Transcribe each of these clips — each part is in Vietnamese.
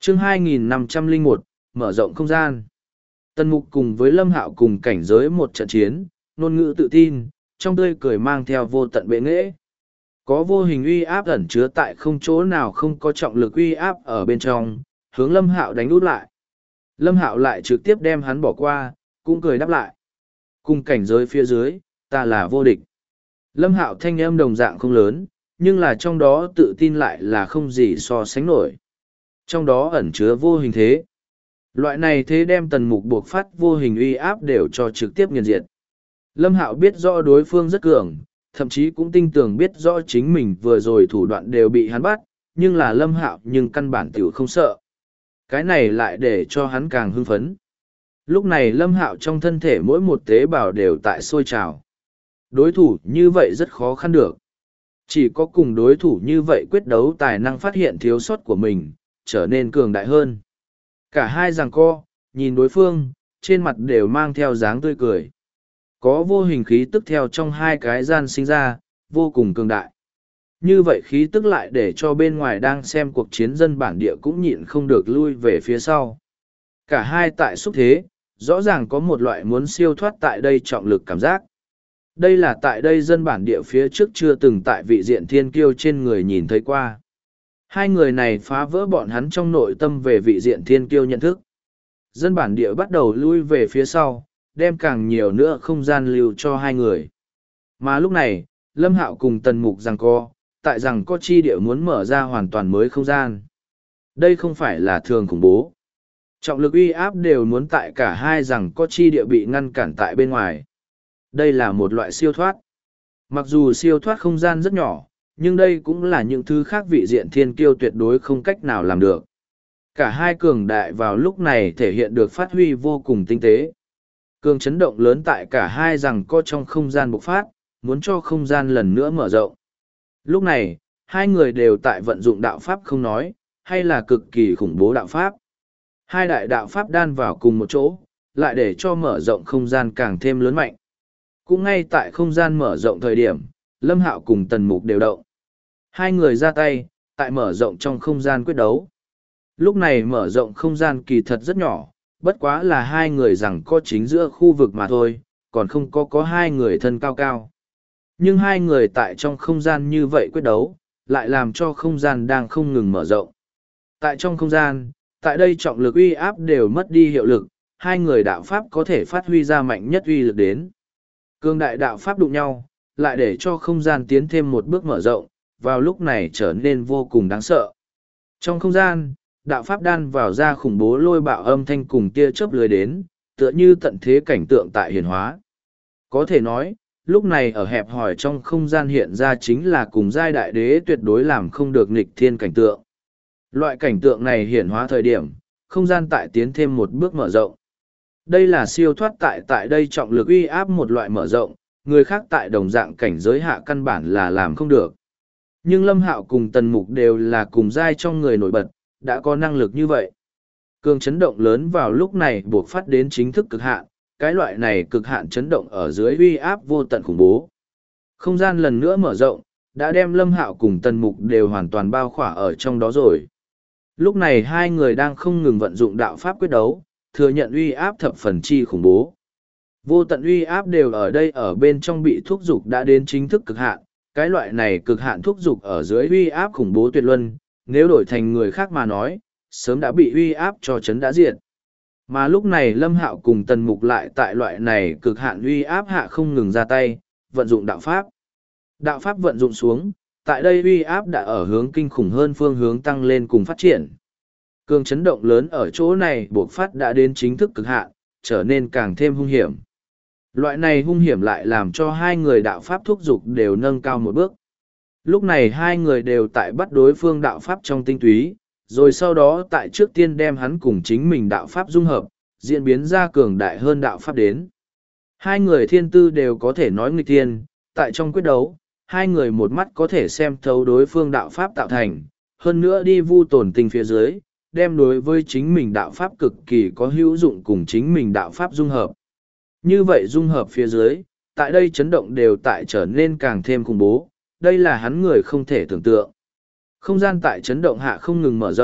chương 2501, mở rộng không gian. Tần Mục cùng với Lâm Hạo cùng cảnh giới một trận chiến, ngôn ngữ tự tin, trong tươi cười mang theo vô tận bệ nghệ. Có vô hình uy áp ẩn chứa tại không chỗ nào không có trọng lực uy áp ở bên trong, hướng Lâm Hạo đánh út lại. Lâm Hạo lại trực tiếp đem hắn bỏ qua, cũng cười đáp lại. Cùng cảnh giới phía dưới, ta là vô địch. Lâm Hạo thanh âm đồng dạng không lớn, nhưng là trong đó tự tin lại là không gì so sánh nổi. Trong đó ẩn chứa vô hình thế. Loại này thế đem Tần Mục buộc phát vô hình uy áp đều cho trực tiếp nghiền diệt. Lâm Hạo biết rõ đối phương rất cường, thậm chí cũng tin tưởng biết rõ chính mình vừa rồi thủ đoạn đều bị hắn bắt, nhưng là Lâm Hạo nhưng căn bản tiểu không sợ. Cái này lại để cho hắn càng hưng phấn. Lúc này Lâm Hạo trong thân thể mỗi một tế bào đều tại sôi trào. Đối thủ như vậy rất khó khăn được. Chỉ có cùng đối thủ như vậy quyết đấu tài năng phát hiện thiếu sót của mình, trở nên cường đại hơn. Cả hai giằng co, nhìn đối phương, trên mặt đều mang theo dáng tươi cười. Có vô hình khí tức theo trong hai cái gian sinh ra, vô cùng cường đại. Như vậy khí tức lại để cho bên ngoài đang xem cuộc chiến dân bản địa cũng nhịn không được lui về phía sau. Cả hai tại xúc thế, rõ ràng có một loại muốn siêu thoát tại đây trọng lực cảm giác. Đây là tại đây dân bản địa phía trước chưa từng tại vị diện thiên kiêu trên người nhìn thấy qua. Hai người này phá vỡ bọn hắn trong nội tâm về vị diện thiên kiêu nhận thức. Dân bản địa bắt đầu lui về phía sau, đem càng nhiều nữa không gian lưu cho hai người. Mà lúc này, Lâm Hạo cùng Tần Mục giằng co, tại rằng có chi địa muốn mở ra hoàn toàn mới không gian. Đây không phải là thường khủng bố. Trọng lực uy áp đều muốn tại cả hai rằng có chi địa bị ngăn cản tại bên ngoài. Đây là một loại siêu thoát. Mặc dù siêu thoát không gian rất nhỏ, nhưng đây cũng là những thứ khác vị diện thiên kiêu tuyệt đối không cách nào làm được. Cả hai cường đại vào lúc này thể hiện được phát huy vô cùng tinh tế. Cường chấn động lớn tại cả hai rằng có trong không gian bộc phát, muốn cho không gian lần nữa mở rộng. Lúc này, hai người đều tại vận dụng đạo pháp không nói, hay là cực kỳ khủng bố đạo pháp. Hai đại đạo pháp đan vào cùng một chỗ, lại để cho mở rộng không gian càng thêm lớn mạnh. Cũng ngay tại không gian mở rộng thời điểm, Lâm Hạo cùng Tần Mục đều động. Hai người ra tay, tại mở rộng trong không gian quyết đấu. Lúc này mở rộng không gian kỳ thật rất nhỏ, bất quá là hai người rằng có chính giữa khu vực mà thôi, còn không có hai người thân cao cao. Nhưng hai người tại trong không gian như vậy quyết đấu, lại làm cho không gian đang không ngừng mở rộng. Tại trong không gian, tại đây trọng lực uy áp đều mất đi hiệu lực, hai người đạo pháp có thể phát huy ra mạnh nhất uy lực đến. Cương đại đạo pháp đụng nhau, lại để cho không gian tiến thêm một bước mở rộng, vào lúc này trở nên vô cùng đáng sợ. Trong không gian, đạo pháp đan vào ra khủng bố lôi bạo âm thanh cùng tia chớp lưới đến, tựa như tận thế cảnh tượng tại hiển hóa. Có thể nói, lúc này ở hẹp hòi trong không gian hiện ra chính là cùng giai đại đế tuyệt đối làm không được nghịch thiên cảnh tượng. Loại cảnh tượng này hiển hóa thời điểm, không gian tại tiến thêm một bước mở rộng. Đây là siêu thoát tại đây trọng lực uy áp một loại mở rộng, người khác tại đồng dạng cảnh giới hạ căn bản là làm không được. Nhưng Lâm Hạo cùng Tần Mục đều là cùng giai trong người nổi bật, đã có năng lực như vậy. Cường chấn động lớn vào lúc này buộc phát đến chính thức cực hạn, cái loại này cực hạn chấn động ở dưới uy áp vô tận khủng bố. Không gian lần nữa mở rộng, đã đem Lâm Hạo cùng Tần Mục đều hoàn toàn bao khỏa ở trong đó rồi. Lúc này hai người đang không ngừng vận dụng đạo pháp quyết đấu, thừa nhận uy áp thập phần chi khủng bố. Vô tận uy áp đều ở đây ở bên trong bị thúc dục đã đến chính thức cực hạn, cái loại này cực hạn thúc dục ở dưới uy áp khủng bố tuyệt luân, nếu đổi thành người khác mà nói, sớm đã bị uy áp cho chấn đã diệt. Mà lúc này Lâm Hạo cùng Tần Mục lại tại loại này cực hạn uy áp hạ không ngừng ra tay, vận dụng đạo pháp. Đạo pháp vận dụng xuống, tại đây uy áp đã ở hướng kinh khủng hơn phương hướng tăng lên cùng phát triển. Cường chấn động lớn ở chỗ này buộc phát đã đến chính thức cực hạn, trở nên càng thêm hung hiểm. Loại này hung hiểm lại làm cho hai người đạo pháp thúc dục đều nâng cao một bước. Lúc này hai người đều tại bắt đối phương đạo pháp trong tinh túy, rồi sau đó tại trước tiên đem hắn cùng chính mình đạo pháp dung hợp, diễn biến ra cường đại hơn đạo pháp đến. Hai người thiên tư đều có thể nói nghịch thiên, tại trong quyết đấu, hai người một mắt có thể xem thấu đối phương đạo pháp tạo thành, hơn nữa đi vu tổn tình phía dưới, đem đối với chính mình đạo pháp cực kỳ có hữu dụng cùng chính mình đạo pháp dung hợp. Như vậy dung hợp phía dưới, tại đây chấn động đều tại trở nên càng thêm khủng bố, đây là hắn người không thể tưởng tượng. Không gian tại chấn động hạ không ngừng mở rộng,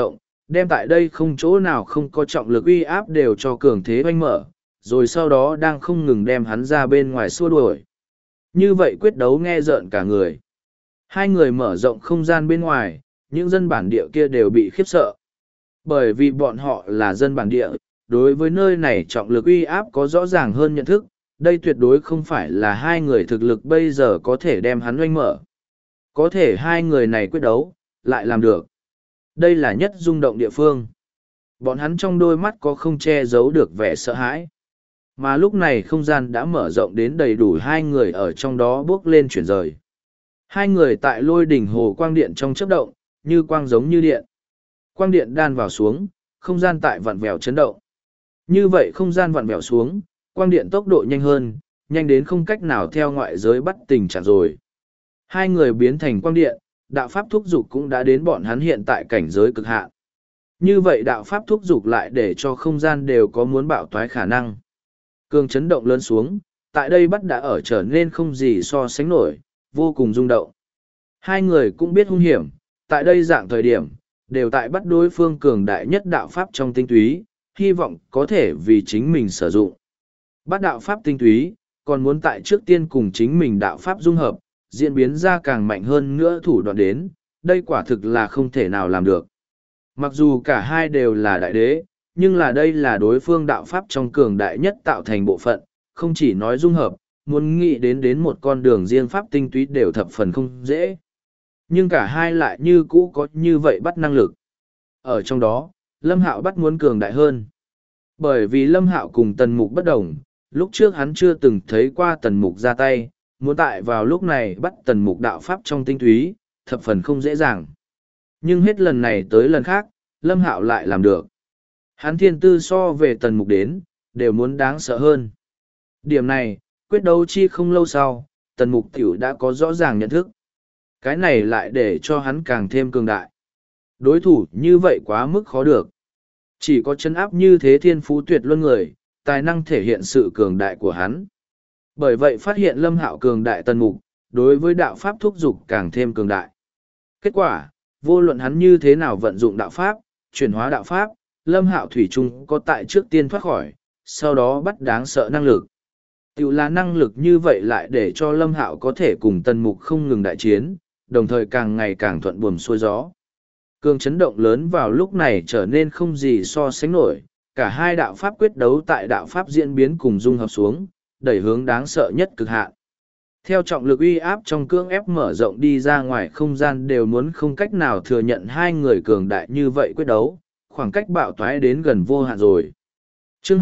đem tại đây không chỗ nào không có trọng lực uy áp đều cho cường thế oanh mở, rồi sau đó đang không ngừng đem hắn ra bên ngoài xua đuổi. Như vậy quyết đấu nghe rợn cả người. Hai người mở rộng không gian bên ngoài, những dân bản địa kia đều bị khiếp sợ. Bởi vì bọn họ là dân bản địa, đối với nơi này trọng lực uy áp có rõ ràng hơn nhận thức, đây tuyệt đối không phải là hai người thực lực bây giờ có thể đem hắn oanh mở. Có thể hai người này quyết đấu, lại làm được. Đây là nhất rung động địa phương. Bọn hắn trong đôi mắt có không che giấu được vẻ sợ hãi. Mà lúc này không gian đã mở rộng đến đầy đủ hai người ở trong đó bước lên chuyển rời. Hai người tại lôi đỉnh hồ quang điện trong chớp động, như quang giống như điện. Quang điện đan vào xuống, không gian tại vặn vẹo chấn động. Như vậy không gian vặn vẹo xuống, quang điện tốc độ nhanh hơn, nhanh đến không cách nào theo ngoại giới bắt tình trạng rồi. Hai người biến thành quang điện, đạo pháp thúc dục cũng đã đến bọn hắn hiện tại cảnh giới cực hạn. Như vậy đạo pháp thúc dục lại để cho không gian đều có muốn bạo toái khả năng. Cường chấn động lớn xuống, tại đây bắt đã ở trở nên không gì so sánh nổi, vô cùng rung động. Hai người cũng biết hung hiểm, tại đây dạng thời điểm, đều tại bắt đối phương cường đại nhất đạo pháp trong tinh túy, hy vọng có thể vì chính mình sử dụng. Bắt đạo pháp tinh túy, còn muốn tại trước tiên cùng chính mình đạo pháp dung hợp, diễn biến ra càng mạnh hơn nữa thủ đoạn đến, đây quả thực là không thể nào làm được. Mặc dù cả hai đều là đại đế, nhưng là đây là đối phương đạo pháp trong cường đại nhất tạo thành bộ phận, không chỉ nói dung hợp, muốn nghĩ đến một con đường riêng pháp tinh túy đều thập phần không dễ. Nhưng cả hai lại như cũ có như vậy bắt năng lực. Ở trong đó, Lâm Hạo bắt muốn cường đại hơn. Bởi vì Lâm Hạo cùng Tần Mục bất đồng, lúc trước hắn chưa từng thấy qua Tần Mục ra tay, muốn tại vào lúc này bắt Tần Mục đạo pháp trong tinh túy, thập phần không dễ dàng. Nhưng hết lần này tới lần khác, Lâm Hạo lại làm được. Hắn thiên tư so về Tần Mục đến, đều muốn đáng sợ hơn. Điểm này, quyết đấu chi không lâu sau, Tần Mục tiểu đã có rõ ràng nhận thức. Cái này lại để cho hắn càng thêm cường đại. Đối thủ như vậy quá mức khó được. Chỉ có chân áp như thế thiên phú tuyệt luân người, tài năng thể hiện sự cường đại của hắn. Bởi vậy phát hiện Lâm Hạo cường đại Tần Mục, đối với đạo pháp thúc dục càng thêm cường đại. Kết quả, vô luận hắn như thế nào vận dụng đạo pháp, chuyển hóa đạo pháp, Lâm Hạo thủy chung có tại trước tiên thoát khỏi, sau đó bắt đáng sợ năng lực. Tiểu là năng lực như vậy lại để cho Lâm Hạo có thể cùng Tần Mục không ngừng đại chiến, đồng thời càng ngày càng thuận buồm xuôi gió. Cường chấn động lớn vào lúc này trở nên không gì so sánh nổi, cả hai đạo pháp quyết đấu tại đạo pháp diễn biến cùng dung hợp xuống, đẩy hướng đáng sợ nhất cực hạn. Theo trọng lực uy áp trong cưỡng ép mở rộng đi ra ngoài không gian đều muốn không cách nào thừa nhận hai người cường đại như vậy quyết đấu, khoảng cách bạo toái đến gần vô hạn rồi. Chương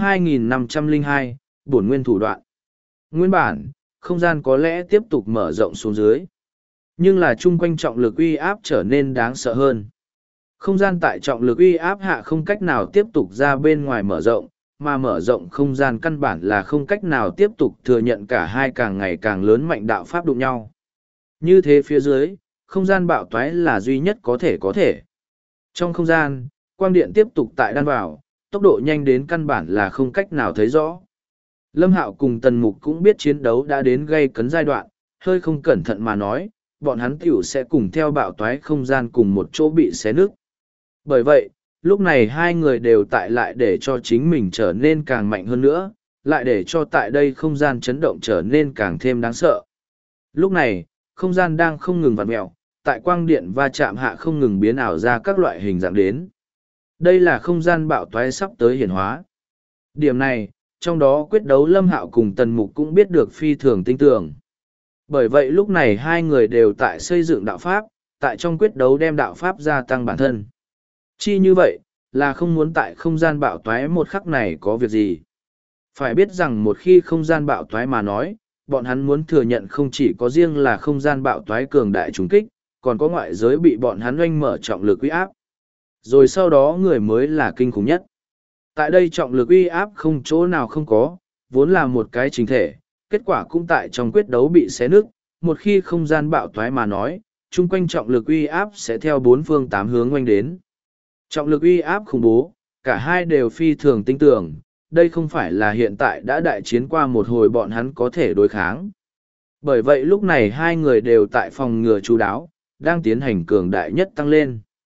2502, Bổn nguyên thủ đoạn. Nguyên bản, không gian có lẽ tiếp tục mở rộng xuống dưới. Nhưng là chung quanh trọng lực uy áp trở nên đáng sợ hơn. Không gian tại trọng lực uy áp hạ không cách nào tiếp tục ra bên ngoài mở rộng, mà mở rộng không gian căn bản là không cách nào tiếp tục thừa nhận cả hai càng ngày càng lớn mạnh đạo pháp đụng nhau. Như thế phía dưới, không gian bạo toái là duy nhất có thể. Trong không gian, quang điện tiếp tục tại đan vào, tốc độ nhanh đến căn bản là không cách nào thấy rõ. Lâm Hạo cùng Tần Mục cũng biết chiến đấu đã đến gây cấn giai đoạn, hơi không cẩn thận mà nói, bọn hắn tiểu sẽ cùng theo bạo toái không gian cùng một chỗ bị xé nứt. Bởi vậy, lúc này hai người đều tại lại để cho chính mình trở nên càng mạnh hơn nữa, lại để cho tại đây không gian chấn động trở nên càng thêm đáng sợ. Lúc này, không gian đang không ngừng vặn mẹo, tại quang điện va chạm hạ không ngừng biến ảo ra các loại hình dạng đến. Đây là không gian bạo toái sắp tới hiển hóa. Điểm này, trong đó quyết đấu Lâm Hạo cùng Tần Mục cũng biết được phi thường tinh tường. Bởi vậy lúc này hai người đều tại xây dựng đạo pháp, tại trong quyết đấu đem đạo pháp gia tăng bản thân. Chi như vậy, là không muốn tại không gian bạo toái một khắc này có việc gì. Phải biết rằng một khi không gian bạo toái mà nói, bọn hắn muốn thừa nhận không chỉ có riêng là không gian bạo toái cường đại trùng kích, còn có ngoại giới bị bọn hắn oanh mở trọng lực uy áp. Rồi sau đó người mới là kinh khủng nhất. Tại đây trọng lực uy áp không chỗ nào không có, vốn là một cái chính thể, kết quả cũng tại trong quyết đấu bị xé nứt. Một khi không gian bạo toái mà nói, chung quanh trọng lực uy áp sẽ theo bốn phương tám hướng oanh đến. Trọng lực uy áp khủng bố, cả hai đều phi thường tinh tưởng, đây không phải là hiện tại đã đại chiến qua một hồi bọn hắn có thể đối kháng. Bởi vậy lúc này hai người đều tại phòng ngừa chú đáo, đang tiến hành cường đại nhất tăng lên.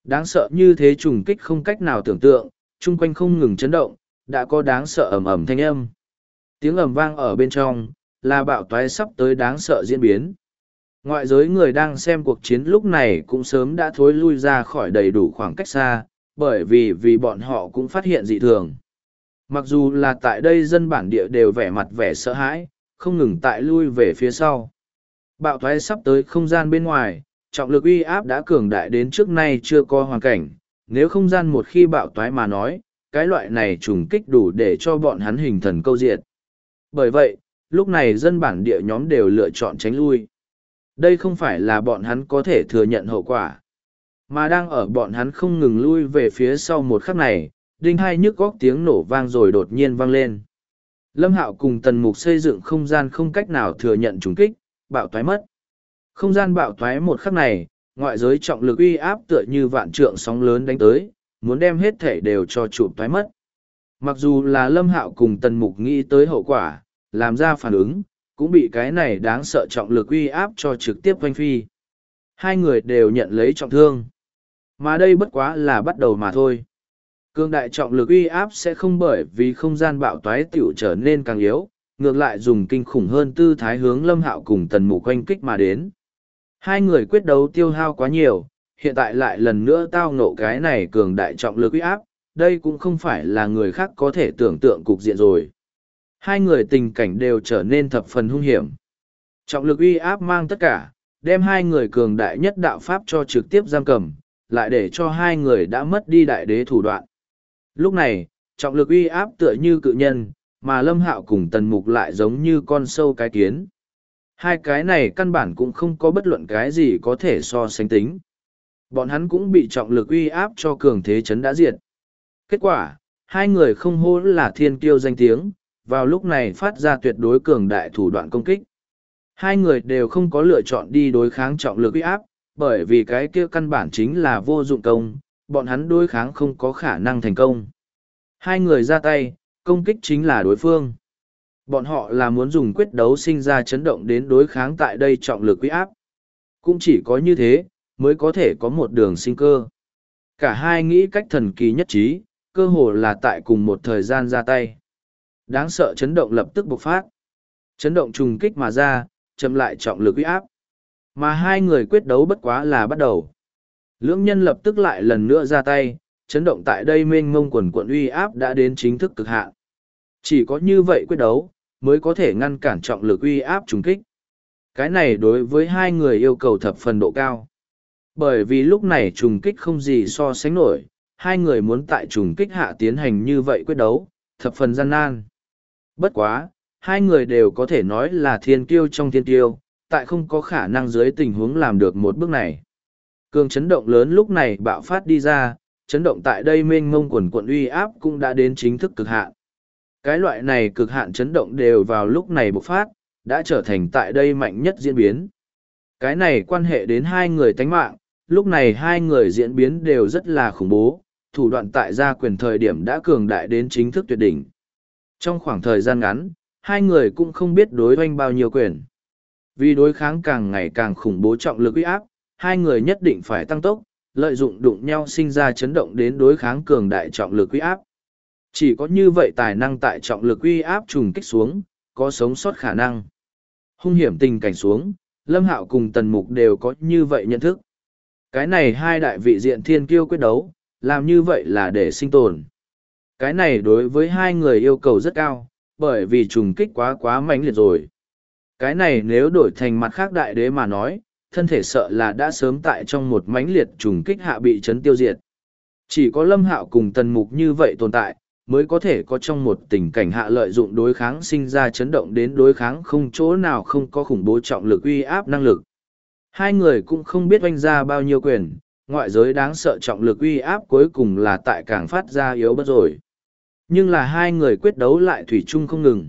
Đáng sợ như thế trùng kích không cách nào tưởng tượng, chung quanh không ngừng chấn động, đã có đáng sợ ầm ầm thanh âm. Tiếng ầm vang ở bên trong, là bạo toái sắp tới đáng sợ diễn biến. Ngoại giới người đang xem cuộc chiến lúc này cũng sớm đã thối lui ra khỏi đầy đủ khoảng cách xa, bởi vì bọn họ cũng phát hiện dị thường. Mặc dù là tại đây dân bản địa đều vẻ mặt vẻ sợ hãi, không ngừng tại lui về phía sau. Bạo thoái sắp tới không gian bên ngoài, trọng lực uy áp đã cường đại đến trước nay chưa có hoàn cảnh. Nếu không gian một khi bạo toái mà nói, cái loại này trùng kích đủ để cho bọn hắn hình thần câu diệt. Bởi vậy, lúc này dân bản địa nhóm đều lựa chọn tránh lui. Đây không phải là bọn hắn có thể thừa nhận hậu quả, mà đang ở bọn hắn không ngừng lui về phía sau một khắc này, đinh hai nhức góc tiếng nổ vang rồi đột nhiên vang lên. Lâm Hạo cùng Tần Mục xây dựng không gian không cách nào thừa nhận trùng kích, bạo toái mất. Không gian bạo toái một khắc này, ngoại giới trọng lực uy áp tựa như vạn trượng sóng lớn đánh tới, muốn đem hết thể đều cho chụp toái mất. Mặc dù là Lâm Hạo cùng Tần Mục nghĩ tới hậu quả, làm ra phản ứng, cũng bị cái này đáng sợ trọng lực uy áp cho trực tiếp oanh phi. Hai người đều nhận lấy trọng thương. Mà đây bất quá là bắt đầu mà thôi. Cương đại trọng lực uy áp sẽ không bởi vì không gian bạo toái tiểu trở nên càng yếu, ngược lại dùng kinh khủng hơn tư thái hướng Lâm Hạo cùng Tần Mục quanh kích mà đến. Hai người quyết đấu tiêu hao quá nhiều, hiện tại lại lần nữa tao ngộ cái này cường đại trọng lực uy áp, đây cũng không phải là người khác có thể tưởng tượng cục diện rồi. Hai người tình cảnh đều trở nên thập phần hung hiểm. Trọng lực uy áp mang tất cả, đem hai người cường đại nhất đạo pháp cho trực tiếp giam cầm, lại để cho hai người đã mất đi đại đế thủ đoạn. Lúc này, trọng lực uy áp tựa như cự nhân, mà Lâm Hạo cùng Tần Mục lại giống như con sâu cái kiến. Hai cái này căn bản cũng không có bất luận cái gì có thể so sánh tính. Bọn hắn cũng bị trọng lực uy áp cho cường thế chấn đã diệt. Kết quả, hai người không hô là thiên kiêu danh tiếng, vào lúc này phát ra tuyệt đối cường đại thủ đoạn công kích. Hai người đều không có lựa chọn đi đối kháng trọng lực uy áp, bởi vì cái kia căn bản chính là vô dụng công, bọn hắn đối kháng không có khả năng thành công. Hai người ra tay, công kích chính là đối phương. Bọn họ là muốn dùng quyết đấu sinh ra chấn động đến đối kháng tại đây trọng lực uy áp. Cũng chỉ có như thế, mới có thể có một đường sinh cơ. Cả hai nghĩ cách thần kỳ nhất trí, cơ hồ là tại cùng một thời gian ra tay. Đáng sợ chấn động lập tức bộc phát. Chấn động trùng kích mà ra, chậm lại trọng lực uy áp. Mà hai người quyết đấu bất quá là bắt đầu. Lưỡng nhân lập tức lại lần nữa ra tay, chấn động tại đây mênh mông quần quận uy áp đã đến chính thức cực hạn. Chỉ có như vậy quyết đấu, mới có thể ngăn cản trọng lực uy áp trùng kích. Cái này đối với hai người yêu cầu thập phần độ cao. Bởi vì lúc này trùng kích không gì so sánh nổi, hai người muốn tại trùng kích hạ tiến hành như vậy quyết đấu, thập phần gian nan. Bất quá, hai người đều có thể nói là thiên kiêu trong thiên kiêu, tại không có khả năng dưới tình huống làm được một bước này. Cường chấn động lớn lúc này bạo phát đi ra, chấn động tại đây mênh mông quần quận uy áp cũng đã đến chính thức cực hạn. Cái loại này cực hạn chấn động đều vào lúc này bộc phát, đã trở thành tại đây mạnh nhất diễn biến. Cái này quan hệ đến hai người tánh mạng, lúc này hai người diễn biến đều rất là khủng bố, thủ đoạn tại gia quyền thời điểm đã cường đại đến chính thức tuyệt đỉnh. Trong khoảng thời gian ngắn, hai người cũng không biết đối oanh bao nhiêu quyền. Vì đối kháng càng ngày càng khủng bố trọng lực uy áp, hai người nhất định phải tăng tốc, lợi dụng đụng nhau sinh ra chấn động đến đối kháng cường đại trọng lực uy áp. Chỉ có như vậy tài năng tại trọng lực uy áp trùng kích xuống, có sống sót khả năng. Hung hiểm tình cảnh xuống, Lâm Hạo cùng Tần Mục đều có như vậy nhận thức. Cái này hai đại vị diện thiên kiêu quyết đấu, làm như vậy là để sinh tồn. Cái này đối với hai người yêu cầu rất cao, bởi vì trùng kích quá mãnh liệt rồi. Cái này nếu đổi thành mặt khác đại đế mà nói, thân thể sợ là đã sớm tại trong một mãnh liệt trùng kích hạ bị chấn tiêu diệt. Chỉ có Lâm Hạo cùng Tần Mục như vậy tồn tại, mới có thể có trong một tình cảnh hạ lợi dụng đối kháng sinh ra chấn động đến đối kháng không chỗ nào không có khủng bố trọng lực uy áp năng lực. Hai người cũng không biết oanh ra bao nhiêu quyền, ngoại giới đáng sợ trọng lực uy áp cuối cùng là tại càng phát ra yếu bớt rồi. Nhưng là hai người quyết đấu lại thủy chung không ngừng.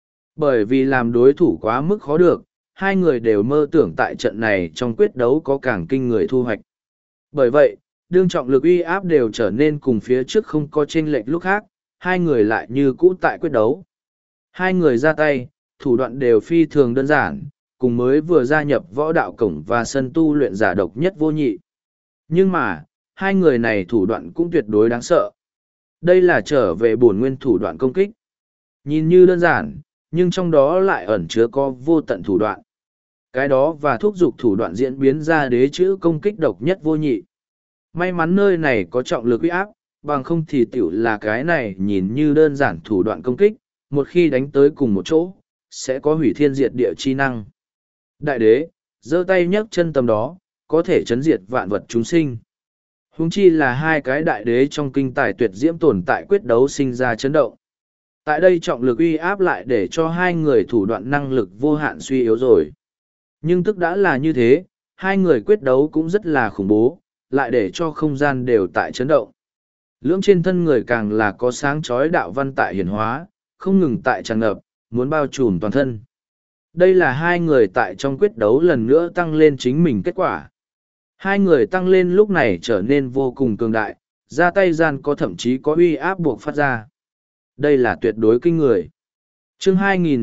Bởi vì làm đối thủ quá mức khó được, hai người đều mơ tưởng tại trận này trong quyết đấu có càng kinh người thu hoạch. Bởi vậy, đương trọng lực uy áp đều trở nên cùng phía trước không có chênh lệch lúc khác, hai người lại như cũ tại quyết đấu. Hai người ra tay, thủ đoạn đều phi thường đơn giản, cùng mới vừa gia nhập võ đạo cổng và sân tu luyện giả độc nhất vô nhị. Nhưng mà, hai người này thủ đoạn cũng tuyệt đối đáng sợ. Đây là trở về bổn nguyên thủ đoạn công kích. Nhìn như đơn giản, nhưng trong đó lại ẩn chứa có vô tận thủ đoạn. Cái đó và thúc giục thủ đoạn diễn biến ra đế chữ công kích độc nhất vô nhị. May mắn nơi này có trọng lực uy áp, bằng không thì tiểu là cái này nhìn như đơn giản thủ đoạn công kích, một khi đánh tới cùng một chỗ, sẽ có hủy thiên diệt địa chi năng. Đại đế, giơ tay nhấc chân tầm đó, có thể chấn diệt vạn vật chúng sinh. Huống chi là hai cái đại đế trong kinh tài tuyệt diễm tồn tại quyết đấu sinh ra chấn động. Tại đây trọng lực uy áp lại để cho hai người thủ đoạn năng lực vô hạn suy yếu rồi. Nhưng tức đã là như thế, hai người quyết đấu cũng rất là khủng bố, lại để cho không gian đều tại chấn động. Lưỡng trên thân người càng là có sáng chói đạo văn tại hiển hóa, không ngừng tại tràn ngập, muốn bao trùm toàn thân. Đây là hai người tại trong quyết đấu lần nữa tăng lên chính mình kết quả. Hai người tăng lên lúc này trở nên vô cùng cường đại, ra tay gian có thậm chí có uy áp buộc phát ra. Đây là tuyệt đối kinh người. Chương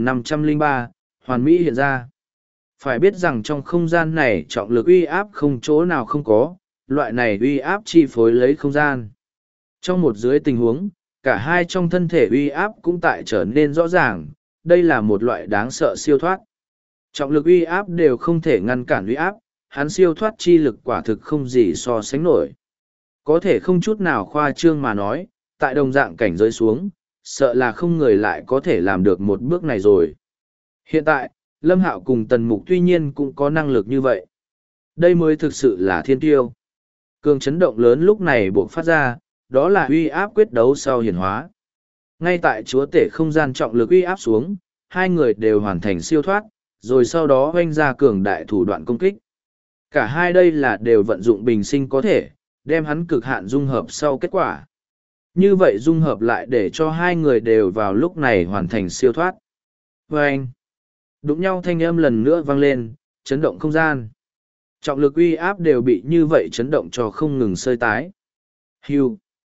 2503, Hoàn Mỹ hiện ra. Phải biết rằng trong không gian này trọng lực uy áp không chỗ nào không có, loại này uy áp chi phối lấy không gian. Trong một dưới tình huống, cả hai trong thân thể uy áp cũng tại trở nên rõ ràng, đây là một loại đáng sợ siêu thoát. Trọng lực uy áp đều không thể ngăn cản uy áp, hắn siêu thoát chi lực quả thực không gì so sánh nổi. Có thể không chút nào khoa trương mà nói, tại đồng dạng cảnh giới xuống, sợ là không người lại có thể làm được một bước này rồi. Hiện tại, Lâm Hạo cùng Tần Mục tuy nhiên cũng có năng lực như vậy. Đây mới thực sự là thiên tiêu. Cường chấn động lớn lúc này buộc phát ra, đó là uy áp quyết đấu sau hiển hóa. Ngay tại chúa tể không gian trọng lực uy áp xuống, hai người đều hoàn thành siêu thoát, rồi sau đó hoanh ra cường đại thủ đoạn công kích. Cả hai đây là đều vận dụng bình sinh có thể, đem hắn cực hạn dung hợp sau kết quả. Như vậy dung hợp lại để cho hai người đều vào lúc này hoàn thành siêu thoát. Và anh, đụng nhau thanh âm lần nữa vang lên, chấn động không gian. Trọng lực uy áp đều bị như vậy chấn động cho không ngừng sơi tái. Hưu.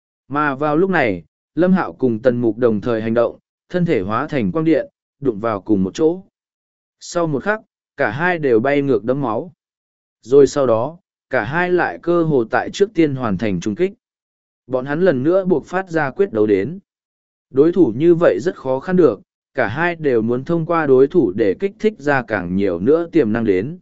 Mà vào lúc này, Lâm Hạo cùng Tần Mục đồng thời hành động, thân thể hóa thành quang điện, đụng vào cùng một chỗ. Sau một khắc, cả hai đều bay ngược đấm máu. Rồi sau đó, cả hai lại cơ hồ tại trước tiên hoàn thành trung kích. Bọn hắn lần nữa buộc phát ra quyết đấu đến. Đối thủ như vậy rất khó khăn được, cả hai đều muốn thông qua đối thủ để kích thích ra càng nhiều nữa tiềm năng đến.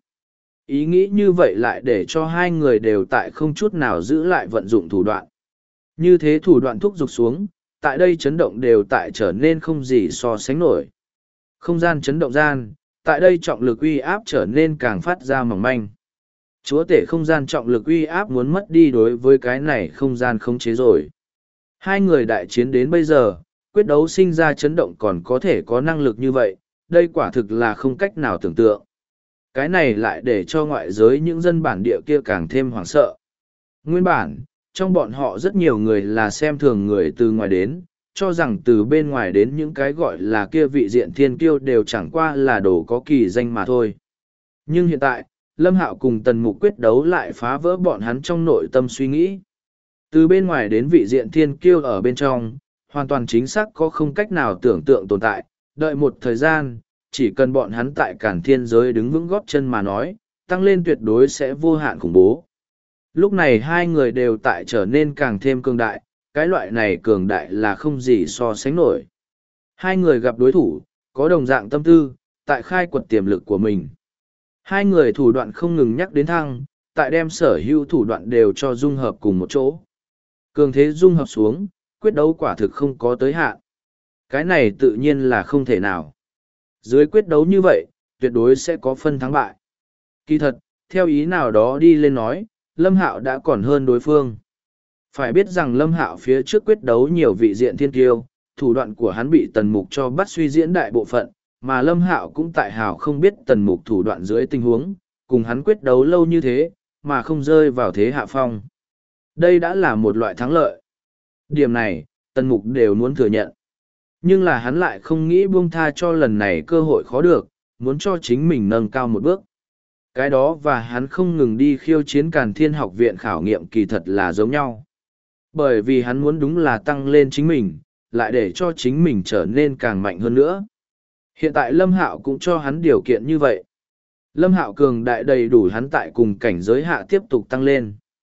Ý nghĩ như vậy lại để cho hai người đều tại không chút nào giữ lại vận dụng thủ đoạn. Như thế thủ đoạn thúc giục xuống, tại đây chấn động đều tại trở nên không gì so sánh nổi. Không gian chấn động gian, tại đây trọng lực uy áp trở nên càng phát ra mỏng manh. Chúa tể không gian trọng lực uy áp muốn mất đi đối với cái này không gian khống chế rồi. Hai người đại chiến đến bây giờ, quyết đấu sinh ra chấn động còn có thể có năng lực như vậy, đây quả thực là không cách nào tưởng tượng. Cái này lại để cho ngoại giới những dân bản địa kia càng thêm hoảng sợ. Nguyên bản, trong bọn họ rất nhiều người là xem thường người từ ngoài đến, cho rằng từ bên ngoài đến những cái gọi là kia vị diện thiên kiêu đều chẳng qua là đồ có kỳ danh mà thôi. Nhưng hiện tại, Lâm Hạo cùng Tần Mục quyết đấu lại phá vỡ bọn hắn trong nội tâm suy nghĩ. Từ bên ngoài đến vị diện thiên kiêu ở bên trong, hoàn toàn chính xác có không cách nào tưởng tượng tồn tại, đợi một thời gian, chỉ cần bọn hắn tại cản thiên giới đứng vững góp chân mà nói, tăng lên tuyệt đối sẽ vô hạn khủng bố. Lúc này hai người đều tại trở nên càng thêm cường đại, cái loại này cường đại là không gì so sánh nổi. Hai người gặp đối thủ, có đồng dạng tâm tư, tại khai quật tiềm lực của mình. Hai người thủ đoạn không ngừng nhắc đến thăng, tại đem sở hữu thủ đoạn đều cho dung hợp cùng một chỗ. Cường thế dung hợp xuống, quyết đấu quả thực không có tới hạn. Cái này tự nhiên là không thể nào. Dưới quyết đấu như vậy, tuyệt đối sẽ có phân thắng bại. Kỳ thật, theo ý nào đó đi lên nói, Lâm Hạo đã còn hơn đối phương. Phải biết rằng Lâm Hạo phía trước quyết đấu nhiều vị diện thiên kiêu, thủ đoạn của hắn bị Tần Mục cho bắt suy diễn đại bộ phận, mà Lâm Hạo cũng tại hào không biết Tần Mục thủ đoạn dưới tình huống, cùng hắn quyết đấu lâu như thế, mà không rơi vào thế hạ phong. Đây đã là một loại thắng lợi. Điểm này, Tần Mục đều muốn thừa nhận. Nhưng là hắn lại không nghĩ buông tha cho lần này cơ hội khó được, muốn cho chính mình nâng cao một bước. Cái đó và hắn không ngừng đi khiêu chiến Càn Thiên học viện khảo nghiệm kỳ thật là giống nhau. Bởi vì hắn muốn đúng là tăng lên chính mình, lại để cho chính mình trở nên càng mạnh hơn nữa. Hiện tại Lâm Hạo cũng cho hắn điều kiện như vậy. Lâm Hạo cường đại đầy đủ hắn tại cùng cảnh giới hạ tiếp tục tăng lên.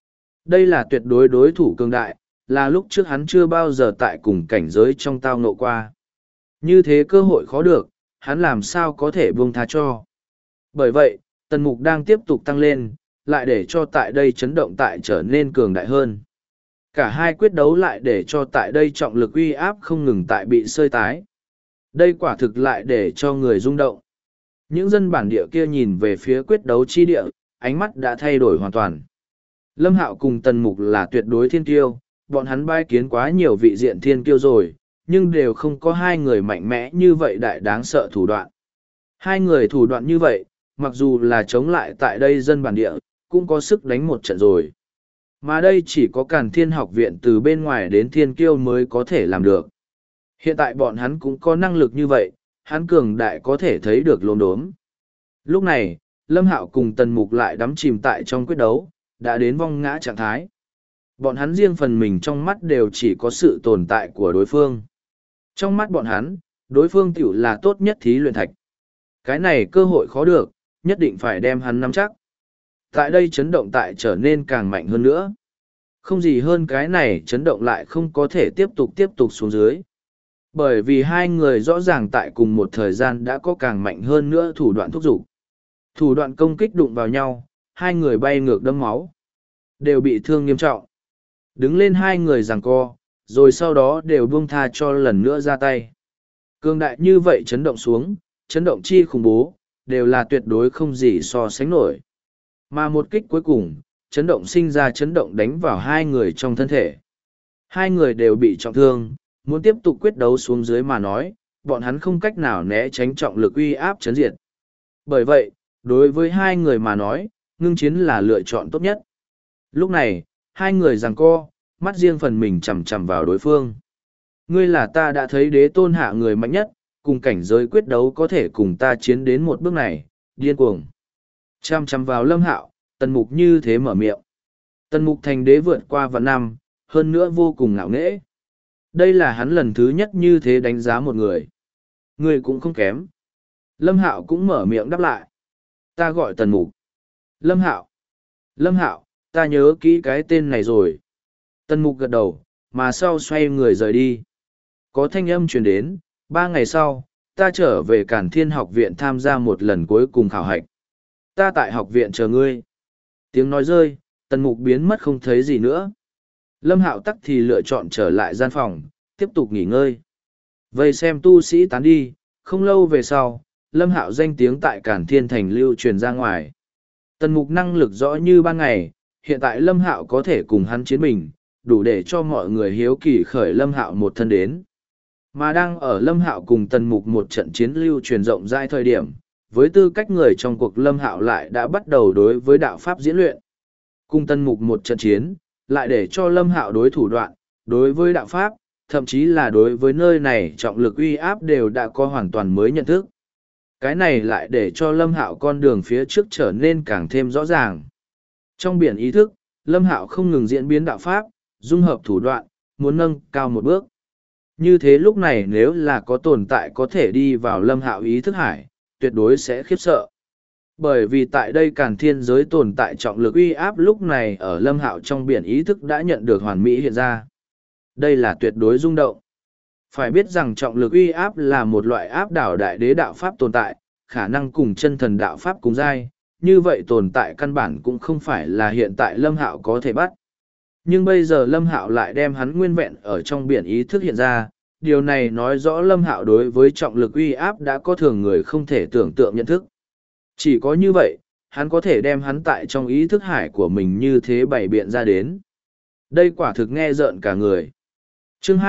Đây là tuyệt đối đối thủ cường đại, là lúc trước hắn chưa bao giờ tại cùng cảnh giới trong tao ngộ qua. Như thế cơ hội khó được, hắn làm sao có thể buông tha cho. Bởi vậy, tần mục đang tiếp tục tăng lên, lại để cho tại đây chấn động tại trở nên cường đại hơn. Cả hai quyết đấu lại để cho tại đây trọng lực uy áp không ngừng tại bị sơi tái. Đây quả thực lại để cho người rung động. Những dân bản địa kia nhìn về phía quyết đấu chi địa, ánh mắt đã thay đổi hoàn toàn. Lâm Hạo cùng Tần Mục là tuyệt đối thiên kiêu, bọn hắn bai kiến quá nhiều vị diện thiên kiêu rồi, nhưng đều không có hai người mạnh mẽ như vậy đại đáng sợ thủ đoạn. Hai người thủ đoạn như vậy, mặc dù là chống lại tại đây dân bản địa, cũng có sức đánh một trận rồi. Mà đây chỉ có Càn Thiên học viện từ bên ngoài đến thiên kiêu mới có thể làm được. Hiện tại bọn hắn cũng có năng lực như vậy, hắn cường đại có thể thấy được lốm đốm. Lúc này, Lâm Hạo cùng Tần Mục lại đắm chìm tại trong quyết đấu, đã đến vong ngã trạng thái. Bọn hắn riêng phần mình trong mắt đều chỉ có sự tồn tại của đối phương. Trong mắt bọn hắn, đối phương tiểu là tốt nhất thí luyện thạch. Cái này cơ hội khó được, nhất định phải đem hắn nắm chắc. Tại đây chấn động tại trở nên càng mạnh hơn nữa. Không gì hơn cái này chấn động lại không có thể tiếp tục xuống dưới. Bởi vì hai người rõ ràng tại cùng một thời gian đã có càng mạnh hơn nữa thủ đoạn thúc giục. Thủ đoạn công kích đụng vào nhau, hai người bay ngược đẫm máu. Đều bị thương nghiêm trọng. Đứng lên hai người giằng co, rồi sau đó đều buông tha cho lần nữa ra tay. Cường đại như vậy chấn động xuống, chấn động chi khủng bố, đều là tuyệt đối không gì so sánh nổi. Mà một kích cuối cùng, chấn động sinh ra chấn động đánh vào hai người trong thân thể. Hai người đều bị trọng thương, muốn tiếp tục quyết đấu xuống dưới mà nói, bọn hắn không cách nào né tránh trọng lực uy áp chấn diệt. Bởi vậy, đối với hai người mà nói, ngưng chiến là lựa chọn tốt nhất. Lúc này, hai người giằng co, mắt riêng phần mình chằm chằm vào đối phương. Ngươi là ta đã thấy đế tôn hạ người mạnh nhất, cùng cảnh giới quyết đấu có thể cùng ta chiến đến một bước này, điên cuồng. Chằm chằm vào Lâm Hạo, Tần Mục như thế mở miệng. Tần Mục thành đế vượt qua vạn năm, hơn nữa vô cùng ngạo nghễ. Đây là hắn lần thứ nhất như thế đánh giá một người. Người cũng không kém. Lâm Hạo cũng mở miệng đáp lại. Ta gọi Tần Mục. Lâm Hạo. Lâm Hạo, ta nhớ kỹ cái tên này rồi. Tần Mục gật đầu, mà sau xoay người rời đi. Có thanh âm truyền đến, 3 ngày sau, ta trở về Càn Thiên học viện tham gia một lần cuối cùng khảo hạch. Ta tại học viện chờ ngươi. Tiếng nói rơi, Tần Mục biến mất không thấy gì nữa. Lâm Hạo tắc thì lựa chọn trở lại gian phòng, tiếp tục nghỉ ngơi. Vây xem tu sĩ tán đi, không lâu về sau, Lâm Hạo danh tiếng tại Càn Thiên thành lưu truyền ra ngoài. Tần Mục năng lực rõ như ban ngày, hiện tại Lâm Hạo có thể cùng hắn chiến bình, đủ để cho mọi người hiếu kỳ khởi Lâm Hạo một thân đến. Mà đang ở Lâm Hạo cùng Tần Mục một trận chiến lưu truyền rộng rãi thời điểm, với tư cách người trong cuộc Lâm Hạo lại đã bắt đầu đối với đạo pháp diễn luyện. Cùng Tần Mục một trận chiến, lại để cho Lâm Hạo đối thủ đoạn, đối với đạo pháp, thậm chí là đối với nơi này trọng lực uy áp đều đã có hoàn toàn mới nhận thức. Cái này lại để cho Lâm Hạo con đường phía trước trở nên càng thêm rõ ràng. Trong biển ý thức, Lâm Hạo không ngừng diễn biến đạo pháp, dung hợp thủ đoạn, muốn nâng cao một bước. Như thế lúc này nếu là có tồn tại có thể đi vào Lâm Hạo ý thức hải, tuyệt đối sẽ khiếp sợ. Bởi vì tại đây Càn Thiên giới tồn tại trọng lực uy áp lúc này ở Lâm Hạo trong biển ý thức đã nhận được hoàn mỹ hiện ra. Đây là tuyệt đối rung động. Phải biết rằng trọng lực uy áp là một loại áp đảo đại đế đạo pháp tồn tại, khả năng cùng chân thần đạo pháp cùng giai, như vậy tồn tại căn bản cũng không phải là hiện tại Lâm Hạo có thể bắt. Nhưng bây giờ Lâm Hạo lại đem hắn nguyên vẹn ở trong biển ý thức hiện ra, điều này nói rõ Lâm Hạo đối với trọng lực uy áp đã có thường người không thể tưởng tượng nhận thức. Chỉ có như vậy, hắn có thể đem hắn tại trong ý thức hải của mình như thế bày biện ra đến. Đây quả thực nghe rợn cả người. Chương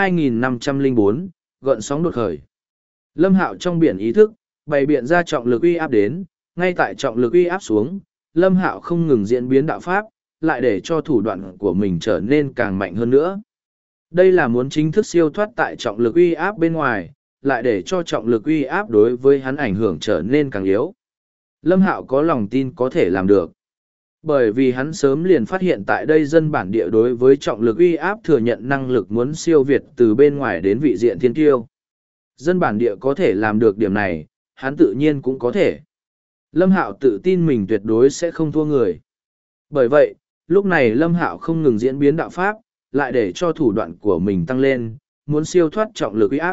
2504, gợn sóng đột khởi. Lâm Hạo trong biển ý thức, bày biện ra trọng lực uy áp đến, ngay tại trọng lực uy áp xuống, Lâm Hạo không ngừng diễn biến đạo pháp, lại để cho thủ đoạn của mình trở nên càng mạnh hơn nữa. Đây là muốn chính thức siêu thoát tại trọng lực uy áp bên ngoài, lại để cho trọng lực uy áp đối với hắn ảnh hưởng trở nên càng yếu. Lâm Hạo có lòng tin có thể làm được. Bởi vì hắn sớm liền phát hiện tại đây dân bản địa đối với trọng lực uy áp thừa nhận năng lực muốn siêu việt từ bên ngoài đến vị diện thiên kiêu. Dân bản địa có thể làm được điểm này, hắn tự nhiên cũng có thể. Lâm Hạo tự tin mình tuyệt đối sẽ không thua người. Bởi vậy, Lúc này Lâm Hạo không ngừng diễn biến đạo pháp, lại để cho thủ đoạn của mình tăng lên, muốn siêu thoát trọng lực uy áp.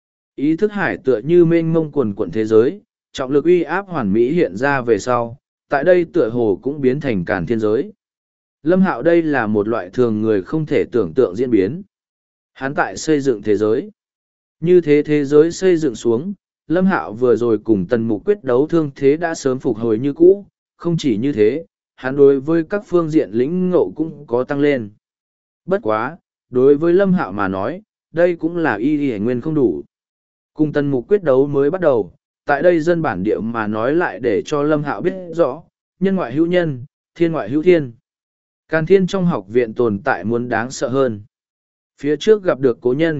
Ý thức hải tựa như mênh mông quần quận thế giới, trọng lực uy áp hoàn mỹ hiện ra về sau, tại đây tựa hồ cũng biến thành càn thiên giới. Lâm Hạo đây là một loại thường người không thể tưởng tượng diễn biến. Hắn tại xây dựng thế giới. Như thế thế giới xây dựng xuống, Lâm Hạo vừa rồi cùng Tần Mục quyết đấu thương thế đã sớm phục hồi như cũ, không chỉ như thế, hắn đối với các phương diện lĩnh ngộ cũng có tăng lên. Bất quá, đối với Lâm Hạo mà nói, đây cũng là y nguyên không đủ. Cùng Tần Mục quyết đấu mới bắt đầu, tại đây dân bản địa mà nói lại để cho Lâm Hạo biết rõ, nhân ngoại hữu nhân, thiên ngoại hữu thiên. Càn thiên trong học viện tồn tại muốn đáng sợ hơn. Phía trước gặp được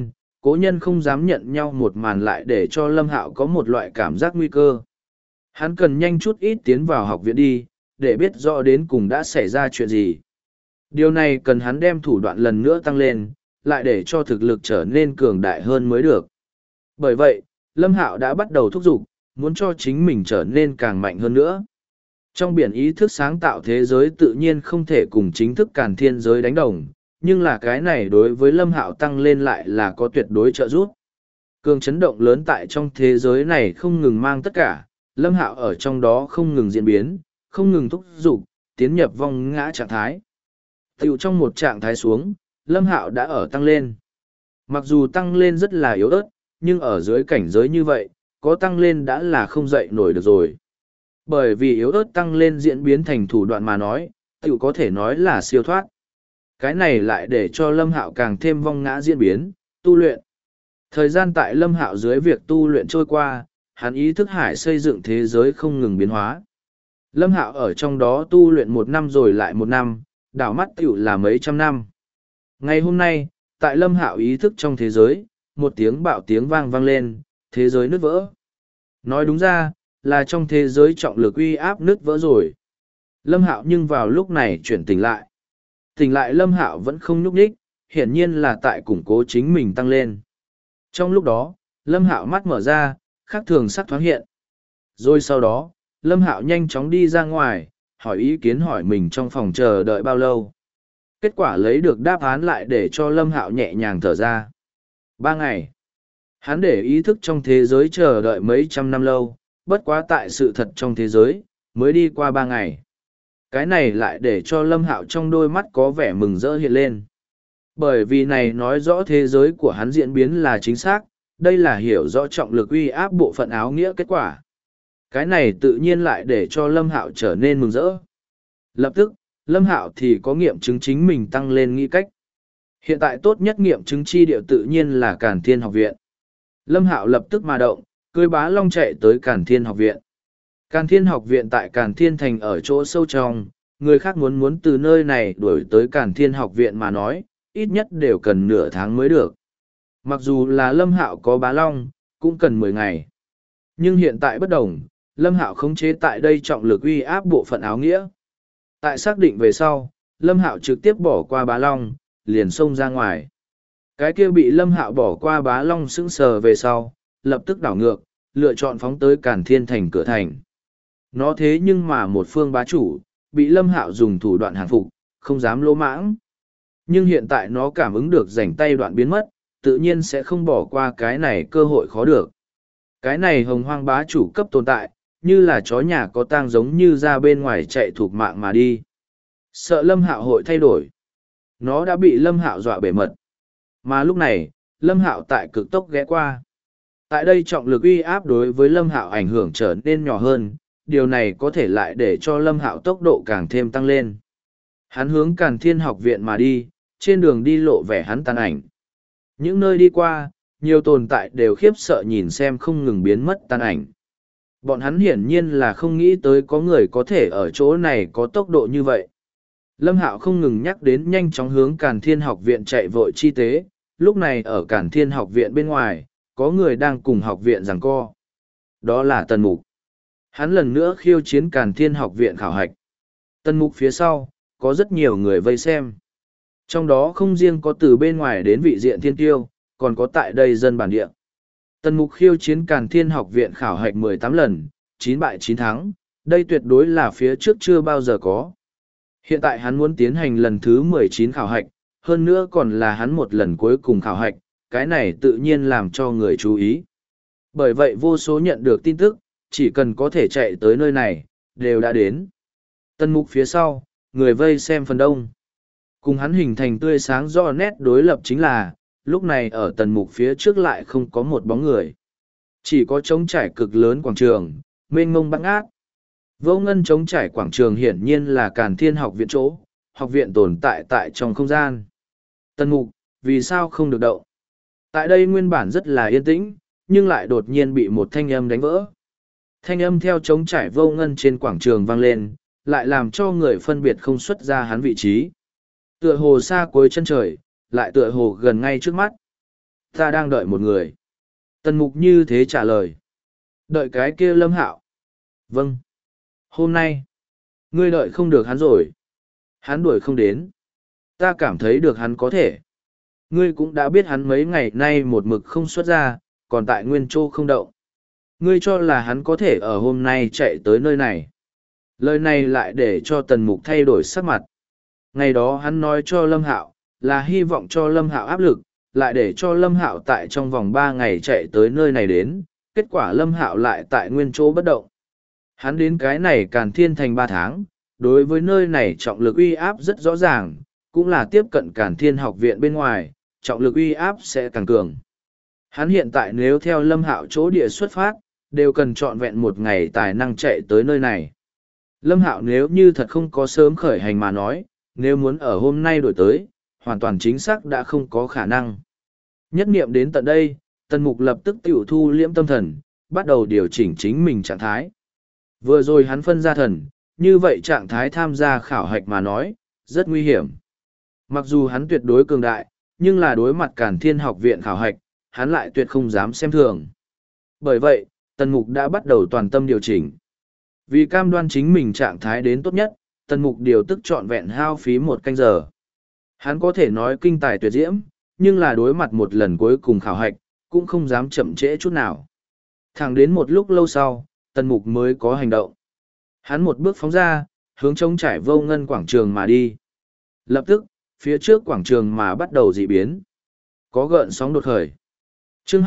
cố nhân không dám nhận nhau một màn lại để cho Lâm Hạo có một loại cảm giác nguy cơ. Hắn cần nhanh chút ít tiến vào học viện đi, để biết rõ đến cùng đã xảy ra chuyện gì. Điều này cần hắn đem thủ đoạn lần nữa tăng lên, lại để cho thực lực trở nên cường đại hơn mới được. Bởi vậy, Lâm Hạo đã bắt đầu thúc giục, muốn cho chính mình trở nên càng mạnh hơn nữa. Trong biển ý thức sáng tạo thế giới tự nhiên không thể cùng chính thức càn thiên giới đánh đồng, nhưng là cái này đối với Lâm Hạo tăng lên lại là có tuyệt đối trợ giúp. Cường chấn động lớn tại trong thế giới này không ngừng mang tất cả, Lâm Hạo ở trong đó không ngừng diễn biến, không ngừng thúc giục, tiến nhập vong ngã trạng thái. Tiểu trong một trạng thái xuống, Lâm Hạo đã ở tăng lên. Mặc dù tăng lên rất là yếu ớt, nhưng ở dưới cảnh giới như vậy, có tăng lên đã là không dậy nổi được rồi. Bởi vì yếu ớt tăng lên diễn biến thành thủ đoạn mà nói, tiểu có thể nói là siêu thoát. Cái này lại để cho Lâm Hạo càng thêm vong ngã diễn biến, tu luyện. Thời gian tại Lâm Hạo dưới việc tu luyện trôi qua, hắn ý thức hải xây dựng thế giới không ngừng biến hóa. Lâm Hạo ở trong đó tu luyện 1 năm rồi lại 1 năm, đảo mắt tiểu là mấy trăm năm. Ngày hôm nay, tại Lâm Hạo ý thức trong thế giới, một tiếng bạo tiếng vang vang lên, thế giới nứt vỡ. Nói đúng ra, là trong thế giới trọng lực uy áp nứt vỡ rồi. Lâm Hạo nhưng vào lúc này chuyển tỉnh lại. Tỉnh lại Lâm Hạo vẫn không nhúc nhích, hiển nhiên là tại củng cố chính mình tăng lên. Trong lúc đó, Lâm Hạo mắt mở ra, khác thường sắc thoáng hiện. Rồi sau đó, Lâm Hạo nhanh chóng đi ra ngoài, hỏi ý kiến hỏi mình trong phòng chờ đợi bao lâu. Kết quả lấy được đáp án lại để cho Lâm Hạo nhẹ nhàng thở ra. 3 ngày. Hắn để ý thức trong thế giới chờ đợi mấy trăm năm lâu, bất quá tại sự thật trong thế giới, mới đi qua 3 ngày. Cái này lại để cho Lâm Hạo trong đôi mắt có vẻ mừng rỡ hiện lên. Bởi vì này nói rõ thế giới của hắn diễn biến là chính xác, đây là hiểu rõ trọng lực uy áp bộ phận áo nghĩa kết quả. Cái này tự nhiên lại để cho Lâm Hạo trở nên mừng rỡ. Lập tức, Lâm Hạo thì có nghiệm chứng chính mình tăng lên nghĩ cách. Hiện tại tốt nhất nghiệm chứng chi địa tự nhiên là Càn Thiên học viện. Lâm Hạo lập tức mà động, cưỡi bá long chạy tới Càn Thiên học viện. Càn Thiên học viện tại Càn Thiên thành ở chỗ sâu trong, người khác muốn từ nơi này đuổi tới Càn Thiên học viện mà nói, ít nhất đều cần nửa tháng mới được. Mặc dù là Lâm Hạo có bá long, cũng cần 10 ngày. Nhưng hiện tại bất đồng, Lâm Hạo khống chế tại đây trọng lực uy áp bộ phận áo nghĩa. Tại xác định về sau, Lâm Hạo trực tiếp bỏ qua bá long, liền xông ra ngoài. Cái kia bị Lâm Hạo bỏ qua bá long sững sờ về sau, lập tức đảo ngược, lựa chọn phóng tới Càn Thiên thành cửa thành. Nó thế nhưng mà một phương bá chủ, bị Lâm Hạo dùng thủ đoạn hàng phục, không dám lỗ mãng. Nhưng hiện tại nó cảm ứng được rảnh tay đoạn biến mất, tự nhiên sẽ không bỏ qua cái này cơ hội khó được. Cái này hồng hoang bá chủ cấp tồn tại, như là chó nhà có tang giống như ra bên ngoài chạy thuộc mạng mà đi. Sợ Lâm Hạo hội thay đổi. Nó đã bị Lâm Hạo dọa bể mật. Mà lúc này, Lâm Hạo tại cực tốc ghé qua. Tại đây trọng lực uy áp đối với Lâm Hạo ảnh hưởng trở nên nhỏ hơn, điều này có thể lại để cho Lâm Hạo tốc độ càng thêm tăng lên. Hắn hướng Càn Thiên học viện mà đi, trên đường đi lộ vẻ hắn tàn ảnh. Những nơi đi qua, nhiều tồn tại đều khiếp sợ nhìn xem không ngừng biến mất tàn ảnh. Bọn hắn hiển nhiên là không nghĩ tới có người có thể ở chỗ này có tốc độ như vậy. Lâm Hạo không ngừng nhắc đến nhanh chóng hướng Càn Thiên học viện chạy vội chi tế, lúc này ở Càn Thiên học viện bên ngoài, có người đang cùng học viện giằng co. Đó là Tần Mục. Hắn lần nữa khiêu chiến Càn Thiên học viện khảo hạch. Tần Mục phía sau, có rất nhiều người vây xem. Trong đó không riêng có từ bên ngoài đến vị diện thiên tiêu, còn có tại đây dân bản địa. Tần Mục khiêu chiến Càn Thiên học viện khảo hạch 18 lần, 9 bại 9 thắng, đây tuyệt đối là phía trước chưa bao giờ có. Hiện tại hắn muốn tiến hành lần thứ 19 khảo hạch, hơn nữa còn là hắn một lần cuối cùng khảo hạch, cái này tự nhiên làm cho người chú ý. Bởi vậy vô số nhận được tin tức, chỉ cần có thể chạy tới nơi này, đều đã đến. Tần Mục phía sau, người vây xem phần đông. Cùng hắn hình thành tươi sáng rõ nét đối lập chính là, lúc này ở Tần Mục phía trước lại không có một bóng người. Chỉ có trống trải cực lớn quảng trường, mênh mông bát ngát. Vô ngân trống trải quảng trường hiển nhiên là Càn Thiên học viện chỗ, học viện tồn tại tại trong không gian. Tần Mục, vì sao không được động? Tại đây nguyên bản rất là yên tĩnh, nhưng lại đột nhiên bị một thanh âm đánh vỡ. Thanh âm theo trống trải vô ngân trên quảng trường vang lên, lại làm cho người phân biệt không xuất ra hắn vị trí. Tựa hồ xa cuối chân trời, lại tựa hồ gần ngay trước mắt. Ta đang đợi một người. Tần Mục như thế trả lời. Đợi cái kia Lâm Hạo. Vâng. Hôm nay, ngươi đợi không được hắn rồi. Hắn đuổi không đến. Ta cảm thấy được hắn có thể. Ngươi cũng đã biết hắn mấy ngày nay một mực không xuất ra, còn tại Nguyên Châu không động. Ngươi cho là hắn có thể ở hôm nay chạy tới nơi này. Lời này lại để cho Tần Mục thay đổi sắc mặt. Ngày đó hắn nói cho Lâm Hạo, là hy vọng cho Lâm Hạo áp lực, lại để cho Lâm Hạo tại trong vòng 3 ngày chạy tới nơi này đến. Kết quả Lâm Hạo lại tại Nguyên Châu bất động. Hắn đến cái này Càn Thiên thành 3 tháng, đối với nơi này trọng lực uy áp rất rõ ràng, cũng là tiếp cận Càn Thiên học viện bên ngoài, trọng lực uy áp sẽ càng cường. Hắn hiện tại nếu theo Lâm Hạo chỗ địa xuất phát, đều cần trọn vẹn 1 ngày tài năng chạy tới nơi này. Lâm Hạo nếu như thật không có sớm khởi hành mà nói, nếu muốn ở hôm nay đổi tới, hoàn toàn chính xác đã không có khả năng. Nhất niệm đến tận đây, Tần Mục lập tức tiểu thu liễm tâm thần, bắt đầu điều chỉnh chính mình trạng thái. Vừa rồi hắn phân ra thần, như vậy trạng thái tham gia khảo hạch mà nói, rất nguy hiểm. Mặc dù hắn tuyệt đối cường đại, nhưng là đối mặt Càn Thiên học viện khảo hạch, hắn lại tuyệt không dám xem thường. Bởi vậy, Tần Mục đã bắt đầu toàn tâm điều chỉnh. Vì cam đoan chính mình trạng thái đến tốt nhất, Tần Mục điều tức trọn vẹn hao phí 1 canh giờ. Hắn có thể nói kinh tài tuyệt diễm, nhưng là đối mặt một lần cuối cùng khảo hạch, cũng không dám chậm trễ chút nào. Thẳng đến một lúc lâu sau, Tần Mục mới có hành động. Hắn một bước phóng ra, hướng trống trải vô ngân quảng trường mà đi. Lập tức, phía trước quảng trường mà bắt đầu dị biến. Có gợn sóng đột khởi. Chương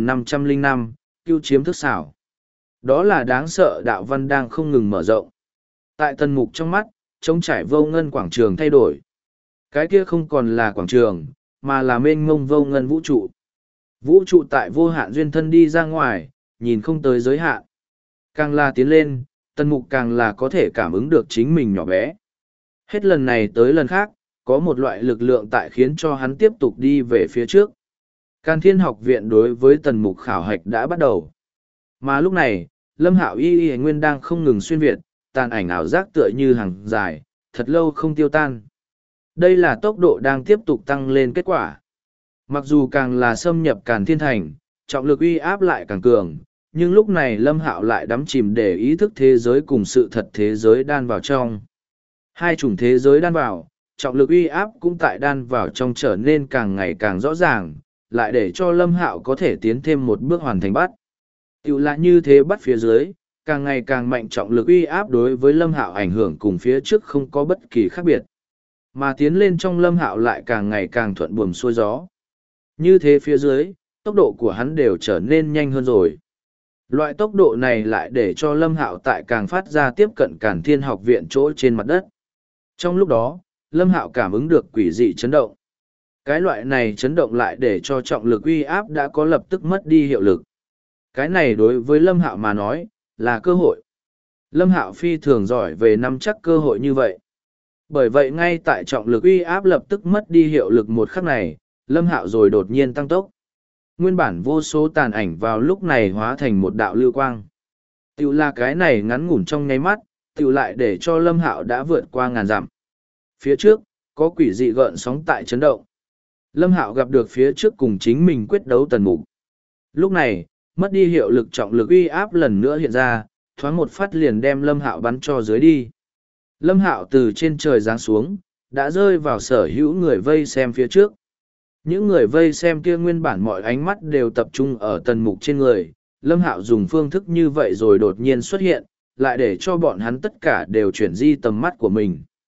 2505, Cưu chiếm thức xảo. Đó là đáng sợ đạo văn đang không ngừng mở rộng. Tại Tần Mục trong mắt, trống trải vô ngân quảng trường thay đổi. Cái kia không còn là quảng trường, mà là mênh mông vô ngân vũ trụ. Vũ trụ tại vô hạn duyên thân đi ra ngoài, nhìn không tới giới hạn. Càng là tiến lên, Tần Mục càng là có thể cảm ứng được chính mình nhỏ bé. Hết lần này tới lần khác, có một loại lực lượng tại khiến cho hắn tiếp tục đi về phía trước. Càn Thiên học viện đối với Tần Mục khảo hạch đã bắt đầu. Mà lúc này, Lâm Hạo y nguyên đang không ngừng xuyên việt, tàn ảnh ảo giác tựa như hàng dài, thật lâu không tiêu tan. Đây là tốc độ đang tiếp tục tăng lên kết quả. Mặc dù càng là xâm nhập Càn Thiên thành, trọng lực uy áp lại càng cường, nhưng lúc này Lâm Hạo lại đắm chìm để ý thức thế giới cùng sự thật thế giới đan vào trong. Hai chủng thế giới đan vào, trọng lực uy áp cũng tại đan vào trong trở nên càng ngày càng rõ ràng, lại để cho Lâm Hạo có thể tiến thêm một bước hoàn thành bắt. Tiểu là như thế bắt phía dưới, càng ngày càng mạnh trọng lực uy áp đối với Lâm Hạo ảnh hưởng cùng phía trước không có bất kỳ khác biệt. Mà tiến lên trong Lâm Hạo lại càng ngày càng thuận buồm xuôi gió. Như thế phía dưới, tốc độ của hắn đều trở nên nhanh hơn rồi. Loại tốc độ này lại để cho Lâm Hạo tại càng phát ra tiếp cận Càn Thiên học viện chỗ trên mặt đất. Trong lúc đó, Lâm Hạo cảm ứng được quỷ dị chấn động. Cái loại này chấn động lại để cho trọng lực uy áp đã có lập tức mất đi hiệu lực. Cái này đối với Lâm Hạo mà nói, là cơ hội. Lâm Hạo phi thường giỏi về nắm chắc cơ hội như vậy. Bởi vậy ngay tại trọng lực uy áp lập tức mất đi hiệu lực một khắc này, Lâm Hạo rồi đột nhiên tăng tốc. Nguyên bản vô số tàn ảnh vào lúc này hóa thành một đạo lưu quang. Tiểu là cái này ngắn ngủn trong nháy mắt, tiểu lại để cho Lâm Hạo đã vượt qua ngàn dặm. Phía trước, có quỷ dị gợn sóng tại chấn động. Lâm Hạo gặp được phía trước cùng chính mình quyết đấu Tần Mục. Lúc này, mất đi hiệu lực trọng lực uy áp lần nữa hiện ra, thoáng một phát liền đem Lâm Hạo bắn cho dưới đi. Lâm Hạo từ trên trời giáng xuống, đã rơi vào sở hữu người vây xem phía trước. Những người vây xem kia nguyên bản mọi ánh mắt đều tập trung ở Tần Mục trên người. Lâm Hạo dùng phương thức như vậy rồi đột nhiên xuất hiện, lại để cho bọn hắn tất cả đều chuyển di tầm mắt của mình.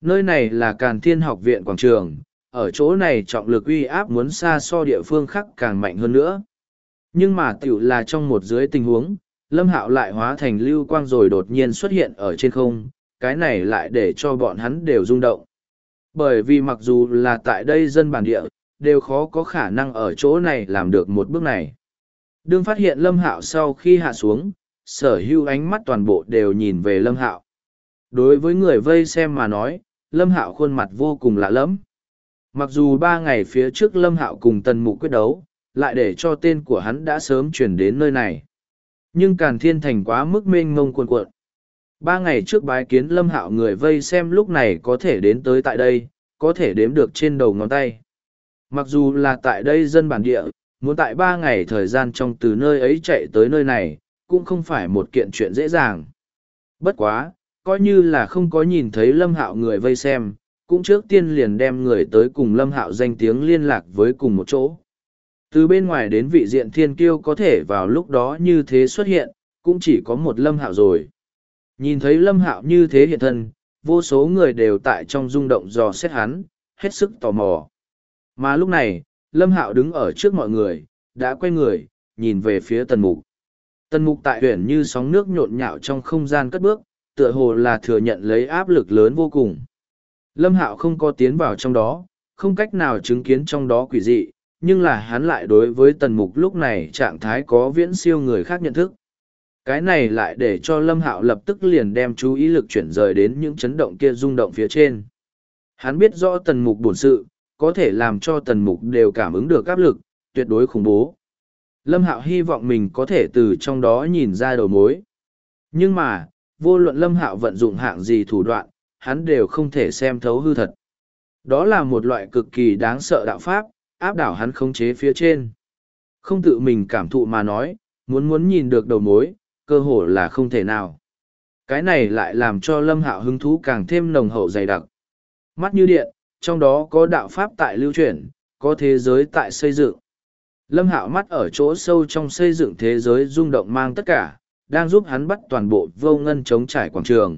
Nơi này là Càn Thiên Học viện quảng trường, ở chỗ này trọng lực uy áp muốn xa so địa phương khác càng mạnh hơn nữa. Nhưng mà tiểu là trong một dưới tình huống, Lâm Hạo lại hóa thành lưu quang rồi đột nhiên xuất hiện ở trên không, cái này lại để cho bọn hắn đều rung động. Bởi vì mặc dù là tại đây dân bản địa, đều khó có khả năng ở chỗ này làm được một bước này. Đương phát hiện Lâm Hạo sau khi hạ xuống, sở hữu ánh mắt toàn bộ đều nhìn về Lâm Hạo. Đối với người vây xem mà nói, Lâm Hạo khuôn mặt vô cùng lạ lẫm. Mặc dù 3 ngày phía trước Lâm Hạo cùng Tần Mục quyết đấu, lại để cho tên của hắn đã sớm chuyển đến nơi này. Nhưng Càn Thiên Thành quá mức mênh mông cuồn cuộn. 3 ngày trước bái kiến Lâm Hạo người vây xem lúc này có thể đến tới tại đây, có thể đếm được trên đầu ngón tay. Mặc dù là tại đây dân bản địa, muốn tại 3 ngày thời gian trong từ nơi ấy chạy tới nơi này, cũng không phải một kiện chuyện dễ dàng. Bất quá, coi như là không có nhìn thấy Lâm Hạo người vây xem, cũng trước tiên liền đem người tới cùng Lâm Hạo danh tiếng liên lạc với cùng một chỗ. Từ bên ngoài đến vị diện thiên kiêu có thể vào lúc đó như thế xuất hiện, cũng chỉ có một Lâm Hạo rồi. Nhìn thấy Lâm Hạo như thế hiện thân, vô số người đều tại trong rung động dò xét hắn, hết sức tò mò. Mà lúc này, Lâm Hạo đứng ở trước mọi người, đã quay người, nhìn về phía Tần Mục. Tần Mục tại huyền như sóng nước nhộn nhạo trong không gian cất bước, tựa hồ là thừa nhận lấy áp lực lớn vô cùng. Lâm Hạo không có tiến vào trong đó, không cách nào chứng kiến trong đó quỷ dị, nhưng là hắn lại đối với Tần Mục lúc này trạng thái có viễn siêu người khác nhận thức. Cái này lại để cho Lâm Hạo lập tức liền đem chú ý lực chuyển rời đến những chấn động kia rung động phía trên. Hắn biết rõ Tần Mục bổn sự, có thể làm cho Tần Mục đều cảm ứng được áp lực, tuyệt đối khủng bố. Lâm Hạo hy vọng mình có thể từ trong đó nhìn ra đầu mối. Nhưng mà, vô luận Lâm Hạo vận dụng hạng gì thủ đoạn, hắn đều không thể xem thấu hư thật. Đó là một loại cực kỳ đáng sợ đạo pháp, áp đảo hắn khống chế phía trên. Không tự mình cảm thụ mà nói, muốn nhìn được đầu mối, cơ hồ là không thể nào. Cái này lại làm cho Lâm Hạo hứng thú càng thêm nồng hậu dày đặc. Mắt như điện, trong đó có đạo pháp tại lưu chuyển, có thế giới tại xây dựng. Lâm Hạo mắt ở chỗ sâu trong xây dựng thế giới rung động mang tất cả, đang giúp hắn bắt toàn bộ vô ngân chống trải quảng trường.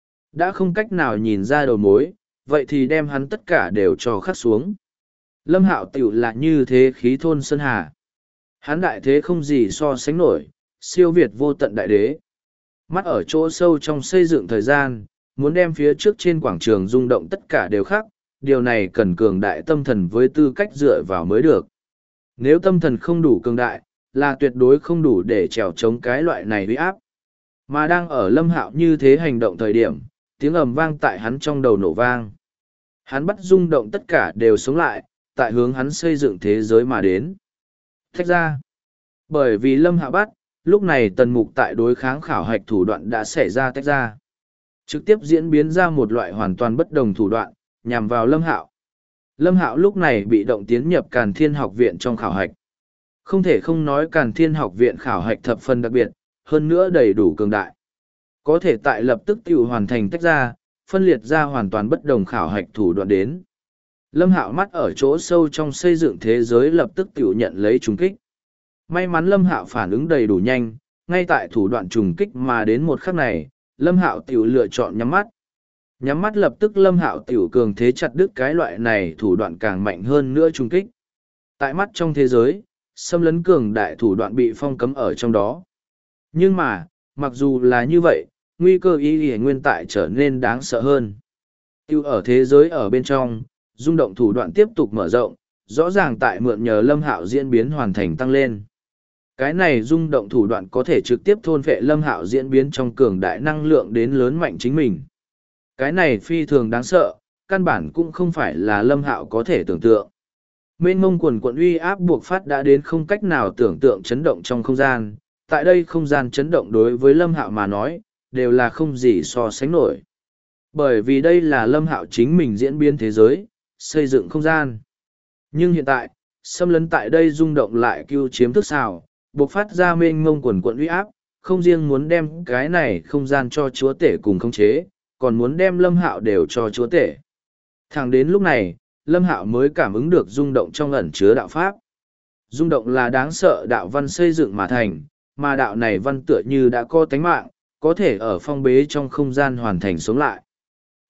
Đã không cách nào nhìn ra đầu mối, vậy thì đem hắn tất cả đều cho khắc xuống. Lâm Hạo tiểu là như thế khí thôn sơn hà. Hắn đại thế không gì so sánh nổi, siêu việt vô tận đại đế. Mắt ở chỗ sâu trong xây dựng thời gian, muốn đem phía trước trên quảng trường rung động tất cả đều khác, điều này cần cường đại tâm thần với tư cách dựa vào mới được. Nếu tâm thần không đủ cường đại, là tuyệt đối không đủ để trèo chống cái loại này uy áp. Mà đang ở Lâm Hạo như thế hành động thời điểm, tiếng ầm vang tại hắn trong đầu nổ vang. Hắn bắt rung động tất cả đều sống lại, tại hướng hắn xây dựng thế giới mà đến. Thách ra, bởi vì Lâm Hạo bắt, lúc này Tần Mục tại đối kháng khảo hạch thủ đoạn đã xảy ra tách ra. Trực tiếp diễn biến ra một loại hoàn toàn bất đồng thủ đoạn, nhằm vào Lâm Hạo. Lâm Hạo lúc này bị động tiến nhập Càn Thiên Học viện trong khảo hạch. Không thể không nói Càn Thiên Học viện khảo hạch thập phần đặc biệt, hơn nữa đầy đủ cường đại. Có thể tại lập tức tự hoàn thành tách ra, phân liệt ra hoàn toàn bất đồng khảo hạch thủ đoạn đến. Lâm Hạo mắt ở chỗ sâu trong xây dựng thế giới lập tức tự nhận lấy trùng kích. May mắn Lâm Hạo phản ứng đầy đủ nhanh, ngay tại thủ đoạn trùng kích mà đến một khắc này, Lâm Hạo tiểu lựa chọn nhắm mắt. Nhắm mắt lập tức Lâm Hạo tiểu cường thế chặt đứt cái loại này thủ đoạn càng mạnh hơn nữa trùng kích. Tại mắt trong thế giới, xâm lấn cường đại thủ đoạn bị phong cấm ở trong đó. Nhưng mà, mặc dù là như vậy, nguy cơ y nguyên tại trở nên đáng sợ hơn. Tiêu ở thế giới ở bên trong, rung động thủ đoạn tiếp tục mở rộng, rõ ràng tại mượn nhờ Lâm Hạo diễn biến hoàn thành tăng lên. Cái này rung động thủ đoạn có thể trực tiếp thôn phệ Lâm Hạo diễn biến trong cường đại năng lượng đến lớn mạnh chính mình. Cái này phi thường đáng sợ, căn bản cũng không phải là Lâm Hạo có thể tưởng tượng. Mênh mông quần quận uy áp buộc phát đã đến không cách nào tưởng tượng chấn động trong không gian. Tại đây không gian chấn động đối với Lâm Hạo mà nói, đều là không gì so sánh nổi. Bởi vì đây là Lâm Hạo chính mình diễn biến thế giới, xây dựng không gian. Nhưng hiện tại, xâm lấn tại đây rung động lại cưu chiếm thức xào, buộc phát ra mênh mông quần quận uy áp, không riêng muốn đem cái này không gian cho chúa tể cùng khống chế, còn muốn đem Lâm Hạo đều cho chúa tể. Thẳng đến lúc này, Lâm Hạo mới cảm ứng được rung động trong ẩn chứa đạo pháp. Rung động là đáng sợ đạo văn xây dựng mà thành, mà đạo này văn tựa như đã có tánh mạng, có thể ở phong bế trong không gian hoàn thành sống lại.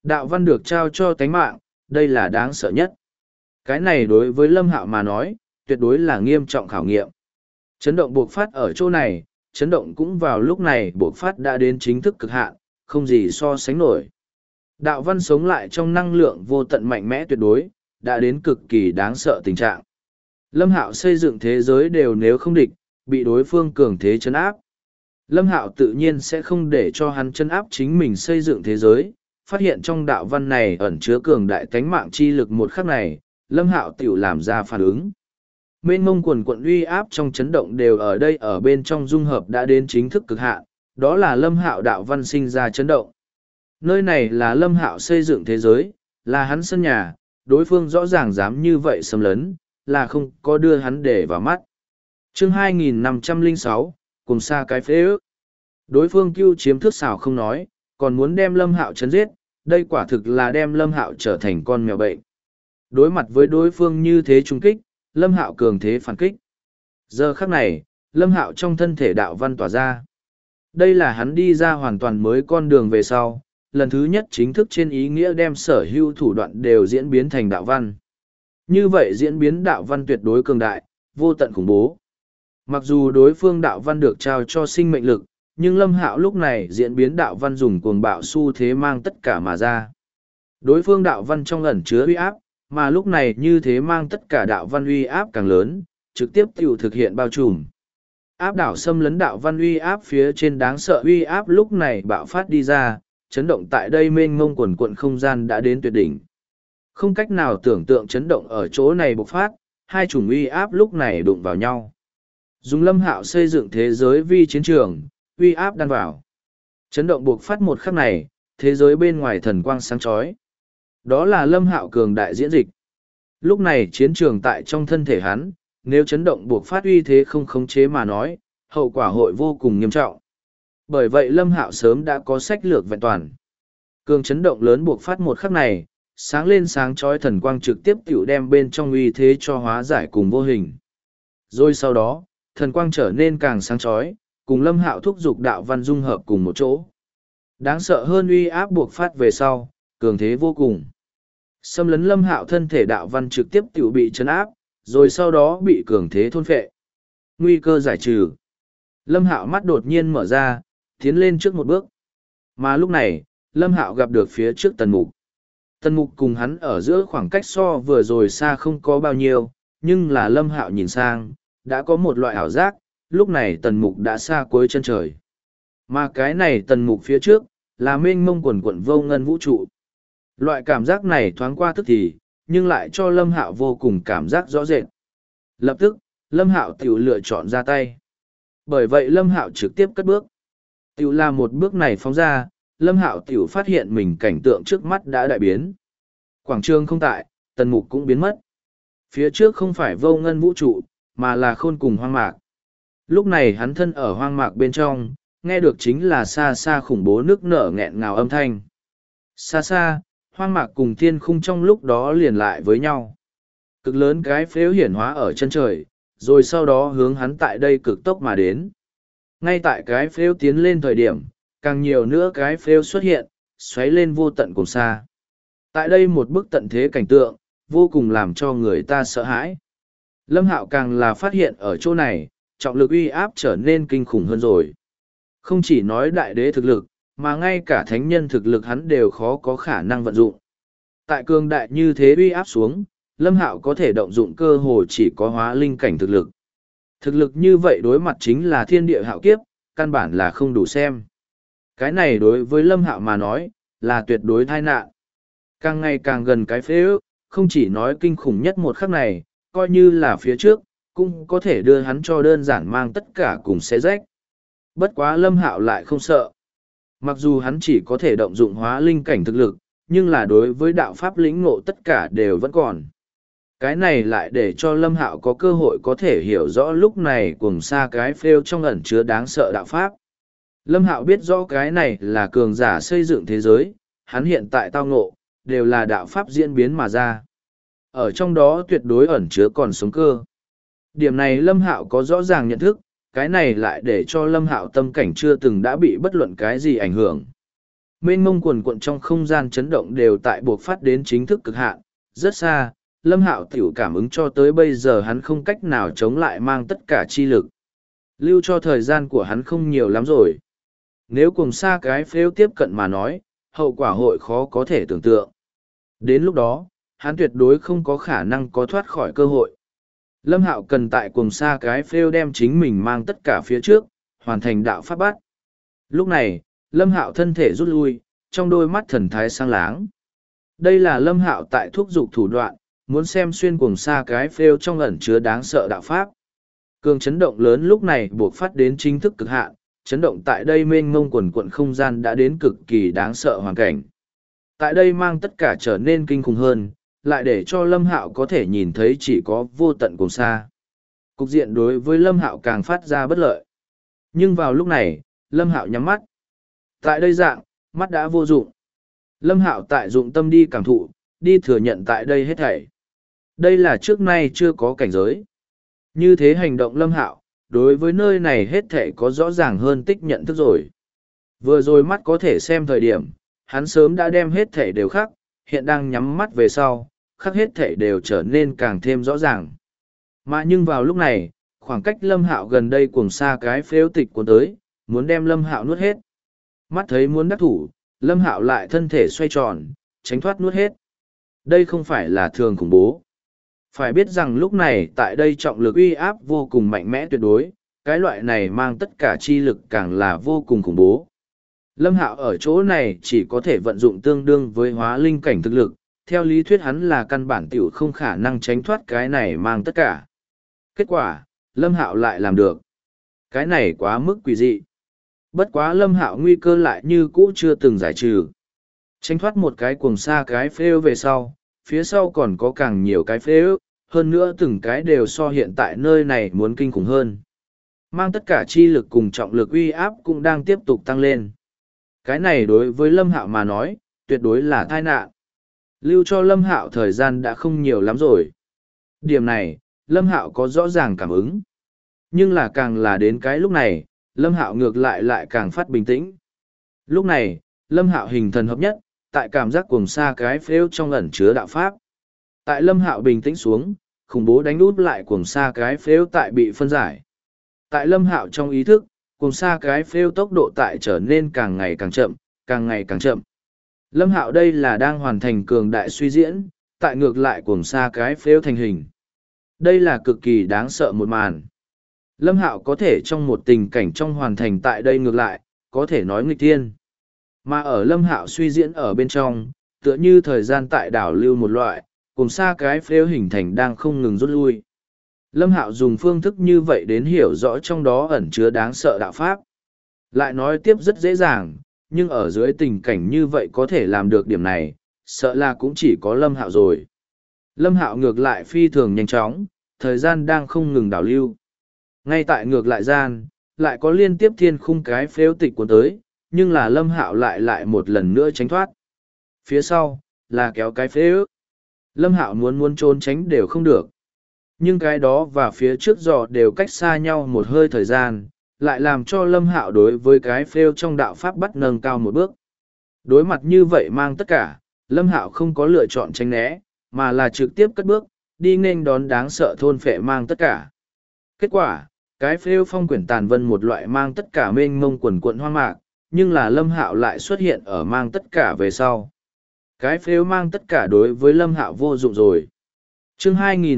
Đạo văn được trao cho tánh mạng, đây là đáng sợ nhất. Cái này đối với Lâm Hạo mà nói, tuyệt đối là nghiêm trọng khảo nghiệm. Chấn động buộc phát ở chỗ này, chấn động cũng vào lúc này buộc phát đã đến chính thức cực hạn, không gì so sánh nổi. Đạo văn sống lại trong năng lượng vô tận mạnh mẽ tuyệt đối, đã đến cực kỳ đáng sợ tình trạng. Lâm Hạo xây dựng thế giới đều nếu không địch, bị đối phương cường thế chấn áp. Lâm Hạo tự nhiên sẽ không để cho hắn chấn áp chính mình xây dựng thế giới, phát hiện trong đạo văn này ẩn chứa cường đại tánh mạng chi lực một khắc này, Lâm Hạo tiểu làm ra phản ứng. Mênh mông quần quận uy áp trong chấn động đều ở đây ở bên trong dung hợp đã đến chính thức cực hạn, đó là Lâm Hạo đạo văn sinh ra chấn động. Nơi này là Lâm Hạo xây dựng thế giới, là hắn sân nhà, đối phương rõ ràng dám như vậy xâm lấn, là không có đưa hắn để vào mắt. Chương 2506, cùng xa cái phế ước. Đối phương cưu chiếm thước xảo không nói, còn muốn đem Lâm Hạo chấn giết, đây quả thực là đem Lâm Hạo trở thành con mèo bệnh. Đối mặt với đối phương như thế trung kích, Lâm Hạo cường thế phản kích. Giờ khắc này, Lâm Hạo trong thân thể đạo văn tỏa ra. Đây là hắn đi ra hoàn toàn mới con đường về sau, lần thứ nhất chính thức trên ý nghĩa đem sở hữu thủ đoạn đều diễn biến thành đạo văn. Như vậy diễn biến đạo văn tuyệt đối cường đại, vô tận khủng bố. Mặc dù đối phương đạo văn được trao cho sinh mệnh lực, nhưng Lâm Hạo lúc này diễn biến đạo văn dùng cuồng bạo xu thế mang tất cả mà ra. Đối phương đạo văn trong ẩn chứa uy áp, mà lúc này như thế mang tất cả đạo văn uy áp càng lớn, trực tiếp tiểu thực hiện bao trùm. Áp đảo xâm lấn đạo văn uy áp phía trên đáng sợ uy áp lúc này bạo phát đi ra, chấn động tại đây mênh mông quần quận không gian đã đến tuyệt đỉnh. Không cách nào tưởng tượng chấn động ở chỗ này bộc phát, hai chủng uy áp lúc này đụng vào nhau. Dùng Lâm Hạo xây dựng thế giới vi chiến trường, uy áp đan vào. Chấn động buộc phát một khắc này, thế giới bên ngoài thần quang sáng chói. Đó là Lâm Hạo cường đại diễn dịch. Lúc này chiến trường tại trong thân thể hắn, nếu chấn động buộc phát uy thế không khống chế mà nói, hậu quả hội vô cùng nghiêm trọng. Bởi vậy Lâm Hạo sớm đã có sách lược vẹn toàn. Cường chấn động lớn buộc phát một khắc này, sáng lên sáng chói thần quang trực tiếp tiểu đem bên trong uy thế cho hóa giải cùng vô hình. Rồi sau đó, thần quang trở nên càng sáng chói, cùng Lâm Hạo thúc giục đạo văn dung hợp cùng một chỗ. Đáng sợ hơn uy áp buộc phát về sau, cường thế vô cùng. Xâm lấn Lâm Hạo thân thể đạo văn trực tiếp tiểu bị chấn áp, rồi sau đó bị cường thế thôn phệ. Nguy cơ giải trừ. Lâm Hạo mắt đột nhiên mở ra, tiến lên trước một bước. Mà lúc này, Lâm Hạo gặp được phía trước Tần Mục. Tần Mục cùng hắn ở giữa khoảng cách so vừa rồi xa không có bao nhiêu, nhưng là Lâm Hạo nhìn sang, đã có một loại ảo giác, lúc này Tần Mục đã xa cuối chân trời. Mà cái này Tần Mục phía trước, là mênh mông quần quận vô ngân vũ trụ. Loại cảm giác này thoáng qua tức thì, nhưng lại cho Lâm Hạo vô cùng cảm giác rõ rệt. Lập tức, Lâm Hạo tiểu lựa chọn ra tay. Bởi vậy Lâm Hạo trực tiếp cất bước. Tiểu là một bước này phóng ra, Lâm Hạo tiểu phát hiện mình cảnh tượng trước mắt đã đại biến. Quảng trường không tại, Tần Mục cũng biến mất. Phía trước không phải vô ngân vũ trụ, mà là khôn cùng hoang mạc. Lúc này hắn thân ở hoang mạc bên trong, nghe được chính là xa xa khủng bố nước nở nghẹn ngào âm thanh. Xa xa, hoang mạc cùng thiên khung trong lúc đó liền lại với nhau. Cực lớn cái phếu hiển hóa ở chân trời, rồi sau đó hướng hắn tại đây cực tốc mà đến. Ngay tại cái phếu tiến lên thời điểm, càng nhiều nữa cái phếu xuất hiện, xoáy lên vô tận cùng xa. Tại đây một bức tận thế cảnh tượng, vô cùng làm cho người ta sợ hãi. Lâm Hạo càng là phát hiện ở chỗ này, trọng lực uy áp trở nên kinh khủng hơn rồi. Không chỉ nói đại đế thực lực, mà ngay cả thánh nhân thực lực hắn đều khó có khả năng vận dụng. Tại cường đại như thế uy áp xuống, Lâm Hạo có thể động dụng cơ hồ chỉ có hóa linh cảnh thực lực. Thực lực như vậy đối mặt chính là thiên địa hạo kiếp, căn bản là không đủ xem. Cái này đối với Lâm Hạo mà nói, là tuyệt đối tai nạn. Càng ngày càng gần cái phế ước, không chỉ nói kinh khủng nhất một khắc này, coi như là phía trước, cũng có thể đưa hắn cho đơn giản mang tất cả cùng xé rách. Bất quá Lâm Hạo lại không sợ. Mặc dù hắn chỉ có thể động dụng hóa linh cảnh thực lực, nhưng là đối với đạo pháp lĩnh ngộ tất cả đều vẫn còn. Cái này lại để cho Lâm Hạo có cơ hội có thể hiểu rõ lúc này cùng xa cái phêu trong ẩn chứa đáng sợ đạo pháp. Lâm Hạo biết rõ cái này là cường giả xây dựng thế giới, hắn hiện tại tao ngộ, đều là đạo pháp diễn biến mà ra. Ở trong đó tuyệt đối ẩn chứa còn sống cơ. Điểm này Lâm Hạo có rõ ràng nhận thức, cái này lại để cho Lâm Hạo tâm cảnh chưa từng đã bị bất luận cái gì ảnh hưởng. mênh mông quần quận trong không gian chấn động đều tại buộc phát đến chính thức cực hạn, rất xa, Lâm Hạo tiểu cảm ứng cho tới bây giờ hắn không cách nào chống lại mang tất cả chi lực. Lưu cho thời gian của hắn không nhiều lắm rồi. Nếu cùng xa cái phếu tiếp cận mà nói, hậu quả hội khó có thể tưởng tượng. Đến lúc đó, hắn tuyệt đối không có khả năng có thoát khỏi cơ hội. Lâm Hạo cần tại cùng xa cái phêu đem chính mình mang tất cả phía trước, hoàn thành đạo pháp bắt. Lúc này, Lâm Hạo thân thể rút lui, trong đôi mắt thần thái sang láng. Đây là Lâm Hạo tại thúc dục thủ đoạn, muốn xem xuyên cùng xa cái phêu trong ẩn chứa đáng sợ đạo pháp. Cường chấn động lớn lúc này buộc phát đến chính thức cực hạn, chấn động tại đây mênh mông quần quận không gian đã đến cực kỳ đáng sợ hoàn cảnh. Tại đây mang tất cả trở nên kinh khủng hơn, lại để cho Lâm Hạo có thể nhìn thấy chỉ có vô tận cùng xa. Cục diện đối với Lâm Hạo càng phát ra bất lợi. Nhưng vào lúc này, Lâm Hạo nhắm mắt. Tại đây dạng, mắt đã vô dụng. Lâm Hạo tại dụng tâm đi cảm thụ, đi thừa nhận tại đây hết thảy. Đây là trước nay chưa có cảnh giới. Như thế hành động Lâm Hạo, đối với nơi này hết thảy có rõ ràng hơn tích nhận thức rồi. Vừa rồi mắt có thể xem thời điểm, hắn sớm đã đem hết thảy đều khắc, hiện đang nhắm mắt về sau, khắc hết thảy đều trở nên càng thêm rõ ràng. Mà nhưng vào lúc này, khoảng cách Lâm Hạo gần đây cuồng xa cái phếu tịch cuốn tới, muốn đem Lâm Hạo nuốt hết. Mắt thấy muốn đắc thủ, Lâm Hạo lại thân thể xoay tròn, tránh thoát nuốt hết. Đây không phải là thường khủng bố. Phải biết rằng lúc này tại đây trọng lực uy áp vô cùng mạnh mẽ tuyệt đối, cái loại này mang tất cả chi lực càng là vô cùng khủng bố. Lâm Hạo ở chỗ này chỉ có thể vận dụng tương đương với hóa linh cảnh thực lực, theo lý thuyết hắn là căn bản tiểu không khả năng tránh thoát cái này mang tất cả. Kết quả, Lâm Hạo lại làm được. Cái này quá mức quỷ dị. Bất quá Lâm Hạo nguy cơ lại như cũ chưa từng giải trừ. Tránh thoát một cái cuồng xa cái phêu về sau, phía sau còn có càng nhiều cái phêu, hơn nữa từng cái đều so hiện tại nơi này muốn kinh khủng hơn. Mang tất cả chi lực cùng trọng lực uy áp cũng đang tiếp tục tăng lên. Cái này đối với Lâm Hạo mà nói, tuyệt đối là tai nạn. Lưu cho Lâm Hạo thời gian đã không nhiều lắm rồi. Điểm này, Lâm Hạo có rõ ràng cảm ứng. Nhưng là càng là đến cái lúc này, Lâm Hạo ngược lại càng phát bình tĩnh. Lúc này, Lâm Hạo hình thần hợp nhất, tại cảm giác cuồng xa cái phếu trong ẩn chứa đạo pháp. Tại Lâm Hạo bình tĩnh xuống, khủng bố đánh út lại cuồng xa cái phếu tại bị phân giải. Tại Lâm Hạo trong ý thức, cuồng xa cái phếu tốc độ tại trở nên càng ngày càng chậm, càng ngày càng chậm. Lâm Hạo đây là đang hoàn thành cường đại suy diễn, tại ngược lại cuồng xa cái phếu thành hình. Đây là cực kỳ đáng sợ một màn. Lâm Hạo có thể trong một tình cảnh trong hoàn thành tại đây ngược lại, có thể nói nghịch thiên. Mà ở Lâm Hạo suy diễn ở bên trong, tựa như thời gian tại đảo lưu một loại, cùng xa cái phếu hình thành đang không ngừng rút lui. Lâm Hạo dùng phương thức như vậy đến hiểu rõ trong đó ẩn chứa đáng sợ đạo pháp. Lại nói tiếp rất dễ dàng, nhưng ở dưới tình cảnh như vậy có thể làm được điểm này, sợ là cũng chỉ có Lâm Hạo rồi. Lâm Hạo ngược lại phi thường nhanh chóng, thời gian đang không ngừng đảo lưu. Ngay tại ngược lại gian, lại có liên tiếp thiên khung cái phếu tịch cuốn tới, nhưng là Lâm Hạo lại một lần nữa tránh thoát. Phía sau, là kéo cái phếu. Lâm Hạo muốn trốn tránh đều không được. Nhưng cái đó và phía trước giò đều cách xa nhau một hơi thời gian, lại làm cho Lâm Hạo đối với cái phếu trong đạo pháp bắt nâng cao một bước. Đối mặt như vậy mang tất cả, Lâm Hạo không có lựa chọn tránh né, mà là trực tiếp cất bước, đi nghênh đón đáng sợ thôn phệ mang tất cả. Kết quả, cái phêu phong quyển tàn vân một loại mang tất cả mênh mông quần quận hoang mạc, nhưng là Lâm Hạo lại xuất hiện ở mang tất cả về sau. Cái phêu mang tất cả đối với Lâm Hạo vô dụng rồi. Chương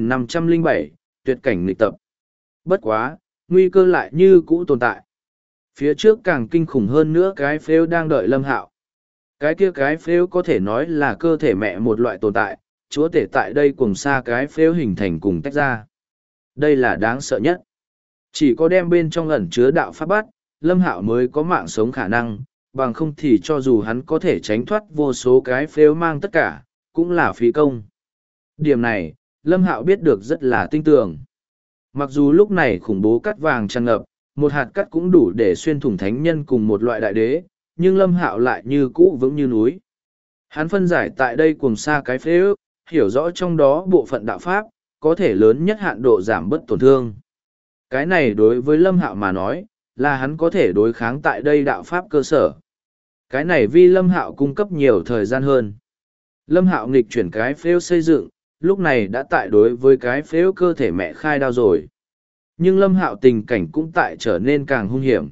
2507, tuyệt cảnh nghịch tập. Bất quá, nguy cơ lại như cũ tồn tại. Phía trước càng kinh khủng hơn nữa cái phêu đang đợi Lâm Hạo. Cái kia cái phêu có thể nói là cơ thể mẹ một loại tồn tại, chúa tể tại đây cùng xa cái phêu hình thành cùng tách ra. Đây là đáng sợ nhất. Chỉ có đem bên trong ẩn chứa đạo pháp bắt, Lâm Hạo mới có mạng sống khả năng, bằng không thì cho dù hắn có thể tránh thoát vô số cái phếu mang tất cả, cũng là phí công. Điểm này, Lâm Hạo biết được rất là tinh tường. Mặc dù lúc này khủng bố cắt vàng tràn ngập, một hạt cắt cũng đủ để xuyên thủng thánh nhân cùng một loại đại đế, nhưng Lâm Hạo lại như cũ vững như núi. Hắn phân giải tại đây cùng xa cái phếu, hiểu rõ trong đó bộ phận đạo pháp, có thể lớn nhất hạn độ giảm bất tổn thương. Cái này đối với Lâm Hạo mà nói, là hắn có thể đối kháng tại đây đạo pháp cơ sở. Cái này vì Lâm Hạo cung cấp nhiều thời gian hơn. Lâm Hạo nghịch chuyển cái phếu xây dựng, lúc này đã tại đối với cái phếu cơ thể mẹ khai đao rồi. Nhưng Lâm Hạo tình cảnh cũng tại trở nên càng hung hiểm.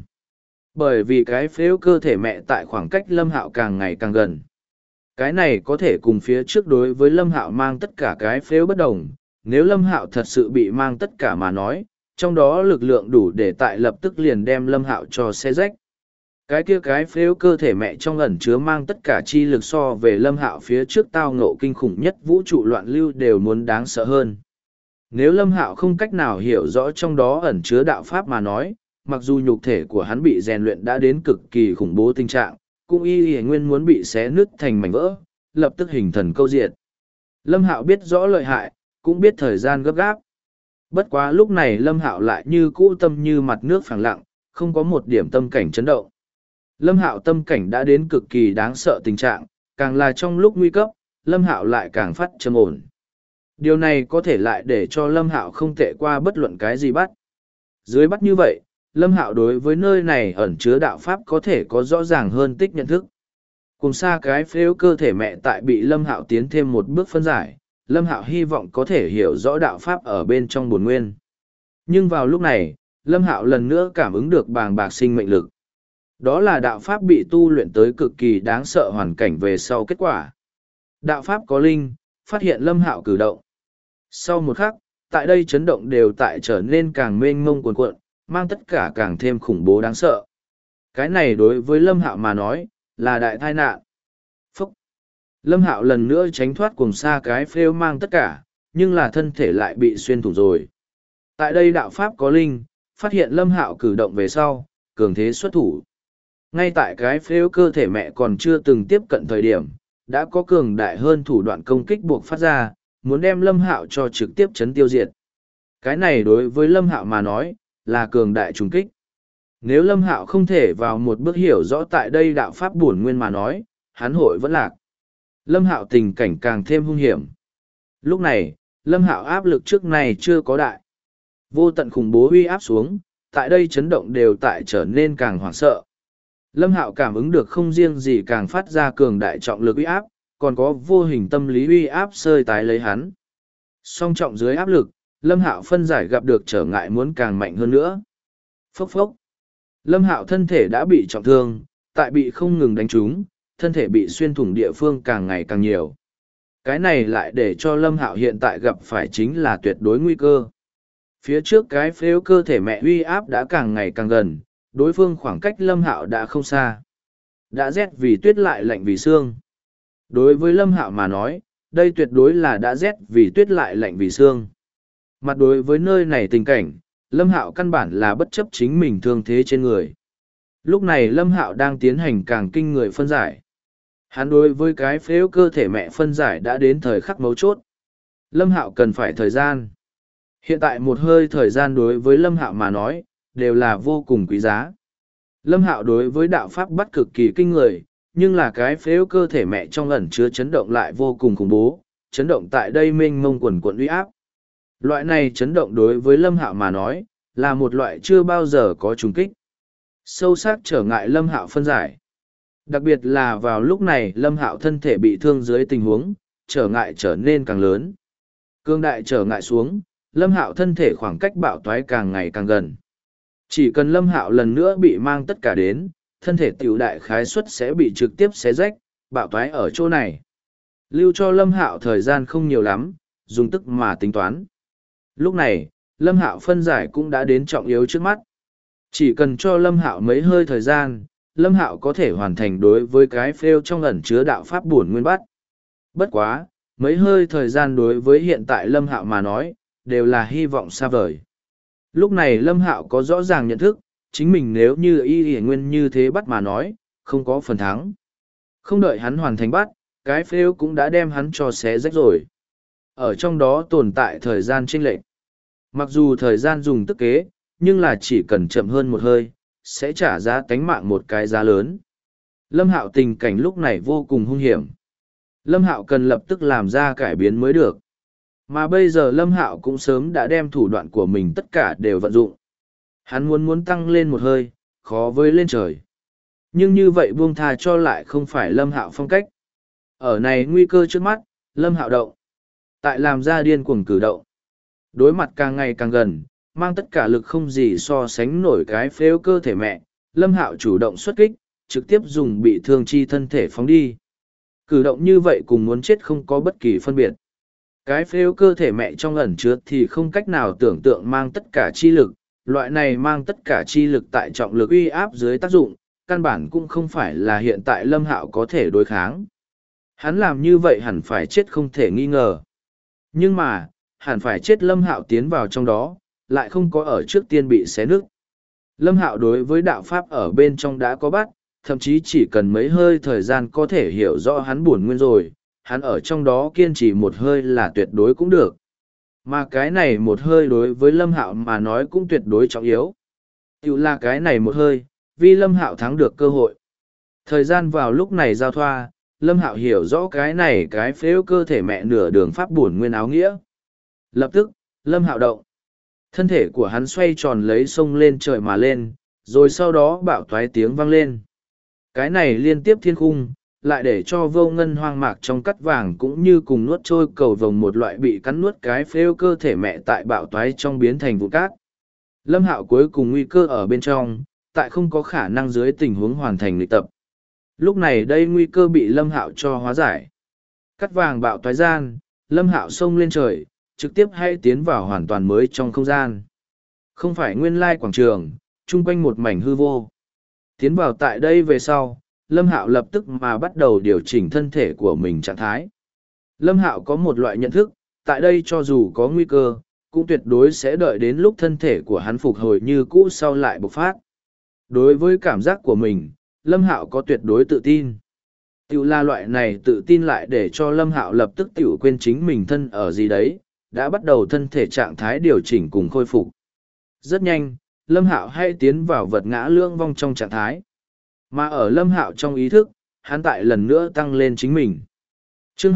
Bởi vì cái phếu cơ thể mẹ tại khoảng cách Lâm Hạo càng ngày càng gần. Cái này có thể cùng phía trước đối với Lâm Hạo mang tất cả cái phếu bất đồng. Nếu Lâm Hạo thật sự bị mang tất cả mà nói, trong đó lực lượng đủ để tại lập tức liền đem Lâm Hạo cho xé rách. Cái kia cái phếu cơ thể mẹ trong ẩn chứa mang tất cả chi lực so về Lâm Hạo phía trước tao ngộ kinh khủng nhất vũ trụ loạn lưu đều muốn đáng sợ hơn. Nếu Lâm Hạo không cách nào hiểu rõ trong đó ẩn chứa đạo pháp mà nói, mặc dù nhục thể của hắn bị rèn luyện đã đến cực kỳ khủng bố tình trạng, cũng y nguyên muốn bị xé nứt thành mảnh vỡ, lập tức hình thần câu diệt. Lâm Hạo biết rõ lợi hại, cũng biết thời gian gấp gáp. Bất quá lúc này Lâm Hạo lại như cũ tâm như mặt nước phẳng lặng, không có một điểm tâm cảnh chấn động. Lâm Hạo tâm cảnh đã đến cực kỳ đáng sợ tình trạng, càng là trong lúc nguy cấp, Lâm Hạo lại càng phát trầm ổn. Điều này có thể lại để cho Lâm Hạo không tệ qua bất luận cái gì bắt. Dưới bắt như vậy, Lâm Hạo đối với nơi này ẩn chứa đạo pháp có thể có rõ ràng hơn tích nhận thức. Cùng xa cái phếu cơ thể mẹ tại bị Lâm Hạo tiến thêm một bước phân giải, Lâm Hạo hy vọng có thể hiểu rõ đạo pháp ở bên trong bổn nguyên. Nhưng vào lúc này, Lâm Hạo lần nữa cảm ứng được bàng bạc sinh mệnh lực. Đó là đạo pháp bị tu luyện tới cực kỳ đáng sợ hoàn cảnh về sau kết quả. Đạo pháp có linh, phát hiện Lâm Hạo cử động. Sau một khắc, tại đây chấn động đều tại trở nên càng mênh mông cuồn cuộn, mang tất cả càng thêm khủng bố đáng sợ. Cái này đối với Lâm Hạo mà nói, là đại tai nạn. Phúc! Lâm Hạo lần nữa tránh thoát cùng xa cái phêu mang tất cả, nhưng là thân thể lại bị xuyên thủng rồi. Tại đây đạo pháp có linh, phát hiện Lâm Hạo cử động về sau, cường thế xuất thủ. Ngay tại cái phêu cơ thể mẹ còn chưa từng tiếp cận thời điểm, đã có cường đại hơn thủ đoạn công kích buộc phát ra, muốn đem Lâm Hạo cho trực tiếp chấn tiêu diệt. Cái này đối với Lâm Hạo mà nói, là cường đại trùng kích. Nếu Lâm Hạo không thể vào một bước hiểu rõ tại đây đạo pháp bổn nguyên mà nói, hắn hội vẫn lạc. Lâm Hạo tình cảnh càng thêm hung hiểm. Lúc này, Lâm Hạo áp lực trước này chưa có đại. Vô tận khủng bố uy áp xuống, tại đây chấn động đều tại trở nên càng hoảng sợ. Lâm Hạo cảm ứng được không riêng gì càng phát ra cường đại trọng lực uy áp, còn có vô hình tâm lý uy áp sơi tái lấy hắn. Song trọng dưới áp lực, Lâm Hạo phân giải gặp được trở ngại muốn càng mạnh hơn nữa. Phốc phốc. Lâm Hạo thân thể đã bị trọng thương, tại bị không ngừng đánh trúng, thân thể bị xuyên thủng địa phương càng ngày càng nhiều. Cái này lại để cho Lâm Hạo hiện tại gặp phải chính là tuyệt đối nguy cơ. Phía trước cái phếu cơ thể mẹ uy áp đã càng ngày càng gần, đối phương khoảng cách Lâm Hạo đã không xa. Đã rét vì tuyết lại lạnh vì xương. Đối với Lâm Hạo mà nói, đây tuyệt đối là đã rét vì tuyết lại lạnh vì xương. Mặt đối với nơi này tình cảnh, Lâm Hạo căn bản là bất chấp chính mình thương thế trên người. Lúc này Lâm Hạo đang tiến hành càng kinh người phân giải. Hắn đối với cái phếu cơ thể mẹ phân giải đã đến thời khắc mấu chốt. Lâm Hạo cần phải thời gian. Hiện tại một hơi thời gian đối với Lâm Hạo mà nói, đều là vô cùng quý giá. Lâm Hạo đối với đạo pháp bắt cực kỳ kinh người, nhưng là cái phếu cơ thể mẹ trong ẩn chứa chấn động lại vô cùng khủng bố, chấn động tại đây mênh mông quần quận uy áp. Loại này chấn động đối với Lâm Hạo mà nói, là một loại chưa bao giờ có trùng kích. Sâu sắc trở ngại Lâm Hạo phân giải. Đặc biệt là vào lúc này Lâm Hạo thân thể bị thương dưới tình huống, trở ngại trở nên càng lớn. Cương đại trở ngại xuống, Lâm Hạo thân thể khoảng cách bạo toái càng ngày càng gần. Chỉ cần Lâm Hạo lần nữa bị mang tất cả đến, thân thể tiểu đại khái suất sẽ bị trực tiếp xé rách, bạo toái ở chỗ này. Lưu cho Lâm Hạo thời gian không nhiều lắm, dùng tức mà tính toán. Lúc này, Lâm Hạo phân giải cũng đã đến trọng yếu trước mắt. Chỉ cần cho Lâm Hạo mấy hơi thời gian, Lâm Hạo có thể hoàn thành đối với cái phêu trong ẩn chứa đạo pháp bổn nguyên bắt. Bất quá, mấy hơi thời gian đối với hiện tại Lâm Hạo mà nói, đều là hy vọng xa vời. Lúc này Lâm Hạo có rõ ràng nhận thức, chính mình nếu như y nguyên như thế bắt mà nói, không có phần thắng. Không đợi hắn hoàn thành bắt, cái phêu cũng đã đem hắn cho xé rách rồi. Ở trong đó tồn tại thời gian chênh lệch. Mặc dù thời gian dùng tức kế, nhưng là chỉ cần chậm hơn một hơi, sẽ trả giá tánh mạng một cái giá lớn. Lâm Hạo tình cảnh lúc này vô cùng hung hiểm. Lâm Hạo cần lập tức làm ra cải biến mới được. Mà bây giờ Lâm Hạo cũng sớm đã đem thủ đoạn của mình tất cả đều vận dụng. Hắn muốn tăng lên một hơi, khó với lên trời. Nhưng như vậy buông tha cho lại không phải Lâm Hạo phong cách. Ở này nguy cơ trước mắt, Lâm Hạo động. Tại làm ra điên cuồng cử động. Đối mặt càng ngày càng gần, mang tất cả lực không gì so sánh nổi cái phếu cơ thể mẹ, Lâm Hạo chủ động xuất kích, trực tiếp dùng bị thương chi thân thể phóng đi. Cử động như vậy cùng muốn chết không có bất kỳ phân biệt. Cái phếu cơ thể mẹ trong ẩn chứa thì không cách nào tưởng tượng mang tất cả chi lực, loại này mang tất cả chi lực tại trọng lực uy áp dưới tác dụng, căn bản cũng không phải là hiện tại Lâm Hạo có thể đối kháng. Hắn làm như vậy hẳn phải chết không thể nghi ngờ. Nhưng mà, hẳn phải chết Lâm Hạo tiến vào trong đó, lại không có ở trước tiên bị xé nứt. Lâm Hạo đối với đạo pháp ở bên trong đã có bắt, thậm chí chỉ cần mấy hơi thời gian có thể hiểu rõ hắn bổn nguyên rồi, hắn ở trong đó kiên trì một hơi là tuyệt đối cũng được. Mà cái này một hơi đối với Lâm Hạo mà nói cũng tuyệt đối trọng yếu. Tiểu là cái này một hơi, vì Lâm Hạo thắng được cơ hội. Thời gian vào lúc này giao thoa, Lâm Hạo hiểu rõ cái này cái phếu cơ thể mẹ nửa đường pháp bổn nguyên áo nghĩa. Lập tức, Lâm Hạo động. Thân thể của hắn xoay tròn lấy sông lên trời mà lên, rồi sau đó bạo thoái tiếng vang lên. Cái này liên tiếp thiên khung, lại để cho vô ngân hoang mạc trong cắt vàng cũng như cùng nuốt trôi cầu vồng một loại bị cắn nuốt cái phếu cơ thể mẹ tại bạo toái trong biến thành vụ cát. Lâm Hạo cuối cùng nguy cơ ở bên trong, tại không có khả năng dưới tình huống hoàn thành luyện tập. Lúc này đây nguy cơ bị Lâm Hạo cho hóa giải. Cắt vàng bạo toái gian, Lâm Hạo xông lên trời, trực tiếp hay tiến vào hoàn toàn mới trong không gian. Không phải nguyên lai quảng trường, chung quanh một mảnh hư vô. Tiến vào tại đây về sau, Lâm Hạo lập tức mà bắt đầu điều chỉnh thân thể của mình trạng thái. Lâm Hạo có một loại nhận thức, tại đây cho dù có nguy cơ, cũng tuyệt đối sẽ đợi đến lúc thân thể của hắn phục hồi như cũ sau lại bộc phát. Đối với cảm giác của mình, Lâm Hạo có tuyệt đối tự tin. Tiểu là loại này tự tin lại để cho Lâm Hạo lập tức tiểu quên chính mình thân ở gì đấy, đã bắt đầu thân thể trạng thái điều chỉnh cùng khôi phục. Rất nhanh, Lâm Hạo hay tiến vào vật ngã lưỡng vong trong trạng thái. Mà ở Lâm Hạo trong ý thức, hắn tại lần nữa tăng lên chính mình. Chương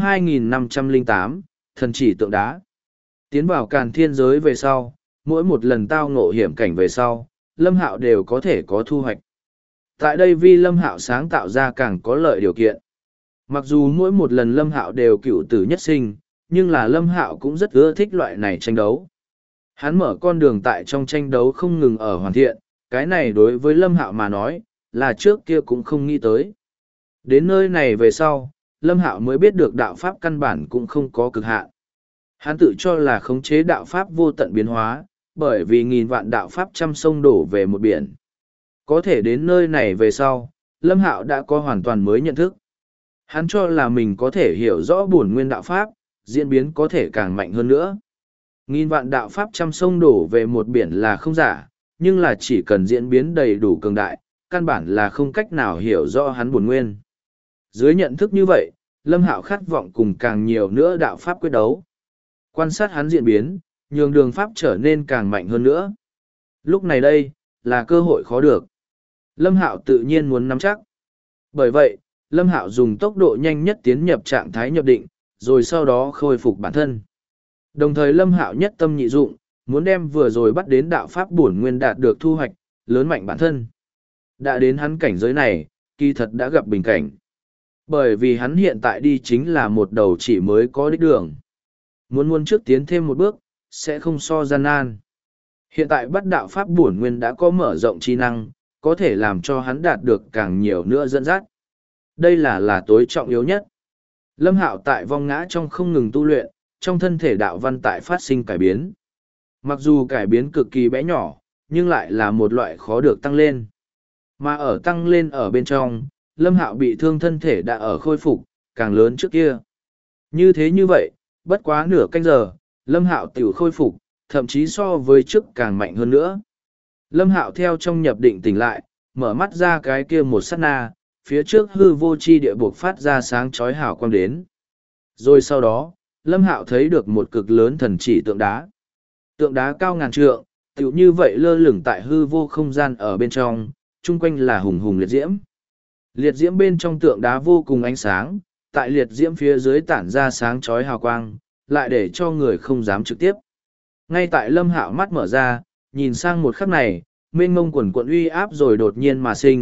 2508, Thần chỉ tượng đá. Tiến vào Càn Thiên giới về sau, mỗi một lần tao ngộ hiểm cảnh về sau, Lâm Hạo đều có thể có thu hoạch. Tại đây vì Lâm Hạo sáng tạo ra càng có lợi điều kiện. Mặc dù mỗi một lần Lâm Hạo đều cựu tử nhất sinh, nhưng là Lâm Hạo cũng rất ưa thích loại này tranh đấu. Hắn mở con đường tại trong tranh đấu không ngừng ở hoàn thiện, cái này đối với Lâm Hạo mà nói, là trước kia cũng không nghĩ tới. Đến nơi này về sau, Lâm Hạo mới biết được đạo pháp căn bản cũng không có cực hạn. Hắn tự cho là khống chế đạo pháp vô tận biến hóa, bởi vì nghìn vạn đạo pháp trăm sông đổ về một biển. Có thể đến nơi này về sau, Lâm Hạo đã có hoàn toàn mới nhận thức. Hắn cho là mình có thể hiểu rõ bổn nguyên đạo pháp, diễn biến có thể càng mạnh hơn nữa. Nghìn vạn đạo pháp trăm sông đổ về một biển là không giả, nhưng là chỉ cần diễn biến đầy đủ cường đại, căn bản là không cách nào hiểu rõ hắn bổn nguyên. Dưới nhận thức như vậy, Lâm Hạo khát vọng cùng càng nhiều nữa đạo pháp quyết đấu. Quan sát hắn diễn biến, nhường đường pháp trở nên càng mạnh hơn nữa. Lúc này đây, là cơ hội khó được. Lâm Hạo tự nhiên muốn nắm chắc. Bởi vậy, Lâm Hạo dùng tốc độ nhanh nhất tiến nhập trạng thái nhập định, rồi sau đó khôi phục bản thân. Đồng thời Lâm Hạo nhất tâm nhị dụng, muốn đem vừa rồi bắt đến đạo pháp bổn nguyên đạt được thu hoạch, lớn mạnh bản thân. Đã đến hắn cảnh giới này, kỳ thật đã gặp bình cảnh. Bởi vì hắn hiện tại đi chính là một đầu chỉ mới có đích đường. Muốn trước tiến thêm một bước, sẽ không so gian nan. Hiện tại bắt đạo pháp bổn nguyên đã có mở rộng chi năng, có thể làm cho hắn đạt được càng nhiều nữa dẫn dắt. Đây là tối trọng yếu nhất. Lâm Hạo tại vong ngã trong không ngừng tu luyện, trong thân thể đạo văn tại phát sinh cải biến. Mặc dù cải biến cực kỳ bé nhỏ, nhưng lại là một loại khó được tăng lên. Mà ở tăng lên ở bên trong, Lâm Hạo bị thương thân thể đã ở khôi phục, càng lớn trước kia. Như thế như vậy, bất quá nửa canh giờ, Lâm Hạo tiểu khôi phục, thậm chí so với trước càng mạnh hơn nữa. Lâm Hạo theo trong nhập định tỉnh lại, mở mắt ra cái kia một sát na, phía trước hư vô chi địa buộc phát ra sáng chói hào quang đến. Rồi sau đó, Lâm Hạo thấy được một cực lớn thần chỉ tượng đá. Tượng đá cao ngàn trượng, tựu như vậy lơ lửng tại hư vô không gian ở bên trong, chung quanh là hùng hùng liệt diễm. Liệt diễm bên trong tượng đá vô cùng ánh sáng, tại liệt diễm phía dưới tản ra sáng chói hào quang, lại để cho người không dám trực tiếp. Ngay tại Lâm Hạo mắt mở ra, nhìn sang một khắc này, mênh mông quần quận uy áp rồi đột nhiên mà sinh,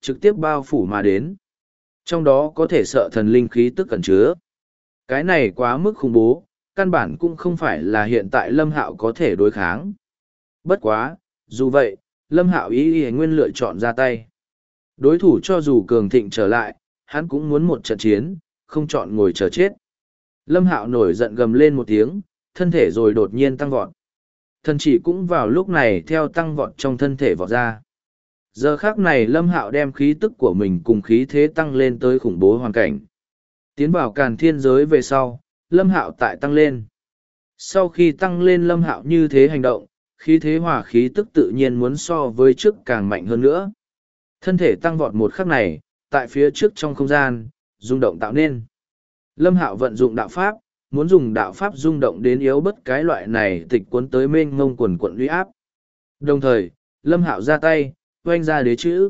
trực tiếp bao phủ mà đến. Trong đó có thể sợ thần linh khí tức cẩn chứa. Cái này quá mức khủng bố, căn bản cũng không phải là hiện tại Lâm Hạo có thể đối kháng. Bất quá, dù vậy, Lâm Hạo ý nguyên lựa chọn ra tay. Đối thủ cho dù cường thịnh trở lại, hắn cũng muốn một trận chiến, không chọn ngồi chờ chết. Lâm Hạo nổi giận gầm lên một tiếng, thân thể rồi đột nhiên tăng vọt. Thần chỉ cũng vào lúc này theo tăng vọt trong thân thể vọt ra. Giờ khác này Lâm Hạo đem khí tức của mình cùng khí thế tăng lên tới khủng bố hoàn cảnh. Tiến vào Càn Thiên giới về sau, Lâm Hạo tại tăng lên. Sau khi tăng lên Lâm Hạo như thế hành động, khí thế hỏa khí tức tự nhiên muốn so với trước càng mạnh hơn nữa. Thân thể tăng vọt một khắc này, tại phía trước trong không gian, rung động tạo nên. Lâm Hạo vận dụng đạo pháp, muốn dùng đạo pháp rung động đến yếu bất cái loại này tịch cuốn tới mênh mông quần quận uy áp. Đồng thời, Lâm Hạo ra tay, oanh ra đế chữ.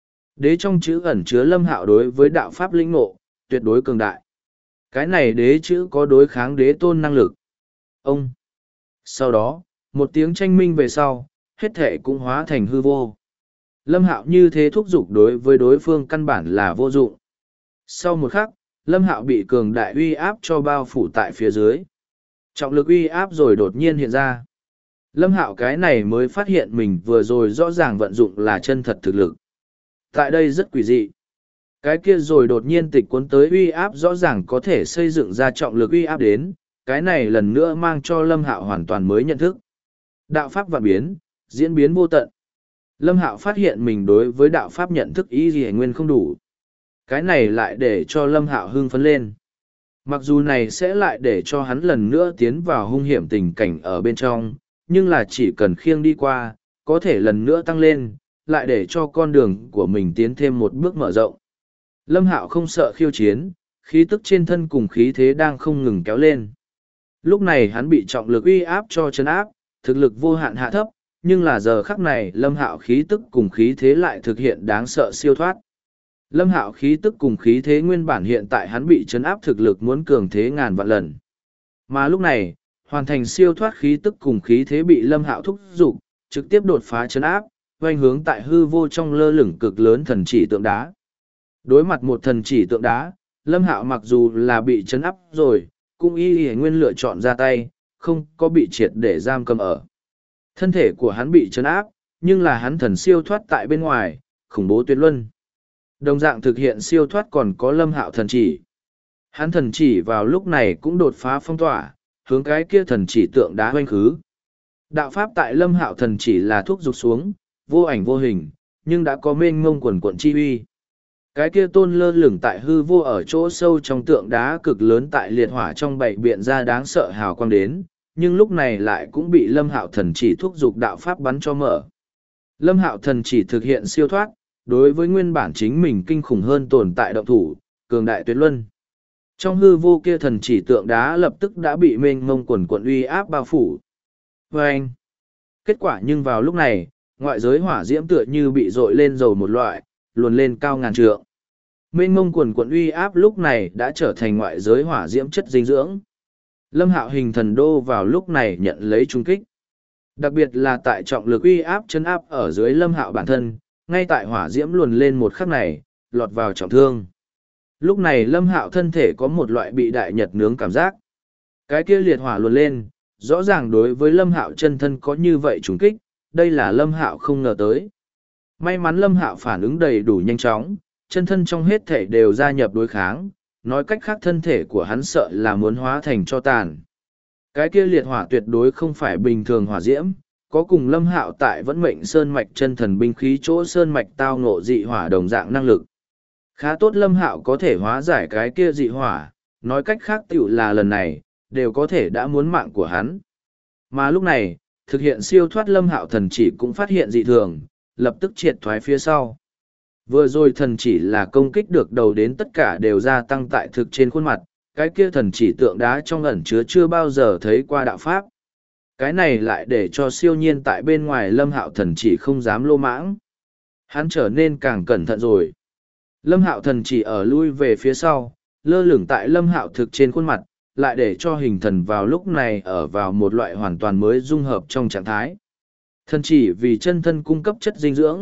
Đế trong chữ ẩn chứa Lâm Hạo đối với đạo pháp lĩnh ngộ, tuyệt đối cường đại. Cái này đế chữ có đối kháng đế tôn năng lực. Ông. Sau đó, một tiếng tranh minh về sau, hết thể cũng hóa thành hư vô. Lâm Hạo như thế thúc giục đối với đối phương căn bản là vô dụng. Sau một khắc, Lâm Hạo bị cường đại uy áp cho bao phủ tại phía dưới. Trọng lực uy áp rồi đột nhiên hiện ra. Lâm Hạo cái này mới phát hiện mình vừa rồi rõ ràng vận dụng là chân thật thực lực. Tại đây rất quỷ dị. Cái kia rồi đột nhiên tịch cuốn tới uy áp rõ ràng có thể xây dựng ra trọng lực uy áp đến, cái này lần nữa mang cho Lâm Hạo hoàn toàn mới nhận thức. Đạo pháp vạn biến, diễn biến vô tận. Lâm Hạo phát hiện mình đối với đạo pháp nhận thức ý gì nguyên không đủ. Cái này lại để cho Lâm Hạo hưng phấn lên. Mặc dù này sẽ lại để cho hắn lần nữa tiến vào hung hiểm tình cảnh ở bên trong, nhưng là chỉ cần khiêng đi qua, có thể lần nữa tăng lên, lại để cho con đường của mình tiến thêm một bước mở rộng. Lâm Hạo không sợ khiêu chiến, khí tức trên thân cùng khí thế đang không ngừng kéo lên. Lúc này hắn bị trọng lực uy áp cho trấn áp, thực lực vô hạn hạ thấp, nhưng là giờ khắc này Lâm Hạo khí tức cùng khí thế lại thực hiện đáng sợ siêu thoát. Lâm Hạo khí tức cùng khí thế nguyên bản hiện tại hắn bị trấn áp thực lực muốn cường thế ngàn vạn lần. Mà lúc này, hoàn thành siêu thoát khí tức cùng khí thế bị Lâm Hạo thúc giục, trực tiếp đột phá trấn áp, oanh hướng tại hư vô trong lơ lửng cực lớn thần chỉ tượng đá. Đối mặt một thần chỉ tượng đá, Lâm Hạo mặc dù là bị trấn áp rồi, cũng y nguyên lựa chọn ra tay, không có bị triệt để giam cầm ở. Thân thể của hắn bị trấn áp, nhưng là hắn thần siêu thoát tại bên ngoài, khủng bố tuyệt luân. Đồng dạng thực hiện siêu thoát còn có Lâm Hạo thần chỉ. Hắn thần chỉ vào lúc này cũng đột phá phong tỏa, hướng cái kia thần chỉ tượng đá hoanh khứ. Đạo pháp tại Lâm Hạo thần chỉ là thuốc dục xuống, vô ảnh vô hình, nhưng đã có mênh mông quần quận chi uy. Cái kia tôn lơ lửng tại hư vô ở chỗ sâu trong tượng đá cực lớn tại liệt hỏa trong bảy biện ra đáng sợ hào quang đến, nhưng lúc này lại cũng bị Lâm Hạo thần chỉ thúc dục đạo pháp bắn cho mở. Lâm Hạo thần chỉ thực hiện siêu thoát, đối với nguyên bản chính mình kinh khủng hơn tồn tại động thủ, cường đại tuyệt luân. Trong hư vô kia thần chỉ tượng đá lập tức đã bị mênh mông quần quận uy áp bao phủ. Vâng! Kết quả nhưng vào lúc này, ngoại giới hỏa diễm tựa như bị dội lên dầu một loại, luồn lên cao ngàn trượng. Mênh mông quần quận uy áp lúc này đã trở thành ngoại giới hỏa diễm chất dinh dưỡng. Lâm Hạo hình thần đô vào lúc này nhận lấy trung kích. Đặc biệt là tại trọng lực uy áp chân áp ở dưới Lâm Hạo bản thân, ngay tại hỏa diễm luồn lên một khắc này, lọt vào trọng thương. Lúc này Lâm Hạo thân thể có một loại bị đại nhật nướng cảm giác. Cái kia liệt hỏa luồn lên, rõ ràng đối với Lâm Hạo chân thân có như vậy trùng kích, đây là Lâm Hạo không ngờ tới. May mắn Lâm Hạo phản ứng đầy đủ nhanh chóng, chân thân trong hết thể đều gia nhập đối kháng, nói cách khác thân thể của hắn sợ là muốn hóa thành cho tàn. Cái kia liệt hỏa tuyệt đối không phải bình thường hỏa diễm, có cùng Lâm Hạo tại Vẫn Mệnh Sơn mạch chân thần binh khí chỗ sơn mạch tao ngộ dị hỏa đồng dạng năng lực. Khá tốt Lâm Hạo có thể hóa giải cái kia dị hỏa, nói cách khác tiểu là lần này, đều có thể đã muốn mạng của hắn. Mà lúc này, thực hiện siêu thoát Lâm Hạo thần chỉ cũng phát hiện dị thường, lập tức triệt thoái phía sau. Vừa rồi thần chỉ là công kích được đầu đến tất cả đều gia tăng tại thực trên khuôn mặt, cái kia thần chỉ tượng đá trong ẩn chứa chưa bao giờ thấy qua đạo pháp. Cái này lại để cho siêu nhiên tại bên ngoài Lâm Hạo thần chỉ không dám lô mãng. Hắn trở nên càng cẩn thận rồi. Lâm Hạo thần chỉ ở lui về phía sau, lơ lửng tại Lâm Hạo thực trên khuôn mặt, lại để cho hình thần vào lúc này ở vào một loại hoàn toàn mới dung hợp trong trạng thái. Thần chỉ vì chân thân cung cấp chất dinh dưỡng,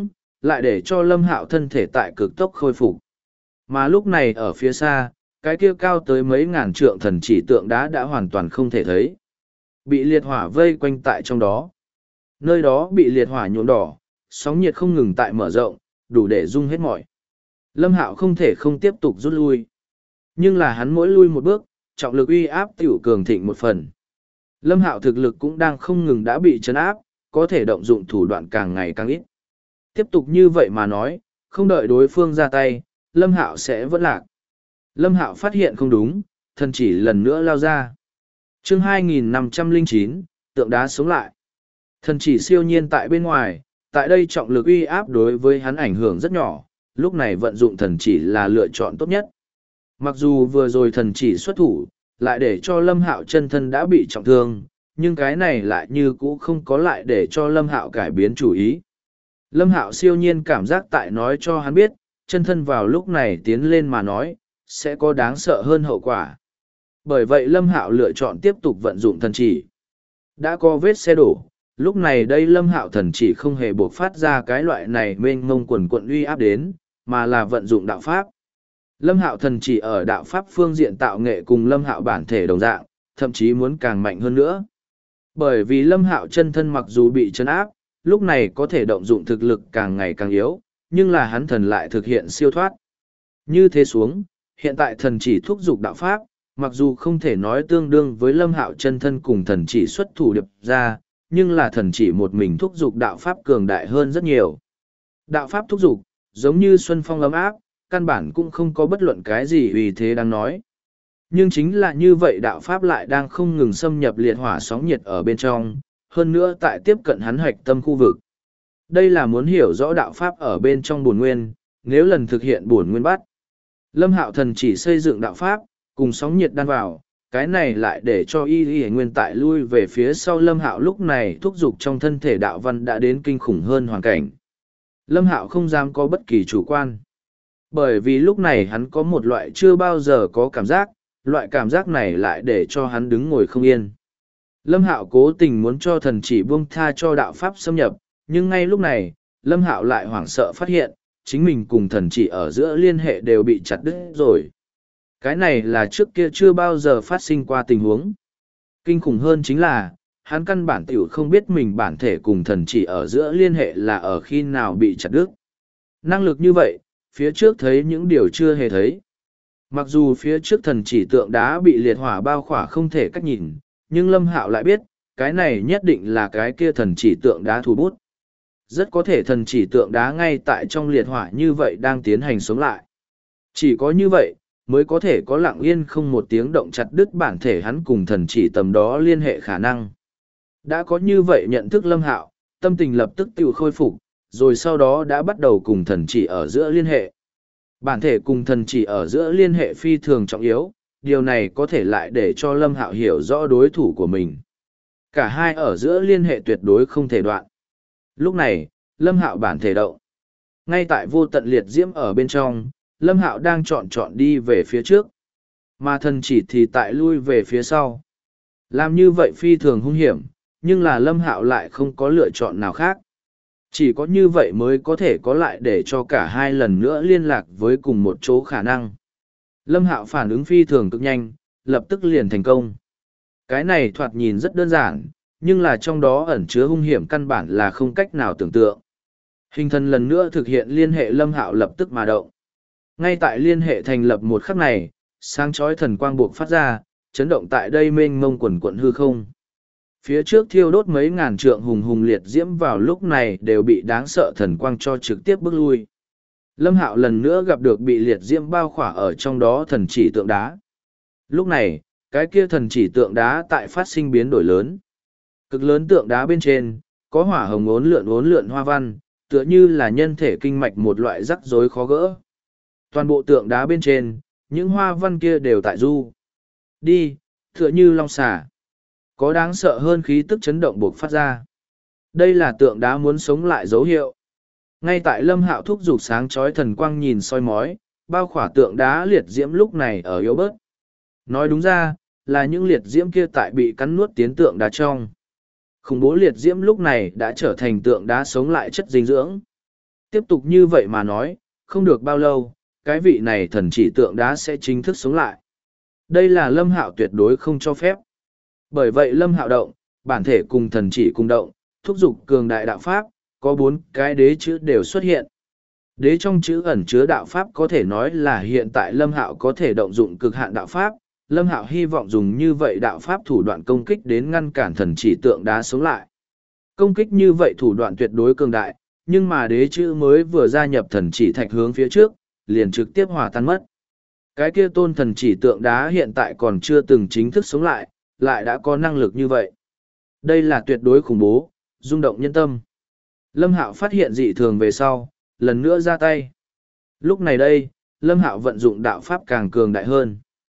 lại để cho Lâm Hạo thân thể tại cực tốc khôi phục. Mà lúc này ở phía xa, cái kia cao tới mấy ngàn trượng thần chỉ tượng đá đã hoàn toàn không thể thấy. Bị liệt hỏa vây quanh tại trong đó. Nơi đó bị liệt hỏa nhuộm đỏ, sóng nhiệt không ngừng tại mở rộng, đủ để rung hết mọi. Lâm Hạo không thể không tiếp tục rút lui. Nhưng là hắn mỗi lui một bước, trọng lực uy áp tiểu cường thịnh một phần. Lâm Hạo thực lực cũng đang không ngừng đã bị chấn áp, có thể động dụng thủ đoạn càng ngày càng ít. Tiếp tục như vậy mà nói, không đợi đối phương ra tay, Lâm Hạo sẽ vẫn lạc. Lâm Hạo phát hiện không đúng, thần chỉ lần nữa lao ra. Chương 2509, tượng đá sống lại. Thần chỉ siêu nhiên tại bên ngoài, tại đây trọng lực uy áp đối với hắn ảnh hưởng rất nhỏ, lúc này vận dụng thần chỉ là lựa chọn tốt nhất. Mặc dù vừa rồi thần chỉ xuất thủ, lại để cho Lâm Hạo chân thân đã bị trọng thương, nhưng cái này lại như cũ không có lại để cho Lâm Hạo cải biến chủ ý. Lâm Hạo siêu nhiên cảm giác tại nói cho hắn biết, chân thân vào lúc này tiến lên mà nói, sẽ có đáng sợ hơn hậu quả. Bởi vậy Lâm Hạo lựa chọn tiếp tục vận dụng thần chỉ. Đã có vết xe đổ, lúc này đây Lâm Hạo thần chỉ không hề buộc phát ra cái loại này mênh mông quần quận uy áp đến, mà là vận dụng đạo pháp. Lâm Hạo thần chỉ ở đạo pháp phương diện tạo nghệ cùng Lâm Hạo bản thể đồng dạng, thậm chí muốn càng mạnh hơn nữa. Bởi vì Lâm Hạo chân thân mặc dù bị trấn áp, lúc này có thể động dụng thực lực càng ngày càng yếu, nhưng là hắn thần lại thực hiện siêu thoát. Như thế xuống, hiện tại thần chỉ thúc dục đạo pháp, mặc dù không thể nói tương đương với Lâm Hạo chân thân cùng thần chỉ xuất thủ điệp ra, nhưng là thần chỉ một mình thúc dục đạo pháp cường đại hơn rất nhiều. Đạo pháp thúc dục, giống như xuân phong ấm áp, căn bản cũng không có bất luận cái gì uy thế đang nói. Nhưng chính là như vậy đạo pháp lại đang không ngừng xâm nhập liệt hỏa sóng nhiệt ở bên trong, hơn nữa tại tiếp cận hắn hoạch tâm khu vực. Đây là muốn hiểu rõ đạo pháp ở bên trong bổn nguyên, nếu lần thực hiện bổn nguyên bắt. Lâm Hạo thần chỉ xây dựng đạo pháp, cùng sóng nhiệt đan vào, cái này lại để cho y nguyên tại lui về phía sau Lâm Hạo lúc này thúc giục trong thân thể đạo văn đã đến kinh khủng hơn hoàn cảnh. Lâm Hạo không dám có bất kỳ chủ quan. Bởi vì lúc này hắn có một loại chưa bao giờ có cảm giác, loại cảm giác này lại để cho hắn đứng ngồi không yên. Lâm Hạo cố tình muốn cho thần chỉ buông tha cho đạo pháp xâm nhập, nhưng ngay lúc này, Lâm Hạo lại hoảng sợ phát hiện, chính mình cùng thần chỉ ở giữa liên hệ đều bị chặt đứt rồi. Cái này là trước kia chưa bao giờ phát sinh qua tình huống. Kinh khủng hơn chính là, hắn căn bản tiểu không biết mình bản thể cùng thần chỉ ở giữa liên hệ là ở khi nào bị chặt đứt. Năng lực như vậy, phía trước thấy những điều chưa hề thấy. Mặc dù phía trước thần chỉ tượng đá bị liệt hỏa bao khỏa không thể cách nhìn, nhưng Lâm Hạo lại biết, cái này nhất định là cái kia thần chỉ tượng đá thủ bút. Rất có thể thần chỉ tượng đá ngay tại trong liệt hỏa như vậy đang tiến hành sống lại. Chỉ có như vậy, mới có thể có lặng yên không một tiếng động chặt đứt bản thể hắn cùng thần chỉ tầm đó liên hệ khả năng. Đã có như vậy nhận thức Lâm Hạo, tâm tình lập tức tự khôi phục, rồi sau đó đã bắt đầu cùng thần chỉ ở giữa liên hệ. Bản thể cùng thần chỉ ở giữa liên hệ phi thường trọng yếu, điều này có thể lại để cho Lâm Hạo hiểu rõ đối thủ của mình. Cả hai ở giữa liên hệ tuyệt đối không thể đoạn. Lúc này, Lâm Hạo bản thể động. Ngay tại vô tận liệt diễm ở bên trong, Lâm Hạo đang chọn đi về phía trước. Mà thần chỉ thì tại lui về phía sau. Làm như vậy phi thường hung hiểm, nhưng là Lâm Hạo lại không có lựa chọn nào khác. Chỉ có như vậy mới có thể có lại để cho cả hai lần nữa liên lạc với cùng một chỗ khả năng. Lâm Hạo phản ứng phi thường cực nhanh, lập tức liền thành công. Cái này thoạt nhìn rất đơn giản, nhưng là trong đó ẩn chứa hung hiểm căn bản là không cách nào tưởng tượng. Hình thần lần nữa thực hiện liên hệ Lâm Hạo lập tức mà động. Ngay tại liên hệ thành lập một khắc này, sáng chói thần quang buộc phát ra, chấn động tại đây mênh mông quần quận hư không. Phía trước thiêu đốt mấy ngàn trượng hùng hùng liệt diễm vào lúc này đều bị đáng sợ thần quang cho trực tiếp bước lui. Lâm Hạo lần nữa gặp được bị liệt diễm bao khỏa ở trong đó thần chỉ tượng đá. Lúc này, cái kia thần chỉ tượng đá tại phát sinh biến đổi lớn. Cực lớn tượng đá bên trên, có hỏa hồng uốn lượn hoa văn, tựa như là nhân thể kinh mạch một loại rắc rối khó gỡ. Toàn bộ tượng đá bên trên, những hoa văn kia đều tại du. Đi, tựa như long xà. Có đáng sợ hơn khí tức chấn động buộc phát ra. Đây là tượng đá muốn sống lại dấu hiệu. Ngay tại Lâm Hạo thúc giục sáng chói thần quang nhìn soi mói, bao khỏa tượng đá liệt diễm lúc này ở yếu bớt. Nói đúng ra, là những liệt diễm kia tại bị cắn nuốt tiến tượng đá trong. Khủng bố liệt diễm lúc này đã trở thành tượng đá sống lại chất dinh dưỡng. Tiếp tục như vậy mà nói, không được bao lâu, cái vị này thần chỉ tượng đá sẽ chính thức sống lại. Đây là Lâm Hạo tuyệt đối không cho phép. Bởi vậy Lâm Hạo động, bản thể cùng thần chỉ cùng động, thúc giục cường đại đạo pháp, có 4 cái đế chữ đều xuất hiện. Đế trong chữ ẩn chứa đạo pháp có thể nói là hiện tại Lâm Hạo có thể động dụng cực hạn đạo pháp. Lâm Hạo hy vọng dùng như vậy đạo pháp thủ đoạn công kích đến ngăn cản thần chỉ tượng đá sống lại. Công kích như vậy thủ đoạn tuyệt đối cường đại, nhưng mà đế chữ mới vừa gia nhập thần chỉ thạch hướng phía trước, liền trực tiếp hòa tan mất. Cái kia tôn thần chỉ tượng đá hiện tại còn chưa từng chính thức sống lại, lại đã có năng lực như vậy. Đây là tuyệt đối khủng bố, rung động nhân tâm. Lâm Hạo phát hiện dị thường về sau, lần nữa ra tay. Lúc này đây, Lâm Hạo vận dụng đạo pháp càng cường đại hơn.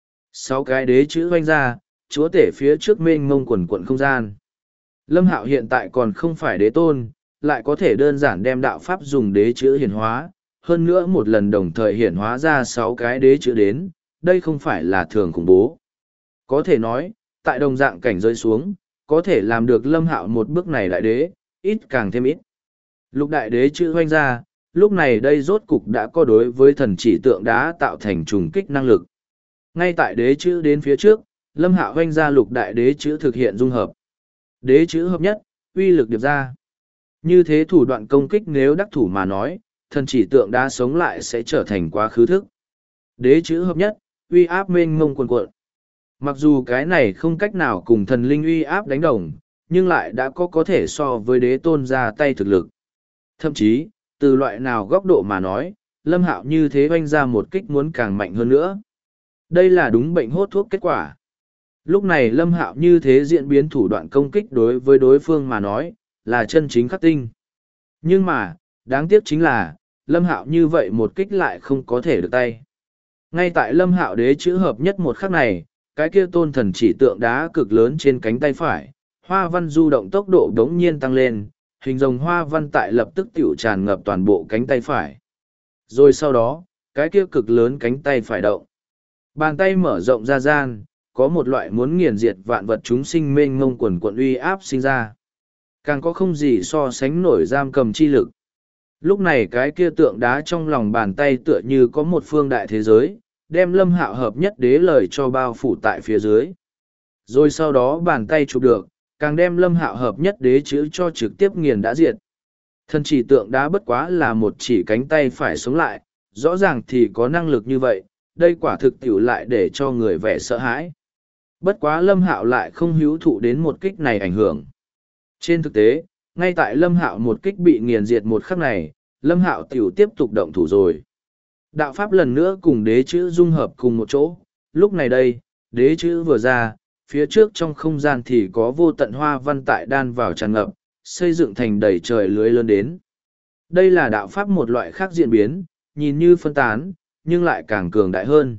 6 cái đế chữ hoanh ra, chúa tể phía trước mênh mông quần quận không gian. Lâm Hạo hiện tại còn không phải đế tôn, lại có thể đơn giản đem đạo pháp dùng đế chữ hiển hóa, hơn nữa một lần đồng thời hiển hóa ra 6 cái đế chữ đến, đây không phải là thường khủng bố. Có thể nói, tại đồng dạng cảnh rơi xuống, có thể làm được Lâm Hạo một bước này đại đế, ít càng thêm ít. Lục đại đế chữ hoanh ra, lúc này đây rốt cục đã có đối với thần chỉ tượng đá tạo thành trùng kích năng lực. Ngay tại đế chữ đến phía trước, Lâm Hạo hoanh ra lục đại đế chữ thực hiện dung hợp. Đế chữ hợp nhất, uy lực điệp ra. Như thế thủ đoạn công kích nếu đắc thủ mà nói, thần chỉ tượng đá sống lại sẽ trở thành quá khứ thức. Đế chữ hợp nhất, uy áp mênh mông quần cuộn. Mặc dù cái này không cách nào cùng thần linh uy áp đánh đồng, nhưng lại đã có thể so với đế tôn ra tay thực lực. Thậm chí, từ loại nào góc độ mà nói, Lâm Hạo như thế oanh ra một kích muốn càng mạnh hơn nữa. Đây là đúng bệnh hốt thuốc kết quả. Lúc này Lâm Hạo như thế diễn biến thủ đoạn công kích đối với đối phương mà nói, là chân chính khắc tinh. Nhưng mà, đáng tiếc chính là, Lâm Hạo như vậy một kích lại không có thể được tay. Ngay tại Lâm Hạo đế chữ hợp nhất một khắc này, cái kia tôn thần chỉ tượng đá cực lớn trên cánh tay phải, hoa văn du động tốc độ đống nhiên tăng lên, hình rồng hoa văn tại lập tức tiểu tràn ngập toàn bộ cánh tay phải. Rồi sau đó, cái kia cực lớn cánh tay phải động. Bàn tay mở rộng ra gian, có một loại muốn nghiền diệt vạn vật chúng sinh mênh mông quần quận uy áp sinh ra. Càng có không gì so sánh nổi giam cầm chi lực. Lúc này cái kia tượng đá trong lòng bàn tay tựa như có một phương đại thế giới, đem Lâm Hạo hợp nhất đế lời cho bao phủ tại phía dưới. Rồi sau đó bàn tay chụp được, càng đem Lâm Hạo hợp nhất đế chữ cho trực tiếp nghiền đã diệt. Thần chỉ tượng đá bất quá là một chỉ cánh tay phải sống lại, rõ ràng thì có năng lực như vậy, đây quả thực tiểu lại để cho người vẻ sợ hãi. Bất quá Lâm Hạo lại không hữu thụ đến một kích này ảnh hưởng. Trên thực tế, ngay tại Lâm Hạo một kích bị nghiền diệt một khắc này, Lâm Hạo tiểu tiếp tục động thủ rồi. Đạo pháp lần nữa cùng đế chữ dung hợp cùng một chỗ, lúc này đây, đế chữ vừa ra, phía trước trong không gian thì có vô tận hoa văn tại đan vào tràn ngập, xây dựng thành đầy trời lưới lớn đến. Đây là đạo pháp một loại khác diễn biến, nhìn như phân tán, nhưng lại càng cường đại hơn.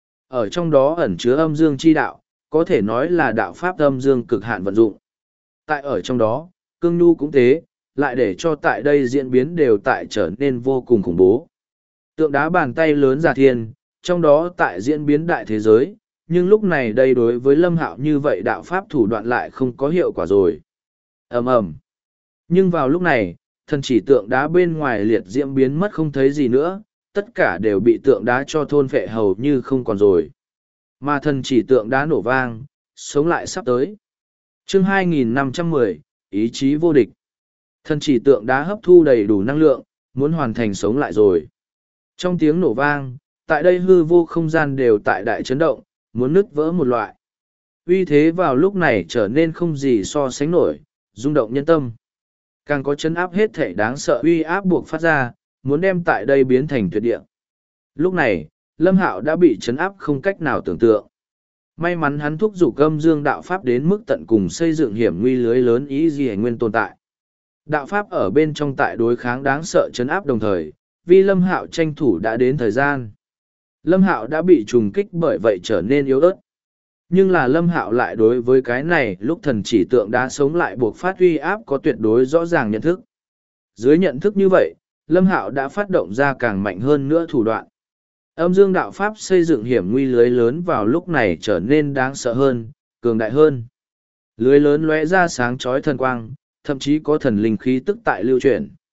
Ở trong đó ẩn chứa âm dương chi đạo, có thể nói là đạo pháp âm dương cực hạn vận dụng. Tại ở trong đó, cương nhu cũng thế, lại để cho tại đây diễn biến đều tại trở nên vô cùng khủng bố. Tượng đá bàn tay lớn giả thiên, trong đó tại diễn biến đại thế giới, nhưng lúc này đây đối với Lâm Hạo như vậy đạo pháp thủ đoạn lại không có hiệu quả rồi. Ầm ầm. Nhưng vào lúc này, thần chỉ tượng đá bên ngoài liệt diễm biến mất không thấy gì nữa, tất cả đều bị tượng đá cho thôn phệ hầu như không còn rồi. Mà thần chỉ tượng đá nổ vang, sống lại sắp tới. Chương 2510, ý chí vô địch. Thần chỉ tượng đá hấp thu đầy đủ năng lượng, muốn hoàn thành sống lại rồi. Trong tiếng nổ vang, tại đây hư vô không gian đều tại đại chấn động, muốn nứt vỡ một loại. Uy thế vào lúc này trở nên không gì so sánh nổi, rung động nhân tâm. Càng có chấn áp hết thể đáng sợ uy áp buộc phát ra, muốn đem tại đây biến thành tuyệt địa. Lúc này, Lâm Hạo đã bị chấn áp không cách nào tưởng tượng. May mắn hắn thúc giục âm dương đạo pháp đến mức tận cùng xây dựng hiểm nguy lưới lớn ý gì hành nguyên tồn tại. Đạo pháp ở bên trong tại đối kháng đáng sợ chấn áp đồng thời, vì Lâm Hạo tranh thủ đã đến thời gian. Lâm Hạo đã bị trùng kích bởi vậy trở nên yếu ớt. Nhưng là Lâm Hạo lại đối với cái này lúc thần chỉ tượng đã sống lại buộc phát uy áp có tuyệt đối rõ ràng nhận thức. Dưới nhận thức như vậy, Lâm Hạo đã phát động ra càng mạnh hơn nữa thủ đoạn. Âm dương đạo pháp xây dựng hiểm nguy lưới lớn vào lúc này trở nên đáng sợ hơn, cường đại hơn. Lưới lớn lóe ra sáng chói thần quang, thậm chí có thần linh khí tức tại lưu chuyển.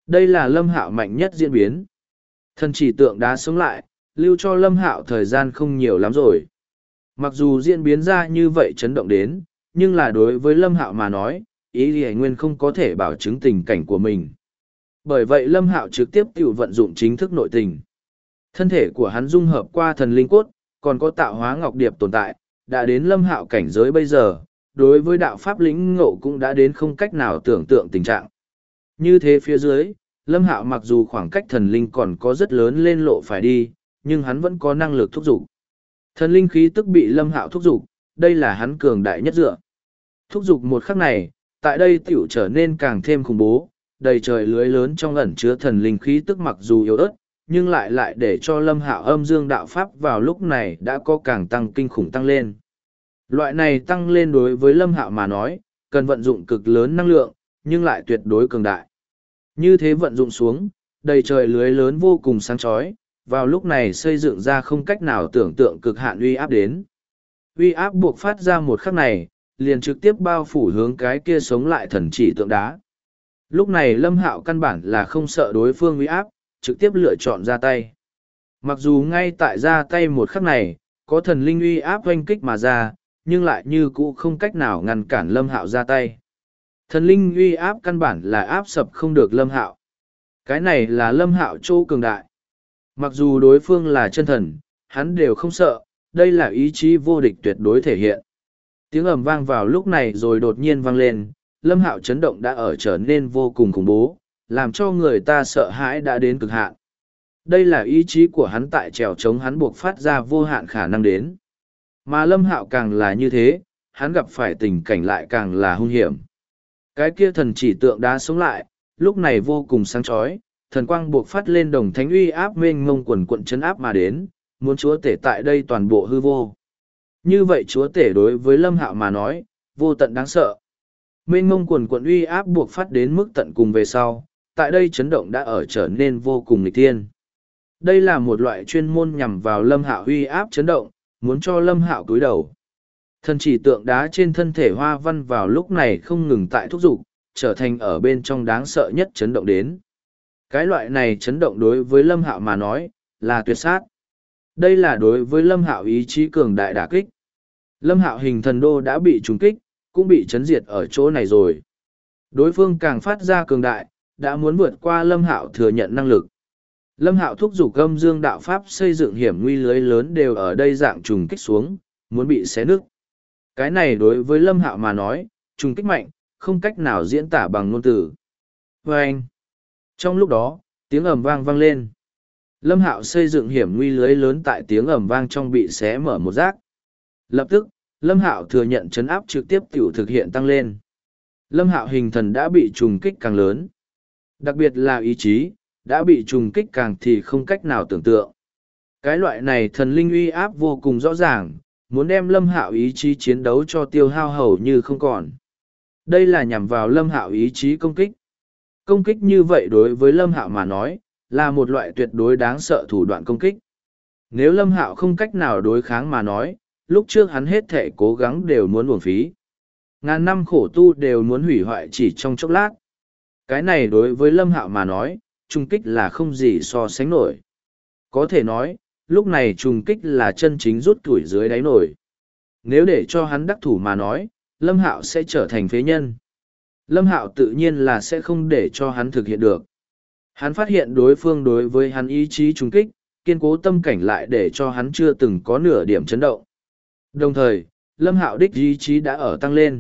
Đây là Lâm Hạo mạnh nhất diễn biến. Thần chỉ tượng đá sống lại, lưu cho Lâm Hạo thời gian không nhiều lắm rồi. Mặc dù diễn biến ra như vậy chấn động đến, nhưng là đối với Lâm Hạo mà nói, ý Lý Nguyên không có thể bảo chứng tình cảnh của mình. Bởi vậy Lâm Hạo trực tiếp tự vận dụng chính thức nội tình. Thân thể của hắn dung hợp qua thần linh cốt, còn có tạo hóa ngọc điệp tồn tại, đã đến Lâm Hạo cảnh giới bây giờ, đối với đạo pháp lĩnh ngộ cũng đã đến không cách nào tưởng tượng tình trạng. Như thế phía dưới, Lâm Hạo mặc dù khoảng cách thần linh còn có rất lớn lên lộ phải đi, nhưng hắn vẫn có năng lực thúc giục. Thần linh khí tức bị Lâm Hạo thúc giục, đây là hắn cường đại nhất dựa. Thúc giục một khắc này, tại đây tiểu trở nên càng thêm khủng bố, đầy trời lưới lớn trong ẩn chứa thần linh khí tức mặc dù yếu ớt, nhưng lại để cho Lâm Hạo âm dương đạo pháp vào lúc này đã có càng tăng kinh khủng tăng lên. Loại này tăng lên đối với Lâm Hạo mà nói, cần vận dụng cực lớn năng lượng, nhưng lại tuyệt đối cường đại. Như thế vận dụng xuống, đầy trời lưới lớn vô cùng sáng chói, vào lúc này xây dựng ra không cách nào tưởng tượng cực hạn uy áp đến. Uy áp buộc phát ra một khắc này, liền trực tiếp bao phủ hướng cái kia sống lại thần chỉ tượng đá. Lúc này Lâm Hạo căn bản là không sợ đối phương uy áp, trực tiếp lựa chọn ra tay. Mặc dù ngay tại ra tay một khắc này, có thần linh uy áp oanh kích mà ra, nhưng lại như cũ không cách nào ngăn cản Lâm Hạo ra tay. Thần linh uy áp căn bản là áp sập không được Lâm Hạo. Cái này là Lâm Hạo chỗ cường đại. Mặc dù đối phương là chân thần, hắn đều không sợ, đây là ý chí vô địch tuyệt đối thể hiện. Tiếng ầm vang vào lúc này rồi đột nhiên vang lên, Lâm Hạo chấn động đã ở trở nên vô cùng khủng bố, làm cho người ta sợ hãi đã đến cực hạn. Đây là ý chí của hắn tại trèo chống hắn buộc phát ra vô hạn khả năng đến. Mà Lâm Hạo càng là như thế, hắn gặp phải tình cảnh lại càng là hung hiểm. Cái kia thần chỉ tượng đá sống lại, lúc này vô cùng sáng chói, thần quang buộc phát lên đồng thánh uy áp mênh mông quần quận chấn áp mà đến, muốn chúa tể tại đây toàn bộ hư vô. Như vậy chúa tể đối với Lâm Hạo mà nói, vô tận đáng sợ. Mênh mông quần quận uy áp buộc phát đến mức tận cùng về sau, tại đây chấn động đã ở trở nên vô cùng nghịch thiên. Đây là một loại chuyên môn nhằm vào Lâm Hạo uy áp chấn động, muốn cho Lâm Hạo cúi đầu. Thần chỉ tượng đá trên thân thể hoa văn vào lúc này không ngừng tại thúc giục, trở thành ở bên trong đáng sợ nhất chấn động đến. Cái loại này chấn động đối với Lâm Hạo mà nói, là tuyệt sát. Đây là đối với Lâm Hạo ý chí cường đại đả kích. Lâm Hạo hình thần đô đã bị trúng kích, cũng bị chấn diệt ở chỗ này rồi. Đối phương càng phát ra cường đại, đã muốn vượt qua Lâm Hạo thừa nhận năng lực. Lâm Hạo thúc giục âm dương đạo pháp xây dựng hiểm nguy lưới lớn đều ở đây dạng trùng kích xuống, muốn bị xé nứt. Cái này đối với Lâm Hạo mà nói, trùng kích mạnh, không cách nào diễn tả bằng ngôn từ. Vâng! Trong lúc đó, tiếng ầm vang vang lên. Lâm Hạo xây dựng hiểm nguy lưới lớn tại tiếng ầm vang trong bị xé mở một rác. Lập tức, Lâm Hạo thừa nhận chấn áp trực tiếp tiểu thực hiện tăng lên. Lâm Hạo hình thần đã bị trùng kích càng lớn. Đặc biệt là ý chí, đã bị trùng kích càng thì không cách nào tưởng tượng. Cái loại này thần linh uy áp vô cùng rõ ràng, muốn đem Lâm Hạo ý chí chiến đấu cho tiêu hao hầu như không còn. Đây là nhằm vào Lâm Hạo ý chí công kích. Công kích như vậy đối với Lâm Hạo mà nói, là một loại tuyệt đối đáng sợ thủ đoạn công kích. Nếu Lâm Hạo không cách nào đối kháng mà nói, lúc trước hắn hết thể cố gắng đều muốn uổng phí. Ngàn năm khổ tu đều muốn hủy hoại chỉ trong chốc lát. Cái này đối với Lâm Hạo mà nói, trung kích là không gì so sánh nổi. Có thể nói, lúc này trùng kích là chân chính rút tuổi dưới đáy nổi. Nếu để cho hắn đắc thủ mà nói, Lâm Hạo sẽ trở thành phế nhân. Lâm Hạo tự nhiên là sẽ không để cho hắn thực hiện được. Hắn phát hiện đối phương đối với hắn ý chí trùng kích, kiên cố tâm cảnh lại để cho hắn chưa từng có nửa điểm chấn động. Đồng thời, Lâm Hạo đích ý chí đã ở tăng lên.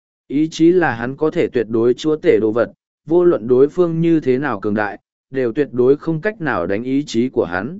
Ý chí là hắn có thể tuyệt đối chúa tể đồ vật, vô luận đối phương như thế nào cường đại, đều tuyệt đối không cách nào đánh ý chí của hắn.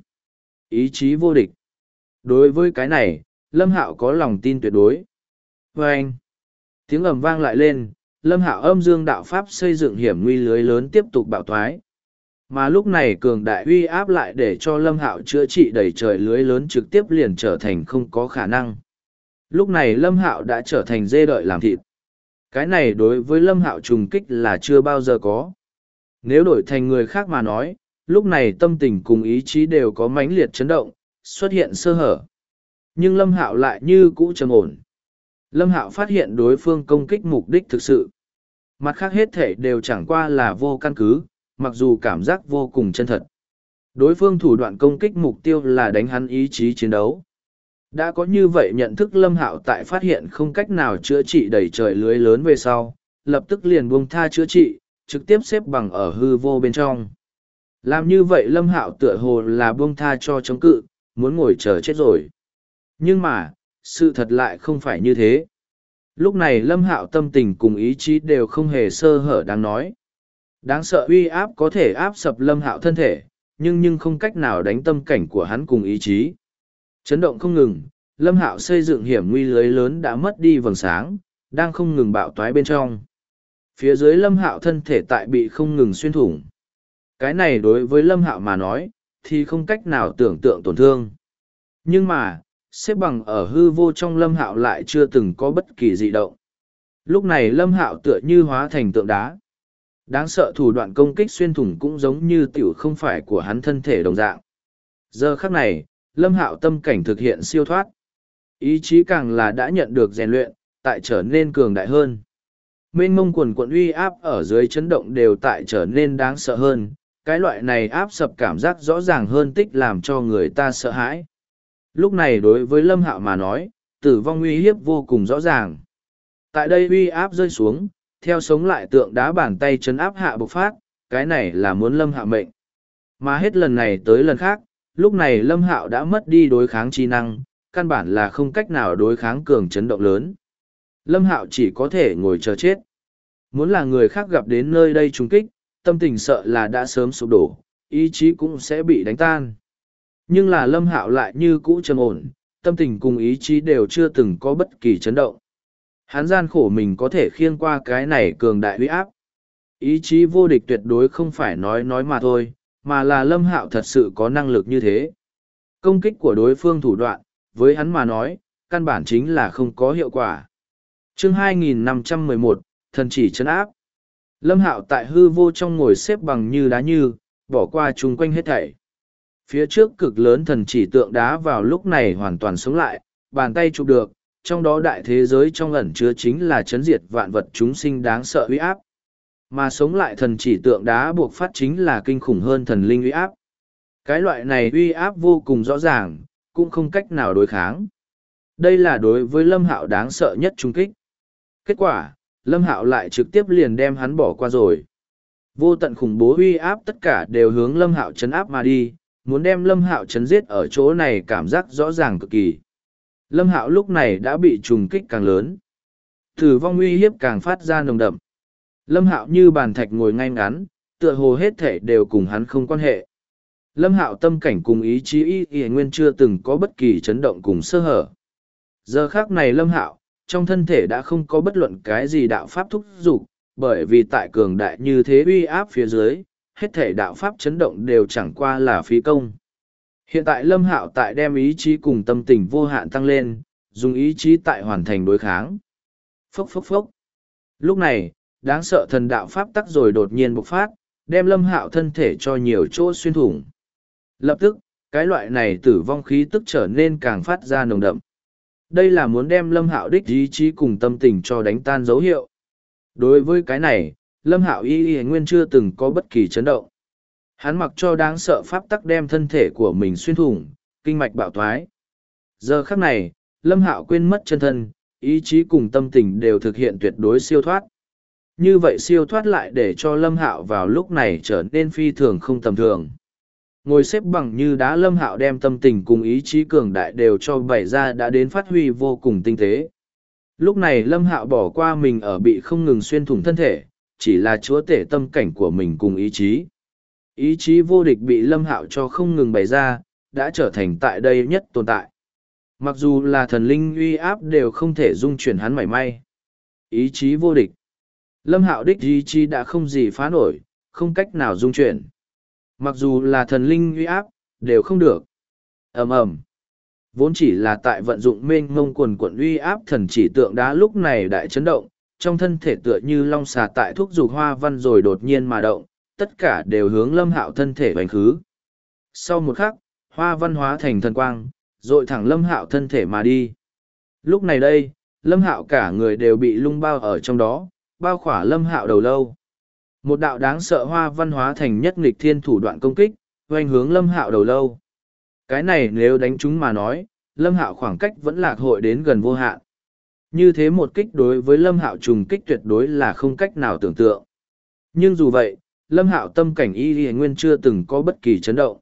Ý chí vô địch. Đối với cái này, Lâm Hạo có lòng tin tuyệt đối. Vâng! Tiếng ầm vang lại lên, Lâm Hạo âm dương đạo pháp xây dựng hiểm nguy lưới lớn tiếp tục bạo thoái. Mà lúc này cường đại uy áp lại để cho Lâm Hạo chữa trị đầy trời lưới lớn trực tiếp liền trở thành không có khả năng. Lúc này Lâm Hạo đã trở thành dê đợi làm thịt. Cái này đối với Lâm Hạo trùng kích là chưa bao giờ có. Nếu đổi thành người khác mà nói, lúc này tâm tình cùng ý chí đều có mãnh liệt chấn động, xuất hiện sơ hở. Nhưng Lâm Hạo lại như cũ trầm ổn. Lâm Hạo phát hiện đối phương công kích mục đích thực sự. Mặt khác hết thể đều chẳng qua là vô căn cứ, mặc dù cảm giác vô cùng chân thật. Đối phương thủ đoạn công kích mục tiêu là đánh hắn ý chí chiến đấu. Đã có như vậy nhận thức Lâm Hạo tại phát hiện không cách nào chữa trị đẩy trời lưới lớn về sau, lập tức liền buông tha chữa trị, trực tiếp xếp bằng ở hư vô bên trong. Làm như vậy Lâm Hạo tựa hồ là buông tha cho chống cự, muốn ngồi chờ chết rồi. Nhưng mà, sự thật lại không phải như thế. Lúc này Lâm Hạo tâm tình cùng ý chí đều không hề sơ hở đáng nói. Đáng sợ uy áp có thể áp sập Lâm Hạo thân thể, nhưng không cách nào đánh tâm cảnh của hắn cùng ý chí. Chấn động không ngừng, Lâm Hạo xây dựng hiểm nguy lưới lớn đã mất đi vầng sáng, đang không ngừng bạo toái bên trong. Phía dưới Lâm Hạo thân thể tại bị không ngừng xuyên thủng. Cái này đối với Lâm Hạo mà nói, thì không cách nào tưởng tượng tổn thương. Nhưng mà, xếp bằng ở hư vô trong Lâm Hạo lại chưa từng có bất kỳ dị động. Lúc này Lâm Hạo tựa như hóa thành tượng đá. Đáng sợ thủ đoạn công kích xuyên thủng cũng giống như tiểu không phải của hắn thân thể đồng dạng. Giờ khắc này, Lâm Hạo tâm cảnh thực hiện siêu thoát. Ý chí càng là đã nhận được rèn luyện, tại trở nên cường đại hơn. Mênh mông quần quận uy áp ở dưới chấn động đều tại trở nên đáng sợ hơn. Cái loại này áp sập cảm giác rõ ràng hơn tích làm cho người ta sợ hãi. Lúc này đối với Lâm Hạo mà nói, tử vong uy hiếp vô cùng rõ ràng. Tại đây uy áp rơi xuống, theo sống lại tượng đá bàn tay chấn áp hạ bộc phát, cái này là muốn Lâm Hạo mệnh. Mà hết lần này tới lần khác, lúc này Lâm Hạo đã mất đi đối kháng chi năng, căn bản là không cách nào đối kháng cường chấn động lớn. Lâm Hạo chỉ có thể ngồi chờ chết. Muốn là người khác gặp đến nơi đây trùng kích, tâm tình sợ là đã sớm sụp đổ, ý chí cũng sẽ bị đánh tan. Nhưng là Lâm Hạo lại như cũ trầm ổn, tâm tình cùng ý chí đều chưa từng có bất kỳ chấn động. Hắn gian khổ mình có thể khiêng qua cái này cường đại uy áp. Ý chí vô địch tuyệt đối không phải nói mà thôi, mà là Lâm Hạo thật sự có năng lực như thế. Công kích của đối phương thủ đoạn, với hắn mà nói, căn bản chính là không có hiệu quả. Chương 2511, thần chỉ trấn áp. Lâm Hạo tại hư vô trong ngồi xếp bằng như đá như, bỏ qua chung quanh hết thảy. Phía trước cực lớn thần chỉ tượng đá vào lúc này hoàn toàn sống lại, bàn tay chụp được, trong đó đại thế giới trong ẩn chứa chính là chấn diệt vạn vật chúng sinh đáng sợ uy áp. Mà sống lại thần chỉ tượng đá buộc phát chính là kinh khủng hơn thần linh uy áp. Cái loại này uy áp vô cùng rõ ràng, cũng không cách nào đối kháng. Đây là đối với Lâm Hạo đáng sợ nhất trung kích. Kết quả, Lâm Hạo lại trực tiếp liền đem hắn bỏ qua rồi. Vô tận khủng bố uy áp tất cả đều hướng Lâm Hạo chấn áp mà đi, muốn đem Lâm Hạo chấn giết ở chỗ này cảm giác rõ ràng cực kỳ. Lâm Hạo lúc này đã bị trùng kích càng lớn. Tử vong uy hiếp càng phát ra nồng đậm. Lâm Hạo như bàn thạch ngồi ngay ngắn, tựa hồ hết thể đều cùng hắn không quan hệ. Lâm Hạo tâm cảnh cùng ý chí y nguyên chưa từng có bất kỳ chấn động cùng sơ hở. Giờ khác này Lâm Hạo, trong thân thể đã không có bất luận cái gì đạo pháp thúc giục, bởi vì tại cường đại như thế uy áp phía dưới, hết thể đạo pháp chấn động đều chẳng qua là phí công. Hiện tại Lâm Hạo tại đem ý chí cùng tâm tình vô hạn tăng lên, dùng ý chí tại hoàn thành đối kháng. Phốc phốc phốc. Lúc này, đáng sợ thần đạo pháp tắc rồi đột nhiên bộc phát, đem Lâm Hạo thân thể cho nhiều chỗ xuyên thủng. Lập tức, cái loại này tử vong khí tức trở nên càng phát ra nồng đậm. Đây là muốn đem Lâm Hạo đích ý chí cùng tâm tình cho đánh tan dấu hiệu. Đối với cái này, Lâm Hạo y nguyên chưa từng có bất kỳ chấn động. Hắn mặc cho đáng sợ pháp tắc đem thân thể của mình xuyên thủng, kinh mạch bạo thoái. Giờ khắc này, Lâm Hạo quên mất chân thân, ý chí cùng tâm tình đều thực hiện tuyệt đối siêu thoát. Như vậy siêu thoát lại để cho Lâm Hạo vào lúc này trở nên phi thường không tầm thường. Ngồi xếp bằng như đá Lâm Hạo đem tâm tình cùng ý chí cường đại đều cho bày ra đã đến phát huy vô cùng tinh tế. Lúc này Lâm Hạo bỏ qua mình ở bị không ngừng xuyên thủng thân thể, chỉ là chúa tể tâm cảnh của mình cùng ý chí. Ý chí vô địch bị Lâm Hạo cho không ngừng bày ra, đã trở thành tại đây nhất tồn tại. Mặc dù là thần linh uy áp đều không thể dung chuyển hắn mảy may. Ý chí vô địch. Lâm Hạo đích ý chí đã không gì phá nổi, không cách nào dung chuyển. Mặc dù là thần linh uy áp, đều không được. Ầm ầm. Vốn chỉ là tại vận dụng mênh mông quần quận uy áp thần chỉ tượng đá lúc này đại chấn động, trong thân thể tựa như long xà tại thúc dục hoa văn rồi đột nhiên mà động, tất cả đều hướng Lâm Hạo thân thể bành khứ. Sau một khắc, hoa văn hóa thành thần quang, dội thẳng Lâm Hạo thân thể mà đi. Lúc này đây, Lâm Hạo cả người đều bị lung bao ở trong đó, bao khỏa Lâm Hạo đầu lâu. Một đạo đáng sợ hoa văn hóa thành nhất nghịch thiên thủ đoạn công kích, oanh hướng Lâm Hạo đầu lâu. Cái này nếu đánh chúng mà nói, Lâm Hạo khoảng cách vẫn lạc hội đến gần vô hạn. Như thế một kích đối với Lâm Hạo trùng kích tuyệt đối là không cách nào tưởng tượng. Nhưng dù vậy, Lâm Hạo tâm cảnh y nguyên chưa từng có bất kỳ chấn động.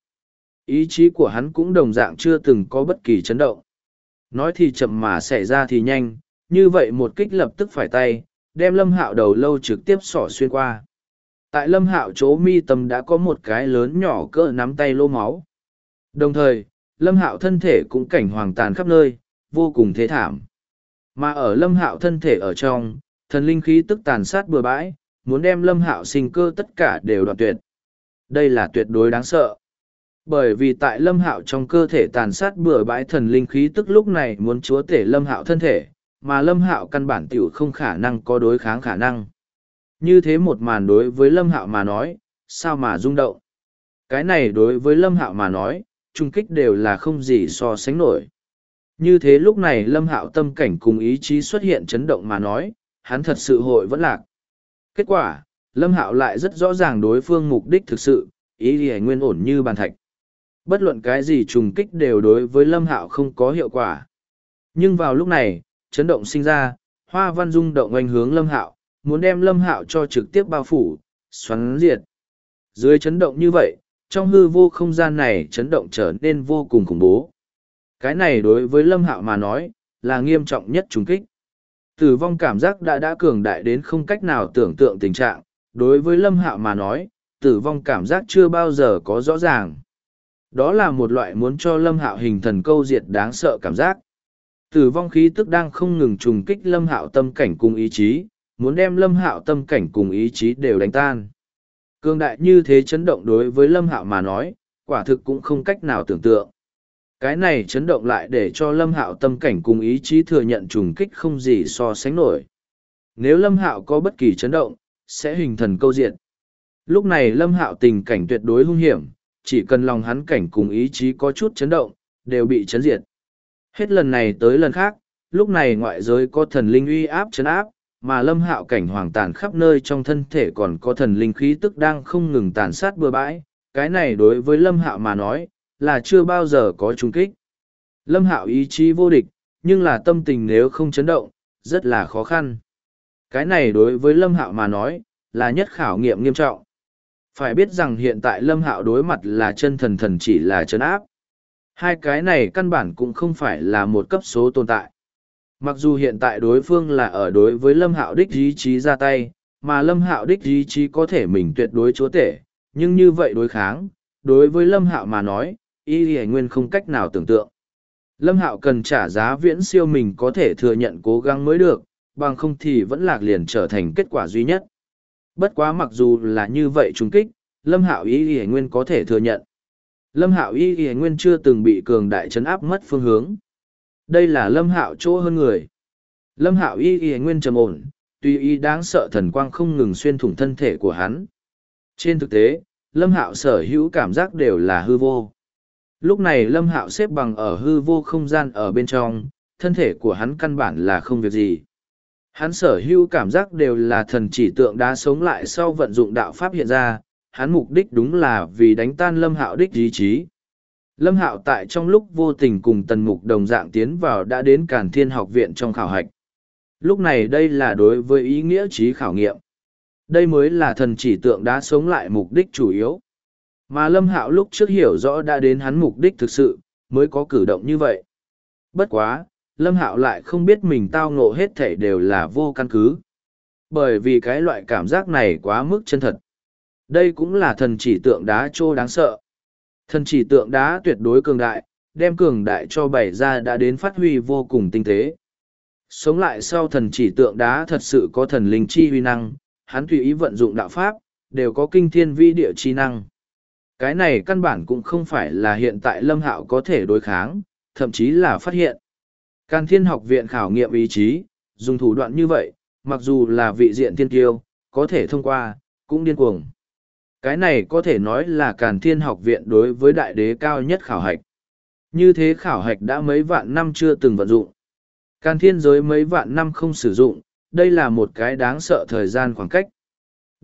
Ý chí của hắn cũng đồng dạng chưa từng có bất kỳ chấn động. Nói thì chậm mà xảy ra thì nhanh, như vậy một kích lập tức phải tay, đem Lâm Hạo đầu lâu trực tiếp xỏ xuyên qua. Tại Lâm Hạo chỗ mi tâm đã có một cái lớn nhỏ cỡ nắm tay lô máu. Đồng thời, Lâm Hạo thân thể cũng cảnh hoàng tàn khắp nơi, vô cùng thế thảm. Mà ở Lâm Hạo thân thể ở trong, thần linh khí tức tàn sát bừa bãi, muốn đem Lâm Hạo sinh cơ tất cả đều đoạn tuyệt. Đây là tuyệt đối đáng sợ. Bởi vì tại Lâm Hạo trong cơ thể tàn sát bừa bãi thần linh khí tức lúc này muốn chúa tể Lâm Hạo thân thể, mà Lâm Hạo căn bản tiểu không khả năng có đối kháng khả năng. Như thế một màn đối với Lâm Hạo mà nói, sao mà rung động. Cái này đối với Lâm Hạo mà nói, trung kích đều là không gì so sánh nổi. Như thế lúc này Lâm Hạo tâm cảnh cùng ý chí xuất hiện chấn động mà nói, hắn thật sự hội vẫn lạc. Kết quả, Lâm Hạo lại rất rõ ràng đối phương mục đích thực sự, ý thì nguyên ổn như bàn thạch. Bất luận cái gì trùng kích đều đối với Lâm Hạo không có hiệu quả. Nhưng vào lúc này, chấn động sinh ra, hoa văn rung động oanh hướng Lâm Hạo, muốn đem Lâm Hạo cho trực tiếp bao phủ, xoắn diệt. Dưới chấn động như vậy, trong hư vô không gian này chấn động trở nên vô cùng khủng bố. Cái này đối với Lâm Hạo mà nói, là nghiêm trọng nhất trùng kích. Tử vong cảm giác đã cường đại đến không cách nào tưởng tượng tình trạng, đối với Lâm Hạo mà nói, tử vong cảm giác chưa bao giờ có rõ ràng. Đó là một loại muốn cho Lâm Hạo hình thần câu diệt đáng sợ cảm giác. Tử vong khí tức đang không ngừng trùng kích Lâm Hạo tâm cảnh cùng ý chí, muốn đem Lâm Hạo tâm cảnh cùng ý chí đều đánh tan. Cường đại như thế chấn động đối với Lâm Hạo mà nói, quả thực cũng không cách nào tưởng tượng. Cái này chấn động lại để cho Lâm Hạo tâm cảnh cùng ý chí thừa nhận trùng kích không gì so sánh nổi. Nếu Lâm Hạo có bất kỳ chấn động, sẽ hình thần câu diệt. Lúc này Lâm Hạo tình cảnh tuyệt đối hung hiểm, chỉ cần lòng hắn cảnh cùng ý chí có chút chấn động, đều bị chấn diệt. Hết lần này tới lần khác, lúc này ngoại giới có thần linh uy áp chấn áp, mà Lâm Hạo cảnh hoàng tàn khắp nơi trong thân thể còn có thần linh khí tức đang không ngừng tàn sát bừa bãi. Cái này đối với Lâm Hạo mà nói, là chưa bao giờ có trung kích. Lâm Hạo ý chí vô địch, nhưng là tâm tình nếu không chấn động, rất là khó khăn. Cái này đối với Lâm Hạo mà nói, là nhất khảo nghiệm nghiêm trọng. Phải biết rằng hiện tại Lâm Hạo đối mặt là chân thần thần chỉ là trấn áp. Hai cái này căn bản cũng không phải là một cấp số tồn tại. Mặc dù hiện tại đối phương là ở đối với Lâm Hạo đích ý chí ra tay, mà Lâm Hạo đích ý chí có thể mình tuyệt đối chúa tể, nhưng như vậy đối kháng, đối với Lâm Hạo mà nói, y y nguyên không cách nào tưởng tượng. Lâm Hạo cần trả giá viễn siêu mình có thể thừa nhận cố gắng mới được, bằng không thì vẫn lạc liền trở thành kết quả duy nhất. Bất quá mặc dù là như vậy trùng kích, Lâm Hạo y y nguyên có thể thừa nhận. Lâm Hạo y y nguyên chưa từng bị cường đại trấn áp mất phương hướng. Đây là Lâm Hạo chỗ hơn người. Lâm Hạo y y nguyên trầm ổn, tuy y đáng sợ thần quang không ngừng xuyên thủng thân thể của hắn. Trên thực tế, Lâm Hạo sở hữu cảm giác đều là hư vô. Lúc này Lâm Hạo xếp bằng ở hư vô không gian ở bên trong, thân thể của hắn căn bản là không việc gì. Hắn sở hữu cảm giác đều là thần chỉ tượng đá sống lại sau vận dụng đạo pháp hiện ra, hắn mục đích đúng là vì đánh tan Lâm Hạo đích ý chí. Lâm Hạo tại trong lúc vô tình cùng Tần Mục đồng dạng tiến vào đã đến Càn Thiên học viện trong khảo hạch. Lúc này đây là đối với ý nghĩa trí khảo nghiệm. Đây mới là thần chỉ tượng đá sống lại mục đích chủ yếu. Mà Lâm Hạo lúc trước hiểu rõ đã đến hắn mục đích thực sự, mới có cử động như vậy. Bất quá, Lâm Hạo lại không biết mình tao ngộ hết thảy đều là vô căn cứ. Bởi vì cái loại cảm giác này quá mức chân thật. Đây cũng là thần chỉ tượng đá trô đáng sợ. Thần chỉ tượng đá tuyệt đối cường đại, đem cường đại cho bày ra đã đến phát huy vô cùng tinh tế. Sống lại sau thần chỉ tượng đá thật sự có thần linh chi huy năng, hắn tùy ý vận dụng đạo pháp, đều có kinh thiên vi địa chi năng. Cái này căn bản cũng không phải là hiện tại Lâm Hạo có thể đối kháng, thậm chí là phát hiện. Càn Thiên học viện khảo nghiệm ý chí, dùng thủ đoạn như vậy, mặc dù là vị diện thiên kiêu, có thể thông qua, cũng điên cuồng. Cái này có thể nói là Càn Thiên học viện đối với đại đế cao nhất khảo hạch. Như thế khảo hạch đã mấy vạn năm chưa từng vận dụng. Càn Thiên giới mấy vạn năm không sử dụng, đây là một cái đáng sợ thời gian khoảng cách.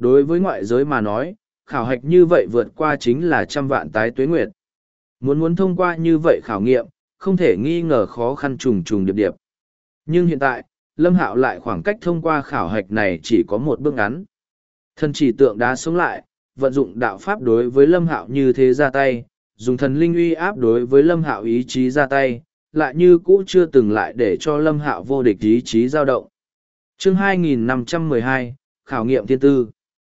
Đối với ngoại giới mà nói, khảo hạch như vậy vượt qua chính là 100 vạn tái tuế nguyệt. Muốn thông qua như vậy khảo nghiệm, không thể nghi ngờ khó khăn trùng trùng điệp điệp. Nhưng hiện tại, Lâm Hạo lại khoảng cách thông qua khảo hạch này chỉ có một bước ngắn. Thần chỉ tượng đá sống lại, vận dụng đạo pháp đối với Lâm Hạo như thế ra tay, dùng thần linh uy áp đối với Lâm Hạo ý chí ra tay, lại như cũ chưa từng lại để cho Lâm Hạo vô địch ý chí dao động. Chương 2512, Khảo nghiệm thiên tư.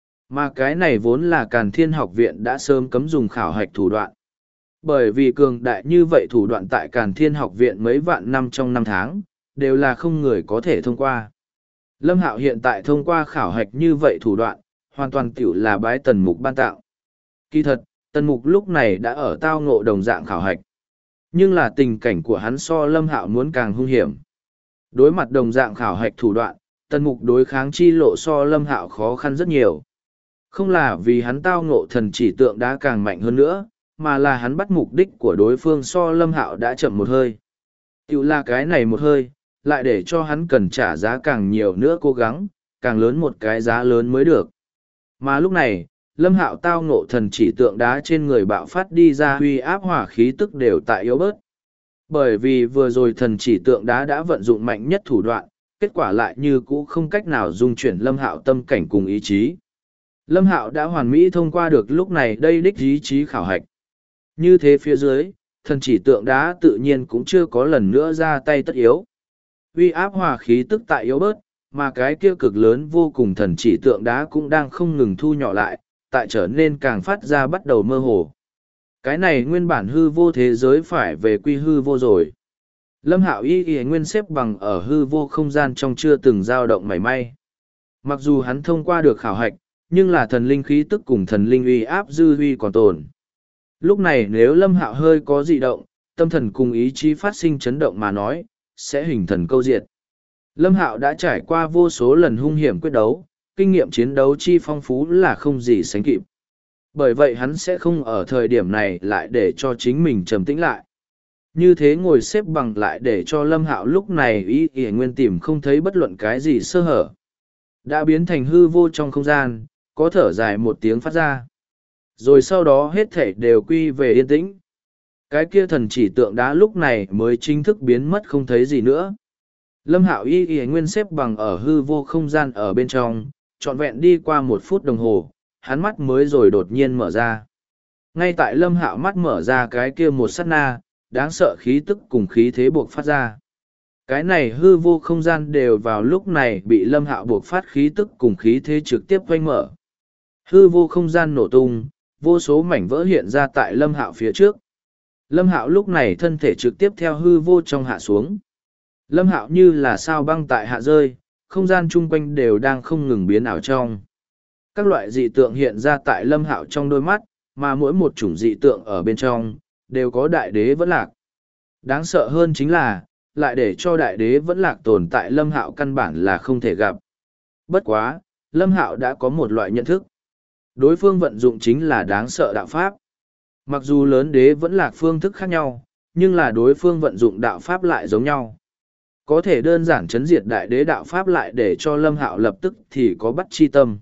Mà cái này vốn là Càn Thiên Học Viện đã sớm cấm dùng khảo hạch thủ đoạn. Bởi vì cường đại như vậy thủ đoạn tại Càn Thiên Học Viện mấy vạn năm trong 5 tháng, đều là không người có thể thông qua. Lâm Hạo hiện tại thông qua khảo hạch như vậy thủ đoạn, hoàn toàn tiểu là bái Tần Mục ban tạo. Kỳ thật, Tần Mục lúc này đã ở tao ngộ đồng dạng khảo hạch. Nhưng là tình cảnh của hắn so Lâm Hạo muốn càng hung hiểm. Đối mặt đồng dạng khảo hạch thủ đoạn, Tần Mục đối kháng chi lộ so Lâm Hạo khó khăn rất nhiều. Không là vì hắn tao ngộ thần chỉ tượng đá càng mạnh hơn nữa, mà là hắn bắt mục đích của đối phương so Lâm Hạo đã chậm một hơi. Tiểu là cái này một hơi, lại để cho hắn cần trả giá càng nhiều nữa cố gắng, càng lớn một cái giá lớn mới được. Mà lúc này, Lâm Hạo tao ngộ thần chỉ tượng đá trên người bạo phát đi ra huy áp hỏa khí tức đều tại yếu bớt. Bởi vì vừa rồi thần chỉ tượng đá đã vận dụng mạnh nhất thủ đoạn, kết quả lại như cũ không cách nào dung chuyển Lâm Hạo tâm cảnh cùng ý chí. Lâm Hạo đã hoàn mỹ thông qua được lúc này đây đích ý chí khảo hạch. Như thế phía dưới, thần chỉ tượng đá tự nhiên cũng chưa có lần nữa ra tay tất yếu. Uy áp hòa khí tức tại yếu bớt, mà cái kia cực lớn vô cùng thần chỉ tượng đá cũng đang không ngừng thu nhỏ lại, tại trở nên càng phát ra bắt đầu mơ hồ. Cái này nguyên bản hư vô thế giới phải về quy hư vô rồi. Lâm Hạo y nguyên xếp bằng ở hư vô không gian trong chưa từng dao động mảy may. Mặc dù hắn thông qua được khảo hạch, nhưng là thần linh khí tức cùng thần linh uy áp dư huy còn tồn. Lúc này nếu Lâm Hạo hơi có dị động, tâm thần cùng ý chí phát sinh chấn động mà nói, sẽ hình thần câu diệt. Lâm Hạo đã trải qua vô số lần hung hiểm quyết đấu, kinh nghiệm chiến đấu chi phong phú là không gì sánh kịp. Bởi vậy hắn sẽ không ở thời điểm này lại để cho chính mình trầm tĩnh lại. Như thế ngồi xếp bằng lại để cho Lâm Hạo lúc này y nguyên tìm không thấy bất luận cái gì sơ hở. Đã biến thành hư vô trong không gian, có thở dài một tiếng phát ra. Rồi sau đó hết thảy đều quy về yên tĩnh. Cái kia thần chỉ tượng đá lúc này mới chính thức biến mất không thấy gì nữa. Lâm Hạo y nguyên xếp bằng ở hư vô không gian ở bên trong, trọn vẹn đi qua 1 phút đồng hồ, hắn mắt mới rồi đột nhiên mở ra. Ngay tại Lâm Hạo mắt mở ra cái kia một sát na, đáng sợ khí tức cùng khí thế buộc phát ra. Cái này hư vô không gian đều vào lúc này bị Lâm Hạo buộc phát khí tức cùng khí thế trực tiếp vanh mở. Hư vô không gian nổ tung, vô số mảnh vỡ hiện ra tại Lâm Hạo phía trước. Lâm Hạo lúc này thân thể trực tiếp theo hư vô trong hạ xuống. Lâm Hạo như là sao băng tại hạ rơi, không gian chung quanh đều đang không ngừng biến ảo trong. Các loại dị tượng hiện ra tại Lâm Hạo trong đôi mắt, mà mỗi một chủng dị tượng ở bên trong, đều có đại đế vẫn lạc. Đáng sợ hơn chính là, lại để cho đại đế vẫn lạc tồn tại Lâm Hạo căn bản là không thể gặp. Bất quá, Lâm Hạo đã có một loại nhận thức. Đối phương vận dụng chính là đáng sợ đạo pháp. Mặc dù lớn đế vẫn lạc phương thức khác nhau, nhưng là đối phương vận dụng đạo pháp lại giống nhau. Có thể đơn giản chấn diệt đại đế đạo pháp lại để cho Lâm Hạo lập tức thì có bắt chi tâm.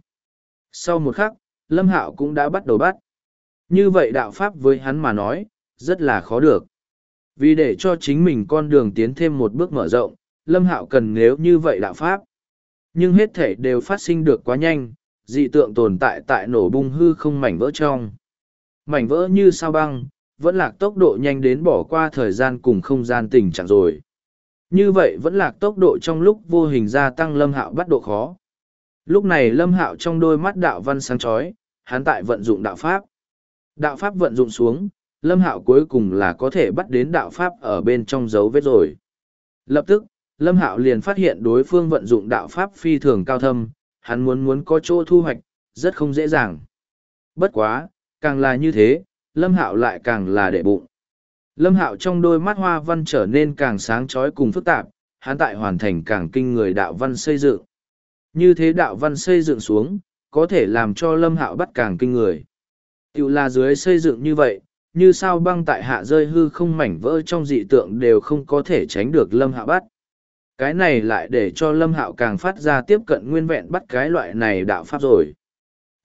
Sau một khắc, Lâm Hạo cũng đã bắt đầu bắt. Như vậy đạo pháp với hắn mà nói, rất là khó được. Vì để cho chính mình con đường tiến thêm một bước mở rộng, Lâm Hạo cần nếu như vậy đạo pháp. Nhưng hết thể đều phát sinh được quá nhanh, dị tượng tồn tại tại nổ bung hư không mảnh vỡ trong. Mảnh vỡ như sao băng, vẫn lạc tốc độ nhanh đến bỏ qua thời gian cùng không gian tình trạng rồi. Như vậy vẫn lạc tốc độ trong lúc vô hình gia tăng Lâm Hạo bắt độ khó. Lúc này Lâm Hạo trong đôi mắt đạo văn sáng chói, hắn tại vận dụng đạo pháp. Đạo pháp vận dụng xuống, Lâm Hạo cuối cùng là có thể bắt đến đạo pháp ở bên trong dấu vết rồi. Lập tức, Lâm Hạo liền phát hiện đối phương vận dụng đạo pháp phi thường cao thâm, hắn muốn có chỗ thu hoạch, rất không dễ dàng. Bất quá, càng là như thế, Lâm Hạo lại càng là để bụng. Lâm Hạo trong đôi mắt hoa văn trở nên càng sáng chói cùng phức tạp, hắn tại hoàn thành càng kinh người đạo văn xây dựng. Như thế đạo văn xây dựng xuống, có thể làm cho Lâm Hạo bắt càng kinh người. Tiểu là dưới xây dựng như vậy, như sao băng tại hạ rơi hư không mảnh vỡ trong dị tượng đều không có thể tránh được Lâm Hạo bắt. Cái này lại để cho Lâm Hạo càng phát ra tiếp cận nguyên vẹn bắt cái loại này đạo pháp rồi.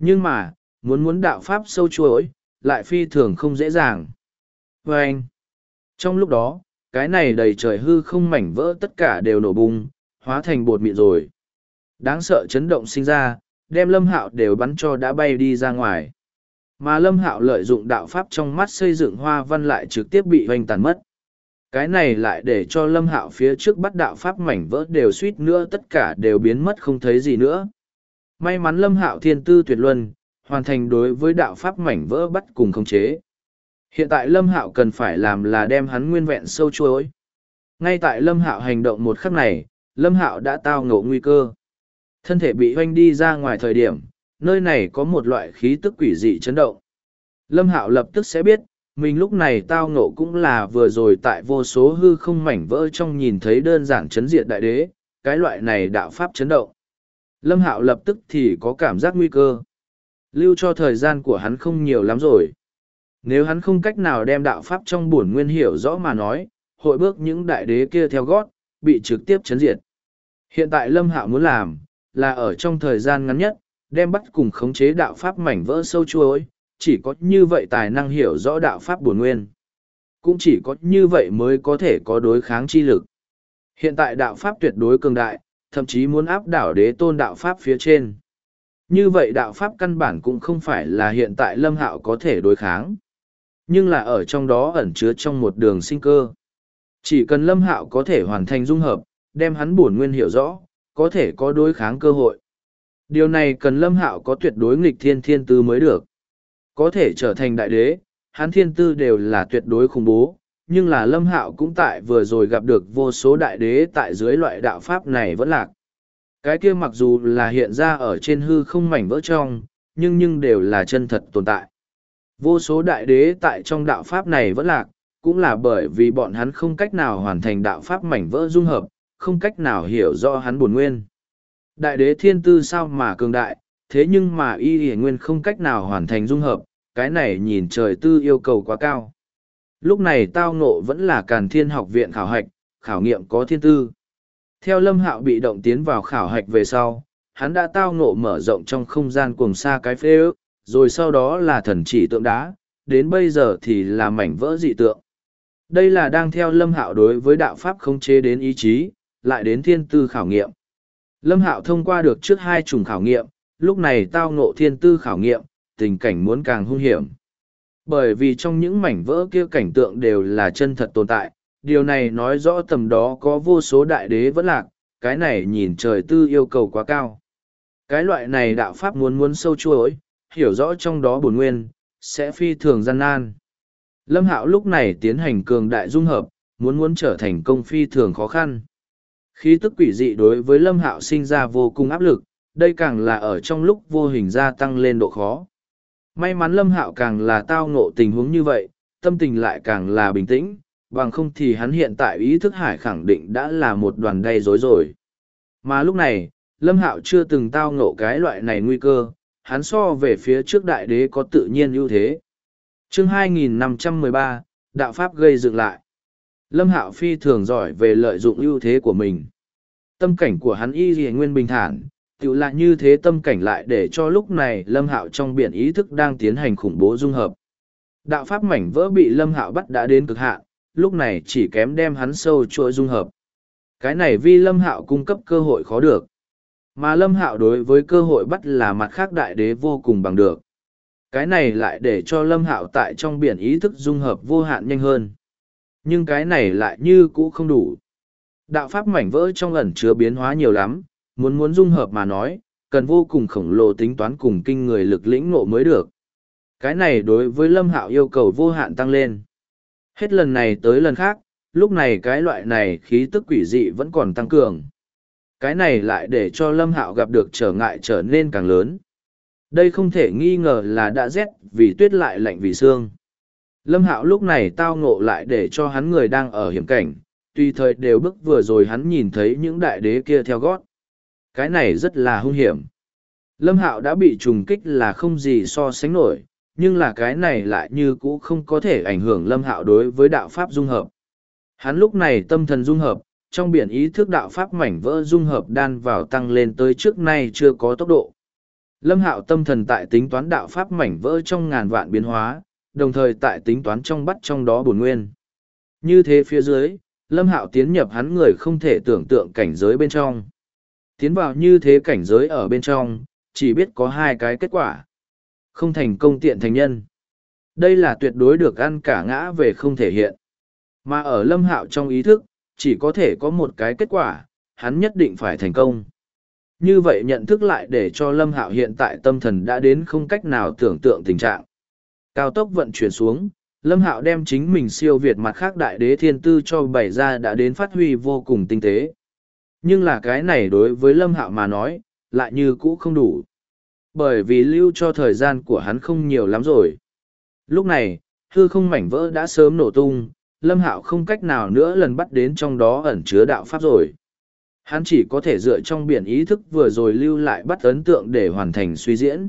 Nhưng mà, muốn đạo pháp sâu chuỗi, lại phi thường không dễ dàng. Và anh, trong lúc đó, cái này đầy trời hư không mảnh vỡ tất cả đều nổ bung, hóa thành bột mịn rồi. Đáng sợ chấn động sinh ra, đem Lâm Hạo đều bắn cho đã bay đi ra ngoài. Mà Lâm Hạo lợi dụng đạo pháp trong mắt xây dựng hoa văn lại trực tiếp bị hoành tàn mất. Cái này lại để cho Lâm Hạo phía trước bắt đạo pháp mảnh vỡ đều suýt nữa tất cả đều biến mất không thấy gì nữa. May mắn Lâm Hạo thiên tư tuyệt luân, hoàn thành đối với đạo pháp mảnh vỡ bắt cùng khống chế. Hiện tại Lâm Hạo cần phải làm là đem hắn nguyên vẹn sâu chuối. Ngay tại Lâm Hạo hành động một khắc này, Lâm Hạo đã tao ngộ nguy cơ. Thân thể bị hoanh đi ra ngoài thời điểm, nơi này có một loại khí tức quỷ dị chấn động. Lâm Hạo lập tức sẽ biết, mình lúc này tao ngộ cũng là vừa rồi tại vô số hư không mảnh vỡ trong nhìn thấy đơn giản chấn diệt đại đế, cái loại này đạo pháp chấn động. Lâm Hạo lập tức thì có cảm giác nguy cơ. Lưu cho thời gian của hắn không nhiều lắm rồi. Nếu hắn không cách nào đem đạo pháp trong bổn nguyên hiểu rõ mà nói, hội bước những đại đế kia theo gót, bị trực tiếp chấn diệt. Hiện tại Lâm Hạo muốn làm, là ở trong thời gian ngắn nhất, đem bắt cùng khống chế đạo pháp mảnh vỡ sâu chuối, chỉ có như vậy tài năng hiểu rõ đạo pháp bổn nguyên. Cũng chỉ có như vậy mới có thể có đối kháng chi lực. Hiện tại đạo pháp tuyệt đối cường đại, thậm chí muốn áp đảo đế tôn đạo pháp phía trên. Như vậy đạo pháp căn bản cũng không phải là hiện tại Lâm Hạo có thể đối kháng. Nhưng là ở trong đó ẩn chứa trong một đường sinh cơ. Chỉ cần Lâm Hạo có thể hoàn thành dung hợp, đem hắn bổn nguyên hiểu rõ, có thể có đối kháng cơ hội. Điều này cần Lâm Hạo có tuyệt đối nghịch thiên thiên tư mới được. Có thể trở thành đại đế, hắn thiên tư đều là tuyệt đối khủng bố, nhưng là Lâm Hạo cũng tại vừa rồi gặp được vô số đại đế tại dưới loại đạo pháp này vẫn lạc. Cái kia mặc dù là hiện ra ở trên hư không mảnh vỡ trong, nhưng đều là chân thật tồn tại. Vô số đại đế tại trong đạo pháp này vẫn lạc, cũng là bởi vì bọn hắn không cách nào hoàn thành đạo pháp mảnh vỡ dung hợp, không cách nào hiểu rõ hắn bổn nguyên. Đại đế thiên tư sao mà cường đại, thế nhưng mà y hiển nguyên không cách nào hoàn thành dung hợp, cái này nhìn trời tư yêu cầu quá cao. Lúc này tao ngộ vẫn là Càn Thiên học viện khảo hạch, khảo nghiệm có thiên tư. Theo Lâm Hạo bị động tiến vào khảo hạch về sau, hắn đã tao ngộ mở rộng trong không gian cuồng xa cái phê ước, rồi sau đó là thần chỉ tượng đá, đến bây giờ thì là mảnh vỡ dị tượng. Đây là đang theo Lâm Hạo đối với đạo pháp khống chế đến ý chí, lại đến thiên tư khảo nghiệm. Lâm Hạo thông qua được trước hai chủng khảo nghiệm, lúc này tao ngộ thiên tư khảo nghiệm, tình cảnh muốn càng hung hiểm. Bởi vì trong những mảnh vỡ kia cảnh tượng đều là chân thật tồn tại, điều này nói rõ tầm đó có vô số đại đế vẫn lạc, cái này nhìn trời tư yêu cầu quá cao. Cái loại này đạo pháp muốn sâu chuỗi, hiểu rõ trong đó bổn nguyên, sẽ phi thường gian nan. Lâm Hạo lúc này tiến hành cường đại dung hợp, muốn trở thành công phi thường khó khăn. Khí tức quỷ dị đối với Lâm Hạo sinh ra vô cùng áp lực, đây càng là ở trong lúc vô hình gia tăng lên độ khó. May mắn Lâm Hạo càng là tao ngộ tình huống như vậy, tâm tình lại càng là bình tĩnh, bằng không thì hắn hiện tại ý thức hải khẳng định đã là một đoàn đầy rối rồi. Mà lúc này, Lâm Hạo chưa từng tao ngộ cái loại này nguy cơ, hắn so về phía trước đại đế có tự nhiên ưu thế. Chương 2513, Đạo Pháp gây dựng lại. Lâm Hạo phi thường giỏi về lợi dụng ưu thế của mình. Tâm cảnh của hắn y dì nguyên bình thản, tự lại như thế tâm cảnh lại để cho lúc này Lâm Hạo trong biển ý thức đang tiến hành khủng bố dung hợp. Đạo Pháp mảnh vỡ bị Lâm Hạo bắt đã đến cực hạn, lúc này chỉ kém đem hắn sâu chuỗi dung hợp. Cái này vì Lâm Hạo cung cấp cơ hội khó được. Mà Lâm Hạo đối với cơ hội bắt là mặt khác đại đế vô cùng bằng được. Cái này lại để cho Lâm Hạo tại trong biển ý thức dung hợp vô hạn nhanh hơn. Nhưng cái này lại như cũ không đủ. Đạo pháp mảnh vỡ trong ẩn chứa biến hóa nhiều lắm, muốn dung hợp mà nói, cần vô cùng khổng lồ tính toán cùng kinh người lực lĩnh ngộ mới được. Cái này đối với Lâm Hạo yêu cầu vô hạn tăng lên. Hết lần này tới lần khác, lúc này cái loại này khí tức quỷ dị vẫn còn tăng cường. Cái này lại để cho Lâm Hạo gặp được trở ngại trở nên càng lớn. Đây không thể nghi ngờ là đã rét vì tuyết lại lạnh vì xương. Lâm Hạo lúc này tao ngộ lại để cho hắn người đang ở hiểm cảnh, tùy thời đều bước vừa rồi hắn nhìn thấy những đại đế kia theo gót. Cái này rất là hung hiểm. Lâm Hạo đã bị trùng kích là không gì so sánh nổi, nhưng là cái này lại như cũ không có thể ảnh hưởng Lâm Hạo đối với đạo pháp dung hợp. Hắn lúc này tâm thần dung hợp, trong biển ý thức đạo pháp mảnh vỡ dung hợp đan vào tăng lên tới trước nay chưa có tốc độ. Lâm Hạo tâm thần tại tính toán đạo pháp mảnh vỡ trong ngàn vạn biến hóa, đồng thời tại tính toán trong bắt trong đó bổn nguyên. Như thế phía dưới, Lâm Hạo tiến nhập hắn người không thể tưởng tượng cảnh giới bên trong. Tiến vào như thế cảnh giới ở bên trong, chỉ biết có hai cái kết quả. Không thành công tiện thành nhân. Đây là tuyệt đối được ăn cả ngã về không thể hiện. Mà ở Lâm Hạo trong ý thức, chỉ có thể có một cái kết quả, hắn nhất định phải thành công. Như vậy nhận thức lại để cho Lâm Hạo hiện tại tâm thần đã đến không cách nào tưởng tượng tình trạng. Cao tốc vận chuyển xuống, Lâm Hạo đem chính mình siêu việt mặt khác đại đế thiên tư cho bày ra đã đến phát huy vô cùng tinh tế. Nhưng là cái này đối với Lâm Hạo mà nói, lại như cũ không đủ. Bởi vì lưu cho thời gian của hắn không nhiều lắm rồi. Lúc này, hư không mảnh vỡ đã sớm nổ tung, Lâm Hạo không cách nào nữa lần bắt đến trong đó ẩn chứa đạo pháp rồi. Hắn chỉ có thể dựa trong biển ý thức vừa rồi lưu lại bắt ấn tượng để hoàn thành suy diễn.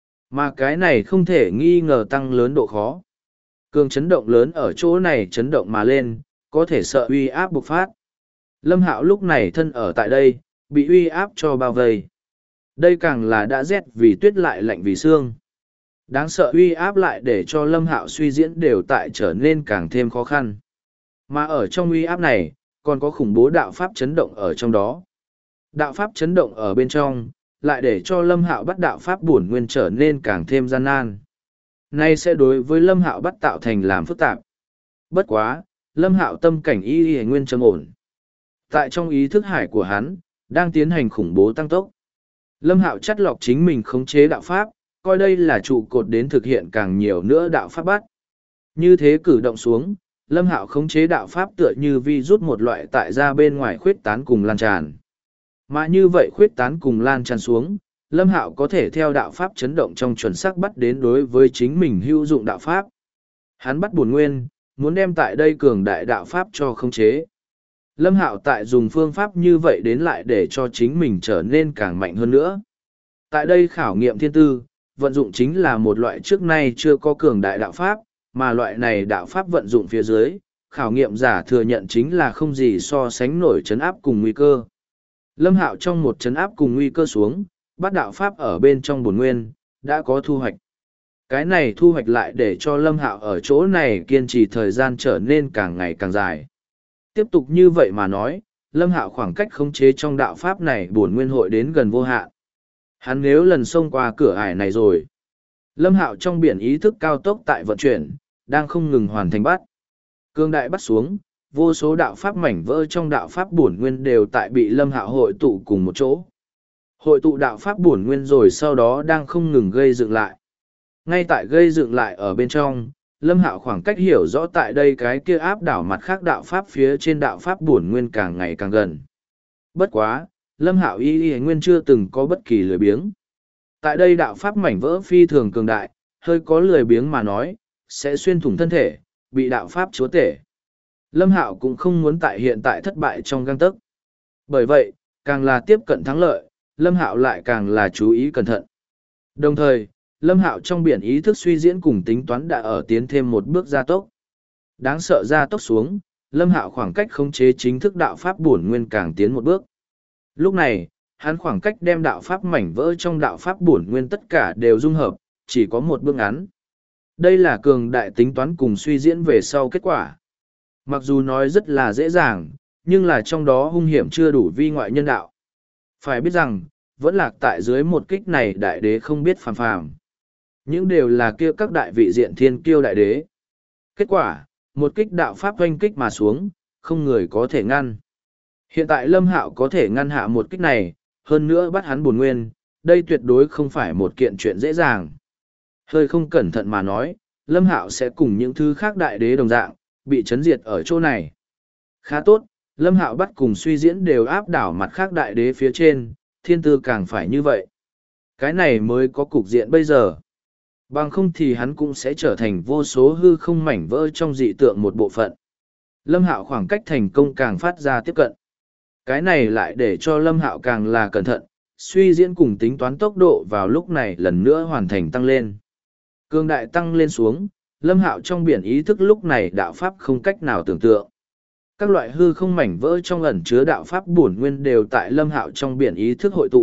Mà cái này không thể nghi ngờ tăng lớn độ khó. Cường chấn động lớn ở chỗ này chấn động mà lên, có thể sợ uy áp bộc phát. Lâm Hạo lúc này thân ở tại đây, bị uy áp cho bao vây. Đây càng là đã rét vì tuyết lại lạnh vì xương. Đáng sợ uy áp lại để cho Lâm Hạo suy diễn đều tại trở nên càng thêm khó khăn. Mà ở trong uy áp này, còn có khủng bố đạo pháp chấn động ở trong đó. Đạo pháp chấn động ở bên trong, lại để cho Lâm Hạo bắt đạo pháp bổn nguyên trở nên càng thêm gian nan. Nay sẽ đối với Lâm Hạo bắt tạo thành làm phức tạp. Bất quá, Lâm Hạo tâm cảnh y nguyên trầm ổn. Tại trong ý thức hải của hắn, đang tiến hành khủng bố tăng tốc. Lâm Hạo chắt lọc chính mình khống chế đạo pháp, coi đây là trụ cột đến thực hiện càng nhiều nữa đạo pháp bắt. Như thế cử động xuống, Lâm Hạo khống chế đạo pháp tựa như vi rút một loại tại ra bên ngoài khuyết tán cùng lan tràn. Mà như vậy khuyết tán cùng lan tràn xuống, Lâm Hạo có thể theo đạo pháp chấn động trong chuẩn xác bắt đến đối với chính mình hữu dụng đạo pháp. Hắn bắt bổn nguyên, muốn đem tại đây cường đại đạo pháp cho khống chế. Lâm Hạo tại dùng phương pháp như vậy đến lại để cho chính mình trở nên càng mạnh hơn nữa. Tại đây khảo nghiệm thiên tư, vận dụng chính là một loại trước nay chưa có cường đại đạo pháp, mà loại này đạo pháp vận dụng phía dưới, khảo nghiệm giả thừa nhận chính là không gì so sánh nổi chấn áp cùng nguy cơ. Lâm Hạo trong một chấn áp cùng nguy cơ xuống, bắt đạo pháp ở bên trong bổn nguyên, đã có thu hoạch. Cái này thu hoạch lại để cho Lâm Hạo ở chỗ này kiên trì thời gian trở nên càng ngày càng dài. Tiếp tục như vậy mà nói, Lâm Hạo khoảng cách khống chế trong đạo pháp này bổn nguyên hội đến gần vô hạn. Hắn nếu lần xông qua cửa ải này rồi. Lâm Hạo trong biển ý thức cao tốc tại vận chuyển, đang không ngừng hoàn thành bắt. Cương đại bắt xuống, vô số đạo pháp mảnh vỡ trong đạo pháp bổn nguyên đều tại bị Lâm Hạo hội tụ cùng một chỗ. Hội tụ đạo pháp bổn nguyên rồi sau đó đang không ngừng gây dựng lại. Ngay tại gây dựng lại ở bên trong, Lâm Hạo khoảng cách hiểu rõ tại đây cái kia áp đảo mặt khác đạo pháp phía trên đạo pháp bổn nguyên càng ngày càng gần. Bất quá, Lâm Hạo y nguyên chưa từng có bất kỳ lười biếng. Tại đây đạo pháp mảnh vỡ phi thường cường đại, hơi có lười biếng mà nói, sẽ xuyên thủng thân thể, bị đạo pháp chúa tể. Lâm Hạo cũng không muốn tại hiện tại thất bại trong gang tấc. Bởi vậy, càng là tiếp cận thắng lợi, Lâm Hạo lại càng là chú ý cẩn thận. Đồng thời, Lâm Hạo trong biển ý thức suy diễn cùng tính toán đã ở tiến thêm một bước gia tốc. Đáng sợ gia tốc xuống, Lâm Hạo khoảng cách khống chế chính thức đạo pháp bổn nguyên càng tiến một bước. Lúc này, hắn khoảng cách đem đạo pháp mảnh vỡ trong đạo pháp bổn nguyên tất cả đều dung hợp, chỉ có một bước ngắn. Đây là cường đại tính toán cùng suy diễn về sau kết quả. Mặc dù nói rất là dễ dàng, nhưng là trong đó hung hiểm chưa đủ vi ngoại nhân đạo. Phải biết rằng, vẫn lạc tại dưới một kích này đại đế không biết phàm phàm. Những đều là kia các đại vị diện thiên kiêu đại đế. Kết quả, một kích đạo pháp oanh kích mà xuống, không người có thể ngăn. Hiện tại Lâm Hạo có thể ngăn hạ một kích này, hơn nữa bắt hắn bổn nguyên, đây tuyệt đối không phải một kiện chuyện dễ dàng. Hơi không cẩn thận mà nói, Lâm Hạo sẽ cùng những thứ khác đại đế đồng dạng, bị chấn diệt ở chỗ này. Khá tốt, Lâm Hạo bắt cùng suy diễn đều áp đảo mặt khác đại đế phía trên, thiên tư càng phải như vậy. Cái này mới có cục diện bây giờ. Bằng không thì hắn cũng sẽ trở thành vô số hư không mảnh vỡ trong dị tượng một bộ phận. Lâm Hạo khoảng cách thành công càng phát ra tiếp cận. Cái này lại để cho Lâm Hạo càng là cẩn thận, suy diễn cùng tính toán tốc độ vào lúc này lần nữa hoàn thành tăng lên. Cương đại tăng lên xuống, Lâm Hạo trong biển ý thức lúc này đạo pháp không cách nào tưởng tượng. Các loại hư không mảnh vỡ trong ẩn chứa đạo pháp bổn nguyên đều tại Lâm Hạo trong biển ý thức hội tụ,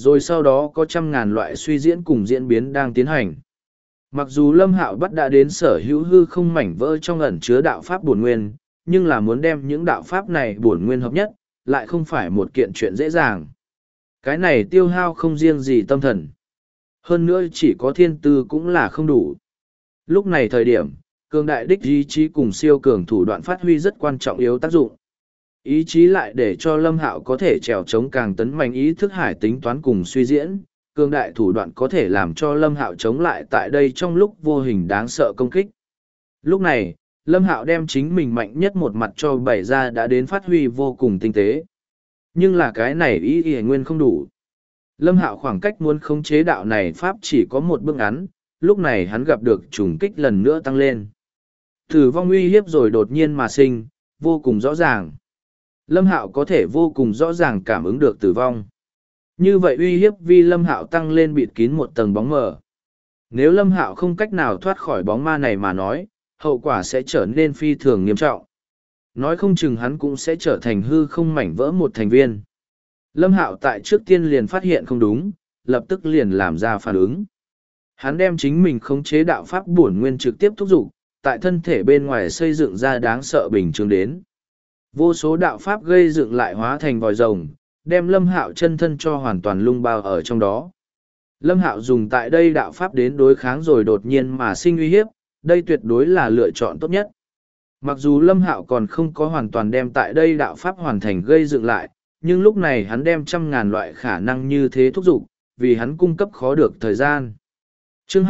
rồi sau đó có trăm ngàn loại suy diễn cùng diễn biến đang tiến hành. Mặc dù Lâm Hạo bắt đã đến sở hữu hư không mảnh vỡ trong ẩn chứa đạo pháp bổn nguyên, nhưng là muốn đem những đạo pháp này bổn nguyên hợp nhất, lại không phải một kiện chuyện dễ dàng. Cái này tiêu hao không riêng gì tâm thần. Hơn nữa chỉ có thiên tư cũng là không đủ. Lúc này thời điểm, cường đại đích ý chí cùng siêu cường thủ đoạn phát huy rất quan trọng yếu tác dụng. Ý chí lại để cho Lâm Hạo có thể trèo chống càng tấn mạnh ý thức hải tính toán cùng suy diễn, cường đại thủ đoạn có thể làm cho Lâm Hạo chống lại tại đây trong lúc vô hình đáng sợ công kích. Lúc này, Lâm Hạo đem chính mình mạnh nhất một mặt cho bày ra đã đến phát huy vô cùng tinh tế. Nhưng là cái này ý nguyên không đủ. Lâm Hạo khoảng cách muốn khống chế đạo này pháp chỉ có một bước ngắn, lúc này hắn gặp được trùng kích lần nữa tăng lên. Tử vong uy hiếp rồi đột nhiên mà sinh, vô cùng rõ ràng. Lâm Hạo có thể vô cùng rõ ràng cảm ứng được tử vong. Như vậy uy hiếp vì Lâm Hạo tăng lên bịt kín một tầng bóng mờ. Nếu Lâm Hạo không cách nào thoát khỏi bóng ma này mà nói, hậu quả sẽ trở nên phi thường nghiêm trọng. Nói không chừng hắn cũng sẽ trở thành hư không mảnh vỡ một thành viên. Lâm Hạo tại trước tiên liền phát hiện không đúng, lập tức liền làm ra phản ứng. Hắn đem chính mình khống chế đạo pháp bổn nguyên trực tiếp thúc giục, tại thân thể bên ngoài xây dựng ra đáng sợ bình chứng đến. Vô số đạo pháp gây dựng lại hóa thành vòi rồng, đem Lâm Hạo chân thân cho hoàn toàn lung bao ở trong đó. Lâm Hạo dùng tại đây đạo pháp đến đối kháng rồi đột nhiên mà sinh uy hiếp, đây tuyệt đối là lựa chọn tốt nhất. Mặc dù Lâm Hạo còn không có hoàn toàn đem tại đây đạo pháp hoàn thành gây dựng lại, nhưng lúc này hắn đem trăm ngàn loại khả năng như thế thúc giục, vì hắn cung cấp khó được thời gian. Chương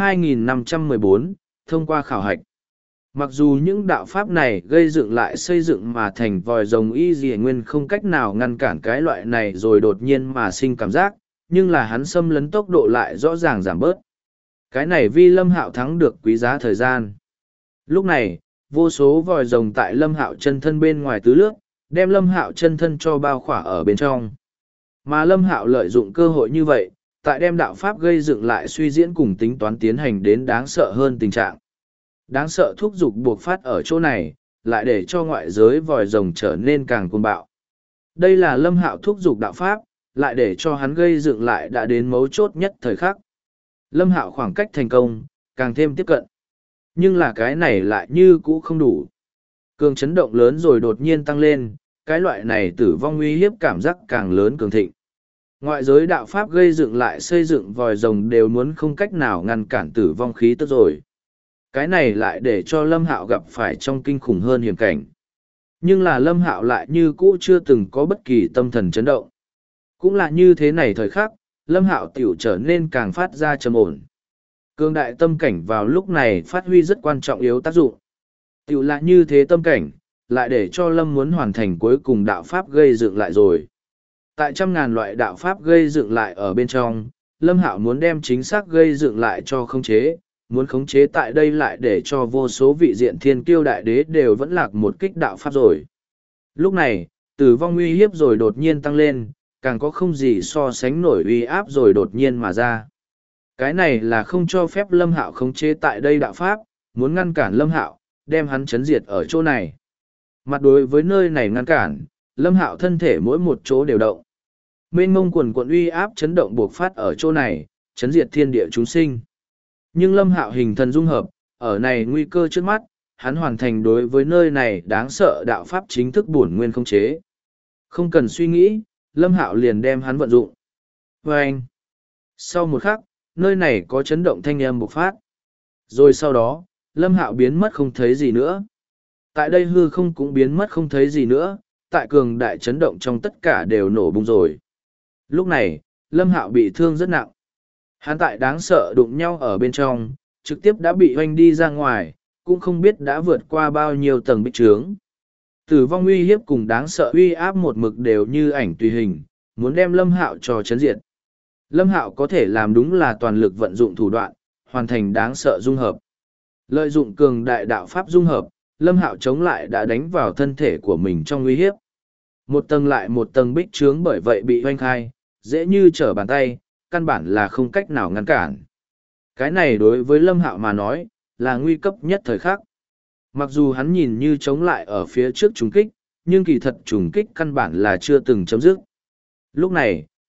2514, thông qua khảo hạch. Mặc dù những đạo pháp này gây dựng lại xây dựng mà thành vòi rồng y dì nguyên không cách nào ngăn cản cái loại này rồi đột nhiên mà sinh cảm giác, nhưng là hắn xâm lấn tốc độ lại rõ ràng giảm bớt. Cái này vì Lâm Hạo thắng được quý giá thời gian. Lúc này, vô số vòi rồng tại Lâm Hạo chân thân bên ngoài tứ lướt, đem Lâm Hạo chân thân cho bao khỏa ở bên trong. Mà Lâm Hạo lợi dụng cơ hội như vậy, tại đem đạo pháp gây dựng lại suy diễn cùng tính toán tiến hành đến đáng sợ hơn tình trạng. Đáng sợ thúc giục buộc phát ở chỗ này, lại để cho ngoại giới vòi rồng trở nên càng cuồng bạo. Đây là Lâm Hạo thúc giục đạo pháp, lại để cho hắn gây dựng lại đã đến mấu chốt nhất thời khắc. Lâm Hạo khoảng cách thành công, càng thêm tiếp cận. Nhưng là cái này lại như cũ không đủ. Cường chấn động lớn rồi đột nhiên tăng lên, cái loại này tử vong uy hiếp cảm giác càng lớn cường thịnh. Ngoại giới đạo pháp gây dựng lại xây dựng vòi rồng đều muốn không cách nào ngăn cản tử vong khí tức rồi. Cái này lại để cho Lâm Hạo gặp phải trong kinh khủng hơn hiểm cảnh. Nhưng là Lâm Hạo lại như cũ chưa từng có bất kỳ tâm thần chấn động. Cũng là như thế này thời khắc, Lâm Hạo tiểu trở nên càng phát ra trầm ổn. Cương đại tâm cảnh vào lúc này phát huy rất quan trọng yếu tác dụng. Tiểu là như thế tâm cảnh, lại để cho Lâm muốn hoàn thành cuối cùng đạo pháp gây dựng lại rồi. Tại trăm ngàn loại đạo pháp gây dựng lại ở bên trong, Lâm Hạo muốn đem chính xác gây dựng lại cho khống chế, muốn khống chế tại đây lại để cho vô số vị diện thiên kiêu đại đế đều vẫn lạc một kích đạo pháp rồi. Lúc này, tử vong uy hiếp rồi đột nhiên tăng lên, càng có không gì so sánh nổi uy áp rồi đột nhiên mà ra. Cái này là không cho phép Lâm Hạo khống chế tại đây đạo pháp, muốn ngăn cản Lâm Hạo, đem hắn chấn diệt ở chỗ này. Mặt đối với nơi này ngăn cản, Lâm Hạo thân thể mỗi một chỗ đều động. Mênh mông quần quận uy áp chấn động buộc phát ở chỗ này, chấn diệt thiên địa chúng sinh. Nhưng Lâm Hạo hình thần dung hợp, ở này nguy cơ trước mắt, hắn hoàn thành đối với nơi này đáng sợ đạo pháp chính thức bổn nguyên khống chế. Không cần suy nghĩ, Lâm Hạo liền đem hắn vận dụng. Và anh, sau một khắc, nơi này có chấn động thanh âm bộc phát. Rồi sau đó, Lâm Hạo biến mất không thấy gì nữa. Tại đây hư không cũng biến mất không thấy gì nữa, tại cường đại chấn động trong tất cả đều nổ bung rồi. Lúc này, Lâm Hạo bị thương rất nặng. Hắn tại đáng sợ đụng nhau ở bên trong, trực tiếp đã bị hoanh đi ra ngoài, cũng không biết đã vượt qua bao nhiêu tầng bích trướng. Tử vong uy hiếp cùng đáng sợ uy áp một mực đều như ảnh tùy hình, muốn đem Lâm Hạo cho chấn diệt. Lâm Hạo có thể làm đúng là toàn lực vận dụng thủ đoạn, hoàn thành đáng sợ dung hợp. Lợi dụng cường đại đạo pháp dung hợp, Lâm Hạo chống lại đã đánh vào thân thể của mình trong uy hiếp. Một tầng lại một tầng bích trướng bởi vậy bị hoanh khai, dễ như trở bàn tay, căn bản là không cách nào ngăn cản. Cái này đối với Lâm Hạo mà nói, là nguy cấp nhất thời khắc. Mặc dù hắn nhìn như chống lại ở phía trước trùng kích, nhưng kỳ thật trùng kích căn bản là chưa từng chấm dứt. Lúc này,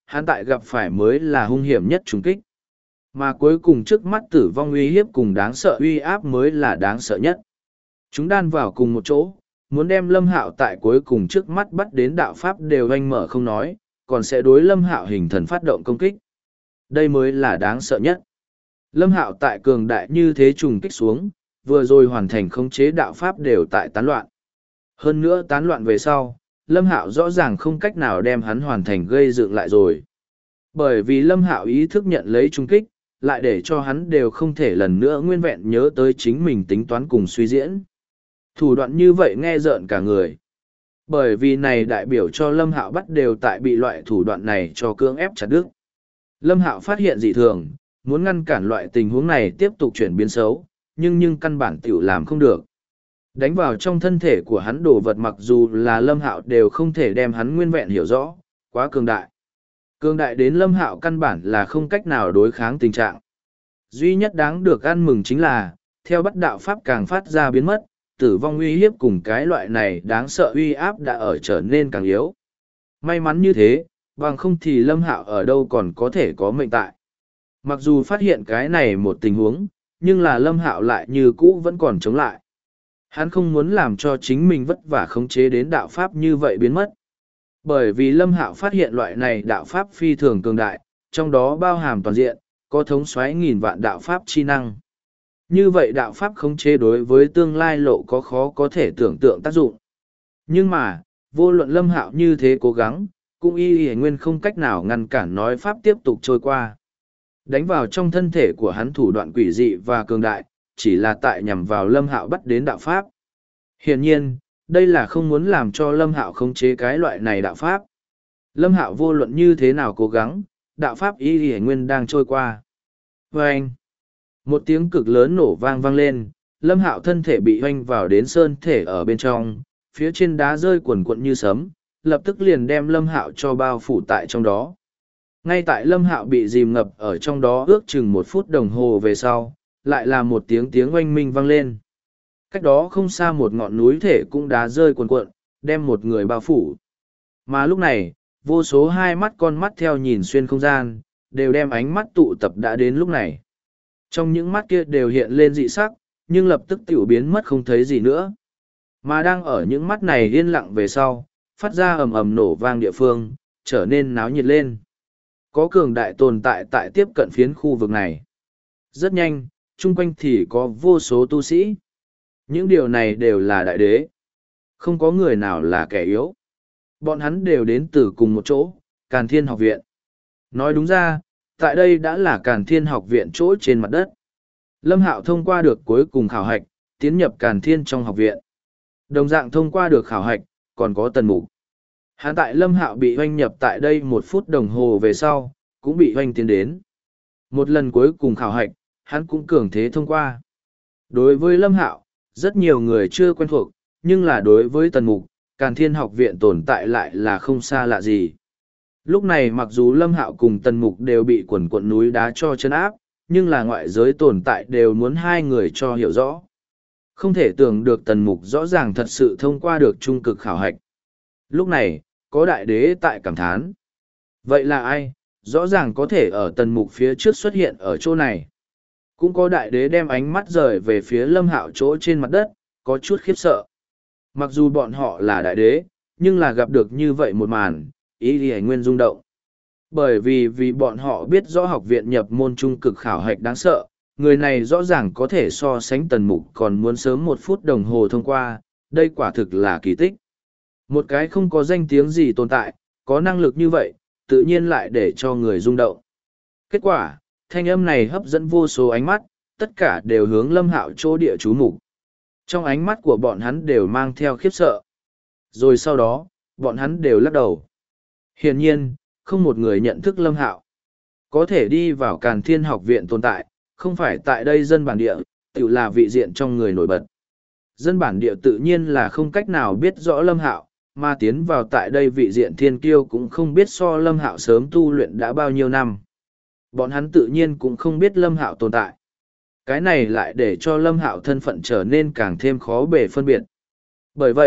hắn tại gặp phải mới là hung hiểm nhất trùng kích. Mà cuối cùng trước mắt tử vong uy hiếp cùng đáng sợ uy áp mới là đáng sợ nhất. Chúng đan vào cùng một chỗ, muốn đem Lâm Hạo tại cuối cùng trước mắt bắt đến đạo pháp đều oanh mở không nói, còn sẽ đối Lâm Hạo hình thần phát động công kích. Đây mới là đáng sợ nhất. Lâm Hạo tại cường đại như thế trùng kích xuống, vừa rồi hoàn thành khống chế đạo pháp đều tại tán loạn. Hơn nữa tán loạn về sau, Lâm Hạo rõ ràng không cách nào đem hắn hoàn thành gây dựng lại rồi. Bởi vì Lâm Hạo ý thức nhận lấy trùng kích, lại để cho hắn đều không thể lần nữa nguyên vẹn nhớ tới chính mình tính toán cùng suy diễn. Thủ đoạn như vậy nghe rợn cả người. Bởi vì này đại biểu cho Lâm Hạo bắt đều tại bị loại thủ đoạn này cho cưỡng ép chặt đứt. Lâm Hạo phát hiện dị thường, muốn ngăn cản loại tình huống này tiếp tục chuyển biến xấu, nhưng căn bản tiểu làm không được. Đánh vào trong thân thể của hắn đồ vật mặc dù là Lâm Hạo đều không thể đem hắn nguyên vẹn hiểu rõ, quá cường đại. Cường đại đến Lâm Hạo căn bản là không cách nào đối kháng tình trạng. Duy nhất đáng được ăn mừng chính là, theo bắt đạo pháp càng phát ra biến mất, tử vong uy hiếp cùng cái loại này đáng sợ uy áp đã ở trở nên càng yếu. May mắn như thế, bằng không thì Lâm Hạo ở đâu còn có thể có mệnh tại. Mặc dù phát hiện cái này một tình huống, nhưng là Lâm Hạo lại như cũ vẫn còn chống lại. Hắn không muốn làm cho chính mình vất vả khống chế đến đạo pháp như vậy biến mất. Bởi vì Lâm Hạo phát hiện loại này đạo pháp phi thường cường đại, trong đó bao hàm toàn diện, có thống soái nghìn vạn đạo pháp chi năng. Như vậy đạo pháp khống chế đối với tương lai lộ có khó có thể tưởng tượng tác dụng. Nhưng mà, vô luận Lâm Hạo như thế cố gắng, cũng y nguyên không cách nào ngăn cản nói pháp tiếp tục trôi qua. Đánh vào trong thân thể của hắn thủ đoạn quỷ dị và cường đại, chỉ là tại nhằm vào Lâm Hạo bắt đến đạo pháp. Hiển nhiên, đây là không muốn làm cho Lâm Hạo khống chế cái loại này đạo pháp. Lâm Hạo vô luận như thế nào cố gắng, đạo pháp y nguyên đang trôi qua. Vâng! Một tiếng cực lớn nổ vang lên, Lâm Hạo thân thể bị hoanh vào đến sơn thể ở bên trong, phía trên đá rơi quần quận như sấm, lập tức liền đem Lâm Hạo cho bao phủ tại trong đó. Ngay tại Lâm Hạo bị dìm ngập ở trong đó ước chừng 1 phút đồng hồ về sau, lại là một tiếng oanh minh vang lên. Cách đó không xa một ngọn núi thể cũng đá rơi quần quận, đem một người bao phủ. Mà lúc này, vô số hai mắt con mắt theo nhìn xuyên không gian, đều đem ánh mắt tụ tập đã đến lúc này. Trong những mắt kia đều hiện lên dị sắc, nhưng lập tức tiểu biến mất không thấy gì nữa. Mà đang ở những mắt này yên lặng về sau, phát ra ầm ầm nổ vang địa phương, trở nên náo nhiệt lên. Có cường đại tồn tại tại tiếp cận phiến khu vực này. Rất nhanh, chung quanh thì có vô số tu sĩ. Những điều này đều là đại đế. Không có người nào là kẻ yếu. Bọn hắn đều đến từ cùng một chỗ, Càn Thiên Học Viện. Nói đúng ra, tại đây đã là Càn Thiên Học Viện chỗ trên mặt đất. Lâm Hạo thông qua được cuối cùng khảo hạch, tiến nhập Càn Thiên trong học viện. Đồng dạng thông qua được khảo hạch, còn có Tần Mục. Hắn tại Lâm Hạo bị hoanh nhập tại đây 1 phút đồng hồ về sau, cũng bị hoanh tiến đến. Một lần cuối cùng khảo hạch, hắn cũng cường thế thông qua. Đối với Lâm Hạo, rất nhiều người chưa quen thuộc, nhưng là đối với Tần Mục, Càn Thiên Học Viện tồn tại lại là không xa lạ gì. Lúc này mặc dù Lâm Hạo cùng Tần Mục đều bị quần quận núi đá cho chân áp, nhưng là ngoại giới tồn tại đều muốn hai người cho hiểu rõ. Không thể tưởng được Tần Mục rõ ràng thật sự thông qua được trung cực khảo hạch. Lúc này, có đại đế tại cảm thán. Vậy là ai? Rõ ràng có thể ở Tần Mục phía trước xuất hiện ở chỗ này. Cũng có đại đế đem ánh mắt rời về phía Lâm Hạo chỗ trên mặt đất, có chút khiếp sợ. Mặc dù bọn họ là đại đế, nhưng là gặp được như vậy một màn, ý thì nguyên rung động. Bởi vì bọn họ biết rõ học viện nhập môn trung cực khảo hạch đáng sợ, người này rõ ràng có thể so sánh Tần Mục còn muốn sớm 1 phút đồng hồ thông qua, đây quả thực là kỳ tích. Một cái không có danh tiếng gì tồn tại, có năng lực như vậy, tự nhiên lại để cho người rung động. Kết quả, thanh âm này hấp dẫn vô số ánh mắt, tất cả đều hướng Lâm Hạo chỗ địa chú mục. Trong ánh mắt của bọn hắn đều mang theo khiếp sợ. Rồi sau đó, bọn hắn đều lắc đầu. Hiển nhiên, không một người nhận thức Lâm Hạo. Có thể đi vào Càn Thiên Học Viện tồn tại, không phải tại đây dân bản địa, tự là vị diện trong người nổi bật. Dân bản địa tự nhiên là không cách nào biết rõ Lâm Hạo, mà tiến vào tại đây vị diện thiên kiêu cũng không biết so Lâm Hạo sớm tu luyện đã bao nhiêu năm. Bọn hắn tự nhiên cũng không biết Lâm Hạo tồn tại. Cái này lại để cho Lâm Hạo thân phận trở nên càng thêm khó bề phân biệt. Bởi vậy,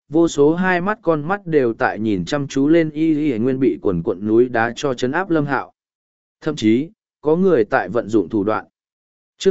vô số hai mắt con mắt đều tại nhìn chăm chú lên y y nguyên bị quần quận núi đá cho chấn áp Lâm Hạo. Thậm chí, có người tại vận dụng thủ đoạn. Chương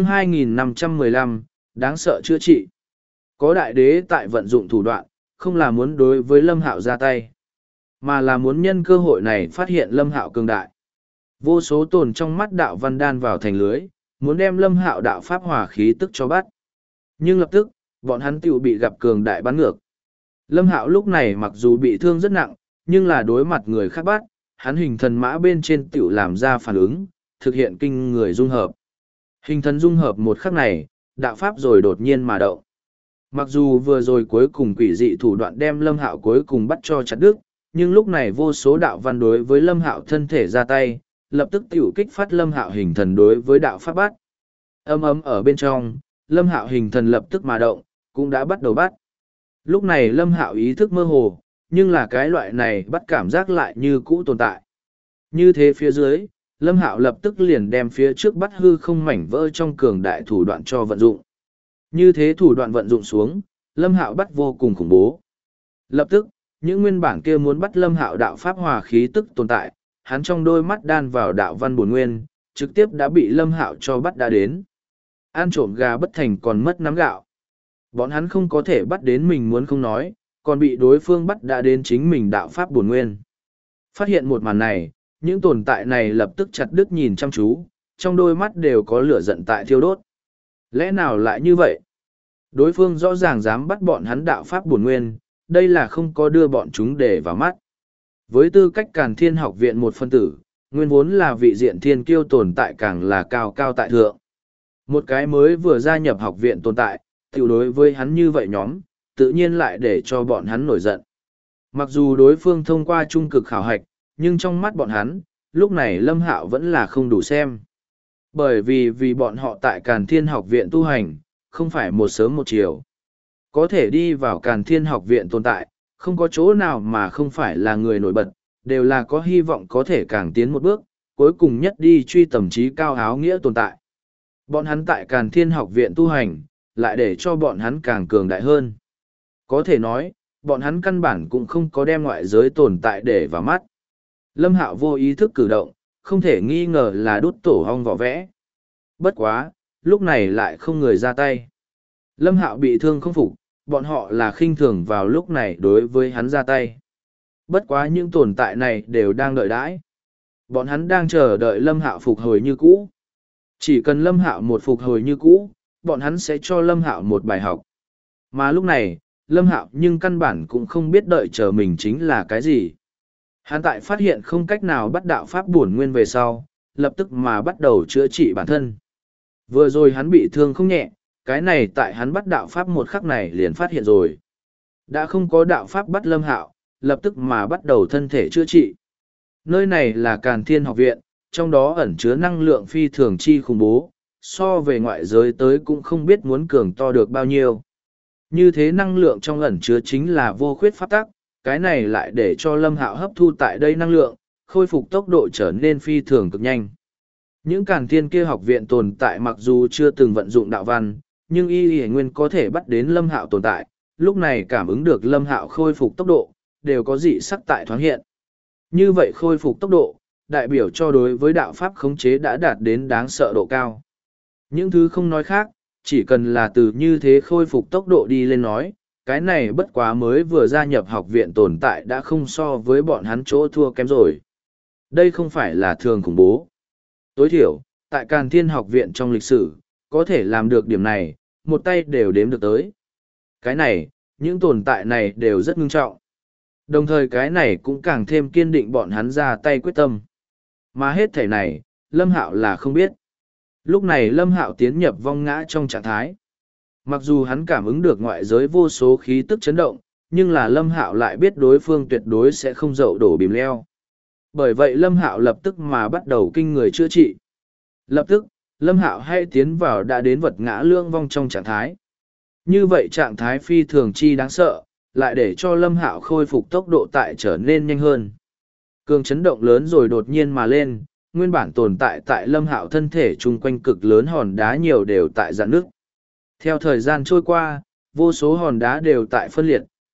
2515, đáng sợ chữa trị. Có đại đế tại vận dụng thủ đoạn, không là muốn đối với Lâm Hạo ra tay, mà là muốn nhân cơ hội này phát hiện Lâm Hạo cường đại. Vô số tồn trong mắt đạo văn đan vào thành lưới, muốn đem Lâm Hạo đạo pháp hòa khí tức cho bắt. Nhưng lập tức, bọn hắn tiểu bị gặp cường đại bắn ngược. Lâm Hạo lúc này mặc dù bị thương rất nặng, nhưng là đối mặt người khác bắt, hắn hình thần mã bên trên tiểu làm ra phản ứng, thực hiện kinh người dung hợp. Hình thần dung hợp một khắc này, đạo pháp rồi đột nhiên mà động. Mặc dù vừa rồi cuối cùng quỷ dị thủ đoạn đem Lâm Hạo cuối cùng bắt cho chặt đứt, nhưng lúc này vô số đạo văn đối với Lâm Hạo thân thể ra tay, lập tức tiểu kích phát Lâm Hạo hình thần đối với đạo pháp bắt. Ầm ầm ở bên trong, Lâm Hạo hình thần lập tức mà động, cũng đã bắt đầu bắt. Lúc này Lâm Hạo ý thức mơ hồ, nhưng là cái loại này bắt cảm giác lại như cũ tồn tại. Như thế phía dưới, Lâm Hạo lập tức liền đem phía trước bắt hư không mảnh vỡ trong cường đại thủ đoạn cho vận dụng. Như thế thủ đoạn vận dụng xuống, Lâm Hạo bắt vô cùng khủng bố. Lập tức, những nguyên bản kia muốn bắt Lâm Hạo đạo pháp hòa khí tức tồn tại, hắn trong đôi mắt đan vào đạo văn bổn nguyên, trực tiếp đã bị Lâm Hạo cho bắt đã đến. Ăn trộm gà bất thành còn mất nắm gạo. Bọn hắn không có thể bắt đến mình muốn không nói, còn bị đối phương bắt đã đến chính mình đạo pháp bổn nguyên. Phát hiện một màn này, những tồn tại này lập tức chặt đứt nhìn chăm chú, trong đôi mắt đều có lửa giận tại thiêu đốt. Lẽ nào lại như vậy? Đối phương rõ ràng dám bắt bọn hắn đạo pháp bổn nguyên, đây là không có đưa bọn chúng để vào mắt. Với tư cách Càn Thiên học viện một phân tử, nguyên vốn là vị diện thiên kiêu tồn tại càng là cao cao tại thượng. Một cái mới vừa gia nhập học viện tồn tại, tiểu đối với hắn như vậy nhóm, tự nhiên lại để cho bọn hắn nổi giận. Mặc dù đối phương thông qua trung cực khảo hạch, nhưng trong mắt bọn hắn, lúc này Lâm Hạo vẫn là không đủ xem. Bởi vì bọn họ tại Càn Thiên học viện tu hành, không phải một sớm một chiều. Có thể đi vào Càn Thiên học viện tồn tại, không có chỗ nào mà không phải là người nổi bật, đều là có hy vọng có thể càng tiến một bước, cuối cùng nhất đi truy tầm trí cao áo nghĩa tồn tại. Bọn hắn tại Càn Thiên học viện tu hành, lại để cho bọn hắn càng cường đại hơn. Có thể nói, bọn hắn căn bản cũng không có đem ngoại giới tồn tại để vào mắt. Lâm Hạo vô ý thức cử động, không thể nghi ngờ là đút tổ hong vỏ vẽ. Bất quá, lúc này lại không người ra tay. Lâm Hạo bị thương không phục, bọn họ là khinh thường vào lúc này đối với hắn ra tay. Bất quá những tồn tại này đều đang đợi đãi. Bọn hắn đang chờ đợi Lâm Hạo phục hồi như cũ. Chỉ cần Lâm Hạo một phục hồi như cũ, bọn hắn sẽ cho Lâm Hạo một bài học. Mà lúc này, Lâm Hạo nhưng căn bản cũng không biết đợi chờ mình chính là cái gì. Hắn tại phát hiện không cách nào bắt đạo pháp bổn nguyên về sau, lập tức mà bắt đầu chữa trị bản thân. Vừa rồi hắn bị thương không nhẹ, cái này tại hắn bắt đạo pháp một khắc này liền phát hiện rồi. Đã không có đạo pháp bắt Lâm Hạo, lập tức mà bắt đầu thân thể chữa trị. Nơi này là Càn Thiên học viện, trong đó ẩn chứa năng lượng phi thường chi khủng bố, so về ngoại giới tới cũng không biết muốn cường to được bao nhiêu. Như thế năng lượng trong ẩn chứa chính là vô khuyết pháp tắc, cái này lại để cho Lâm Hạo hấp thu tại đây năng lượng, khôi phục tốc độ trở nên phi thường cực nhanh. Những Càn Thiên kia học viện tồn tại mặc dù chưa từng vận dụng đạo văn, nhưng y nguyên có thể bắt đến Lâm Hạo tồn tại, lúc này cảm ứng được Lâm Hạo khôi phục tốc độ, đều có dị sắc tại thoáng hiện. Như vậy khôi phục tốc độ, đại biểu cho đối với đạo pháp khống chế đã đạt đến đáng sợ độ cao. Những thứ không nói khác, chỉ cần là từ như thế khôi phục tốc độ đi lên nói, cái này bất quá mới vừa gia nhập học viện tồn tại đã không so với bọn hắn chỗ thua kém rồi. Đây không phải là thường khủng bố. Tối thiểu, tại Càn Thiên học viện trong lịch sử, có thể làm được điểm này, một tay đều đếm được tới. Cái này, những tồn tại này đều rất ngưng trọng. Đồng thời cái này cũng càng thêm kiên định bọn hắn ra tay quyết tâm. Mà hết thể này, Lâm Hạo là không biết. Lúc này Lâm Hạo tiến nhập vong ngã trong trạng thái. Mặc dù hắn cảm ứng được ngoại giới vô số khí tức chấn động, nhưng là Lâm Hạo lại biết đối phương tuyệt đối sẽ không dậu đổ bìm leo. Bởi vậy Lâm Hạo lập tức mà bắt đầu kinh người chữa trị. Lập tức, Lâm Hạo hay tiến vào đã đến vật ngã lương vong trong trạng thái. Như vậy trạng thái phi thường chi đáng sợ, lại để cho Lâm Hạo khôi phục tốc độ tại trở nên nhanh hơn. Cường chấn động lớn rồi đột nhiên mà lên, nguyên bản tồn tại tại Lâm Hạo thân thể chung quanh cực lớn hòn đá nhiều đều tại rạn nước. Theo thời gian trôi qua, vô số hòn đá đều tại phân liệt,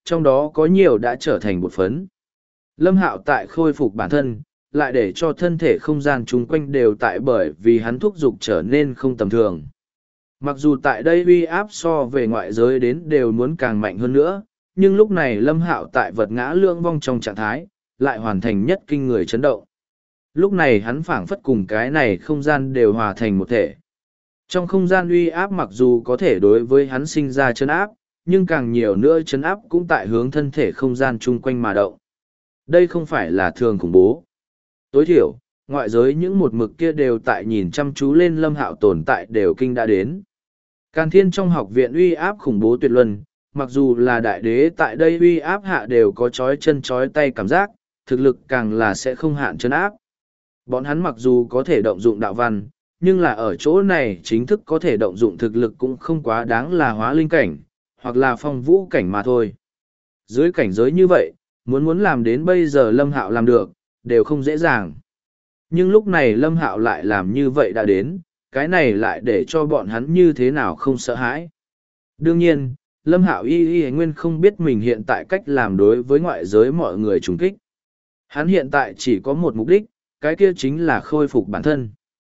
trong đó có nhiều đã trở thành bột phấn. Lâm Hạo tại khôi phục bản thân, lại để cho thân thể không gian chung quanh đều tại bởi vì hắn thúc giục trở nên không tầm thường. Mặc dù tại đây uy áp so về ngoại giới đến đều muốn càng mạnh hơn nữa, nhưng lúc này Lâm Hạo tại vật ngã lưỡng vong trong trạng thái, lại hoàn thành nhất kinh người chấn động. Lúc này hắn phảng phất cùng cái này không gian đều hòa thành một thể. Trong không gian uy áp mặc dù có thể đối với hắn sinh ra chấn áp, nhưng càng nhiều nữa chấn áp cũng tại hướng thân thể không gian chung quanh mà động. Đây không phải là thường khủng bố. Tối thiểu, ngoại giới những một mực kia đều tại nhìn chăm chú lên Lâm Hạo tồn tại đều kinh đã đến. Càn Thiên trong học viện uy áp khủng bố tuyệt luân, mặc dù là đại đế tại đây uy áp hạ đều có chói chân chói tay cảm giác, thực lực càng là sẽ không hạn chân áp. Bọn hắn mặc dù có thể động dụng đạo văn, nhưng là ở chỗ này chính thức có thể động dụng thực lực cũng không quá đáng là hóa linh cảnh, hoặc là phong vũ cảnh mà thôi. Dưới cảnh giới như vậy, muốn làm đến bây giờ Lâm Hạo làm được, đều không dễ dàng. Nhưng lúc này Lâm Hạo lại làm như vậy đã đến, cái này lại để cho bọn hắn như thế nào không sợ hãi. Đương nhiên, Lâm Hạo y nguyên không biết mình hiện tại cách làm đối với ngoại giới mọi người trùng kích. Hắn hiện tại chỉ có một mục đích, cái kia chính là khôi phục bản thân.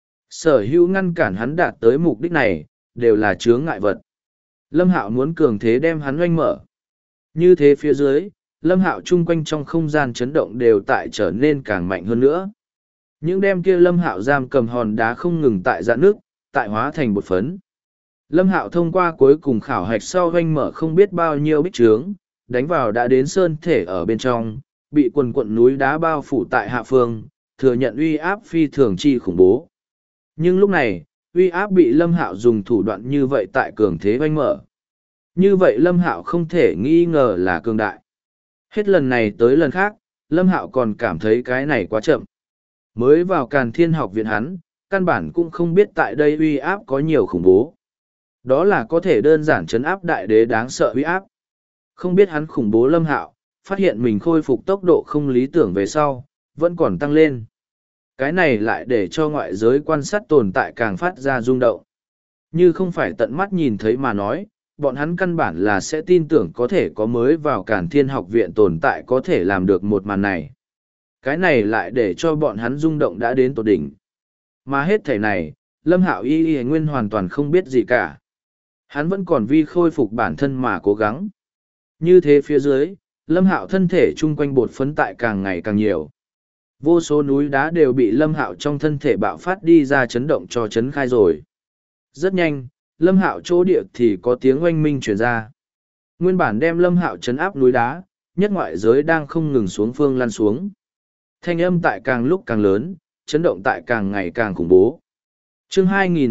Sở hữu ngăn cản hắn đạt tới mục đích này, đều là chướng ngại vật. Lâm Hạo muốn cường thế đem hắn oanh mở. Như thế phía dưới, Lâm Hạo chung quanh trong không gian chấn động đều tại trở nên càng mạnh hơn nữa. Những đêm kia Lâm Hạo giam cầm hòn đá không ngừng tại dạn nước, tại hóa thành bột phấn. Lâm Hạo thông qua cuối cùng khảo hạch sau oanh mở không biết bao nhiêu bích trướng, đánh vào đã đến sơn thể ở bên trong, bị quần quận núi đá bao phủ tại hạ phương, thừa nhận uy áp phi thường chi khủng bố. Nhưng lúc này, uy áp bị Lâm Hạo dùng thủ đoạn như vậy tại cường thế oanh mở. Như vậy Lâm Hạo không thể nghi ngờ là cường đại. Hết lần này tới lần khác, Lâm Hạo còn cảm thấy cái này quá chậm. Mới vào Càn Thiên học viện hắn, căn bản cũng không biết tại đây uy áp có nhiều khủng bố. Đó là có thể đơn giản chấn áp đại đế đáng sợ uy áp. Không biết hắn khủng bố Lâm Hạo, phát hiện mình khôi phục tốc độ không lý tưởng về sau, vẫn còn tăng lên. Cái này lại để cho ngoại giới quan sát tồn tại càng phát ra rung động. Như không phải tận mắt nhìn thấy mà nói, bọn hắn căn bản là sẽ tin tưởng có thể có mới vào Càn Thiên học viện tồn tại có thể làm được một màn này. Cái này lại để cho bọn hắn rung động đã đến tột đỉnh. Mà hết thể này, Lâm Hạo y nguyên hoàn toàn không biết gì cả. Hắn vẫn còn vì khôi phục bản thân mà cố gắng. Như thế phía dưới, Lâm Hạo thân thể chung quanh bột phấn tại càng ngày càng nhiều. Vô số núi đá đều bị Lâm Hạo trong thân thể bạo phát đi ra chấn động cho chấn khai rồi. Rất nhanh, Lâm Hạo chỗ địa thì có tiếng oanh minh truyền ra. Nguyên bản đem Lâm Hạo chấn áp núi đá, nhất ngoại giới đang không ngừng xuống phương lăn xuống. Thanh âm tại càng lúc càng lớn, chấn động tại càng ngày càng khủng bố. Chương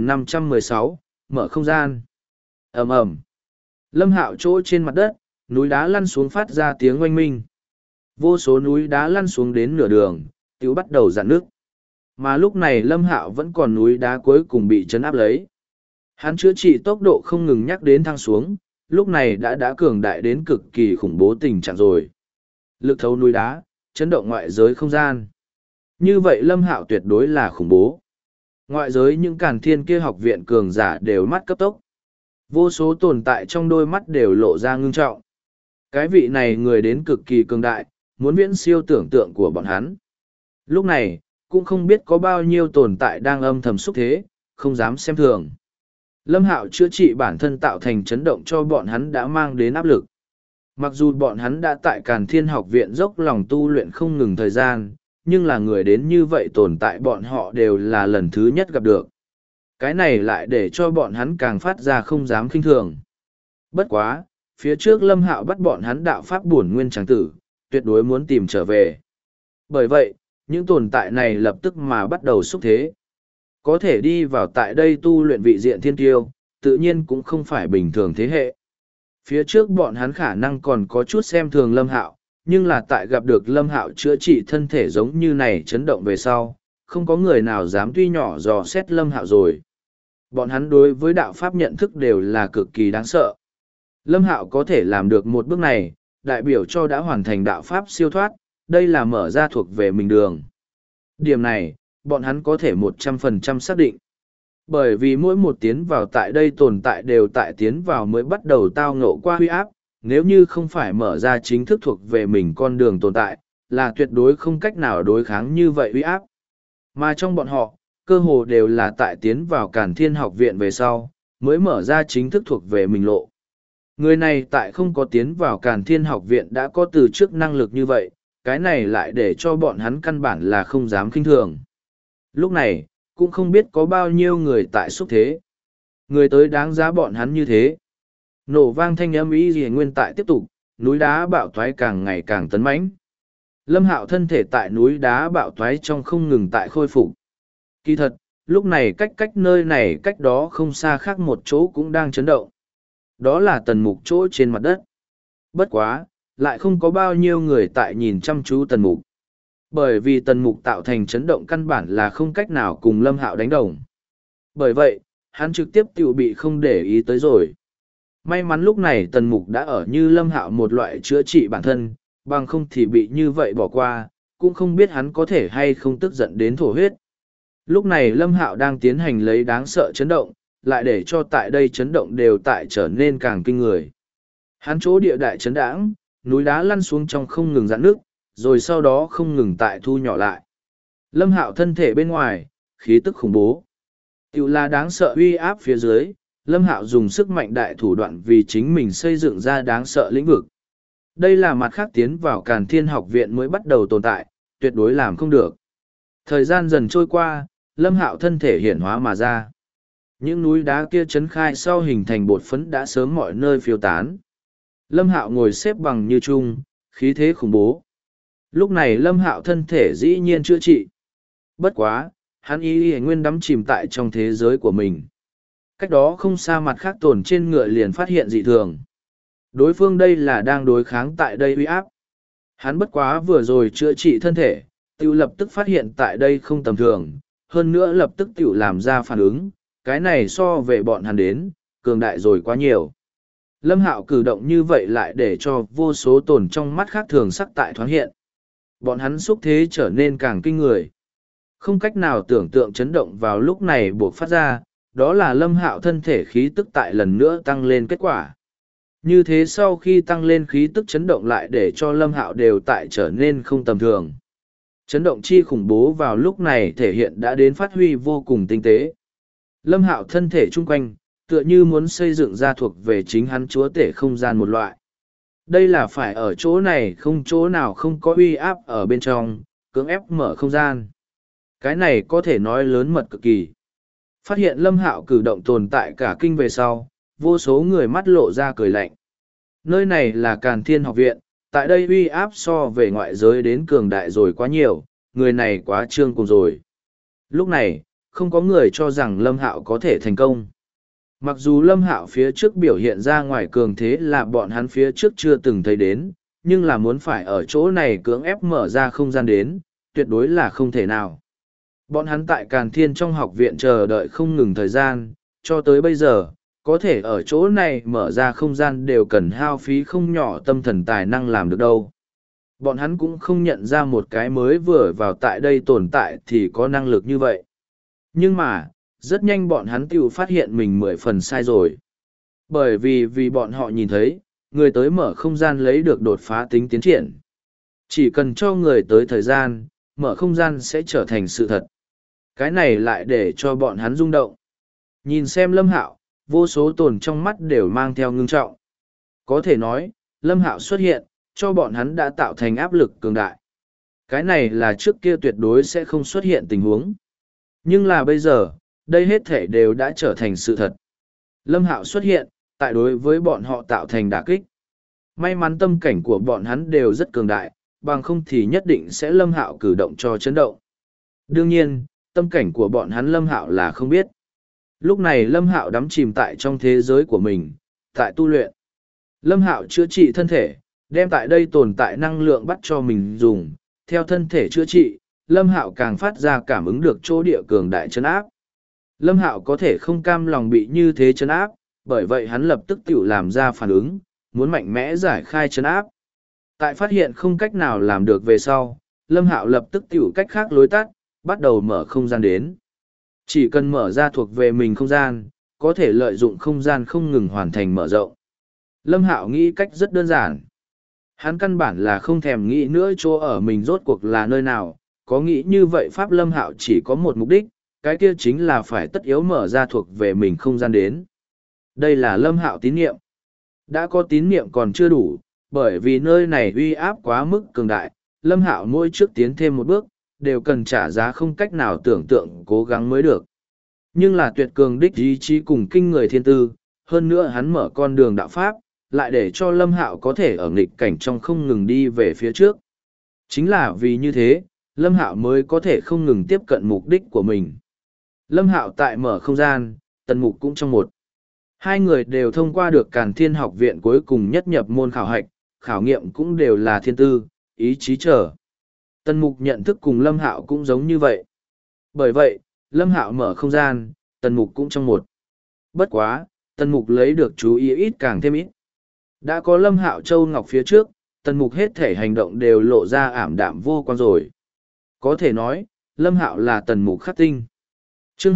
2516, mở không gian. Ầm ầm. Lâm Hạo chỗ trên mặt đất, núi đá lăn xuống phát ra tiếng oanh minh. Vô số núi đá lăn xuống đến nửa đường, tiểu bắt đầu rạn nước. Mà lúc này Lâm Hạo vẫn còn núi đá cuối cùng bị chấn áp lấy. Hắn chữa trị tốc độ không ngừng nhắc đến thăng xuống, lúc này đã cường đại đến cực kỳ khủng bố tình trạng rồi. Lực thấu núi đá, chấn động ngoại giới không gian. Như vậy Lâm Hạo tuyệt đối là khủng bố. Ngoại giới những Càn Thiên kia học viện cường giả đều mắt cấp tốc. Vô số tồn tại trong đôi mắt đều lộ ra ngưng trọng. Cái vị này người đến cực kỳ cường đại, muốn viễn siêu tưởng tượng của bọn hắn. Lúc này, cũng không biết có bao nhiêu tồn tại đang âm thầm xúc thế, không dám xem thường. Lâm Hạo chữa trị bản thân tạo thành chấn động cho bọn hắn đã mang đến áp lực. Mặc dù bọn hắn đã tại Càn Thiên học viện dốc lòng tu luyện không ngừng thời gian, nhưng là người đến như vậy tồn tại bọn họ đều là lần thứ nhất gặp được. Cái này lại để cho bọn hắn càng phát ra không dám khinh thường. Bất quá, phía trước Lâm Hạo bắt bọn hắn đạo pháp bổn nguyên tràng tử, tuyệt đối muốn tìm trở về. Bởi vậy, những tồn tại này lập tức mà bắt đầu xúc thế. Có thể đi vào tại đây tu luyện vị diện thiên tiêu, tự nhiên cũng không phải bình thường thế hệ. Phía trước bọn hắn khả năng còn có chút xem thường Lâm Hạo, nhưng là tại gặp được Lâm Hạo chữa trị thân thể giống như này chấn động về sau, không có người nào dám tuy nhỏ dò xét Lâm Hạo rồi. Bọn hắn đối với đạo pháp nhận thức đều là cực kỳ đáng sợ. Lâm Hạo có thể làm được một bước này, đại biểu cho đã hoàn thành đạo pháp siêu thoát, đây là mở ra thuộc về mình đường. Điểm này, bọn hắn có thể 100% xác định. Bởi vì mỗi một tiến vào tại đây tồn tại đều tại tiến vào mới bắt đầu tao ngộ qua huy áp, nếu như không phải mở ra chính thức thuộc về mình con đường tồn tại, là tuyệt đối không cách nào đối kháng như vậy uy áp. Mà trong bọn họ, cơ hồ đều là tại tiến vào Càn Thiên học viện về sau, mới mở ra chính thức thuộc về mình lộ. Người này tại không có tiến vào Càn Thiên học viện đã có từ trước năng lực như vậy, cái này lại để cho bọn hắn căn bản là không dám khinh thường. Lúc này, cũng không biết có bao nhiêu người tại xúc thế. Người tới đáng giá bọn hắn như thế. Nổ vang thanh âm ý gì nguyên tại tiếp tục, núi đá bạo thoái càng ngày càng tấn mãnh. Lâm Hạo thân thể tại núi đá bạo thoái trong không ngừng tại khôi phục. Kỳ thật, lúc này cách nơi này cách đó không xa khác một chỗ cũng đang chấn động. Đó là tần mục chỗ trên mặt đất. Bất quá, lại không có bao nhiêu người tại nhìn chăm chú tần mục. Bởi vì tần mục tạo thành chấn động căn bản là không cách nào cùng Lâm Hạo đánh đồng. Bởi vậy, hắn trực tiếp tự bị không để ý tới rồi. May mắn lúc này tần mục đã ở như Lâm Hạo một loại chữa trị bản thân, bằng không thì bị như vậy bỏ qua, cũng không biết hắn có thể hay không tức giận đến thổ huyết. Lúc này Lâm Hạo đang tiến hành lấy đáng sợ chấn động, lại để cho tại đây chấn động đều tại trở nên càng kinh người. Hắn chỗ địa đại chấn đãng, núi đá lăn xuống trong không ngừng giãn nước, rồi sau đó không ngừng tại thu nhỏ lại. Lâm Hạo thân thể bên ngoài, khí tức khủng bố. Tiểu là đáng sợ uy áp phía dưới, Lâm Hạo dùng sức mạnh đại thủ đoạn vì chính mình xây dựng ra đáng sợ lĩnh vực. Đây là mặt khác tiến vào Càn Thiên học viện mới bắt đầu tồn tại, tuyệt đối làm không được. Thời gian dần trôi qua, Lâm Hạo thân thể hiển hóa mà ra. Những núi đá kia chấn khai sau hình thành bột phấn đã sớm mọi nơi phiêu tán. Lâm Hạo ngồi xếp bằng như chung, khí thế khủng bố. Lúc này Lâm Hạo thân thể dĩ nhiên chữa trị. Bất quá, hắn y nguyên đắm chìm tại trong thế giới của mình. Cách đó không xa mặt khác tồn trên ngựa liền phát hiện dị thường. Đối phương đây là đang đối kháng tại đây uy áp. Hắn bất quá vừa rồi chữa trị thân thể, tiểu lập tức phát hiện tại đây không tầm thường, hơn nữa lập tức tiểu làm ra phản ứng, cái này so về bọn hắn đến, cường đại rồi quá nhiều. Lâm Hạo cử động như vậy lại để cho vô số tồn trong mắt khác thường sắc tại thoáng hiện. Bọn hắn xúc thế trở nên càng kinh người. Không cách nào tưởng tượng chấn động vào lúc này buộc phát ra, đó là Lâm Hạo thân thể khí tức tại lần nữa tăng lên kết quả. Như thế sau khi tăng lên khí tức chấn động lại để cho Lâm Hạo đều tại trở nên không tầm thường. Chấn động chi khủng bố vào lúc này thể hiện đã đến phát huy vô cùng tinh tế. Lâm Hạo thân thể chung quanh, tựa như muốn xây dựng ra thuộc về chính hắn chúa tể không gian một loại. Đây là phải ở chỗ này không chỗ nào không có uy áp ở bên trong, cưỡng ép mở không gian. Cái này có thể nói lớn mật cực kỳ. Phát hiện Lâm Hạo cử động tồn tại cả kinh về sau, vô số người mắt lộ ra cười lạnh. Nơi này là Càn Thiên học viện, tại đây uy áp so về ngoại giới đến cường đại rồi quá nhiều, người này quá trương cùng rồi. Lúc này, không có người cho rằng Lâm Hạo có thể thành công. Mặc dù Lâm Hạo phía trước biểu hiện ra ngoài cường thế là bọn hắn phía trước chưa từng thấy đến, nhưng là muốn phải ở chỗ này cưỡng ép mở ra không gian đến, tuyệt đối là không thể nào. Bọn hắn tại Càn Thiên trong học viện chờ đợi không ngừng thời gian, cho tới bây giờ, có thể ở chỗ này mở ra không gian đều cần hao phí không nhỏ tâm thần tài năng làm được đâu. Bọn hắn cũng không nhận ra một cái mới vừa vào tại đây tồn tại thì có năng lực như vậy. Nhưng mà, rất nhanh bọn hắn tự phát hiện mình 10 phần sai rồi. Bởi vì bọn họ nhìn thấy, người tới mở không gian lấy được đột phá tính tiến triển. Chỉ cần cho người tới thời gian, mở không gian sẽ trở thành sự thật. Cái này lại để cho bọn hắn rung động. Nhìn xem Lâm Hạo, vô số tồn trong mắt đều mang theo ngưng trọng. Có thể nói, Lâm Hạo xuất hiện, cho bọn hắn đã tạo thành áp lực cường đại. Cái này là trước kia tuyệt đối sẽ không xuất hiện tình huống. Nhưng là bây giờ, đây hết thể đều đã trở thành sự thật. Lâm Hạo xuất hiện, tại đối với bọn họ tạo thành đả kích. May mắn tâm cảnh của bọn hắn đều rất cường đại, bằng không thì nhất định sẽ Lâm Hạo cử động cho chấn động. Đương nhiên, tâm cảnh của bọn hắn Lâm Hạo là không biết. Lúc này Lâm Hạo đắm chìm tại trong thế giới của mình, tại tu luyện. Lâm Hạo chữa trị thân thể, đem tại đây tồn tại năng lượng bắt cho mình dùng, theo thân thể chữa trị, Lâm Hạo càng phát ra cảm ứng được chỗ địa cường đại trấn áp. Lâm Hạo có thể không cam lòng bị như thế trấn áp, bởi vậy hắn lập tức tự làm ra phản ứng, muốn mạnh mẽ giải khai trấn áp. Tại phát hiện không cách nào làm được về sau, Lâm Hạo lập tức tự cách khác lối tắt, bắt đầu mở không gian đến. Chỉ cần mở ra thuộc về mình không gian, có thể lợi dụng không gian không ngừng hoàn thành mở rộng. Lâm Hạo nghĩ cách rất đơn giản. Hắn căn bản là không thèm nghĩ nữa chỗ ở mình rốt cuộc là nơi nào, có nghĩ như vậy Pháp Lâm Hạo chỉ có một mục đích, cái kia chính là phải tất yếu mở ra thuộc về mình không gian đến. Đây là Lâm Hạo tín niệm. Đã có tín niệm còn chưa đủ, bởi vì nơi này uy áp quá mức cường đại, Lâm Hạo mỗi trước tiến thêm một bước, đều cần trả giá không cách nào tưởng tượng cố gắng mới được. Nhưng là tuyệt cường đích ý chí cùng kinh người thiên tư, hơn nữa hắn mở con đường đạo pháp, lại để cho Lâm Hạo có thể ở nghịch cảnh trong không ngừng đi về phía trước. Chính là vì như thế, Lâm Hạo mới có thể không ngừng tiếp cận mục đích của mình. Lâm Hạo tại mở không gian, Tần Mục cũng trong một. Hai người đều thông qua được Càn Thiên học viện cuối cùng nhất nhập môn khảo hạch, khảo nghiệm cũng đều là thiên tư, ý chí trở. Tần Mục nhận thức cùng Lâm Hạo cũng giống như vậy. Bởi vậy, Lâm Hạo mở không gian, Tần Mục cũng trong một. Bất quá, Tần Mục lấy được chú ý ít càng thêm ít. Đã có Lâm Hạo Châu Ngọc phía trước, Tần Mục hết thể hành động đều lộ ra ảm đạm vô quan rồi. Có thể nói, Lâm Hạo là Tần Mục khắc tinh. Chương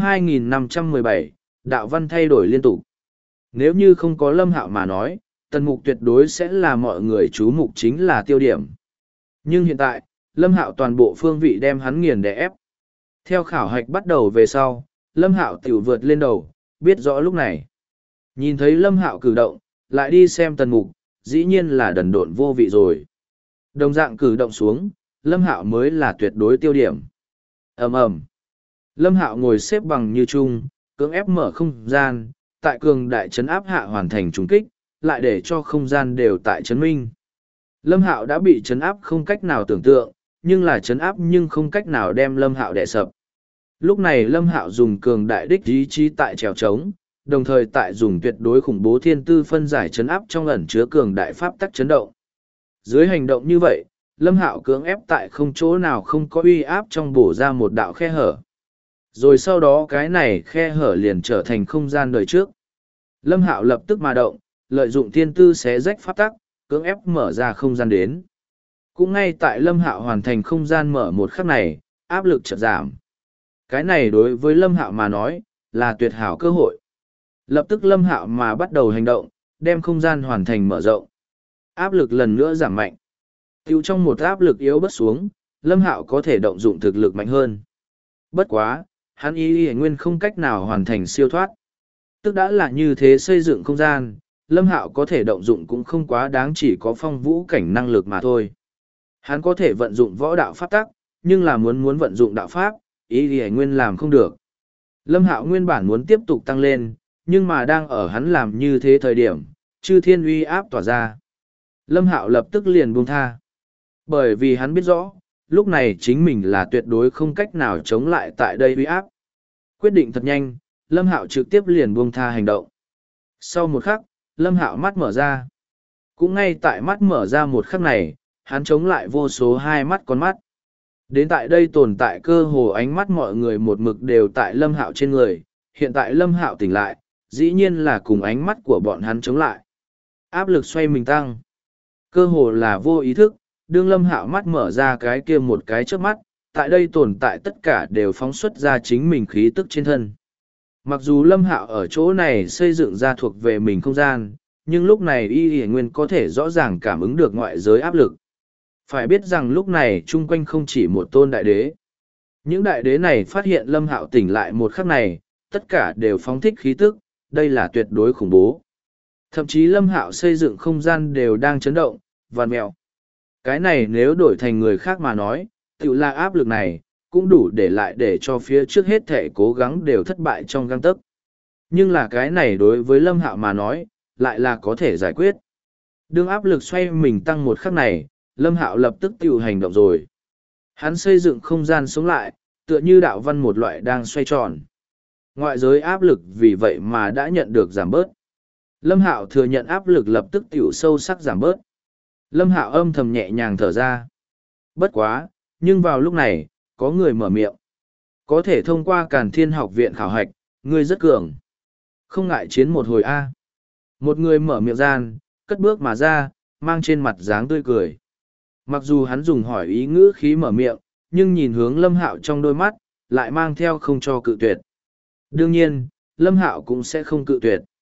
2517, đạo văn thay đổi liên tục. Nếu như không có Lâm Hạo mà nói, Tần Mục tuyệt đối sẽ là mọi người chú mục chính là tiêu điểm. Nhưng hiện tại, Lâm Hạo toàn bộ phương vị đem hắn nghiền đè ép. Theo khảo hạch bắt đầu về sau, Lâm Hạo tiểu vượt lên đầu, biết rõ lúc này. Nhìn thấy Lâm Hạo cử động, lại đi xem Tần Mục, dĩ nhiên là đần độn vô vị rồi. Đồng dạng cử động xuống, Lâm Hạo mới là tuyệt đối tiêu điểm. Ầm ầm. Lâm Hạo ngồi xếp bằng như chung, cưỡng ép mở không gian, tại cường đại chấn áp hạ hoàn thành trùng kích, lại để cho không gian đều tại chấn minh. Lâm Hạo đã bị chấn áp không cách nào tưởng tượng, nhưng là chấn áp nhưng không cách nào đem Lâm Hạo đè sập. Lúc này Lâm Hạo dùng cường đại đích ý chí tại trèo trống, đồng thời tại dùng tuyệt đối khủng bố thiên tư phân giải chấn áp trong ẩn chứa cường đại pháp tắc chấn động. Dưới hành động như vậy, Lâm Hạo cưỡng ép tại không chỗ nào không có uy áp trong bổ ra một đạo khe hở. Rồi sau đó cái này khe hở liền trở thành không gian đời trước. Lâm Hạo lập tức mà động, lợi dụng thiên tư xé rách pháp tắc, cưỡng ép mở ra không gian đến. Cũng ngay tại Lâm Hạo hoàn thành không gian mở một khắc này, áp lực chợt giảm. Cái này đối với Lâm Hạo mà nói, là tuyệt hảo cơ hội. Lập tức Lâm Hạo mà bắt đầu hành động, đem không gian hoàn thành mở rộng. Áp lực lần nữa giảm mạnh. Tiêu trong một áp lực yếu bớt xuống, Lâm Hạo có thể động dụng thực lực mạnh hơn. Bất quá, hắn y nguyên không cách nào hoàn thành siêu thoát. Tức đã là như thế xây dựng không gian, Lâm Hạo có thể động dụng cũng không quá đáng, chỉ có phong vũ cảnh năng lực mà thôi. Hắn có thể vận dụng võ đạo pháp tắc, nhưng là muốn vận dụng đạo pháp, y nguyên làm không được. Lâm Hạo nguyên bản muốn tiếp tục tăng lên, nhưng mà đang ở hắn làm như thế thời điểm, chư thiên uy áp tỏa ra. Lâm Hạo lập tức liền buông tha. Bởi vì hắn biết rõ, lúc này chính mình là tuyệt đối không cách nào chống lại tại đây uy áp. Quyết định thật nhanh, Lâm Hạo trực tiếp liền buông tha hành động. Sau một khắc, Lâm Hạo mắt mở ra. Cũng ngay tại mắt mở ra một khắc này, hắn chống lại vô số hai mắt con mắt. Đến tại đây tồn tại cơ hồ ánh mắt mọi người một mực đều tại Lâm Hạo trên người, hiện tại Lâm Hạo tỉnh lại, dĩ nhiên là cùng ánh mắt của bọn hắn chống lại. Áp lực xoay mình tăng. Cơ hồ là vô ý thức, đương Lâm Hạo mắt mở ra cái kia một cái trước mắt, tại đây tồn tại tất cả đều phóng xuất ra chính mình khí tức trên thân. Mặc dù Lâm Hạo ở chỗ này xây dựng ra thuộc về mình không gian, nhưng lúc này y nguyên có thể rõ ràng cảm ứng được ngoại giới áp lực. Phải biết rằng lúc này chung quanh không chỉ một tôn đại đế. Những đại đế này phát hiện Lâm Hạo tỉnh lại một khắc này, tất cả đều phóng thích khí tức, đây là tuyệt đối khủng bố. Thậm chí Lâm Hạo xây dựng không gian đều đang chấn động, vằn mèo. Cái này nếu đổi thành người khác mà nói, tự là áp lực này, cũng đủ để lại để cho phía trước hết thể cố gắng đều thất bại trong gang tấc. Nhưng là cái này đối với Lâm Hạo mà nói, lại là có thể giải quyết. Đương áp lực xoay mình tăng một khắc này, Lâm Hạo lập tức tự hành động rồi. Hắn xây dựng không gian sống lại, tựa như đạo văn một loại đang xoay tròn. Ngoại giới áp lực vì vậy mà đã nhận được giảm bớt. Lâm Hạo thừa nhận áp lực lập tức tiểu sâu sắc giảm bớt. Lâm Hạo âm thầm nhẹ nhàng thở ra. Bất quá, nhưng vào lúc này, có người mở miệng. Có thể thông qua Càn Thiên học viện khảo hạch, ngươi rất cường. Không ngại chiến một hồi A. Một người mở miệng gian, cất bước mà ra, mang trên mặt dáng tươi cười. Mặc dù hắn dùng hỏi ý ngữ khí mở miệng, nhưng nhìn hướng Lâm Hạo trong đôi mắt, lại mang theo không cho cự tuyệt. Đương nhiên, Lâm Hạo cũng sẽ không cự tuyệt.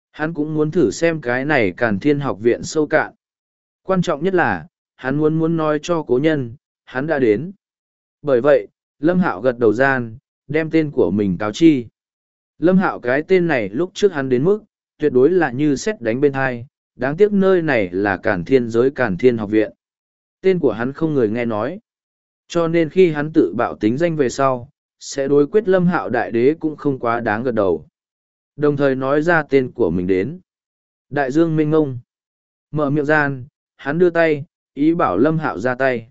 Hắn cũng muốn thử xem cái này Càn Thiên học viện sâu cạn. Quan trọng nhất là, hắn muốn nói cho cố nhân, hắn đã đến. Bởi vậy, Lâm Hạo gật đầu gian, đem tên của mình cáo chi. Lâm Hạo cái tên này lúc trước hắn đến mức, tuyệt đối là như sét đánh bên thai, đáng tiếc nơi này là Càn Thiên giới Càn Thiên học viện. Tên của hắn không người nghe nói. Cho nên khi hắn tự bạo tính danh về sau, sẽ đối quyết Lâm Hạo đại đế cũng không quá đáng gật đầu. Đồng thời nói ra tên của mình đến. Đại Dương Minh Ngông. Mở miệng gian, hắn đưa tay, ý bảo Lâm Hạo ra tay.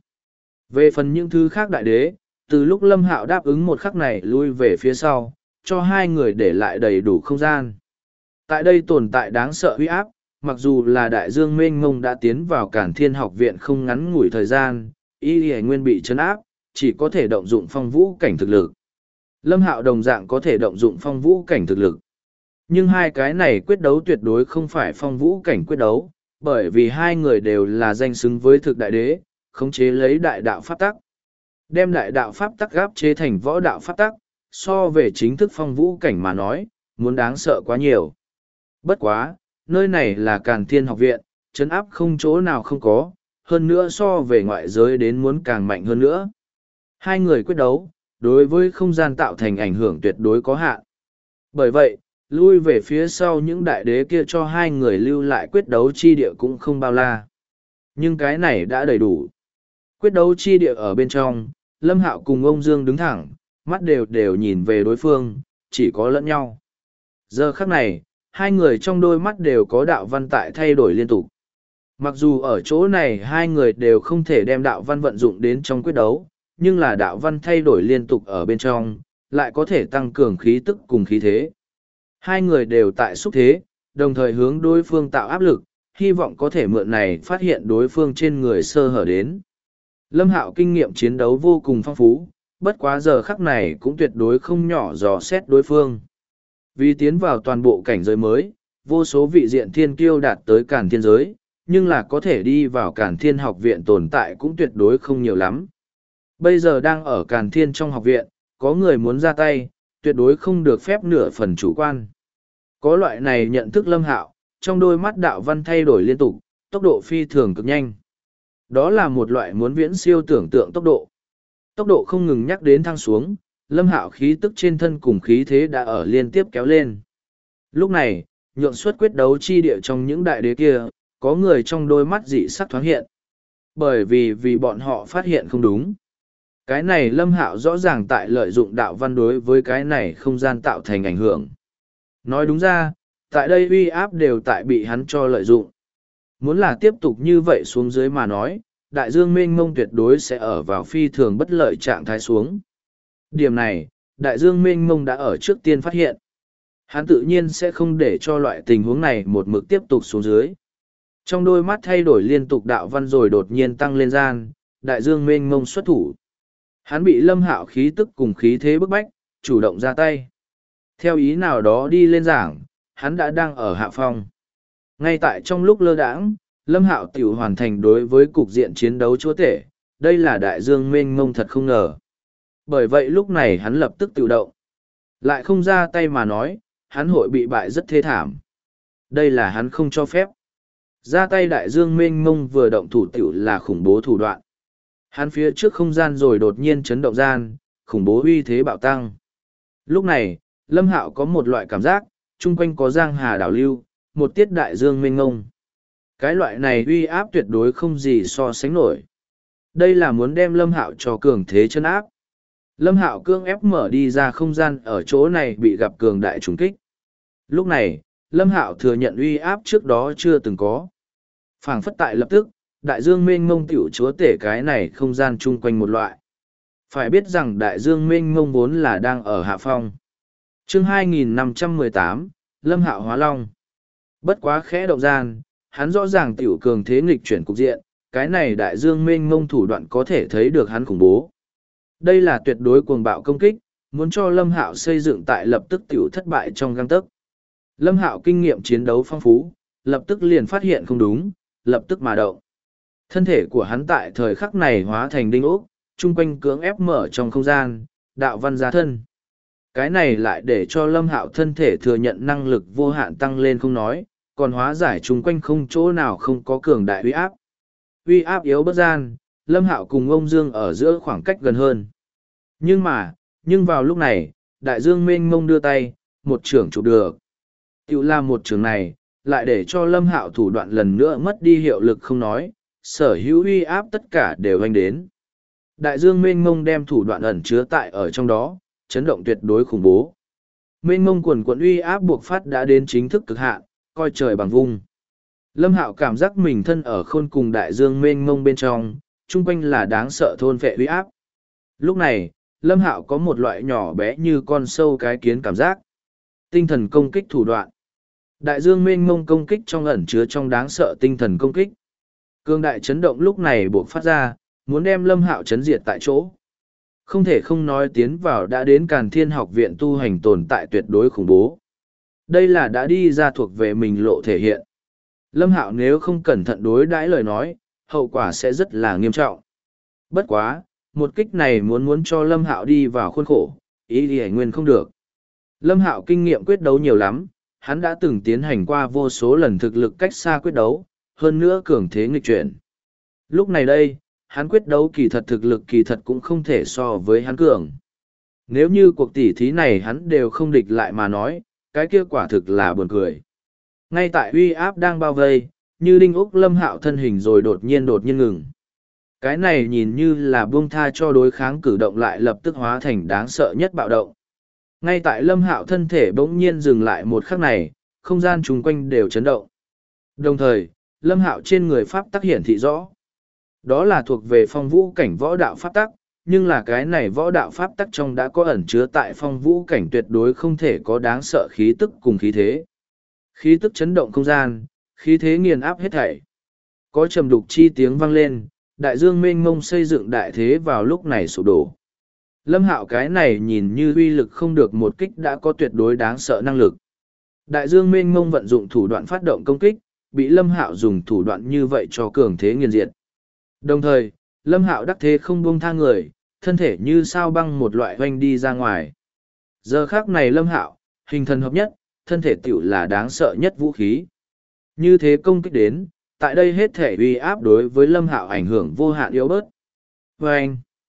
Về phần những thứ khác đại đế, từ lúc Lâm Hạo đáp ứng một khắc này lui về phía sau, cho hai người để lại đầy đủ không gian. Tại đây tồn tại đáng sợ uy áp, mặc dù là Đại Dương Mênh Mông đã tiến vào Càn Thiên học viện không ngắn ngủi thời gian, y y nguyên bị chấn áp, chỉ có thể động dụng phong vũ cảnh thực lực. Lâm Hạo đồng dạng có thể động dụng phong vũ cảnh thực lực. Nhưng hai cái này quyết đấu tuyệt đối không phải phong vũ cảnh quyết đấu, bởi vì hai người đều là danh xứng với thực đại đế, khống chế lấy đại đạo pháp tắc. Đem đại đạo pháp tắc gáp chế thành võ đạo pháp tắc, so về chính thức phong vũ cảnh mà nói, muốn đáng sợ quá nhiều. Bất quá, nơi này là Càn Thiên học viện, trấn áp không chỗ nào không có, hơn nữa so về ngoại giới đến muốn càng mạnh hơn nữa. Hai người quyết đấu, đối với không gian tạo thành ảnh hưởng tuyệt đối có hạn. Bởi vậy, lui về phía sau những đại đế kia cho hai người lưu lại quyết đấu chi địa cũng không bao la. Nhưng cái này đã đầy đủ. Quyết đấu chi địa ở bên trong, Lâm Hạo cùng ông Dương đứng thẳng, mắt đều nhìn về đối phương, chỉ có lẫn nhau. Giờ khắc này, hai người trong đôi mắt đều có đạo văn tại thay đổi liên tục. Mặc dù ở chỗ này hai người đều không thể đem đạo văn vận dụng đến trong quyết đấu, nhưng là đạo văn thay đổi liên tục ở bên trong, lại có thể tăng cường khí tức cùng khí thế. Hai người đều tại xúc thế, đồng thời hướng đối phương tạo áp lực, hy vọng có thể mượn này phát hiện đối phương trên người sơ hở đến. Lâm Hạo kinh nghiệm chiến đấu vô cùng phong phú, bất quá giờ khắc này cũng tuyệt đối không nhỏ dò xét đối phương. Vì tiến vào toàn bộ cảnh giới mới, vô số vị diện thiên kiêu đạt tới Càn Thiên giới, nhưng là có thể đi vào Càn Thiên học viện tồn tại cũng tuyệt đối không nhiều lắm. Bây giờ đang ở Càn Thiên trong học viện, có người muốn ra tay, tuyệt đối không được phép nửa phần chủ quan. Có loại này nhận thức Lâm Hạo, trong đôi mắt đạo văn thay đổi liên tục, tốc độ phi thường cực nhanh. Đó là một loại muốn viễn siêu tưởng tượng tốc độ. Tốc độ không ngừng nhắc đến thăng xuống, Lâm Hạo khí tức trên thân cùng khí thế đã ở liên tiếp kéo lên. Lúc này, nhượng suất quyết đấu chi địa trong những đại đế kia, có người trong đôi mắt dị sắc thoáng hiện. Bởi vì bọn họ phát hiện không đúng. Cái này Lâm Hạo rõ ràng tại lợi dụng đạo văn đối với cái này không gian tạo thành ảnh hưởng. Nói đúng ra, tại đây uy áp đều tại bị hắn cho lợi dụng. Muốn là tiếp tục như vậy xuống dưới mà nói, đại dương mênh mông tuyệt đối sẽ ở vào phi thường bất lợi trạng thái xuống. Điểm này, đại dương mênh mông đã ở trước tiên phát hiện. Hắn tự nhiên sẽ không để cho loại tình huống này một mực tiếp tục xuống dưới. Trong đôi mắt thay đổi liên tục đạo văn rồi đột nhiên tăng lên gian, đại dương mênh mông xuất thủ. Hắn bị Lâm Hạo khí tức cùng khí thế bức bách, chủ động ra tay. Theo ý nào đó đi lên giảng, hắn đã đang ở hạ phong. Ngay tại trong lúc lơ đãng, Lâm Hạo tiểu hoàn thành đối với cục diện chiến đấu chúa tể, đây là đại dương mênh mông thật không ngờ. Bởi vậy lúc này hắn lập tức tự động. Lại không ra tay mà nói, hắn hội bị bại rất thê thảm. Đây là hắn không cho phép. Ra tay đại dương mênh mông vừa động thủ tiểu là khủng bố thủ đoạn. Hắn phía trước không gian rồi đột nhiên chấn động gian, khủng bố uy thế bạo tăng. Lúc này, Lâm Hạo có một loại cảm giác, chung quanh có giang hà đảo lưu, một tiết đại dương mênh mông. Cái loại này uy áp tuyệt đối không gì so sánh nổi. Đây là muốn đem Lâm Hạo cho cường thế chân áp. Lâm Hạo cương ép mở đi ra không gian ở chỗ này bị gặp cường đại trùng kích. Lúc này, Lâm Hạo thừa nhận uy áp trước đó chưa từng có. Phảng phất tại lập tức, đại dương mênh mông tiểu chúa tể cái này không gian chung quanh một loại. Phải biết rằng đại dương mênh mông vốn là đang ở hạ phong. Chương 2518, Lâm Hạo hóa long. Bất quá khẽ động gian, hắn rõ ràng tiểu cường thế nghịch chuyển cục diện, cái này đại dương mênh mông thủ đoạn có thể thấy được hắn khủng bố. Đây là tuyệt đối cuồng bạo công kích, muốn cho Lâm Hạo xây dựng tại lập tức tiểu thất bại trong gang tấc. Lâm Hạo kinh nghiệm chiến đấu phong phú, lập tức liền phát hiện không đúng, lập tức mà động. Thân thể của hắn tại thời khắc này hóa thành đinh ốc, chung quanh cưỡng ép mở trong không gian, đạo văn ra thân. Cái này lại để cho Lâm Hạo thân thể thừa nhận năng lực vô hạn tăng lên không nói, còn hóa giải chung quanh không chỗ nào không có cường đại uy áp. Uy áp yếu bất gian, Lâm Hạo cùng ông Dương ở giữa khoảng cách gần hơn. Nhưng vào lúc này, Đại Dương mênh mông đưa tay, một trưởng chụp được. Tiểu làm một trường này, lại để cho Lâm Hạo thủ đoạn lần nữa mất đi hiệu lực không nói, sở hữu uy áp tất cả đều anh đến. Đại Dương mênh mông đem thủ đoạn ẩn chứa tại ở trong đó, chấn động tuyệt đối khủng bố. Mênh mông quần quận uy áp buộc phát đã đến chính thức cực hạn, coi trời bằng vung. Lâm Hạo cảm giác mình thân ở khôn cùng đại dương mênh mông bên trong, chung quanh là đáng sợ thôn vệ uy áp. Lúc này, Lâm Hạo có một loại nhỏ bé như con sâu cái kiến cảm giác. Tinh thần công kích thủ đoạn. Đại dương mênh mông công kích trong ẩn chứa trong đáng sợ tinh thần công kích. Cương đại chấn động lúc này buộc phát ra, muốn đem Lâm Hạo chấn diệt tại chỗ. Không thể không nói tiến vào đã đến Càn Thiên học viện tu hành tồn tại tuyệt đối khủng bố. Đây là đã đi ra thuộc về mình lộ thể hiện. Lâm Hạo nếu không cẩn thận đối đãi lời nói, hậu quả sẽ rất là nghiêm trọng. Bất quá, một kích này muốn cho Lâm Hạo đi vào khuôn khổ, ý thì nguyên không được. Lâm Hạo kinh nghiệm quyết đấu nhiều lắm, hắn đã từng tiến hành qua vô số lần thực lực cách xa quyết đấu, hơn nữa cường thế nghịch chuyển. Lúc này đây, hắn quyết đấu kỳ thật thực lực kỳ thật cũng không thể so với hắn cường. Nếu như cuộc tỉ thí này hắn đều không địch lại mà nói, cái kia quả thực là buồn cười. Ngay tại uy áp đang bao vây, như đinh ốc Lâm Hạo thân hình rồi đột nhiên ngừng. Cái này nhìn như là buông tha cho đối kháng cử động lại lập tức hóa thành đáng sợ nhất bạo động. Ngay tại Lâm Hạo thân thể bỗng nhiên dừng lại một khắc này, không gian chung quanh đều chấn động. Đồng thời, Lâm Hạo trên người pháp tắc hiển thị rõ. Đó là thuộc về phong vũ cảnh võ đạo pháp tắc, nhưng là cái này võ đạo pháp tắc trong đã có ẩn chứa tại phong vũ cảnh tuyệt đối không thể có đáng sợ khí tức cùng khí thế. Khí tức chấn động không gian, khí thế nghiền áp hết thảy. Có trầm đục chi tiếng vang lên, đại dương mênh mông xây dựng đại thế vào lúc này sụp đổ. Lâm Hạo cái này nhìn như uy lực không được một kích đã có tuyệt đối đáng sợ năng lực. Đại dương mênh mông vận dụng thủ đoạn phát động công kích, bị Lâm Hạo dùng thủ đoạn như vậy cho cường thế nghiền diệt. Đồng thời, Lâm Hạo đắc thế không buông tha người, thân thể như sao băng một loại hoanh đi ra ngoài. Giờ khắc này Lâm Hạo, hình thần hợp nhất, thân thể tiểu là đáng sợ nhất vũ khí. Như thế công kích đến, tại đây hết thể uy áp đối với Lâm Hạo ảnh hưởng vô hạn yếu bớt. Vâng!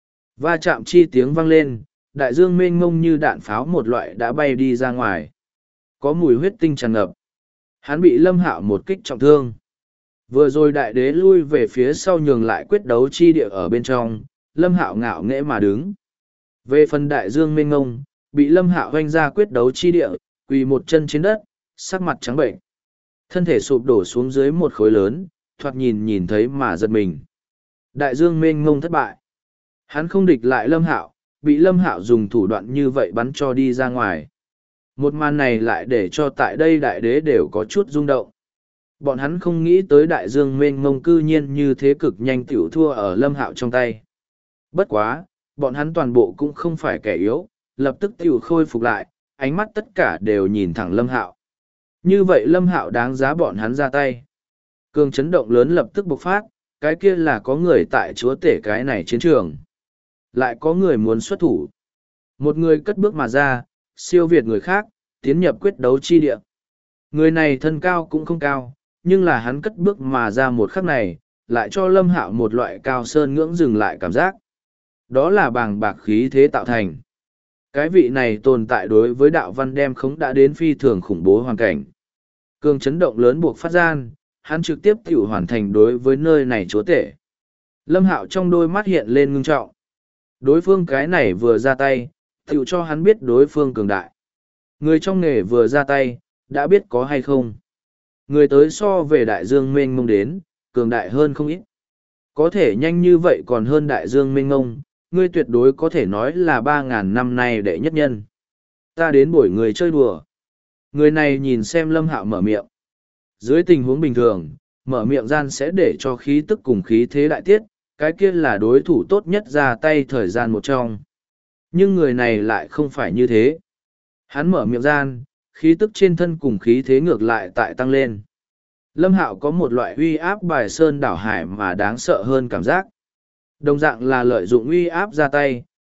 Va chạm chi tiếng vang lên, đại dương mênh mông như đạn pháo một loại đã bay đi ra ngoài. Có mùi huyết tinh tràn ngập. Hắn bị Lâm Hạo một kích trọng thương. Vừa rồi đại đế lui về phía sau nhường lại quyết đấu chi địa ở bên trong, Lâm Hạo ngạo nghễ mà đứng. Về phần đại dương mênh mông, bị Lâm Hạo hoanh ra quyết đấu chi địa, quỳ một chân trên đất, sắc mặt trắng bệnh. Thân thể sụp đổ xuống dưới một khối lớn, thoạt nhìn thấy mà giật mình. Đại dương mênh mông thất bại. Hắn không địch lại Lâm Hạo, bị Lâm Hạo dùng thủ đoạn như vậy bắn cho đi ra ngoài. Một màn này lại để cho tại đây đại đế đều có chút rung động. Bọn hắn không nghĩ tới đại dương mênh mông cư nhiên như thế cực nhanh tiểu thua ở Lâm Hạo trong tay. Bất quá, bọn hắn toàn bộ cũng không phải kẻ yếu, lập tức tiểu khôi phục lại, ánh mắt tất cả đều nhìn thẳng Lâm Hạo. Như vậy Lâm Hạo đáng giá bọn hắn ra tay. Cường chấn động lớn lập tức bộc phát, cái kia là có người tại chúa tể cái này chiến trường. Lại có người muốn xuất thủ. Một người cất bước mà ra, siêu việt người khác, tiến nhập quyết đấu chi địa. Người này thân cao cũng không cao, nhưng là hắn cất bước mà ra một khắc này, lại cho Lâm Hạo một loại cao sơn ngưỡng dừng lại cảm giác. Đó là bàng bạc khí thế tạo thành. Cái vị này tồn tại đối với đạo văn đem khống đã đến phi thường khủng bố hoàn cảnh. Cường chấn động lớn buộc phát gian, hắn trực tiếp tiểu hoàn thành đối với nơi này chúa tể. Lâm Hạo trong đôi mắt hiện lên ngưng trọng. Đối phương cái này vừa ra tay, tiểu cho hắn biết đối phương cường đại. Người trong nghề vừa ra tay, đã biết có hay không. Người tới so về đại dương mênh mông đến, cường đại hơn không ít. Có thể nhanh như vậy còn hơn đại dương mênh mông, ngươi tuyệt đối có thể nói là 3.000 năm nay đệ nhất nhân. Ta đến buổi người chơi đùa. Người này nhìn xem Lâm Hạo mở miệng. Dưới tình huống bình thường, mở miệng gian sẽ để cho khí tức cùng khí thế đại tiết, cái kia là đối thủ tốt nhất ra tay thời gian một trong. Nhưng người này lại không phải như thế. Hắn mở miệng gian, khí tức trên thân cùng khí thế ngược lại tại tăng lên. Lâm Hạo có một loại uy áp bài sơn đảo hải mà đáng sợ hơn cảm giác. Đồng dạng là lợi dụng uy áp ra tay,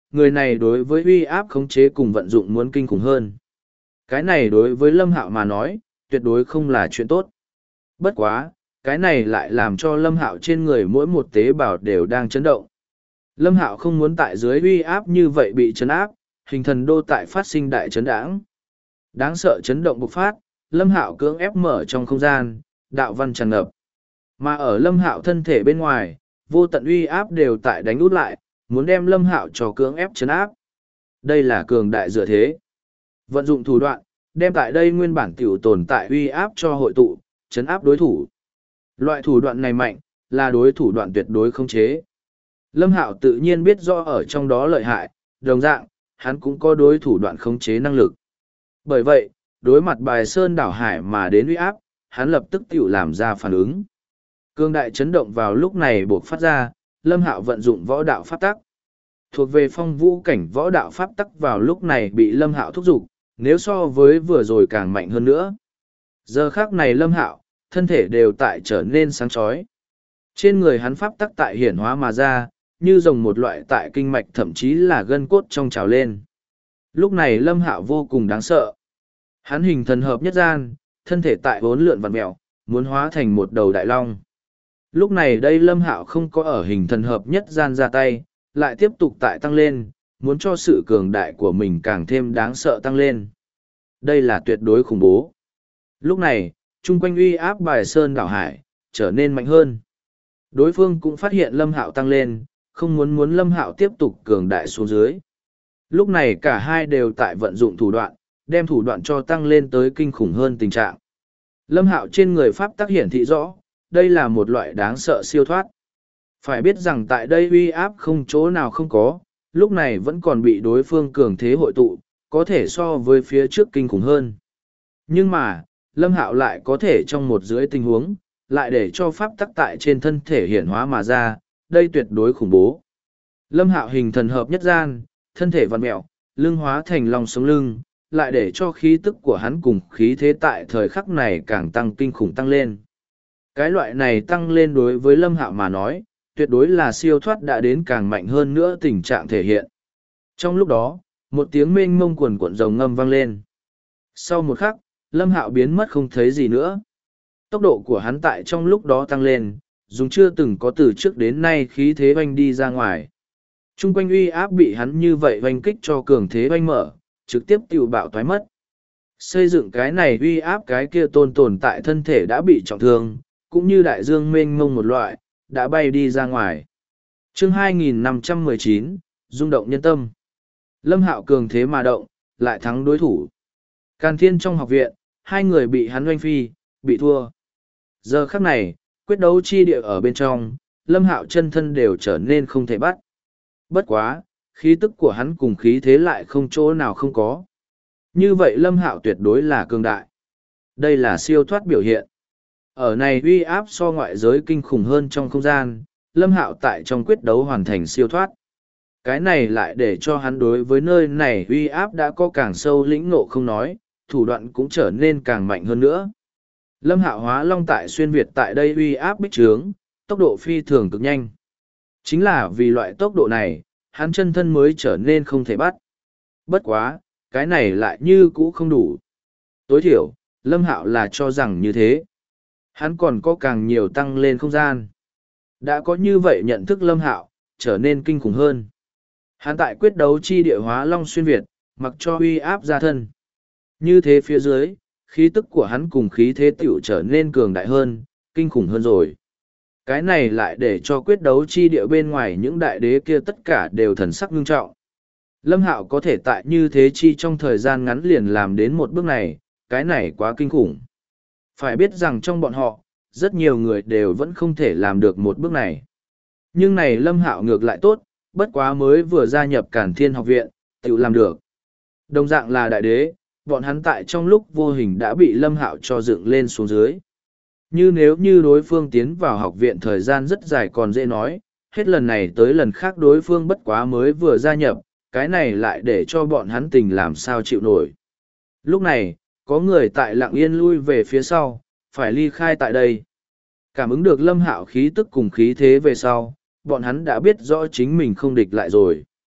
người này đối với uy áp khống chế cùng vận dụng muốn kinh khủng hơn. Cái này đối với Lâm Hạo mà nói, tuyệt đối không là chuyện tốt. Bất quá, cái này lại làm cho Lâm Hạo trên người mỗi một tế bào đều đang chấn động. Lâm Hạo không muốn tại dưới uy áp như vậy bị chấn áp, hình thần đô tại phát sinh đại chấn đãng. Đáng sợ chấn động bộc phát, Lâm Hạo cưỡng ép mở trong không gian, đạo văn tràn ngập. Mà ở Lâm Hạo thân thể bên ngoài, vô tận uy áp đều tại đánh út lại, muốn đem Lâm Hạo cho cưỡng ép chấn áp. Đây là cường đại dựa thế. Vận dụng thủ đoạn, đem tại đây nguyên bản tiểu tồn tại uy áp cho hội tụ, chấn áp đối thủ. Loại thủ đoạn này mạnh, là đối thủ đoạn tuyệt đối không chế. Lâm Hạo tự nhiên biết rõ ở trong đó lợi hại, đồng dạng, hắn cũng có đối thủ đoạn khống chế năng lực. Bởi vậy, đối mặt bài sơn đảo hải mà đến uy áp, hắn lập tức tiểu làm ra phản ứng. Cương đại chấn động vào lúc này buộc phát ra, Lâm Hạo vận dụng võ đạo pháp tắc. Thuộc về phong vũ cảnh võ đạo pháp tắc vào lúc này bị Lâm Hạo thúc giục, nếu so với vừa rồi càng mạnh hơn nữa. Giờ khắc này Lâm Hạo, thân thể đều tại trở nên sáng chói. Trên người hắn pháp tắc tại hiển hóa mà ra, như rồng một loại tại kinh mạch thậm chí là gân cốt trong trào lên. Lúc này Lâm Hạo vô cùng đáng sợ. Hắn hình thần hợp nhất gian, thân thể tại vốn lượn vặn mẹo, muốn hóa thành một đầu đại long. Lúc này đây Lâm Hạo không có ở hình thần hợp nhất gian ra tay, lại tiếp tục tại tăng lên, muốn cho sự cường đại của mình càng thêm đáng sợ tăng lên. Đây là tuyệt đối khủng bố. Lúc này, chung quanh uy áp bài sơn đảo hải, trở nên mạnh hơn. Đối phương cũng phát hiện Lâm Hạo tăng lên, không muốn Lâm Hạo tiếp tục cường đại xuống dưới. Lúc này cả hai đều tại vận dụng thủ đoạn, đem thủ đoạn cho tăng lên tới kinh khủng hơn tình trạng. Lâm Hạo trên người pháp tác hiển thị rõ, đây là một loại đáng sợ siêu thoát. Phải biết rằng tại đây uy áp không chỗ nào không có, lúc này vẫn còn bị đối phương cường thế hội tụ, có thể so với phía trước kinh khủng hơn. Nhưng mà, Lâm Hạo lại có thể trong một dưới tình huống, lại để cho pháp tắc tại trên thân thể hiển hóa mà ra, đây tuyệt đối khủng bố. Lâm Hạo hình thần hợp nhất gian, thân thể vặn mẹo, lưng hóa thành lòng sống lưng, lại để cho khí tức của hắn cùng khí thế tại thời khắc này càng tăng kinh khủng tăng lên. Cái loại này tăng lên đối với Lâm Hạo mà nói, tuyệt đối là siêu thoát đã đến càng mạnh hơn nữa tình trạng thể hiện. Trong lúc đó, một tiếng mênh mông quần cuộn rồng ngâm vang lên. Sau một khắc, Lâm Hạo biến mất không thấy gì nữa. Tốc độ của hắn tại trong lúc đó tăng lên, dùng chưa từng có từ trước đến nay khí thế oanh đi ra ngoài. Trung quanh uy áp bị hắn như vậy oanh kích cho cường thế oanh mở, trực tiếp tiêu bạo toái mất. Xây dựng cái này uy áp cái kia tồn tại thân thể đã bị trọng thương, cũng như đại dương mênh mông một loại, đã bay đi ra ngoài. Chương 2519, rung động nhân tâm. Lâm Hạo cường thế mà động, lại thắng đối thủ. Càn Thiên trong học viện, hai người bị hắn oanh phi, bị thua. Giờ khắc này, quyết đấu chi địa ở bên trong, Lâm Hạo chân thân đều trở nên không thể bắt. Bất quá, khí tức của hắn cùng khí thế lại không chỗ nào không có. Như vậy Lâm Hạo tuyệt đối là cường đại. Đây là siêu thoát biểu hiện. Ở này uy áp so ngoại giới kinh khủng hơn trong không gian, Lâm Hạo tại trong quyết đấu hoàn thành siêu thoát. Cái này lại để cho hắn đối với nơi này uy áp đã có càng sâu lĩnh ngộ không nói, thủ đoạn cũng trở nên càng mạnh hơn nữa. Lâm Hạo hóa long tại xuyên Việt tại đây uy áp bích trướng, tốc độ phi thường cực nhanh. Chính là vì loại tốc độ này, hắn chân thân mới trở nên không thể bắt. Bất quá, cái này lại như cũ không đủ. Tối thiểu, Lâm Hạo là cho rằng như thế. Hắn còn có càng nhiều tăng lên không gian. Đã có như vậy nhận thức Lâm Hạo, trở nên kinh khủng hơn. Hắn tại quyết đấu chi địa hóa long xuyên Việt, mặc cho uy áp ra thân. Như thế phía dưới, khí tức của hắn cùng khí thế tiểu trở nên cường đại hơn, kinh khủng hơn rồi. Cái này lại để cho quyết đấu chi địa bên ngoài những đại đế kia tất cả đều thần sắc ngưng trọng. Lâm Hạo có thể tại như thế chi trong thời gian ngắn liền làm đến một bước này, cái này quá kinh khủng. Phải biết rằng trong bọn họ, rất nhiều người đều vẫn không thể làm được một bước này. Nhưng này Lâm Hạo ngược lại tốt, bất quá mới vừa gia nhập Càn Thiên học viện, tự làm được. Đồng dạng là đại đế, bọn hắn tại trong lúc vô hình đã bị Lâm Hạo cho dựng lên xuống dưới. Như nếu như đối phương tiến vào học viện thời gian rất dài còn dễ nói, hết lần này tới lần khác đối phương bất quá mới vừa gia nhập, cái này lại để cho bọn hắn tình làm sao chịu nổi. Lúc này, có người tại lặng yên lui về phía sau, phải ly khai tại đây. Cảm ứng được Lâm Hạo khí tức cùng khí thế về sau, bọn hắn đã biết rõ chính mình không địch lại rồi.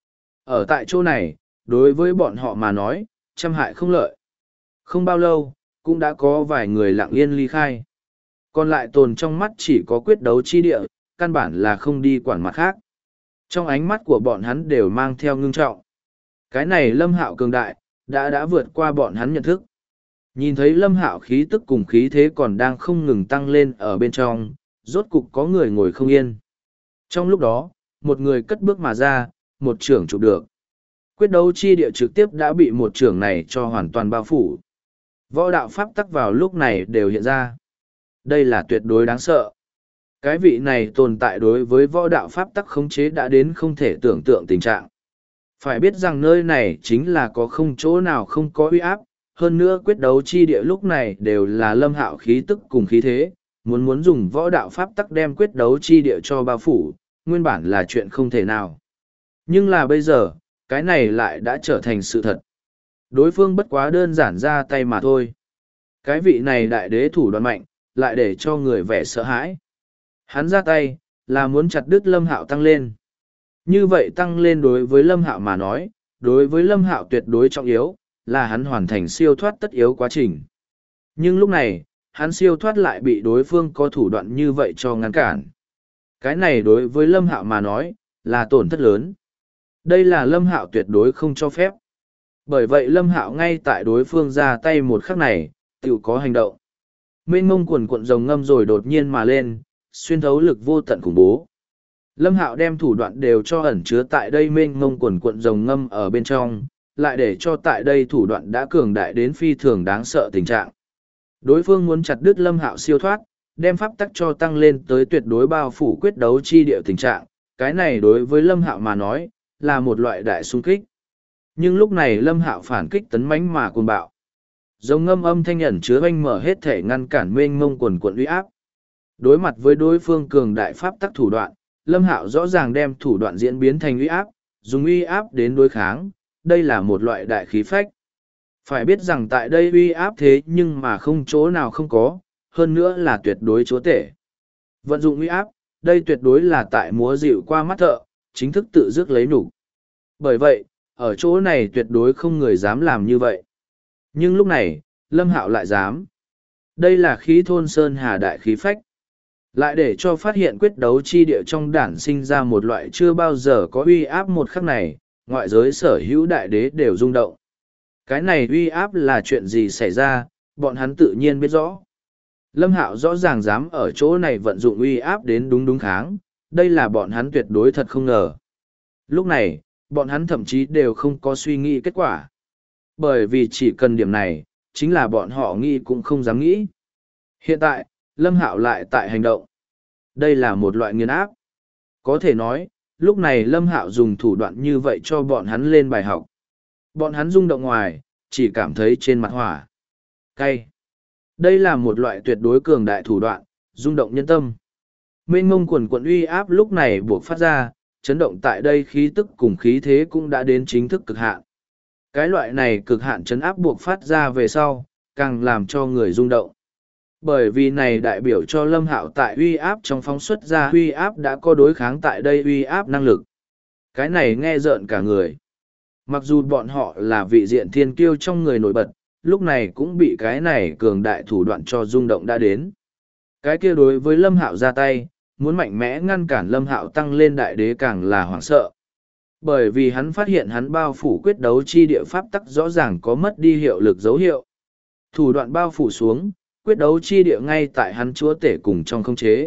Ở tại chỗ này, đối với bọn họ mà nói, trăm hại không lợi. Không bao lâu, cũng đã có vài người lặng yên ly khai. Còn lại tồn trong mắt chỉ có quyết đấu chi địa, căn bản là không đi quản mặt khác. Trong ánh mắt của bọn hắn đều mang theo ngưng trọng. Cái này Lâm Hạo cường đại, đã vượt qua bọn hắn nhận thức. Nhìn thấy Lâm Hạo khí tức cùng khí thế còn đang không ngừng tăng lên ở bên trong, rốt cục có người ngồi không yên. Trong lúc đó, một người cất bước mà ra, một trưởng chụp được. Quyết đấu chi địa trực tiếp đã bị một trưởng này cho hoàn toàn bao phủ. Võ đạo pháp tắc vào lúc này đều hiện ra. Đây là tuyệt đối đáng sợ. Cái vị này tồn tại đối với võ đạo pháp tắc khống chế đã đến không thể tưởng tượng tình trạng. Phải biết rằng nơi này chính là có không chỗ nào không có uy áp, hơn nữa quyết đấu chi địa lúc này đều là Lâm Hạo khí tức cùng khí thế, muốn dùng võ đạo pháp tắc đem quyết đấu chi địa cho bao phủ, nguyên bản là chuyện không thể nào. Nhưng là bây giờ, cái này lại đã trở thành sự thật. Đối phương bất quá đơn giản ra tay mà thôi. Cái vị này đại đế thủ đoạn mạnh, lại để cho người vẻ sợ hãi. Hắn ra tay, là muốn chặt đứt Lâm Hạo tăng lên. Như vậy tăng lên đối với Lâm Hạo mà nói, đối với Lâm Hạo tuyệt đối trọng yếu, là hắn hoàn thành siêu thoát tất yếu quá trình. Nhưng lúc này, hắn siêu thoát lại bị đối phương có thủ đoạn như vậy cho ngăn cản. Cái này đối với Lâm Hạo mà nói, là tổn thất lớn. Đây là Lâm Hạo tuyệt đối không cho phép. Bởi vậy Lâm Hạo ngay tại đối phương ra tay một khắc này, tự có hành động. Mênh mông quần cuộn rồng ngâm rồi đột nhiên mà lên, xuyên thấu lực vô tận khủng bố. Lâm Hạo đem thủ đoạn đều cho ẩn chứa tại đây mênh mông quần cuộn rồng ngâm ở bên trong, lại để cho tại đây thủ đoạn đã cường đại đến phi thường đáng sợ tình trạng. Đối phương muốn chặt đứt Lâm Hạo siêu thoát, đem pháp tắc cho tăng lên tới tuyệt đối bao phủ quyết đấu chi địa tình trạng, cái này đối với Lâm Hạo mà nói, là một loại đại xung kích. Nhưng lúc này Lâm Hạo phản kích tấn mãnh mà cuồng bạo. Rồng ngâm âm thanh ẩn chứa oanh mở hết thể ngăn cản mênh mông quần cuộn uy áp. Đối mặt với đối phương cường đại pháp tắc thủ đoạn, Lâm Hạo rõ ràng đem thủ đoạn diễn biến thành uy áp, dùng uy áp đến đối kháng, đây là một loại đại khí phách. Phải biết rằng tại đây uy áp thế nhưng mà không chỗ nào không có, hơn nữa là tuyệt đối chúa tể. Vận dụng uy áp, đây tuyệt đối là tại múa dịu qua mắt thợ, chính thức tự dứt lấy nhục. Bởi vậy, ở chỗ này tuyệt đối không người dám làm như vậy. Nhưng lúc này, Lâm Hạo lại dám. Đây là khí thôn sơn hà đại khí phách. Lại để cho phát hiện quyết đấu chi địa trong đản sinh ra một loại chưa bao giờ có uy áp một khắc này, ngoại giới sở hữu đại đế đều rung động. Cái này uy áp là chuyện gì xảy ra, bọn hắn tự nhiên biết rõ. Lâm Hạo rõ ràng dám ở chỗ này vận dụng uy áp đến đúng kháng, đây là bọn hắn tuyệt đối thật không ngờ. Lúc này, bọn hắn thậm chí đều không có suy nghĩ kết quả. Bởi vì chỉ cần điểm này, chính là bọn họ nghĩ cũng không dám nghĩ. Hiện tại, Lâm Hạo lại tại hành động. Đây là một loại nghiền áp. Có thể nói, lúc này Lâm Hạo dùng thủ đoạn như vậy cho bọn hắn lên bài học. Bọn hắn rung động ngoài, chỉ cảm thấy trên mặt hỏa. Cay. Đây là một loại tuyệt đối cường đại thủ đoạn, rung động nhân tâm. Mênh mông quần quận uy áp lúc này buộc phát ra, chấn động tại đây khí tức cùng khí thế cũng đã đến chính thức cực hạn. Cái loại này cực hạn chấn áp buộc phát ra về sau, càng làm cho người rung động. Bởi vì này đại biểu cho Lâm Hạo tại uy áp trong phóng xuất ra uy áp đã có đối kháng tại đây uy áp năng lực. Cái này nghe rợn cả người. Mặc dù bọn họ là vị diện thiên kiêu trong người nổi bật, lúc này cũng bị cái này cường đại thủ đoạn cho rung động đã đến. Cái kia đối với Lâm Hạo ra tay, muốn mạnh mẽ ngăn cản Lâm Hạo tăng lên đại đế càng là hoảng sợ. Bởi vì hắn phát hiện hắn bao phủ quyết đấu chi địa pháp tắc rõ ràng có mất đi hiệu lực dấu hiệu. Thủ đoạn bao phủ xuống, quyết đấu chi địa ngay tại hắn chúa tể cùng trong khống chế.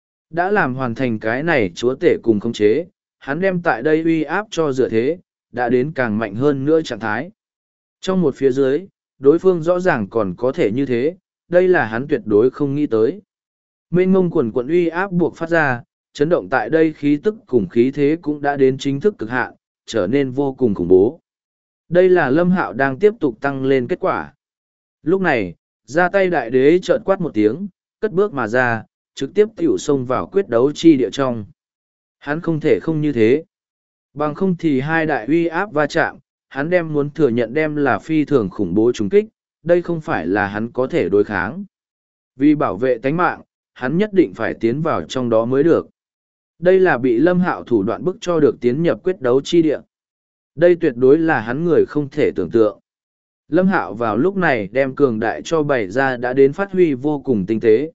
Đã làm hoàn thành cái này chúa tể cùng khống chế, hắn đem tại đây uy áp cho dựa thế, đã đến càng mạnh hơn nữa trạng thái. Trong một phía dưới, đối phương rõ ràng còn có thể như thế, đây là hắn tuyệt đối không nghĩ tới. Mênh mông quần quận uy áp buộc phát ra, chấn động tại đây khí tức cùng khí thế cũng đã đến chính thức cực hạn, trở nên vô cùng khủng bố. Đây là Lâm Hạo đang tiếp tục tăng lên kết quả. Lúc này, ra tay đại đế chợt quát một tiếng, cất bước mà ra, trực tiếp tiểu xông vào quyết đấu chi địa trong. Hắn không thể không như thế. Bằng không thì hai đại uy áp va chạm, hắn đem muốn thừa nhận đem là phi thường khủng bố trùng kích, đây không phải là hắn có thể đối kháng. Vì bảo vệ tánh mạng, hắn nhất định phải tiến vào trong đó mới được. Đây là bị Lâm Hạo thủ đoạn bức cho được tiến nhập quyết đấu chi địa. Đây tuyệt đối là hắn người không thể tưởng tượng. Lâm Hạo vào lúc này đem cường đại cho bày ra đã đến phát huy vô cùng tinh tế.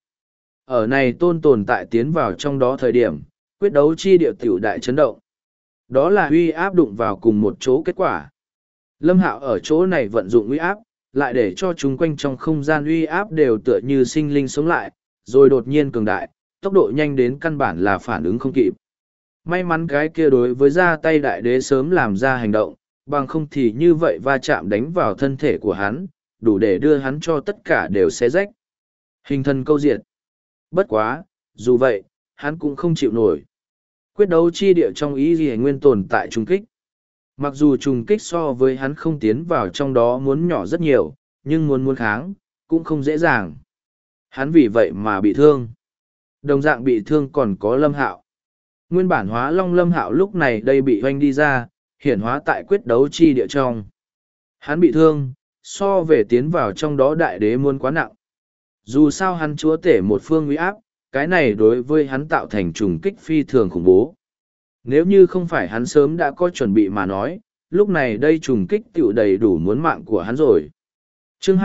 Ở này tôn tồn tại tiến vào trong đó thời điểm, quyết đấu chi địa tiểu đại chấn động. Đó là uy áp đụng vào cùng một chỗ kết quả. Lâm Hạo ở chỗ này vận dụng uy áp, lại để cho chúng quanh trong không gian uy áp đều tựa như sinh linh sống lại, rồi đột nhiên cường đại, tốc độ nhanh đến căn bản là phản ứng không kịp. May mắn cái kia đối với ra tay đại đế sớm làm ra hành động, bằng không thì như vậy va chạm đánh vào thân thể của hắn, đủ để đưa hắn cho tất cả đều xé rách. Hình thân câu diệt. Bất quá, dù vậy, hắn cũng không chịu nổi. Quyết đấu chi địa trong ý gì nguyên tồn tại trung kích. Mặc dù trùng kích so với hắn không tiến vào trong đó muốn nhỏ rất nhiều, nhưng muốn kháng, cũng không dễ dàng. Hắn vì vậy mà bị thương. Đồng dạng bị thương còn có Lâm Hạo. Nguyên bản hóa long Lâm Hạo lúc này đây bị hoanh đi ra, hiển hóa tại quyết đấu chi địa trong. Hắn bị thương, so về tiến vào trong đó đại đế muốn quá nặng. Dù sao hắn chúa tể một phương uy áp, cái này đối với hắn tạo thành trùng kích phi thường khủng bố. Nếu như không phải hắn sớm đã có chuẩn bị mà nói, lúc này đây trùng kích tiểu đầy đủ muốn mạng của hắn rồi. Chương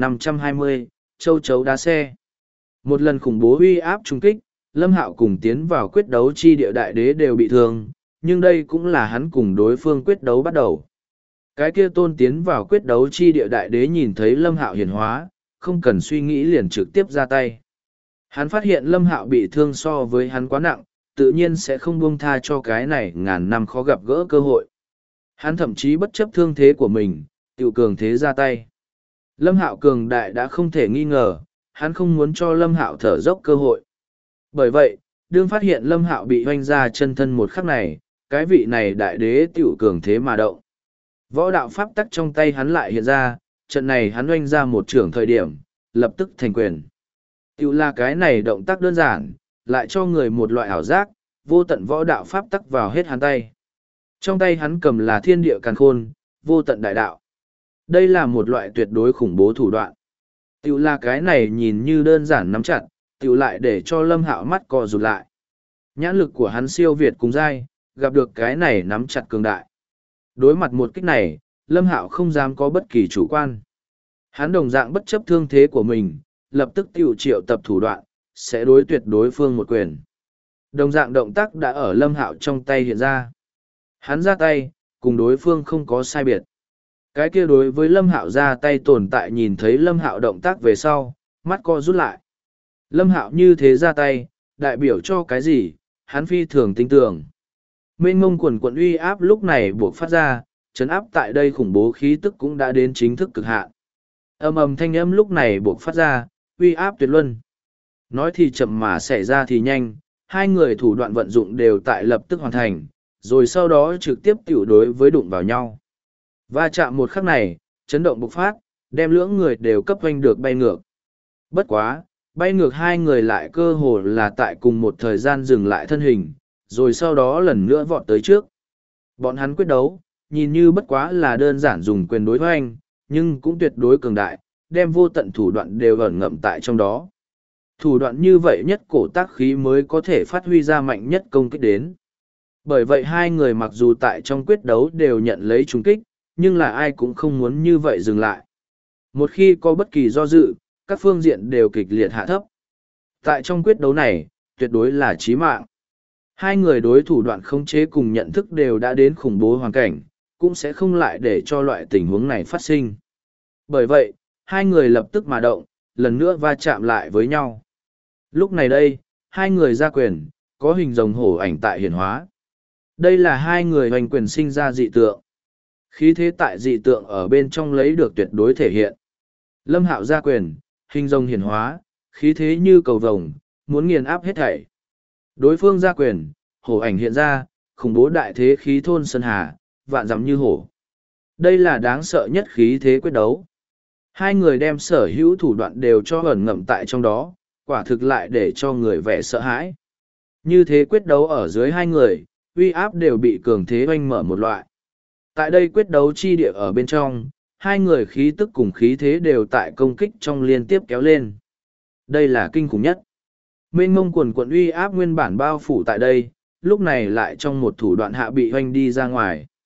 2520, Châu chấu đá xe. Một lần khủng bố uy áp trùng kích, Lâm Hạo cùng tiến vào quyết đấu chi địa đại đế đều bị thương, nhưng đây cũng là hắn cùng đối phương quyết đấu bắt đầu. Cái kia tôn tiến vào quyết đấu chi địa đại đế nhìn thấy Lâm Hạo hiển hóa, không cần suy nghĩ liền trực tiếp ra tay. Hắn phát hiện Lâm Hạo bị thương so với hắn quá nặng, tự nhiên sẽ không buông tha cho cái này ngàn năm khó gặp gỡ cơ hội. Hắn thậm chí bất chấp thương thế của mình, tự cường thế ra tay. Lâm Hạo cường đại đã không thể nghi ngờ, hắn không muốn cho Lâm Hạo thở dốc cơ hội. Bởi vậy, đương phát hiện Lâm Hạo bị hoanh ra chân thân một khắc này, cái vị này đại đế tiểu cường thế mà động. Võ đạo pháp tắc trong tay hắn lại hiện ra, trận này hắn hoanh ra một trưởng thời điểm, lập tức thành quyền. Tiểu là cái này động tác đơn giản, lại cho người một loại ảo giác, vô tận võ đạo pháp tắc vào hết hắn tay. Trong tay hắn cầm là thiên địa càn khôn, vô tận đại đạo. Đây là một loại tuyệt đối khủng bố thủ đoạn. Tiểu là cái này nhìn như đơn giản nắm chặt, tiểu lại để cho Lâm Hạo mắt co rụt lại. Nhãn lực của hắn siêu việt cùng dai, gặp được cái này nắm chặt cường đại. Đối mặt một kích này, Lâm Hạo không dám có bất kỳ chủ quan. Hắn đồng dạng bất chấp thương thế của mình, lập tức tiểu triệu tập thủ đoạn, sẽ đối tuyệt đối phương một quyền. Đồng dạng động tác đã ở Lâm Hạo trong tay hiện ra. Hắn ra tay, cùng đối phương không có sai biệt. Cái kia đối với Lâm Hạo ra tay tồn tại nhìn thấy Lâm Hạo động tác về sau, mắt co rút lại. Lâm Hạo như thế ra tay, đại biểu cho cái gì, hắn phi thường tin tưởng. Mênh mông quần quận uy áp lúc này buộc phát ra, chấn áp tại đây khủng bố khí tức cũng đã đến chính thức cực hạn. Ầm ầm thanh âm lúc này buộc phát ra, uy áp tuyệt luân. Nói thì chậm mà xảy ra thì nhanh, hai người thủ đoạn vận dụng đều tại lập tức hoàn thành, rồi sau đó trực tiếp tiểu đối với đụng vào nhau. Va chạm một khắc này, chấn động bộc phát, đem lưỡng người đều cấp hoanh được bay ngược. Bất quá, bay ngược hai người lại cơ hồ là tại cùng một thời gian dừng lại thân hình, rồi sau đó lần nữa vọt tới trước. Bọn hắn quyết đấu, nhìn như bất quá là đơn giản dùng quyền đối hoanh, nhưng cũng tuyệt đối cường đại, đem vô tận thủ đoạn đều ẩn ngậm tại trong đó. Thủ đoạn như vậy nhất cổ tác khí mới có thể phát huy ra mạnh nhất công kích đến. Bởi vậy hai người mặc dù tại trong quyết đấu đều nhận lấy trúng kích, nhưng là ai cũng không muốn như vậy dừng lại. Một khi có bất kỳ do dự, các phương diện đều kịch liệt hạ thấp. Tại trong quyết đấu này, tuyệt đối là chí mạng. Hai người đối thủ đoạn khống chế cùng nhận thức đều đã đến khủng bố hoàn cảnh, cũng sẽ không lại để cho loại tình huống này phát sinh. Bởi vậy, hai người lập tức mà động, lần nữa va chạm lại với nhau. Lúc này đây, hai người ra quyền, có hình rồng hổ ảnh tại hiển hóa. Đây là hai người hoành quyền sinh ra dị tượng. Khí thế tại dị tượng ở bên trong lấy được tuyệt đối thể hiện. Lâm Hạo ra quyền, hình rồng hiển hóa, khí thế như cầu vồng, muốn nghiền áp hết thảy. Đối phương ra quyền, hổ ảnh hiện ra, khủng bố đại thế khí thôn sơn hà, vạn dặm như hổ. Đây là đáng sợ nhất khí thế quyết đấu. Hai người đem sở hữu thủ đoạn đều cho ẩn ngậm tại trong đó, quả thực lại để cho người vẻ sợ hãi. Như thế quyết đấu ở dưới hai người, uy áp đều bị cường thế oanh mở một loại. Tại đây quyết đấu chi địa ở bên trong, hai người khí tức cùng khí thế đều tại công kích trong liên tiếp kéo lên. Đây là kinh khủng nhất. Mênh mông quần quận uy áp nguyên bản bao phủ tại đây, lúc này lại trong một thủ đoạn hạ bị hoanh đi ra ngoài.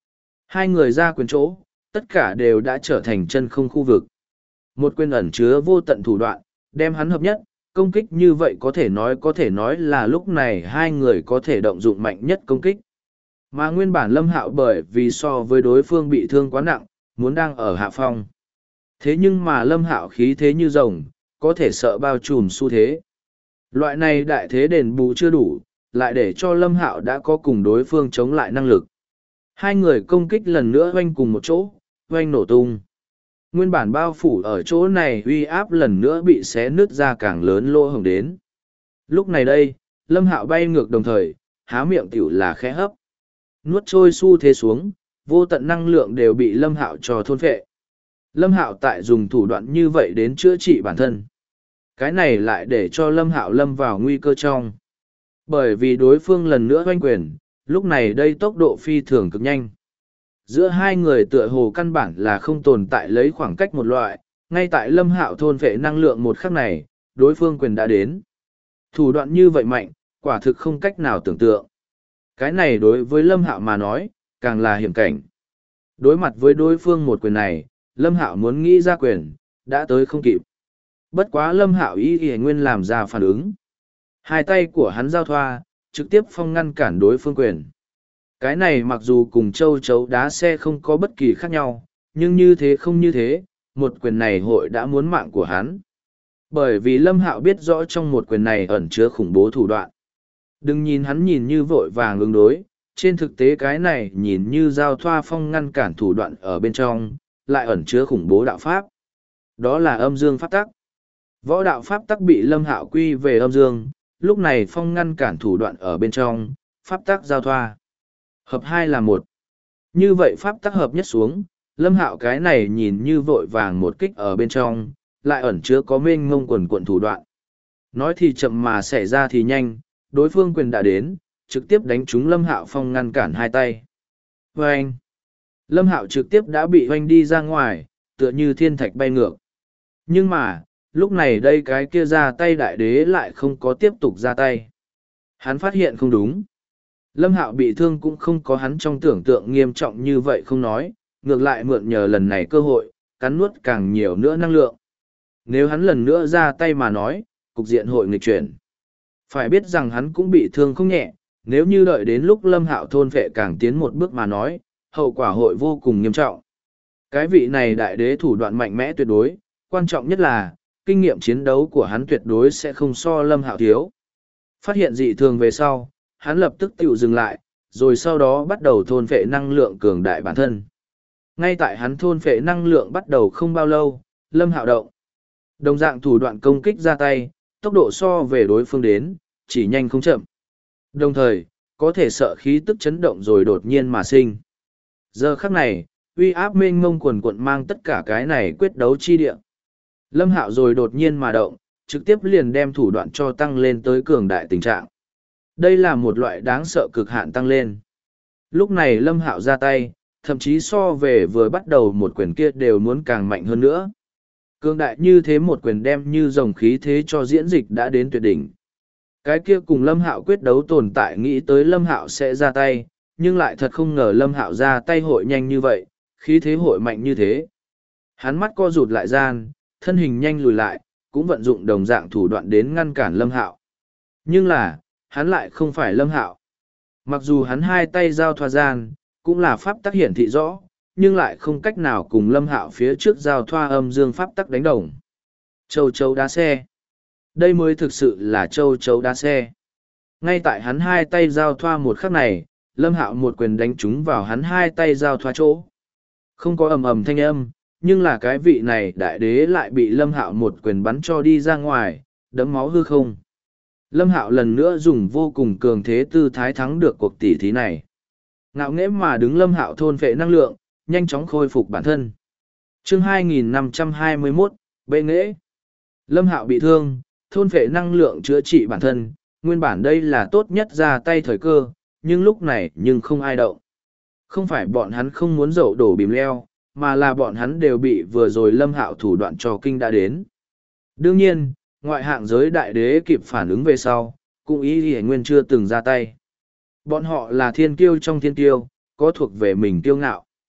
Hai người ra quyền chỗ, tất cả đều đã trở thành chân không khu vực. Một quyền ẩn chứa vô tận thủ đoạn, đem hắn hợp nhất, công kích như vậy có thể nói là lúc này hai người có thể động dụng mạnh nhất công kích. Mà nguyên bản Lâm Hạo bởi vì so với đối phương bị thương quá nặng, muốn đang ở hạ phong. Thế nhưng mà Lâm Hạo khí thế như rồng, có thể sợ bao trùm xu thế. Loại này đại thế đền bù chưa đủ, lại để cho Lâm Hạo đã có cùng đối phương chống lại năng lực. Hai người công kích lần nữa oanh cùng một chỗ, oanh nổ tung. Nguyên bản bao phủ ở chỗ này uy áp lần nữa bị xé nứt ra càng lớn lỗ hổng đến. Lúc này đây, Lâm Hạo bay ngược đồng thời, há miệng tiểu là khẽ hấp. Nuốt trôi xu thế xuống, vô tận năng lượng đều bị Lâm Hạo cho thôn phệ. Lâm Hạo tại dùng thủ đoạn như vậy đến chữa trị bản thân. Cái này lại để cho Lâm Hạo lâm vào nguy cơ trong. Bởi vì đối phương lần nữa hoanh quyền, lúc này đây tốc độ phi thường cực nhanh. Giữa hai người tựa hồ căn bản là không tồn tại lấy khoảng cách một loại, ngay tại Lâm Hạo thôn phệ năng lượng một khắc này, đối phương quyền đã đến. Thủ đoạn như vậy mạnh, quả thực không cách nào tưởng tượng. Cái này đối với Lâm Hạo mà nói, càng là hiểm cảnh. Đối mặt với đối phương một quyền này, Lâm Hạo muốn nghĩ ra quyền, đã tới không kịp. Bất quá Lâm Hạo ý nguyên làm ra phản ứng. Hai tay của hắn giao thoa, trực tiếp phong ngăn cản đối phương quyền. Cái này mặc dù cùng châu chấu đá xe không có bất kỳ khác nhau, nhưng như thế không như thế, một quyền này hội đã muốn mạng của hắn. Bởi vì Lâm Hạo biết rõ trong một quyền này ẩn chứa khủng bố thủ đoạn. Đừng nhìn hắn nhìn như vội vàng ứng đối, trên thực tế cái này nhìn như giao thoa phong ngăn cản thủ đoạn ở bên trong, lại ẩn chứa khủng bố đạo pháp. Đó là âm dương pháp tắc. Võ đạo pháp tắc bị Lâm Hạo quy về âm dương, lúc này phong ngăn cản thủ đoạn ở bên trong, pháp tắc giao thoa. Hợp hai là một. Như vậy pháp tắc hợp nhất xuống, Lâm Hạo cái này nhìn như vội vàng một kích ở bên trong, lại ẩn chứa có mênh mông quần cuộn thủ đoạn. Nói thì chậm mà xảy ra thì nhanh, đối phương quyền đã đến, trực tiếp đánh trúng Lâm Hạo phong ngăn cản hai tay. Vâng! Lâm Hạo trực tiếp đã bị hoanh đi ra ngoài, tựa như thiên thạch bay ngược. Nhưng mà, lúc này đây cái kia ra tay đại đế lại không có tiếp tục ra tay. Hắn phát hiện không đúng. Lâm Hạo bị thương cũng không có hắn trong tưởng tượng nghiêm trọng như vậy không nói, ngược lại mượn nhờ lần này cơ hội, cắn nuốt càng nhiều nữa năng lượng. Nếu hắn lần nữa ra tay mà nói, cục diện hội nghịch chuyển. Phải biết rằng hắn cũng bị thương không nhẹ, nếu như đợi đến lúc Lâm Hạo thôn vệ càng tiến một bước mà nói, hậu quả hội vô cùng nghiêm trọng. Cái vị này đại đế thủ đoạn mạnh mẽ tuyệt đối, quan trọng nhất là, kinh nghiệm chiến đấu của hắn tuyệt đối sẽ không so Lâm Hạo thiếu. Phát hiện dị thường về sau, hắn lập tức tự dừng lại, rồi sau đó bắt đầu thôn phệ năng lượng cường đại bản thân. Ngay tại hắn thôn phệ năng lượng bắt đầu không bao lâu, Lâm Hạo động. Đồng dạng thủ đoạn công kích ra tay, tốc độ so về đối phương đến, chỉ nhanh không chậm. Đồng thời, có thể sợ khí tức chấn động rồi đột nhiên mà sinh. Giờ khắc này, uy áp mênh mông quần quận mang tất cả cái này quyết đấu chi địa. Lâm Hạo rồi đột nhiên mà động, trực tiếp liền đem thủ đoạn cho tăng lên tới cường đại tình trạng. Đây là một loại đáng sợ cực hạn tăng lên. Lúc này Lâm Hạo ra tay, thậm chí so về vừa bắt đầu một quyền kia đều muốn càng mạnh hơn nữa. Cường đại như thế một quyền đem như dòng khí thế cho diễn dịch đã đến tuyệt đỉnh. Cái kia cùng Lâm Hạo quyết đấu tồn tại nghĩ tới Lâm Hạo sẽ ra tay, nhưng lại thật không ngờ Lâm Hạo ra tay hội nhanh như vậy, khí thế hội mạnh như thế. Hắn mắt co rụt lại gian, thân hình nhanh lùi lại, cũng vận dụng đồng dạng thủ đoạn đến ngăn cản Lâm Hạo. Nhưng là, hắn lại không phải Lâm Hạo. Mặc dù hắn hai tay giao thoa gian, cũng là pháp tắc hiển thị rõ, nhưng lại không cách nào cùng Lâm Hạo phía trước giao thoa âm dương pháp tắc đánh đồng. Châu chấu đá xe. Đây mới thực sự là châu chấu đá xe. Ngay tại hắn hai tay giao thoa một khắc này, Lâm Hạo một quyền đánh trúng vào hắn hai tay giao thoa chỗ. Không có ầm ầm thanh âm, nhưng là cái vị này đại đế lại bị Lâm Hạo một quyền bắn cho đi ra ngoài, đẫm máu hư không. Lâm Hạo lần nữa dùng vô cùng cường thế tư thái thắng được cuộc tỷ thí này. Ngạo nghễ mà đứng Lâm Hạo thôn phệ năng lượng, nhanh chóng khôi phục bản thân. Chương 2521, bệ nghễ. Lâm Hạo bị thương, thôn phệ năng lượng chữa trị bản thân, nguyên bản đây là tốt nhất ra tay thời cơ, nhưng lúc này nhưng không ai động. Không phải bọn hắn không muốn dậu đổ bìm leo, mà là bọn hắn đều bị vừa rồi Lâm Hạo thủ đoạn trò kinh đã đến. Đương nhiên, ngoại hạng giới đại đế kịp phản ứng về sau, cũng ý hề nguyên chưa từng ra tay. Bọn họ là thiên kiêu trong thiên kiêu, có thuộc về mình kiêu ngạo.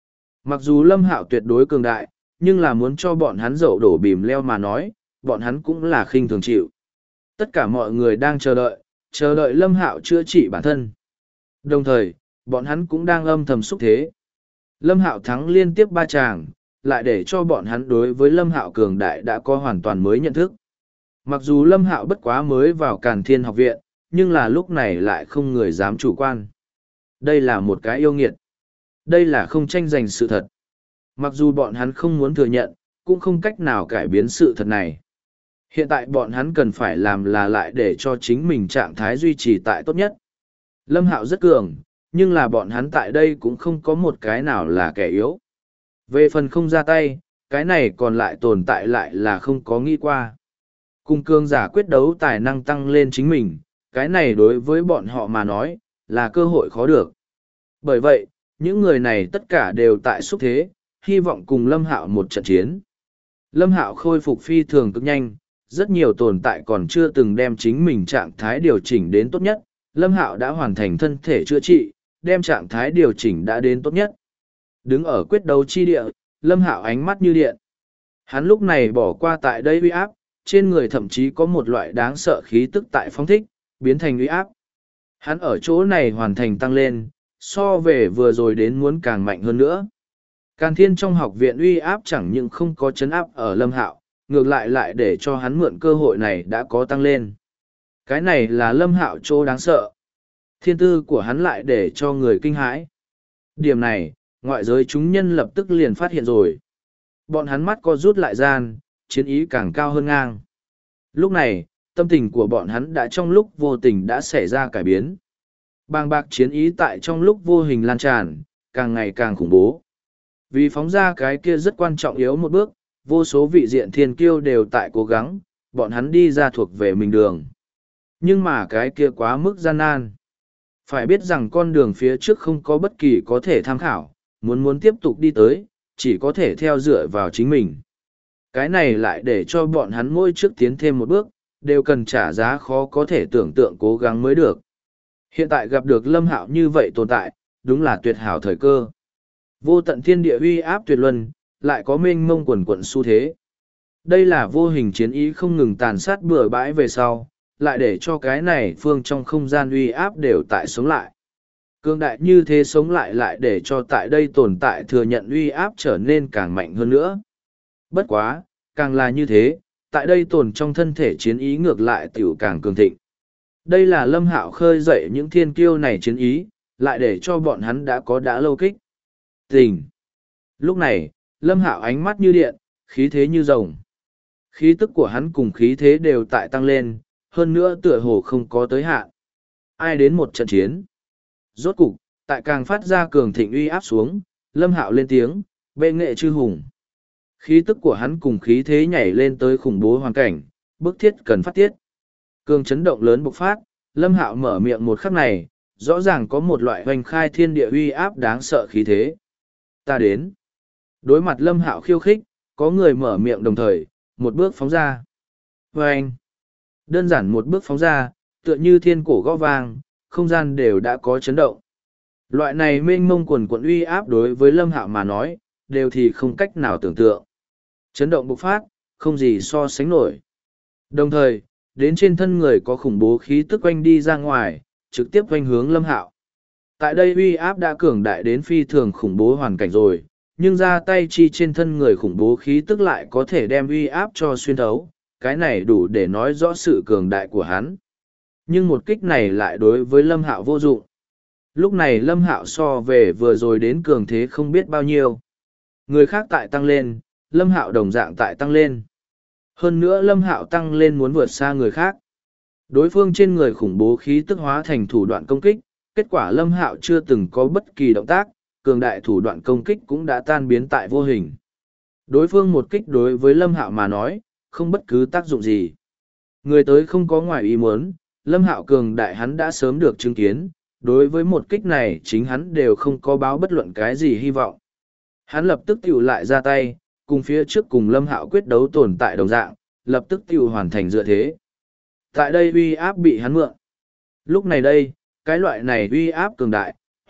Mặc dù Lâm Hạo tuyệt đối cường đại, nhưng là muốn cho bọn hắn dậu đổ bìm leo mà nói, bọn hắn cũng là khinh thường chịu. Tất cả mọi người đang chờ đợi Lâm Hạo chữa trị bản thân. Đồng thời, bọn hắn cũng đang âm thầm xúc thế. Lâm Hạo thắng liên tiếp 3 tràng, lại để cho bọn hắn đối với Lâm Hạo cường đại đã có hoàn toàn mới nhận thức. Mặc dù Lâm Hạo bất quá mới vào Càn Thiên học viện, nhưng là lúc này lại không người dám chủ quan. Đây là một cái yêu nghiệt. Đây là không tranh giành sự thật. Mặc dù bọn hắn không muốn thừa nhận, cũng không cách nào cải biến sự thật này. Hiện tại bọn hắn cần phải làm là lại để cho chính mình trạng thái duy trì tại tốt nhất. Lâm Hạo rất cường, nhưng là bọn hắn tại đây cũng không có một cái nào là kẻ yếu. Về phần không ra tay, cái này còn lại tồn tại lại là không có nghĩ qua. Cùng cường giả quyết đấu tài năng tăng lên chính mình, cái này đối với bọn họ mà nói, là cơ hội khó được. Bởi vậy, những người này tất cả đều tại xúc thế, hy vọng cùng Lâm Hạo một trận chiến. Lâm Hạo khôi phục phi thường cực nhanh, rất nhiều tồn tại còn chưa từng đem chính mình trạng thái điều chỉnh đến tốt nhất. Lâm Hạo đã hoàn thành thân thể chữa trị, đem trạng thái điều chỉnh đã đến tốt nhất. Đứng ở quyết đấu chi địa, Lâm Hạo ánh mắt như điện. Hắn lúc này bỏ qua tại đây uy áp, trên người thậm chí có một loại đáng sợ khí tức tại phóng thích, biến thành uy áp. Hắn ở chỗ này hoàn thành tăng lên, so về vừa rồi đến muốn càng mạnh hơn nữa. Càn Thiên trong học viện uy áp chẳng những không có chấn áp ở Lâm Hạo, ngược lại lại để cho hắn mượn cơ hội này đã có tăng lên. Cái này là Lâm Hạo chỗ đáng sợ. Thiên tư của hắn lại để cho người kinh hãi. Điểm này, ngoại giới chúng nhân lập tức liền phát hiện rồi. Bọn hắn mắt co rút lại gian, chiến ý càng cao hơn ngang. Lúc này, tâm tình của bọn hắn đã trong lúc vô tình đã xảy ra cải biến. Bàng bạc chiến ý tại trong lúc vô hình lan tràn, càng ngày càng khủng bố. Vì phóng ra cái kia rất quan trọng yếu một bước, vô số vị diện thiên kiêu đều tại cố gắng, bọn hắn đi ra thuộc về mình đường. Nhưng mà cái kia quá mức gian nan. Phải biết rằng con đường phía trước không có bất kỳ có thể tham khảo, muốn tiếp tục đi tới, chỉ có thể theo dựa vào chính mình. Cái này lại để cho bọn hắn mỗi trước tiến thêm một bước, đều cần trả giá khó có thể tưởng tượng cố gắng mới được. Hiện tại gặp được Lâm Hạo như vậy tồn tại, đúng là tuyệt hảo thời cơ. Vô tận thiên địa uy áp tuyệt luân, lại có mênh mông quần quận xu thế. Đây là vô hình chiến ý không ngừng tàn sát bừa bãi về sau, lại để cho cái này phương trong không gian uy áp đều tại sống lại. Cương đại như thế sống lại lại để cho tại đây tồn tại thừa nhận uy áp trở nên càng mạnh hơn nữa. Bất quá, càng là như thế, tại đây tồn trong thân thể chiến ý ngược lại tiểu càng cường thịnh. Đây là Lâm Hạo khơi dậy những thiên kiêu này chiến ý, lại để cho bọn hắn đã lâu kích. Tình. Lúc này, Lâm Hạo ánh mắt như điện, khí thế như rồng. Khí tức của hắn cùng khí thế đều tại tăng lên, hơn nữa tựa hồ không có tới hạn. Ai đến một trận chiến? Rốt cục, tại càng phát ra cường thịnh uy áp xuống, Lâm Hạo lên tiếng, bệ nghệ chư hùng. Khí tức của hắn cùng khí thế nhảy lên tới khủng bố hoàn cảnh, bức thiết cần phát tiết. Cường chấn động lớn bộc phát, Lâm Hạo mở miệng một khắc này, rõ ràng có một loại hoành khai thiên địa uy áp đáng sợ khí thế. Ta đến. Đối mặt Lâm Hạo khiêu khích, có người mở miệng đồng thời, một bước phóng ra. Vâng! Đơn giản một bước phóng ra, tựa như thiên cổ gõ vang, không gian đều đã có chấn động. Loại này mênh mông quần quận uy áp đối với Lâm Hạo mà nói, đều thì không cách nào tưởng tượng. Chấn động bộc phát, không gì so sánh nổi. Đồng thời, đến trên thân người có khủng bố khí tức quanh đi ra ngoài, trực tiếp quanh hướng Lâm Hạo. Tại đây uy áp đã cường đại đến phi thường khủng bố hoàn cảnh rồi, nhưng ra tay chi trên thân người khủng bố khí tức lại có thể đem uy áp cho xuyên thấu, cái này đủ để nói rõ sự cường đại của hắn. Nhưng một kích này lại đối với Lâm Hạo vô dụng. Lúc này Lâm Hạo so về vừa rồi đến cường thế không biết bao nhiêu. Người khác tại tăng lên, Lâm Hạo đồng dạng tại tăng lên. Hơn nữa Lâm Hạo tăng lên muốn vượt xa người khác. Đối phương trên người khủng bố khí tức hóa thành thủ đoạn công kích, kết quả Lâm Hạo chưa từng có bất kỳ động tác, cường đại thủ đoạn công kích cũng đã tan biến tại vô hình. Đối phương một kích đối với Lâm Hạo mà nói, không bất cứ tác dụng gì. Người tới không có ngoài ý muốn, Lâm Hạo cường đại hắn đã sớm được chứng kiến, đối với một kích này chính hắn đều không có báo bất luận cái gì hy vọng. Hắn lập tức tiểu lại ra tay, cùng phía trước cùng Lâm Hạo quyết đấu tồn tại đồng dạng, lập tức tiểu hoàn thành dựa thế. Tại đây uy áp bị hắn mượn. Lúc này đây, cái loại này uy áp cường đại,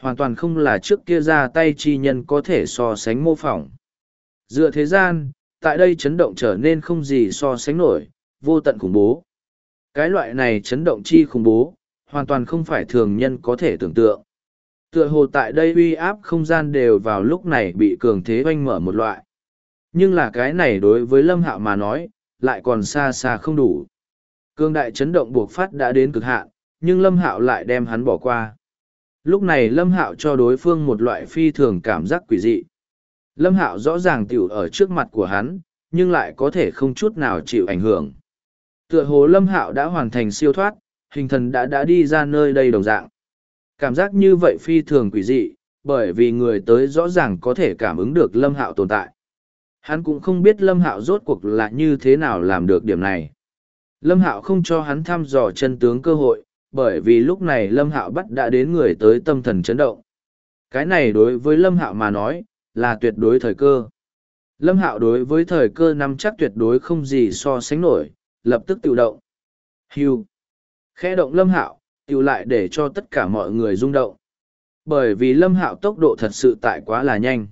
hoàn toàn không là trước kia ra tay chi nhân có thể so sánh mô phỏng. Dựa thế gian, tại đây chấn động trở nên không gì so sánh nổi, vô tận khủng bố. Cái loại này chấn động chi khủng bố, hoàn toàn không phải thường nhân có thể tưởng tượng. Tựa hồ tại đây uy áp không gian đều vào lúc này bị cường thế oanh mở một loại. Nhưng là cái này đối với Lâm Hạo mà nói, lại còn xa xa không đủ. Cương đại chấn động buộc phát đã đến cực hạn, nhưng Lâm Hạo lại đem hắn bỏ qua. Lúc này Lâm Hạo cho đối phương một loại phi thường cảm giác quỷ dị. Lâm Hạo rõ ràng tiểu ở trước mặt của hắn, nhưng lại có thể không chút nào chịu ảnh hưởng. Tựa hồ Lâm Hạo đã hoàn thành siêu thoát, hình thần đã đi ra nơi đây đồng dạng. Cảm giác như vậy phi thường quỷ dị, bởi vì người tới rõ ràng có thể cảm ứng được Lâm Hạo tồn tại. Hắn cũng không biết Lâm Hạo rốt cuộc là như thế nào làm được điểm này. Lâm Hạo không cho hắn thăm dò chân tướng cơ hội, bởi vì lúc này Lâm Hạo bắt đã đến người tới tâm thần chấn động. Cái này đối với Lâm Hạo mà nói, là tuyệt đối thời cơ. Lâm Hạo đối với thời cơ nắm chắc tuyệt đối không gì so sánh nổi, lập tức tự động. Hưu. Khẽ động Lâm Hạo, tự lại để cho tất cả mọi người rung động. Bởi vì Lâm Hạo tốc độ thật sự tại quá là nhanh.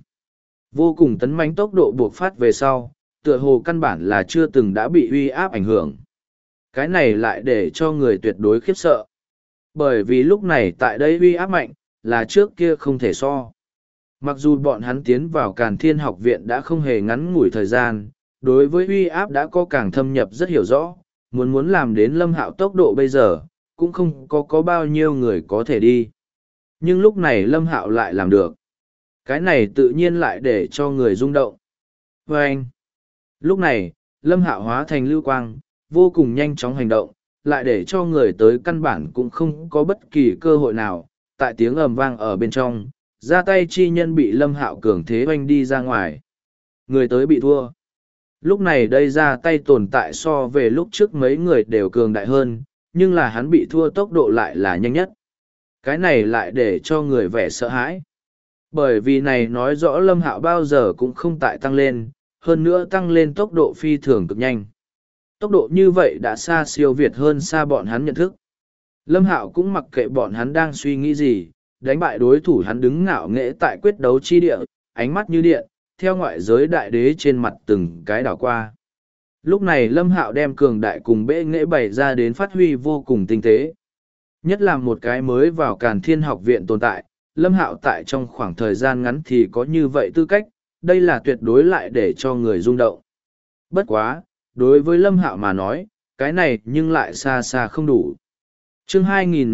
Vô cùng tấn mãnh tốc độ buộc phát về sau, tựa hồ căn bản là chưa từng đã bị uy áp ảnh hưởng. Cái này lại để cho người tuyệt đối khiếp sợ. Bởi vì lúc này tại đây uy áp mạnh, là trước kia không thể so. Mặc dù bọn hắn tiến vào Càn Thiên học viện đã không hề ngắn ngủi thời gian, đối với uy áp đã có càng thâm nhập rất hiểu rõ, muốn làm đến Lâm Hạo tốc độ bây giờ, cũng không có bao nhiêu người có thể đi. Nhưng lúc này Lâm Hạo lại làm được. Cái này tự nhiên lại để cho người rung động. Và anh, lúc này, Lâm Hạo hóa thành lưu quang, vô cùng nhanh chóng hành động, lại để cho người tới căn bản cũng không có bất kỳ cơ hội nào, tại tiếng ầm vang ở bên trong, ra tay chi nhân bị Lâm Hạo cường thế oanh đi ra ngoài. Người tới bị thua. Lúc này đây ra tay tồn tại so về lúc trước mấy người đều cường đại hơn, nhưng là hắn bị thua tốc độ lại là nhanh nhất. Cái này lại để cho người vẻ sợ hãi. Bởi vì này nói rõ Lâm Hạo bao giờ cũng không tại tăng lên, hơn nữa tăng lên tốc độ phi thường cực nhanh. Tốc độ như vậy đã xa siêu việt hơn xa bọn hắn nhận thức. Lâm Hạo cũng mặc kệ bọn hắn đang suy nghĩ gì, đánh bại đối thủ hắn đứng ngạo nghễ tại quyết đấu chi địa, ánh mắt như điện, theo ngoại giới đại đế trên mặt từng cái đảo qua. Lúc này Lâm Hạo đem cường đại cùng bệ nghệ bày ra đến phát huy vô cùng tinh tế. Nhất là một cái mới vào Càn Thiên học viện tồn tại, Lâm Hạo tại trong khoảng thời gian ngắn thì có như vậy tư cách, đây là tuyệt đối lại để cho người rung động. Bất quá, đối với Lâm Hạo mà nói, cái này nhưng lại xa xa không đủ. Chương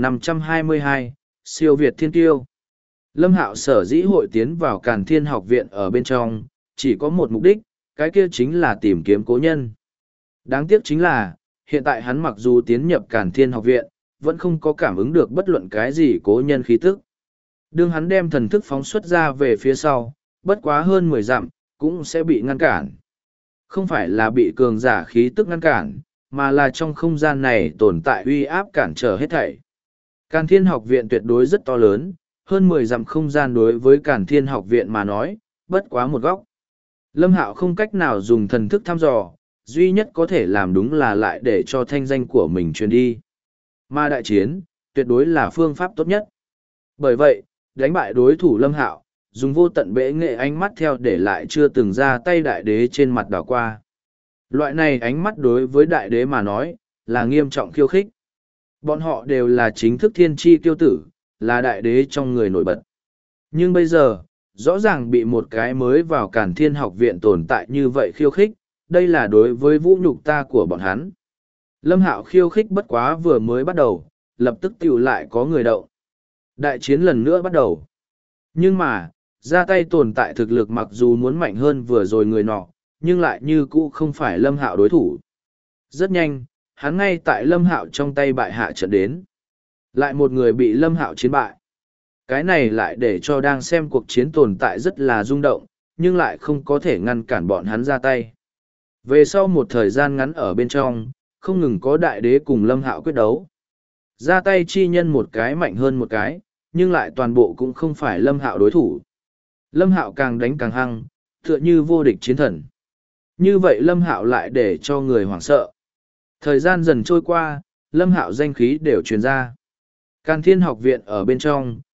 2522, Siêu Việt Thiên Tiêu. Lâm Hạo sở dĩ hội tiến vào Càn Thiên học viện ở bên trong, chỉ có một mục đích, cái kia chính là tìm kiếm cố nhân. Đáng tiếc chính là, hiện tại hắn mặc dù tiến nhập Càn Thiên học viện, vẫn không có cảm ứng được bất luận cái gì cố nhân khí tức. Đương hắn đem thần thức phóng xuất ra về phía sau, bất quá hơn 10 dặm, cũng sẽ bị ngăn cản. Không phải là bị cường giả khí tức ngăn cản, mà là trong không gian này tồn tại uy áp cản trở hết thảy. Càn Thiên học viện tuyệt đối rất to lớn, hơn 10 dặm không gian đối với Càn Thiên học viện mà nói, bất quá một góc. Lâm Hạo không cách nào dùng thần thức thăm dò, duy nhất có thể làm đúng là lại để cho thanh danh của mình truyền đi. Mà đại chiến, tuyệt đối là phương pháp tốt nhất. Bởi vậy, đánh bại đối thủ Lâm Hạo, dùng vô tận bệ nghệ ánh mắt theo để lại chưa từng ra tay đại đế trên mặt đảo qua. Loại này ánh mắt đối với đại đế mà nói, là nghiêm trọng khiêu khích. Bọn họ đều là chính thức thiên tri kiêu tử, là đại đế trong người nổi bật. Nhưng bây giờ, rõ ràng bị một cái mới vào Càn Thiên học viện tồn tại như vậy khiêu khích, đây là đối với vũ nhục ta của bọn hắn. Lâm Hạo khiêu khích bất quá vừa mới bắt đầu, lập tức tiểu lại có người động. Đại chiến lần nữa bắt đầu. Nhưng mà, ra tay tồn tại thực lực mặc dù muốn mạnh hơn vừa rồi người nọ, nhưng lại như cũ không phải Lâm Hạo đối thủ. Rất nhanh, hắn ngay tại Lâm Hạo trong tay bại hạ trận đến. Lại một người bị Lâm Hạo chiến bại. Cái này lại để cho đang xem cuộc chiến tồn tại rất là rung động, nhưng lại không có thể ngăn cản bọn hắn ra tay. Về sau một thời gian ngắn ở bên trong, không ngừng có đại đế cùng Lâm Hạo quyết đấu. Ra tay chi nhân một cái mạnh hơn một cái, nhưng lại toàn bộ cũng không phải Lâm Hạo đối thủ. Lâm Hạo càng đánh càng hăng, tựa như vô địch chiến thần. Như vậy Lâm Hạo lại để cho người hoảng sợ. Thời gian dần trôi qua, Lâm Hạo danh khí đều truyền ra. Càn Thiên học viện ở bên trong,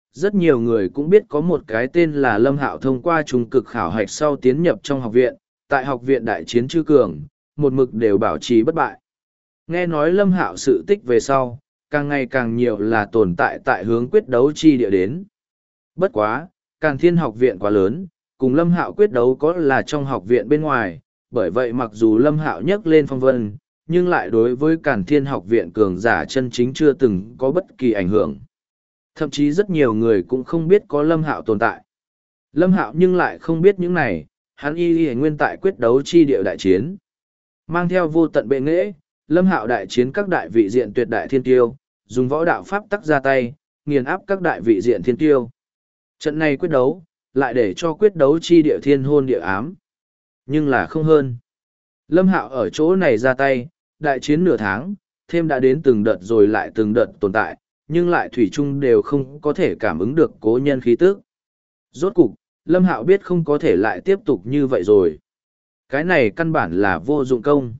rất nhiều người cũng biết có một cái tên là Lâm Hạo thông qua trung cực khảo hạch sau tiến nhập trong học viện, tại học viện đại chiến chư cường, một mực đều bảo trì bất bại. Nghe nói Lâm Hạo sự tích về sau, càng ngày càng nhiều là tồn tại tại hướng quyết đấu chi địa đến. Bất quá, Càn Thiên học viện quá lớn, cùng Lâm Hạo quyết đấu có là trong học viện bên ngoài, bởi vậy mặc dù Lâm Hạo nhấc lên phong vân, nhưng lại đối với Càn Thiên học viện cường giả chân chính chưa từng có bất kỳ ảnh hưởng. Thậm chí rất nhiều người cũng không biết có Lâm Hạo tồn tại. Lâm Hạo nhưng lại không biết những này, hắn y nguyên tại quyết đấu chi địa đại chiến. Mang theo vô tận bệ nghệ, Lâm Hạo đại chiến các đại vị diện tuyệt đại thiên tiêu, dùng võ đạo pháp tắc ra tay, nghiền áp các đại vị diện thiên tiêu. Trận này quyết đấu, lại để cho quyết đấu chi địa thiên hôn địa ám. Nhưng là không hơn. Lâm Hạo ở chỗ này ra tay, đại chiến nửa tháng, thêm đã đến từng đợt rồi lại từng đợt tồn tại, nhưng lại thủy chung đều không có thể cảm ứng được cố nhân khí tức. Rốt cục, Lâm Hạo biết không có thể lại tiếp tục như vậy rồi. Cái này căn bản là vô dụng công.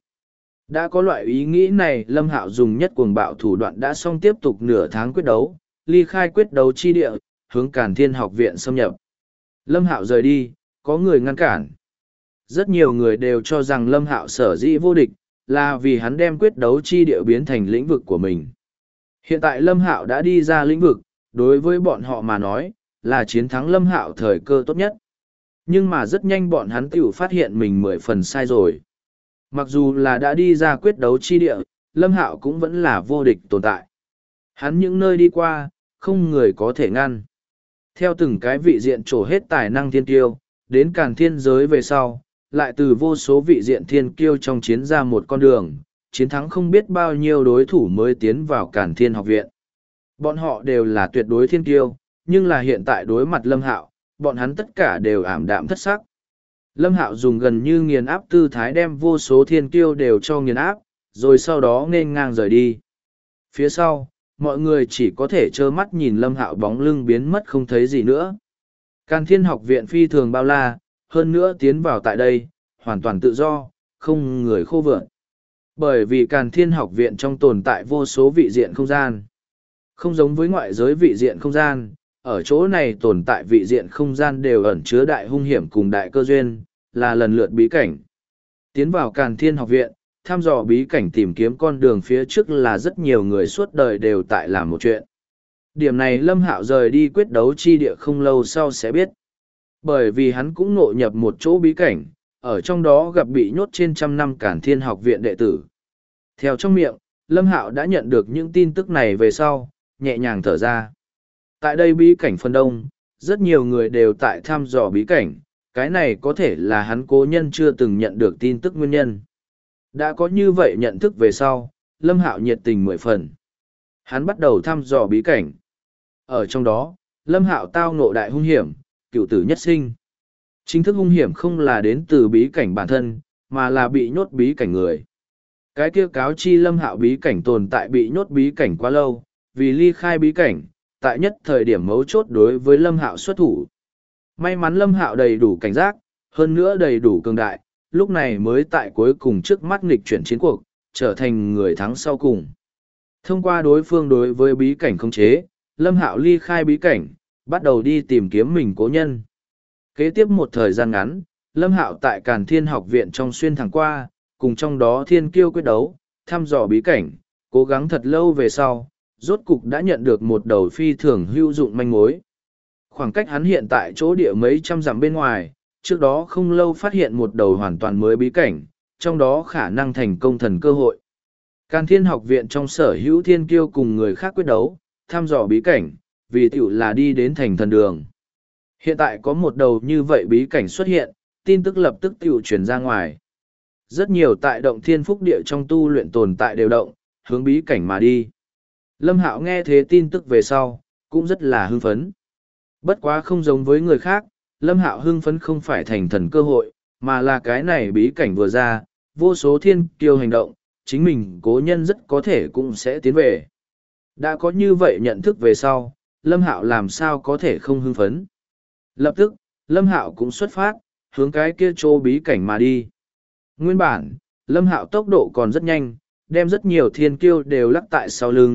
Đã có loại ý nghĩ này, Lâm Hạo dùng nhất cuồng bạo thủ đoạn đã xong tiếp tục nửa tháng quyết đấu, ly khai quyết đấu chi địa, hướng Càn Thiên học viện xâm nhập. Lâm Hạo rời đi, có người ngăn cản. Rất nhiều người đều cho rằng Lâm Hạo sở dĩ vô địch, là vì hắn đem quyết đấu chi địa biến thành lĩnh vực của mình. Hiện tại Lâm Hạo đã đi ra lĩnh vực, đối với bọn họ mà nói, là chiến thắng Lâm Hạo thời cơ tốt nhất. Nhưng mà rất nhanh bọn hắn tiểu phát hiện mình 10 phần sai rồi. Mặc dù là đã đi ra quyết đấu chi địa, Lâm Hạo cũng vẫn là vô địch tồn tại. Hắn những nơi đi qua, không người có thể ngăn. Theo từng cái vị diện trổ hết tài năng thiên kiêu, đến Càn Thiên giới về sau, lại từ vô số vị diện thiên kiêu trong chiến ra một con đường, chiến thắng không biết bao nhiêu đối thủ mới tiến vào Càn Thiên học viện. Bọn họ đều là tuyệt đối thiên kiêu, nhưng là hiện tại đối mặt Lâm Hạo, bọn hắn tất cả đều ảm đạm thất sắc. Lâm Hạo dùng gần như nghiền áp tư thái đem vô số thiên kiêu đều cho nghiền áp, rồi sau đó nên ngang rời đi. Phía sau, mọi người chỉ có thể trơ mắt nhìn Lâm Hạo bóng lưng biến mất không thấy gì nữa. Càn Thiên học viện phi thường bao la, hơn nữa tiến vào tại đây, hoàn toàn tự do, không người khô vợn. Bởi vì Càn Thiên học viện trong tồn tại vô số vị diện không gian. Không giống với ngoại giới vị diện không gian, ở chỗ này tồn tại vị diện không gian đều ẩn chứa đại hung hiểm cùng đại cơ duyên, là lần lượt bí cảnh. Tiến vào Càn Thiên học viện, thăm dò bí cảnh tìm kiếm con đường phía trước là rất nhiều người suốt đời đều tại làm một chuyện. Điểm này Lâm Hạo rời đi quyết đấu chi địa không lâu sau sẽ biết. Bởi vì hắn cũng ngộ nhập một chỗ bí cảnh, ở trong đó gặp bị nhốt trên 100 năm Càn Thiên học viện đệ tử. Theo trong miệng, Lâm Hạo đã nhận được những tin tức này về sau, nhẹ nhàng thở ra. Tại đây bí cảnh phân đông, rất nhiều người đều tại thăm dò bí cảnh, cái này có thể là hắn cố nhân chưa từng nhận được tin tức nguyên nhân. Đã có như vậy nhận thức về sau, Lâm Hạo nhiệt tình 10 phần. Hắn bắt đầu thăm dò bí cảnh. Ở trong đó, Lâm Hạo tao ngộ đại hung hiểm, cựu tử nhất sinh. Chính thức hung hiểm không là đến từ bí cảnh bản thân, mà là bị nhốt bí cảnh người. Cái kia cáo chi Lâm Hạo bí cảnh tồn tại bị nhốt bí cảnh quá lâu, vì ly khai bí cảnh, tại nhất thời điểm mấu chốt đối với Lâm Hạo xuất thủ. May mắn Lâm Hạo đầy đủ cảnh giác, hơn nữa đầy đủ cường đại, lúc này mới tại cuối cùng trước mắt nghịch chuyển chiến cuộc, trở thành người thắng sau cùng. Thông qua đối phương đối với bí cảnh khống chế, Lâm Hạo ly khai bí cảnh, bắt đầu đi tìm kiếm mình cố nhân. Kế tiếp một thời gian ngắn, Lâm Hạo tại Càn Thiên học viện trong xuyên thẳng qua, cùng trong đó thiên kiêu quyết đấu, thăm dò bí cảnh, cố gắng thật lâu về sau, rốt cục đã nhận được một đầu phi thường hữu dụng manh mối. Khoảng cách hắn hiện tại chỗ địa mấy trăm dặm bên ngoài, trước đó không lâu phát hiện một đầu hoàn toàn mới bí cảnh, trong đó khả năng thành công thần cơ hội. Càn Thiên học viện trong sở hữu thiên kiêu cùng người khác quyết đấu, thăm dò bí cảnh, vì tiểu là đi đến thành thần đường. Hiện tại có một đầu như vậy bí cảnh xuất hiện, tin tức lập tức tiểu truyền ra ngoài. Rất nhiều tại động thiên phúc địa trong tu luyện tồn tại đều động, hướng bí cảnh mà đi. Lâm Hạo nghe thế tin tức về sau, cũng rất là hưng phấn. Bất quá không giống với người khác, Lâm Hạo hưng phấn không phải thành thần cơ hội, mà là cái này bí cảnh vừa ra, vô số thiên kiêu hành động, chính mình cố nhân rất có thể cũng sẽ tiến về. Đã có như vậy nhận thức về sau, Lâm Hạo làm sao có thể không hưng phấn. Lập tức, Lâm Hạo cũng xuất phát, hướng cái kia chỗ bí cảnh mà đi. Nguyên bản, Lâm Hạo tốc độ còn rất nhanh, đem rất nhiều thiên kiêu đều lắc tại sau lưng,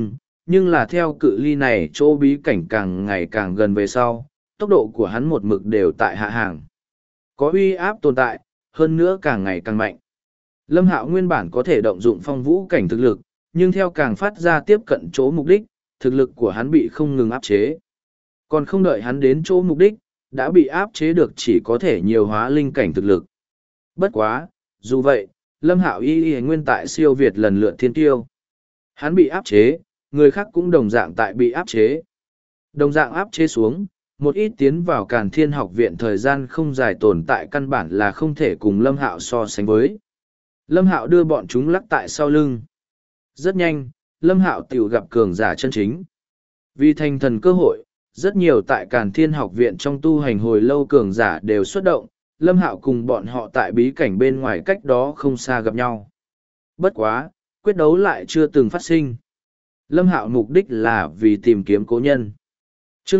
nhưng là theo cự ly này chỗ bí cảnh càng ngày càng gần về sau, tốc độ của hắn một mực đều tại hạ hàng. Có uy áp tồn tại, hơn nữa càng ngày càng mạnh. Lâm Hạo nguyên bản có thể động dụng phong vũ cảnh thực lực, nhưng theo càng phát ra tiếp cận chỗ mục đích, thực lực của hắn bị không ngừng áp chế. Còn không đợi hắn đến chỗ mục đích, đã bị áp chế được chỉ có thể nhiều hóa linh cảnh thực lực. Bất quá, dù vậy, Lâm Hạo y nguyên tại siêu việt lần lượt thiên tiêu. Hắn bị áp chế, người khác cũng đồng dạng tại bị áp chế. Đồng dạng áp chế xuống, một ít tiến vào Càn Thiên học viện thời gian không dài tồn tại căn bản là không thể cùng Lâm Hạo so sánh với. Lâm Hạo đưa bọn chúng lắc tại sau lưng. Rất nhanh, Lâm Hạo tiểu gặp cường giả chân chính. Vì thành thần cơ hội, rất nhiều tại Càn Thiên học viện trong tu hành hồi lâu cường giả đều xuất động, Lâm Hạo cùng bọn họ tại bí cảnh bên ngoài cách đó không xa gặp nhau. Bất quá, quyết đấu lại chưa từng phát sinh. Lâm Hạo mục đích là vì tìm kiếm cố nhân. Chương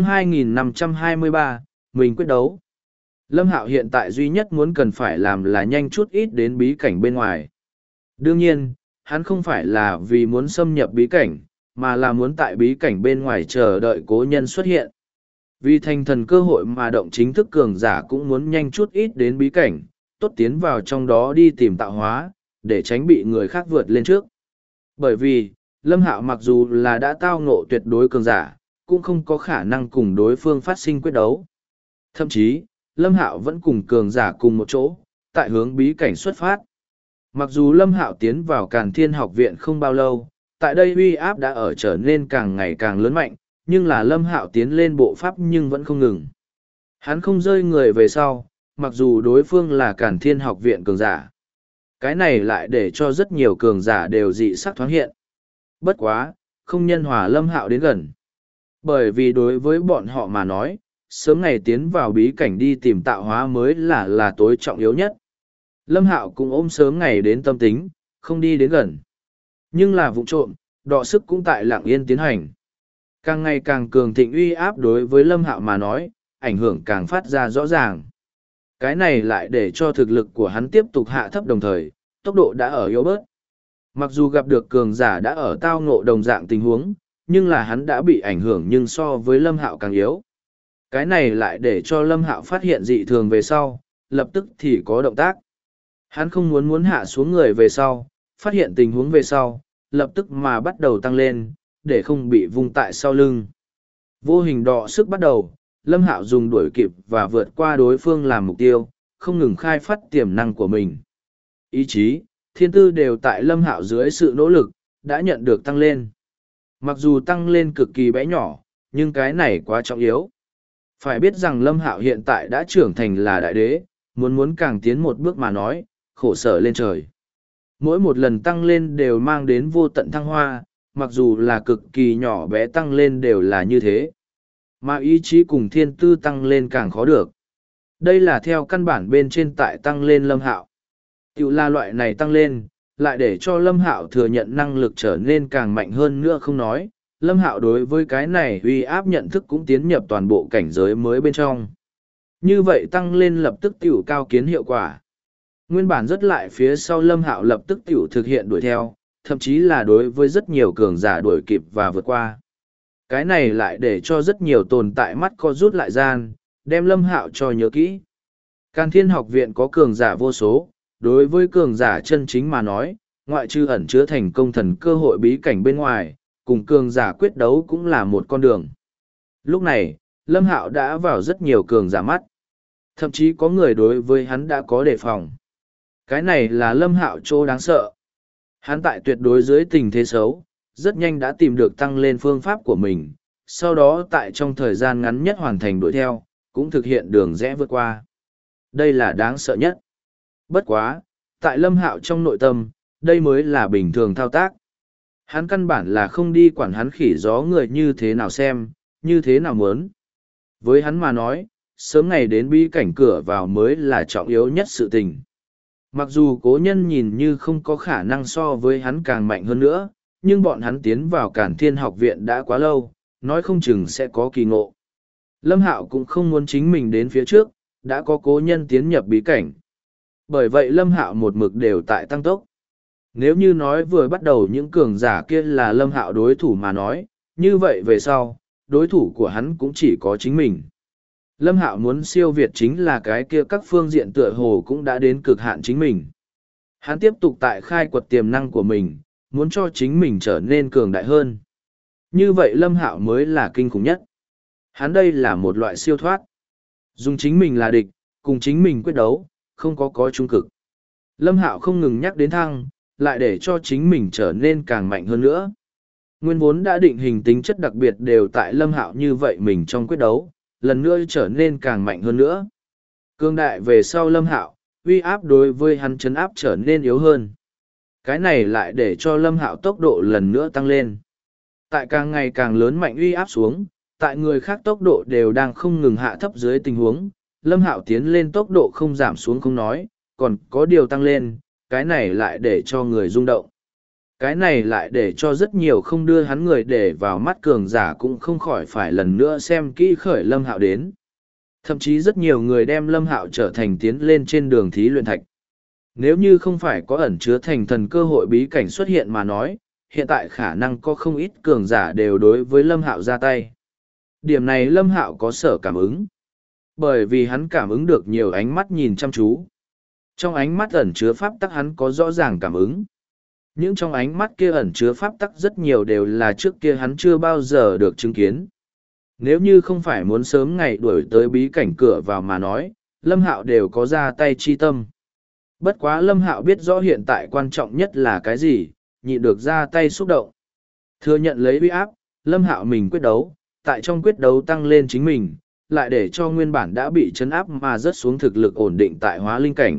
2523, mình quyết đấu. Lâm Hạo hiện tại duy nhất muốn cần phải làm là nhanh chút ít đến bí cảnh bên ngoài. Đương nhiên, hắn không phải là vì muốn xâm nhập bí cảnh, mà là muốn tại bí cảnh bên ngoài chờ đợi cố nhân xuất hiện. Vì thành thần cơ hội mà động chính thức cường giả cũng muốn nhanh chút ít đến bí cảnh, tốt tiến vào trong đó đi tìm tạo hóa, để tránh bị người khác vượt lên trước. Bởi vì, Lâm Hạo mặc dù là đã tao ngộ tuyệt đối cường giả, cũng không có khả năng cùng đối phương phát sinh quyết đấu. Thậm chí, Lâm Hạo vẫn cùng cường giả cùng một chỗ, tại hướng bí cảnh xuất phát. Mặc dù Lâm Hạo tiến vào Càn Thiên học viện không bao lâu, tại đây uy áp đã ở trở nên càng ngày càng lớn mạnh, nhưng là Lâm Hạo tiến lên bộ pháp nhưng vẫn không ngừng. Hắn không rơi người về sau, mặc dù đối phương là Càn Thiên học viện cường giả. Cái này lại để cho rất nhiều cường giả đều dị sắc thoáng hiện. Bất quá, không nhân hòa Lâm Hạo đến gần. Bởi vì đối với bọn họ mà nói, sớm ngày tiến vào bí cảnh đi tìm tạo hóa mới là tối trọng yếu nhất. Lâm Hạo cũng ôm sớm ngày đến tâm tính, không đi đến gần. Nhưng là vụ trộm, đọ sức cũng tại lặng yên tiến hành. Càng ngày càng cường thịnh uy áp đối với Lâm Hạo mà nói, ảnh hưởng càng phát ra rõ ràng. Cái này lại để cho thực lực của hắn tiếp tục hạ thấp đồng thời, tốc độ đã ở yếu bớt. Mặc dù gặp được cường giả đã ở tao ngộ đồng dạng tình huống, nhưng là hắn đã bị ảnh hưởng nhưng so với Lâm Hạo càng yếu. Cái này lại để cho Lâm Hạo phát hiện dị thường về sau, lập tức thì có động tác. Hắn không muốn hạ xuống người về sau, phát hiện tình huống về sau, lập tức mà bắt đầu tăng lên, để không bị vung tại sau lưng. Vô hình đọ sức bắt đầu, Lâm Hạo dùng đuổi kịp và vượt qua đối phương làm mục tiêu, không ngừng khai phát tiềm năng của mình. Ý chí, thiên tư đều tại Lâm Hạo dưới sự nỗ lực, đã nhận được tăng lên. Mặc dù tăng lên cực kỳ bé nhỏ, nhưng cái này quá trọng yếu. Phải biết rằng Lâm Hạo hiện tại đã trưởng thành là đại đế, muốn càng tiến một bước mà nói, khổ sở lên trời. Mỗi một lần tăng lên đều mang đến vô tận thăng hoa, mặc dù là cực kỳ nhỏ bé tăng lên đều là như thế. Mà ý chí cùng thiên tư tăng lên càng khó được. Đây là theo căn bản bên trên tại tăng lên Lâm Hạo. Tiểu là loại này tăng lên, lại để cho Lâm Hạo thừa nhận năng lực trở nên càng mạnh hơn nữa không nói. Lâm Hạo đối với cái này uy áp nhận thức cũng tiến nhập toàn bộ cảnh giới mới bên trong. Như vậy tăng lên lập tức tiểu cao kiến hiệu quả. Nguyên bản rất lại phía sau Lâm Hạo lập tức tiểu thực hiện đuổi theo, thậm chí là đối với rất nhiều cường giả đuổi kịp và vượt qua. Cái này lại để cho rất nhiều tồn tại mắt co rút lại gian, đem Lâm Hạo cho nhớ kỹ. Càn Thiên học viện có cường giả vô số, đối với cường giả chân chính mà nói, ngoại trừ ẩn chứa thành công thần cơ hội bí cảnh bên ngoài, cùng cường giả quyết đấu cũng là một con đường. Lúc này, Lâm Hạo đã vào rất nhiều cường giả mắt. Thậm chí có người đối với hắn đã có đề phòng. Cái này là Lâm Hạo chỗ đáng sợ. Hắn tại tuyệt đối dưới tình thế xấu, rất nhanh đã tìm được tăng lên phương pháp của mình, sau đó tại trong thời gian ngắn nhất hoàn thành đuổi theo, cũng thực hiện đường rẽ vượt qua. Đây là đáng sợ nhất. Bất quá, tại Lâm Hạo trong nội tâm, đây mới là bình thường thao tác. Hắn căn bản là không đi quản hắn khỉ gió người như thế nào xem, như thế nào muốn. Với hắn mà nói, sớm ngày đến bí cảnh cửa vào mới là trọng yếu nhất sự tình. Mặc dù cố nhân nhìn như không có khả năng so với hắn càng mạnh hơn nữa, nhưng bọn hắn tiến vào Càn Thiên học viện đã quá lâu, nói không chừng sẽ có kỳ ngộ. Lâm Hạo cũng không muốn chính mình đến phía trước, đã có cố nhân tiến nhập bí cảnh. Bởi vậy Lâm Hạo một mực đều tại tăng tốc. Nếu như nói vừa bắt đầu những cường giả kia là Lâm Hạo đối thủ mà nói, như vậy về sau, đối thủ của hắn cũng chỉ có chính mình. Lâm Hạo muốn siêu việt chính là cái kia các phương diện tựa hồ cũng đã đến cực hạn chính mình. Hắn tiếp tục tại khai quật tiềm năng của mình, muốn cho chính mình trở nên cường đại hơn. Như vậy Lâm Hạo mới là kinh khủng nhất. Hắn đây là một loại siêu thoát. Dùng chính mình là địch, cùng chính mình quyết đấu, không có trung cực. Lâm Hạo không ngừng nhắc đến thăng, lại để cho chính mình trở nên càng mạnh hơn nữa. Nguyên vốn đã định hình tính chất đặc biệt đều tại Lâm Hạo như vậy mình trong quyết đấu, lần nữa trở nên càng mạnh hơn nữa. Cương đại về sau Lâm Hạo, uy áp đối với hắn chấn áp trở nên yếu hơn. Cái này lại để cho Lâm Hạo tốc độ lần nữa tăng lên. Tại càng ngày càng lớn mạnh uy áp xuống, tại người khác tốc độ đều đang không ngừng hạ thấp dưới tình huống, Lâm Hạo tiến lên tốc độ không giảm xuống không nói, còn có điều tăng lên, cái này lại để cho người rung động. Cái này lại để cho rất nhiều không đưa hắn người để vào mắt cường giả cũng không khỏi phải lần nữa xem kỹ khởi Lâm Hạo đến. Thậm chí rất nhiều người đem Lâm Hạo trở thành tiến lên trên đường thí luyện thạch. Nếu như không phải có ẩn chứa thành thần cơ hội bí cảnh xuất hiện mà nói, hiện tại khả năng có không ít cường giả đều đối với Lâm Hạo ra tay. Điểm này Lâm Hạo có sở cảm ứng. Bởi vì hắn cảm ứng được nhiều ánh mắt nhìn chăm chú. Trong ánh mắt ẩn chứa pháp tắc hắn có rõ ràng cảm ứng. Những trong ánh mắt kia ẩn chứa pháp tắc rất nhiều đều là trước kia hắn chưa bao giờ được chứng kiến. Nếu như không phải muốn sớm ngày đuổi tới bí cảnh cửa vào mà nói, Lâm Hạo đều có ra tay chi tâm. Bất quá Lâm Hạo biết rõ hiện tại quan trọng nhất là cái gì, nhịn được ra tay xúc động. Thừa nhận lấy uy áp, Lâm Hạo mình quyết đấu, tại trong quyết đấu tăng lên chính mình, lại để cho nguyên bản đã bị chấn áp mà rớt xuống thực lực ổn định tại hóa linh cảnh.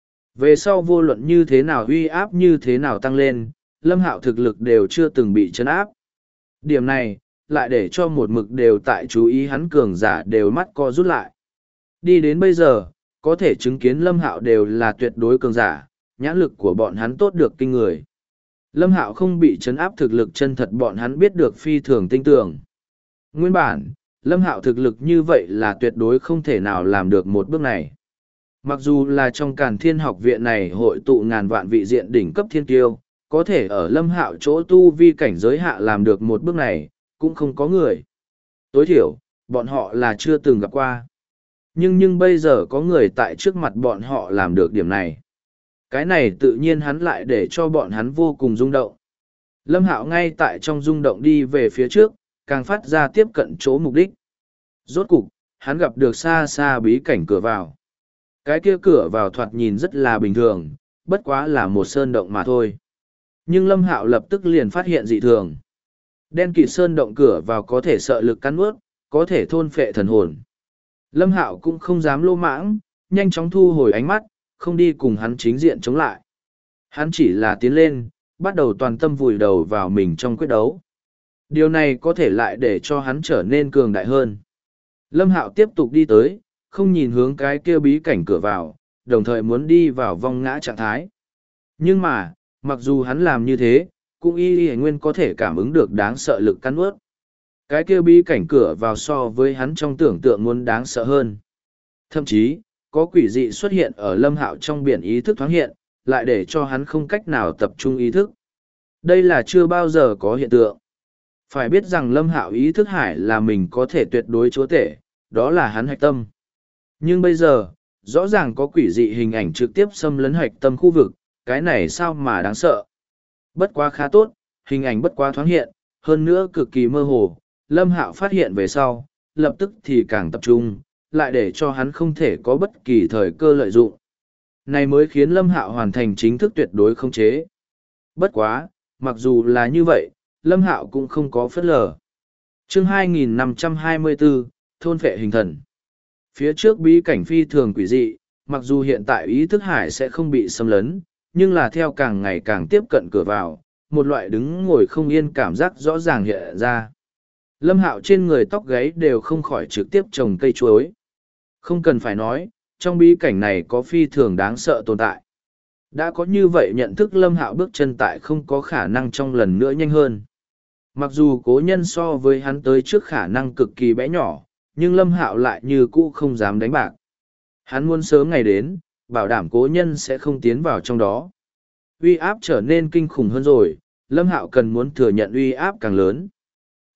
Về sau vô luận như thế nào uy áp như thế nào tăng lên, Lâm Hạo thực lực đều chưa từng bị chấn áp. Điểm này, lại để cho một mực đều tại chú ý hắn cường giả đều mắt co rút lại. Đi đến bây giờ, có thể chứng kiến Lâm Hạo đều là tuyệt đối cường giả, nhãn lực của bọn hắn tốt được kinh người. Lâm Hạo không bị chấn áp thực lực chân thật bọn hắn biết được phi thường tinh tường. Nguyên bản, Lâm Hạo thực lực như vậy là tuyệt đối không thể nào làm được một bước này. Mặc dù là trong Càn Thiên học viện này hội tụ ngàn vạn vị diện đỉnh cấp thiên kiêu, có thể ở Lâm Hạo chỗ tu vi cảnh giới hạ làm được một bước này, cũng không có người. Tối thiểu, bọn họ là chưa từng gặp qua. Nhưng bây giờ có người tại trước mặt bọn họ làm được điểm này. Cái này tự nhiên hắn lại để cho bọn hắn vô cùng rung động. Lâm Hạo ngay tại trong rung động đi về phía trước, càng phát ra tiếp cận chỗ mục đích. Rốt cục, hắn gặp được xa xa bí cảnh cửa vào. Cái kia cửa vào thoạt nhìn rất là bình thường, bất quá là một sơn động mà thôi. Nhưng Lâm Hạo lập tức liền phát hiện dị thường. Đen kịt sơn động cửa vào có thể sợ lực cắn nuốt, có thể thôn phệ thần hồn. Lâm Hạo cũng không dám lô mãng, nhanh chóng thu hồi ánh mắt, không đi cùng hắn chính diện chống lại. Hắn chỉ là tiến lên, bắt đầu toàn tâm vùi đầu vào mình trong quyết đấu. Điều này có thể lại để cho hắn trở nên cường đại hơn. Lâm Hạo tiếp tục đi tới, không nhìn hướng cái kia bí cảnh cửa vào, đồng thời muốn đi vào vong ngã trạng thái. Nhưng mà, mặc dù hắn làm như thế, cũng y nguyên có thể cảm ứng được đáng sợ lực cắn nuốt. Cái kia bí cảnh cửa vào so với hắn trong tưởng tượng muốn đáng sợ hơn. Thậm chí, có quỷ dị xuất hiện ở Lâm Hạo trong biển ý thức thoáng hiện, lại để cho hắn không cách nào tập trung ý thức. Đây là chưa bao giờ có hiện tượng. Phải biết rằng Lâm Hạo ý thức hải là mình có thể tuyệt đối chúa tể, đó là hắn hạch tâm. Nhưng bây giờ, rõ ràng có quỷ dị hình ảnh trực tiếp xâm lấn hạch tâm khu vực, cái này sao mà đáng sợ. Bất quá khá tốt, hình ảnh bất quá thoáng hiện, hơn nữa cực kỳ mơ hồ, Lâm Hạo phát hiện về sau, lập tức thì càng tập trung, lại để cho hắn không thể có bất kỳ thời cơ lợi dụng. Này mới khiến Lâm Hạo hoàn thành chính thức tuyệt đối khống chế. Bất quá, mặc dù là như vậy, Lâm Hạo cũng không có phớt lờ. Chương 2524, Thôn phệ hình thần. Phía trước bí cảnh phi thường quỷ dị, mặc dù hiện tại ý thức hải sẽ không bị xâm lấn, nhưng là theo càng ngày càng tiếp cận cửa vào, một loại đứng ngồi không yên cảm giác rõ ràng hiện ra. Lâm Hạo trên người tóc gáy đều không khỏi trực tiếp trồng cây chuối. Không cần phải nói, trong bí cảnh này có phi thường đáng sợ tồn tại. Đã có như vậy nhận thức Lâm Hạo bước chân tại không có khả năng trong lần nữa nhanh hơn. Mặc dù cố nhân so với hắn tới trước khả năng cực kỳ bé nhỏ, nhưng Lâm Hạo lại như cũ không dám đánh bạc. Hắn muốn sớm ngày đến, bảo đảm cố nhân sẽ không tiến vào trong đó. Uy áp trở nên kinh khủng hơn rồi, Lâm Hạo cần muốn thừa nhận uy áp càng lớn.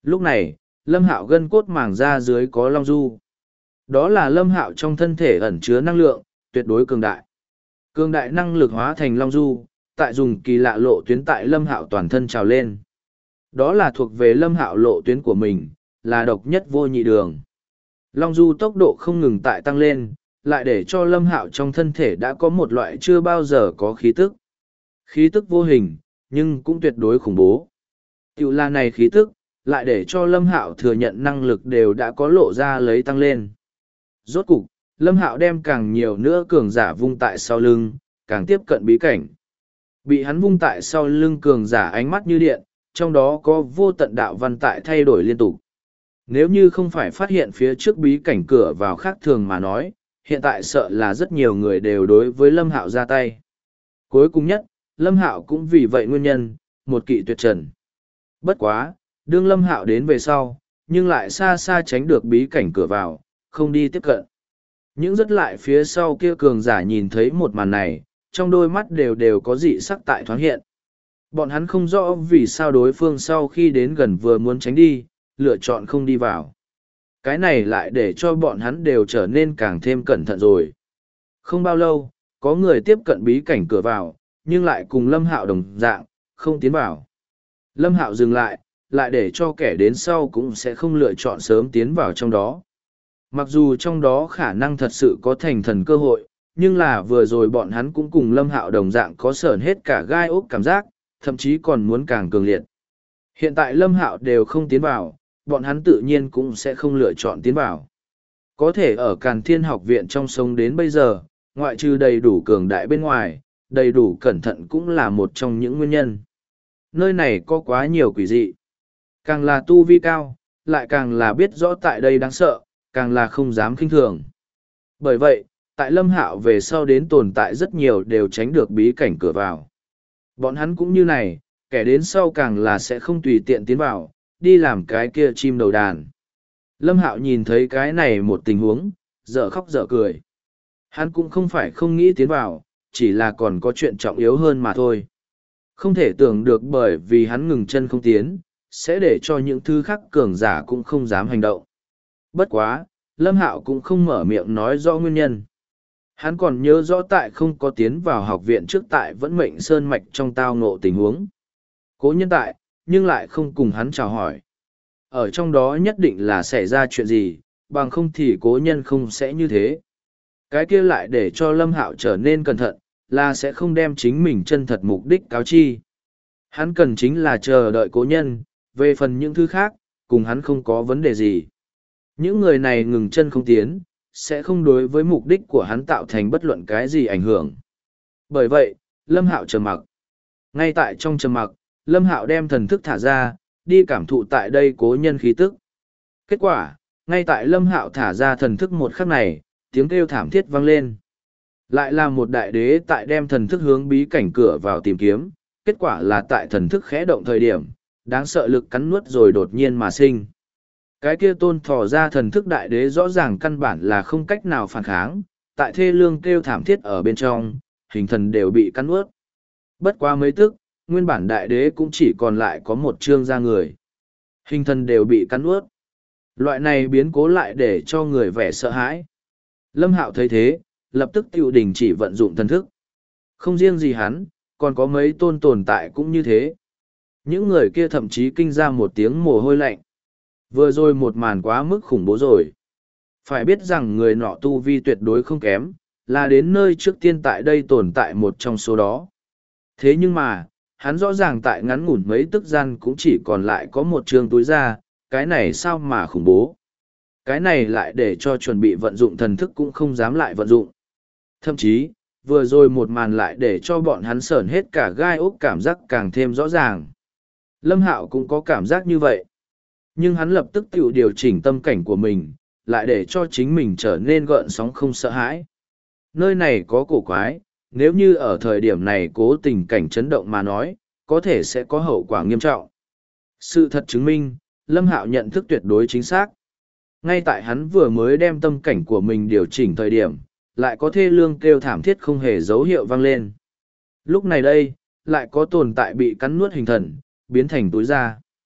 Lúc này, Lâm Hạo gân cốt màng ra dưới có long du. Đó là Lâm Hạo trong thân thể ẩn chứa năng lượng, tuyệt đối cường đại. Cường đại năng lực hóa thành long du, tại dùng kỳ lạ lộ tuyến tại Lâm Hạo toàn thân trào lên. Đó là thuộc về Lâm Hạo lộ tuyến của mình, là độc nhất vô nhị đường. Long du tốc độ không ngừng tại tăng lên, lại để cho Lâm Hạo trong thân thể đã có một loại chưa bao giờ có khí tức. Khí tức vô hình, nhưng cũng tuyệt đối khủng bố. Tiểu là này khí tức, lại để cho Lâm Hạo thừa nhận năng lực đều đã có lộ ra lấy tăng lên. Rốt cục, Lâm Hạo đem càng nhiều nữa cường giả vung tại sau lưng, càng tiếp cận bí cảnh. Bị hắn vung tại sau lưng cường giả ánh mắt như điện, trong đó có vô tận đạo văn tại thay đổi liên tục. Nếu như không phải phát hiện phía trước bí cảnh cửa vào khác thường mà nói, hiện tại sợ là rất nhiều người đều đối với Lâm Hạo ra tay. Cuối cùng nhất, Lâm Hạo cũng vì vậy nguyên nhân, một kỵ tuyệt trần. Bất quá, đương Lâm Hạo đến về sau, nhưng lại xa xa tránh được bí cảnh cửa vào, không đi tiếp cận. Những rất lại phía sau kia cường giả nhìn thấy một màn này, trong đôi mắt đều có dị sắc tại thoáng hiện. Bọn hắn không rõ vì sao đối phương sau khi đến gần vừa muốn tránh đi, lựa chọn không đi vào. Cái này lại để cho bọn hắn đều trở nên càng thêm cẩn thận rồi. Không bao lâu, có người tiếp cận bí cảnh cửa vào, nhưng lại cùng Lâm Hạo đồng dạng, không tiến vào. Lâm Hạo dừng lại, lại để cho kẻ đến sau cũng sẽ không lựa chọn sớm tiến vào trong đó. Mặc dù trong đó khả năng thật sự có thành thần cơ hội, nhưng là vừa rồi bọn hắn cũng cùng Lâm Hạo đồng dạng có sởn hết cả gai ốc cảm giác, thậm chí còn muốn càng cường liệt. Hiện tại Lâm Hạo đều không tiến vào, bọn hắn tự nhiên cũng sẽ không lựa chọn tiến vào. Có thể ở Càn Thiên học viện trong sống đến bây giờ, ngoại trừ đầy đủ cường đại bên ngoài, đầy đủ cẩn thận cũng là một trong những nguyên nhân. Nơi này có quá nhiều quỷ dị. Càng là tu vi cao, lại càng là biết rõ tại đây đáng sợ, càng là không dám khinh thường. Bởi vậy, tại Lâm Hạo về sau đến tồn tại rất nhiều đều tránh được bí cảnh cửa vào. Bọn hắn cũng như này, kẻ đến sau càng là sẽ không tùy tiện tiến vào, đi làm cái kia chim đầu đàn. Lâm Hạo nhìn thấy cái này một tình huống, dở khóc dở cười. Hắn cũng không phải không nghĩ tiến vào, chỉ là còn có chuyện trọng yếu hơn mà thôi. Không thể tưởng được bởi vì hắn ngừng chân không tiến, sẽ để cho những thứ khác cường giả cũng không dám hành động. Bất quá, Lâm Hạo cũng không mở miệng nói rõ nguyên nhân. Hắn còn nhớ rõ tại không có tiến vào học viện trước tại vẫn mệnh sơn mạch trong tao ngộ tình huống. Cố nhân tại, nhưng lại không cùng hắn chào hỏi. Ở trong đó nhất định là xảy ra chuyện gì, bằng không thì cố nhân không sẽ như thế. Cái kia lại để cho Lâm Hạo trở nên cẩn thận, là sẽ không đem chính mình chân thật mục đích cáo chi. Hắn cần chính là chờ đợi cố nhân, về phần những thứ khác, cùng hắn không có vấn đề gì. Những người này ngừng chân không tiến, sẽ không đối với mục đích của hắn tạo thành bất luận cái gì ảnh hưởng. Bởi vậy, Lâm Hạo trầm mặc. Ngay tại trong trầm mặc, Lâm Hạo đem thần thức thả ra, đi cảm thụ tại đây cố nhân khí tức. Kết quả, ngay tại Lâm Hạo thả ra thần thức một khắc này, tiếng kêu thảm thiết vang lên. Lại là một đại đế tại đem thần thức hướng bí cảnh cửa vào tìm kiếm, kết quả là tại thần thức khẽ động thời điểm, đáng sợ lực cắn nuốt rồi đột nhiên mà sinh. Cái kia tôn thò ra thần thức đại đế rõ ràng căn bản là không cách nào phản kháng, tại thê lương kêu thảm thiết ở bên trong, hình thần đều bị cắn nuốt. Bất quá mấy tức, nguyên bản đại đế cũng chỉ còn lại có một chương ra người. Hình thần đều bị cắn nuốt. Loại này biến cố lại để cho người vẻ sợ hãi. Lâm Hạo thấy thế, lập tức tiêu đình chỉ vận dụng thần thức. Không riêng gì hắn, còn có mấy tôn tồn tại cũng như thế. Những người kia thậm chí kinh ra một tiếng mồ hôi lạnh. Vừa rồi một màn quá mức khủng bố rồi. Phải biết rằng người nọ tu vi tuyệt đối không kém, là đến nơi trước tiên tại đây tồn tại một trong số đó. Thế nhưng mà, hắn rõ ràng tại ngắn ngủn mấy tức gian cũng chỉ còn lại có một trường túi ra, cái này sao mà khủng bố. Cái này lại để cho chuẩn bị vận dụng thần thức cũng không dám lại vận dụng. Thậm chí, vừa rồi một màn lại để cho bọn hắn sởn hết cả gai ốc cảm giác càng thêm rõ ràng. Lâm Hạo cũng có cảm giác như vậy. Nhưng hắn lập tức tự điều chỉnh tâm cảnh của mình, lại để cho chính mình trở nên gợn sóng không sợ hãi. Nơi này có cổ quái, nếu như ở thời điểm này cố tình cảnh chấn động mà nói, có thể sẽ có hậu quả nghiêm trọng. Sự thật chứng minh, Lâm Hạo nhận thức tuyệt đối chính xác. Ngay tại hắn vừa mới đem tâm cảnh của mình điều chỉnh thời điểm, lại có thê lương kêu thảm thiết không hề dấu hiệu vang lên. Lúc này đây, lại có tồn tại bị cắn nuốt hình thần, biến thành túi da.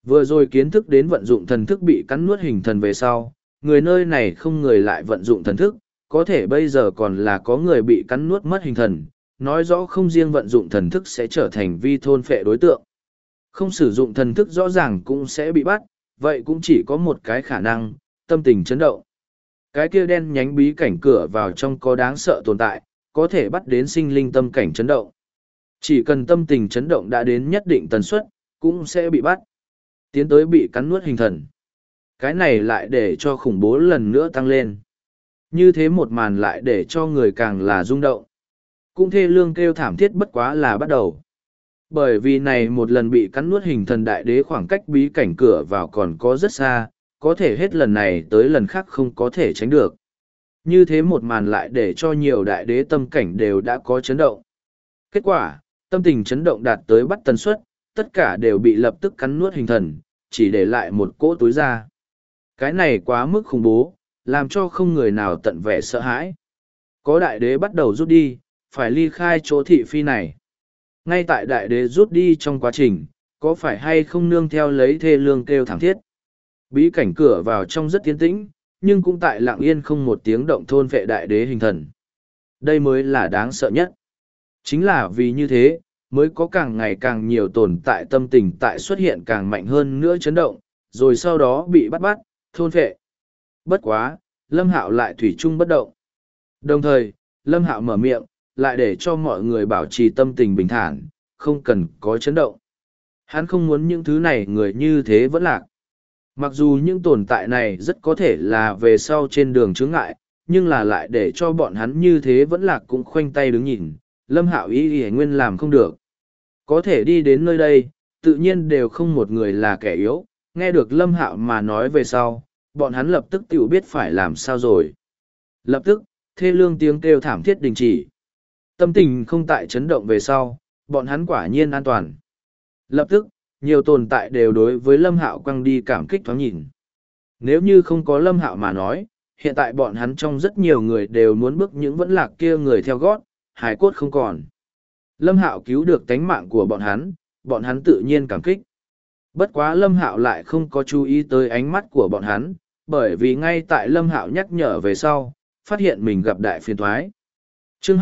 Vừa rồi kiến thức đến vận dụng thần thức bị cắn nuốt hình thần về sau, người nơi này không người lại vận dụng thần thức, có thể bây giờ còn là có người bị cắn nuốt mất hình thần, nói rõ không riêng vận dụng thần thức sẽ trở thành vi thôn phệ đối tượng. Không sử dụng thần thức rõ ràng cũng sẽ bị bắt, vậy cũng chỉ có một cái khả năng, tâm tình chấn động. Cái kia đen nhánh bí cảnh cửa vào trong có đáng sợ tồn tại, có thể bắt đến sinh linh tâm cảnh chấn động. Chỉ cần tâm tình chấn động đã đến nhất định tần suất, cũng sẽ bị bắt. Tiến tới bị cắn nuốt hình thần. Cái này lại để cho khủng bố lần nữa tăng lên. Như thế một màn lại để cho người càng là rung động. Cũng thê lương kêu thảm thiết bất quá là bắt đầu. Bởi vì này một lần bị cắn nuốt hình thần đại đế khoảng cách bí cảnh cửa vào còn có rất xa, có thể hết lần này tới lần khác không có thể tránh được. Như thế một màn lại để cho nhiều đại đế tâm cảnh đều đã có chấn động. Kết quả, tâm tình chấn động đạt tới bắt tần suất, tất cả đều bị lập tức cắn nuốt hình thần, chỉ để lại một cỗ túi ra. Cái này quá mức khủng bố, làm cho không người nào tận vẻ sợ hãi. Có đại đế bắt đầu rút đi, phải ly khai chỗ thị phi này. Ngay tại đại đế rút đi trong quá trình, có phải hay không nương theo lấy thê lương kêu thảm thiết. Bí cảnh cửa vào trong rất tiến tĩnh, nhưng cũng tại lặng yên không một tiếng động thôn vệ đại đế hình thần. Đây mới là đáng sợ nhất. Chính là vì như thế, mới có càng ngày càng nhiều tồn tại tâm tình tại xuất hiện càng mạnh hơn nữa chấn động, rồi sau đó bị bắt, thôn vệ. Bất quá, Lâm Hạo lại thủy chung bất động. Đồng thời, Lâm Hạo mở miệng, lại để cho mọi người bảo trì tâm tình bình thản, không cần có chấn động. Hắn không muốn những thứ này người như thế vẫn lạc. Mặc dù những tồn tại này rất có thể là về sau trên đường chướng ngại, nhưng là lại để cho bọn hắn như thế vẫn lạc cũng khoanh tay đứng nhìn, Lâm Hạo ý nguyên làm không được. Có thể đi đến nơi đây, tự nhiên đều không một người là kẻ yếu, nghe được Lâm Hạo mà nói về sau, bọn hắn lập tức tự biết phải làm sao rồi. Lập tức, thê lương tiếng kêu thảm thiết đình chỉ. Tâm tình không tại chấn động về sau, bọn hắn quả nhiên an toàn. Lập tức, nhiều tồn tại đều đối với Lâm Hạo quăng đi cảm kích thoáng nhìn. Nếu như không có Lâm Hạo mà nói, hiện tại bọn hắn trong rất nhiều người đều muốn bước những vẫn lạc kia người theo gót, hài cốt không còn. Lâm Hạo cứu được tánh mạng của bọn hắn tự nhiên cảm kích. Bất quá Lâm Hạo lại không có chú ý tới ánh mắt của bọn hắn, bởi vì ngay tại Lâm Hạo nhắc nhở về sau, phát hiện mình gặp đại phiền toái. Chương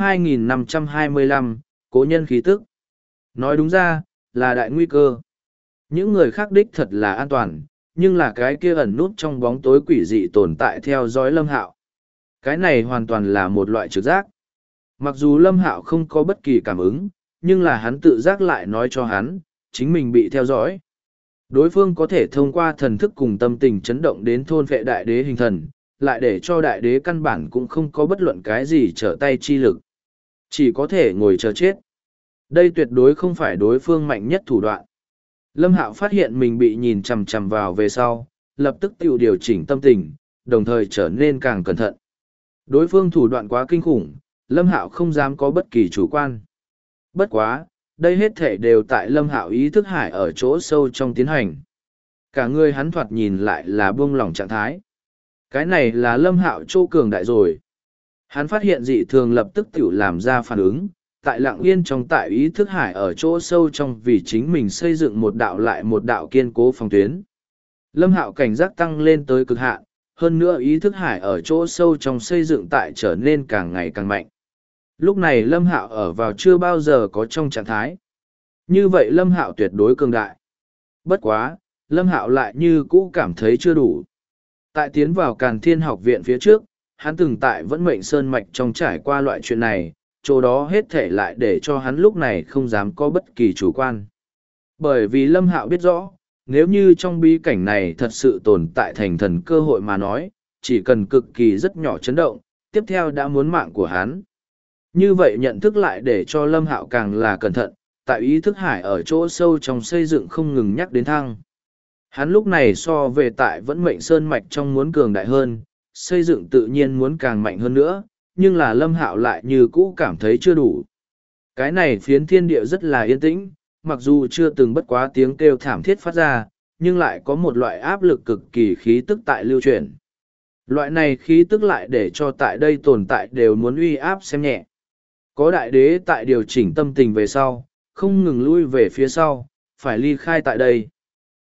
2525, Cố nhân khí tức. Nói đúng ra, là đại nguy cơ. Những người khác đích thật là an toàn, nhưng là cái kia ẩn nút trong bóng tối quỷ dị tồn tại theo dõi Lâm Hạo. Cái này hoàn toàn là một loại trực giác. Mặc dù Lâm Hạo không có bất kỳ cảm ứng, nhưng là hắn tự giác lại nói cho hắn, chính mình bị theo dõi. Đối phương có thể thông qua thần thức cùng tâm tình chấn động đến thôn vệ đại đế hình thần, lại để cho đại đế căn bản cũng không có bất luận cái gì trở tay chi lực. Chỉ có thể ngồi chờ chết. Đây tuyệt đối không phải đối phương mạnh nhất thủ đoạn. Lâm Hạo phát hiện mình bị nhìn chằm chằm vào về sau, lập tức tự điều chỉnh tâm tình, đồng thời trở nên càng cẩn thận. Đối phương thủ đoạn quá kinh khủng, Lâm Hạo không dám có bất kỳ chủ quan. Bất quá, đây hết thể đều tại Lâm Hạo ý thức hải ở chỗ sâu trong tiến hành. Cả người hắn thoạt nhìn lại là buông lỏng trạng thái. Cái này là Lâm Hạo chỗ cường đại rồi. Hắn phát hiện dị thường lập tức tự làm ra phản ứng, tại lặng yên trong tại ý thức hải ở chỗ sâu trong vì chính mình xây dựng một đạo lại một đạo kiên cố phòng tuyến. Lâm Hạo cảnh giác tăng lên tới cực hạn, hơn nữa ý thức hải ở chỗ sâu trong xây dựng tại trở nên càng ngày càng mạnh. Lúc này Lâm Hạo ở vào chưa bao giờ có trong trạng thái. Như vậy Lâm Hạo tuyệt đối cường đại. Bất quá, Lâm Hạo lại như cũ cảm thấy chưa đủ. Tại tiến vào Càn Thiên học viện phía trước, hắn từng tại Vẫn Mệnh Sơn Mạch trong trải qua loại chuyện này, chỗ đó hết thể lại để cho hắn lúc này không dám có bất kỳ chủ quan. Bởi vì Lâm Hạo biết rõ, nếu như trong bí cảnh này thật sự tồn tại thành thần cơ hội mà nói, chỉ cần cực kỳ rất nhỏ chấn động, tiếp theo đã muốn mạng của hắn. Như vậy nhận thức lại để cho Lâm Hạo càng là cẩn thận, tại ý thức hải ở chỗ sâu trong xây dựng không ngừng nhắc đến thăng. Hắn lúc này so về tại Vẫn Mệnh Sơn Mạch trong muốn cường đại hơn, xây dựng tự nhiên muốn càng mạnh hơn nữa, nhưng là Lâm Hạo lại như cũ cảm thấy chưa đủ. Cái này phiến thiên địa rất là yên tĩnh, mặc dù chưa từng bất quá tiếng kêu thảm thiết phát ra, nhưng lại có một loại áp lực cực kỳ khí tức tại lưu truyền. Loại này khí tức lại để cho tại đây tồn tại đều muốn uy áp xem nhẹ. Có đại đế tại điều chỉnh tâm tình về sau, không ngừng lui về phía sau, phải ly khai tại đây.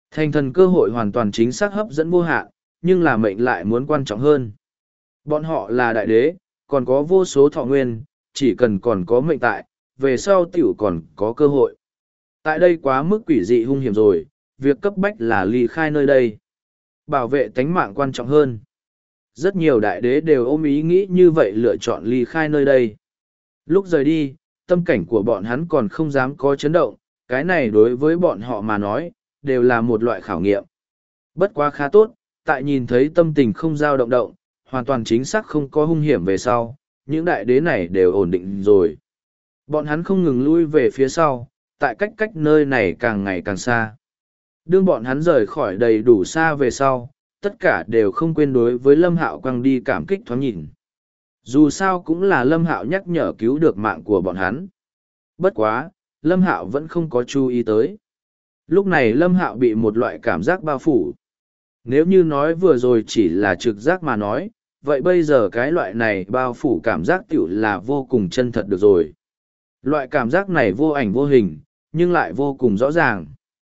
Thành thần cơ hội hoàn toàn chính xác hấp dẫn vô hạn, nhưng là mệnh lại muốn quan trọng hơn. Bọn họ là đại đế, còn có vô số thọ nguyên, chỉ cần còn có mệnh tại, về sau tiểu còn có cơ hội. Tại đây quá mức quỷ dị hung hiểm rồi, việc cấp bách là ly khai nơi đây. Bảo vệ tánh mạng quan trọng hơn. Rất nhiều đại đế đều ôm ý nghĩ như vậy lựa chọn ly khai nơi đây. Lúc rời đi, tâm cảnh của bọn hắn còn không dám có chấn động, cái này đối với bọn họ mà nói, đều là một loại khảo nghiệm. Bất quá khá tốt, tại nhìn thấy tâm tình không dao động, hoàn toàn chính xác không có hung hiểm về sau, những đại đế này đều ổn định rồi. Bọn hắn không ngừng lui về phía sau, tại cách nơi này càng ngày càng xa. Đương bọn hắn rời khỏi đầy đủ xa về sau, tất cả đều không quên đối với Lâm Hạo quăng đi cảm kích thoáng nhìn. Dù sao cũng là Lâm Hạo nhắc nhở cứu được mạng của bọn hắn. Bất quá, Lâm Hạo vẫn không có chú ý tới. Lúc này Lâm Hạo bị một loại cảm giác bao phủ. Nếu như nói vừa rồi chỉ là trực giác mà nói, vậy bây giờ cái loại này bao phủ cảm giác tiểu là vô cùng chân thật được rồi. Loại cảm giác này vô ảnh vô hình, nhưng lại vô cùng rõ ràng.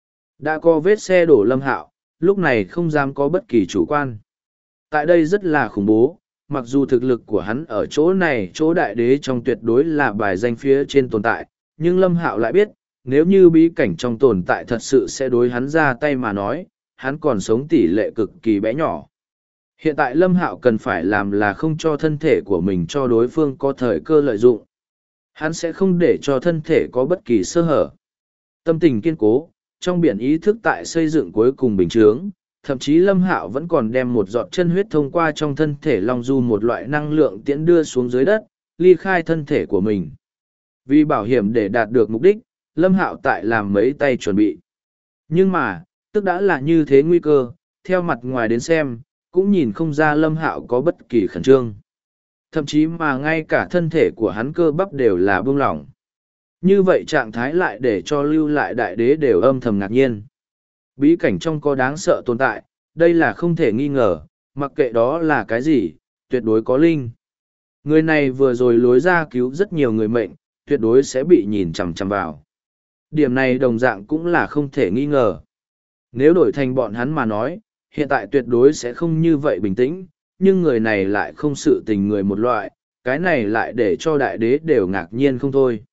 Đã có vết xe đổ Lâm Hạo, lúc này không dám có bất kỳ chủ quan. Tại đây rất là khủng bố, mặc dù thực lực của hắn ở chỗ này chỗ đại đế trong tuyệt đối là bài danh phía trên tồn tại, nhưng Lâm Hạo lại biết, nếu như bí cảnh trong tồn tại thật sự sẽ đối hắn ra tay mà nói, hắn còn sống tỷ lệ cực kỳ bé nhỏ. Hiện tại Lâm Hạo cần phải làm là không cho thân thể của mình cho đối phương có thời cơ lợi dụng. Hắn sẽ không để cho thân thể có bất kỳ sơ hở. Tâm tình kiên cố, trong biển ý thức tại xây dựng cuối cùng bình chướng, thậm chí Lâm Hạo vẫn còn đem một giọt chân huyết thông qua trong thân thể Long Du một loại năng lượng tiễn đưa xuống dưới đất, ly khai thân thể của mình. Vì bảo hiểm để đạt được mục đích, Lâm Hạo tại làm mấy tay chuẩn bị. Nhưng mà, tức đã là như thế nguy cơ, theo mặt ngoài đến xem, cũng nhìn không ra Lâm Hạo có bất kỳ khẩn trương. Thậm chí mà ngay cả thân thể của hắn cơ bắp đều là buông lỏng. Như vậy trạng thái lại để cho lưu lại đại đế đều âm thầm ngạc nhiên. Bí cảnh trong có đáng sợ tồn tại, đây là không thể nghi ngờ, mặc kệ đó là cái gì, tuyệt đối có linh. Người này vừa rồi lối ra cứu rất nhiều người mệnh, tuyệt đối sẽ bị nhìn chằm chằm vào. Điểm này đồng dạng cũng là không thể nghi ngờ. Nếu đổi thành bọn hắn mà nói, hiện tại tuyệt đối sẽ không như vậy bình tĩnh, nhưng người này lại không sự tình người một loại, cái này lại để cho đại đế đều ngạc nhiên không thôi.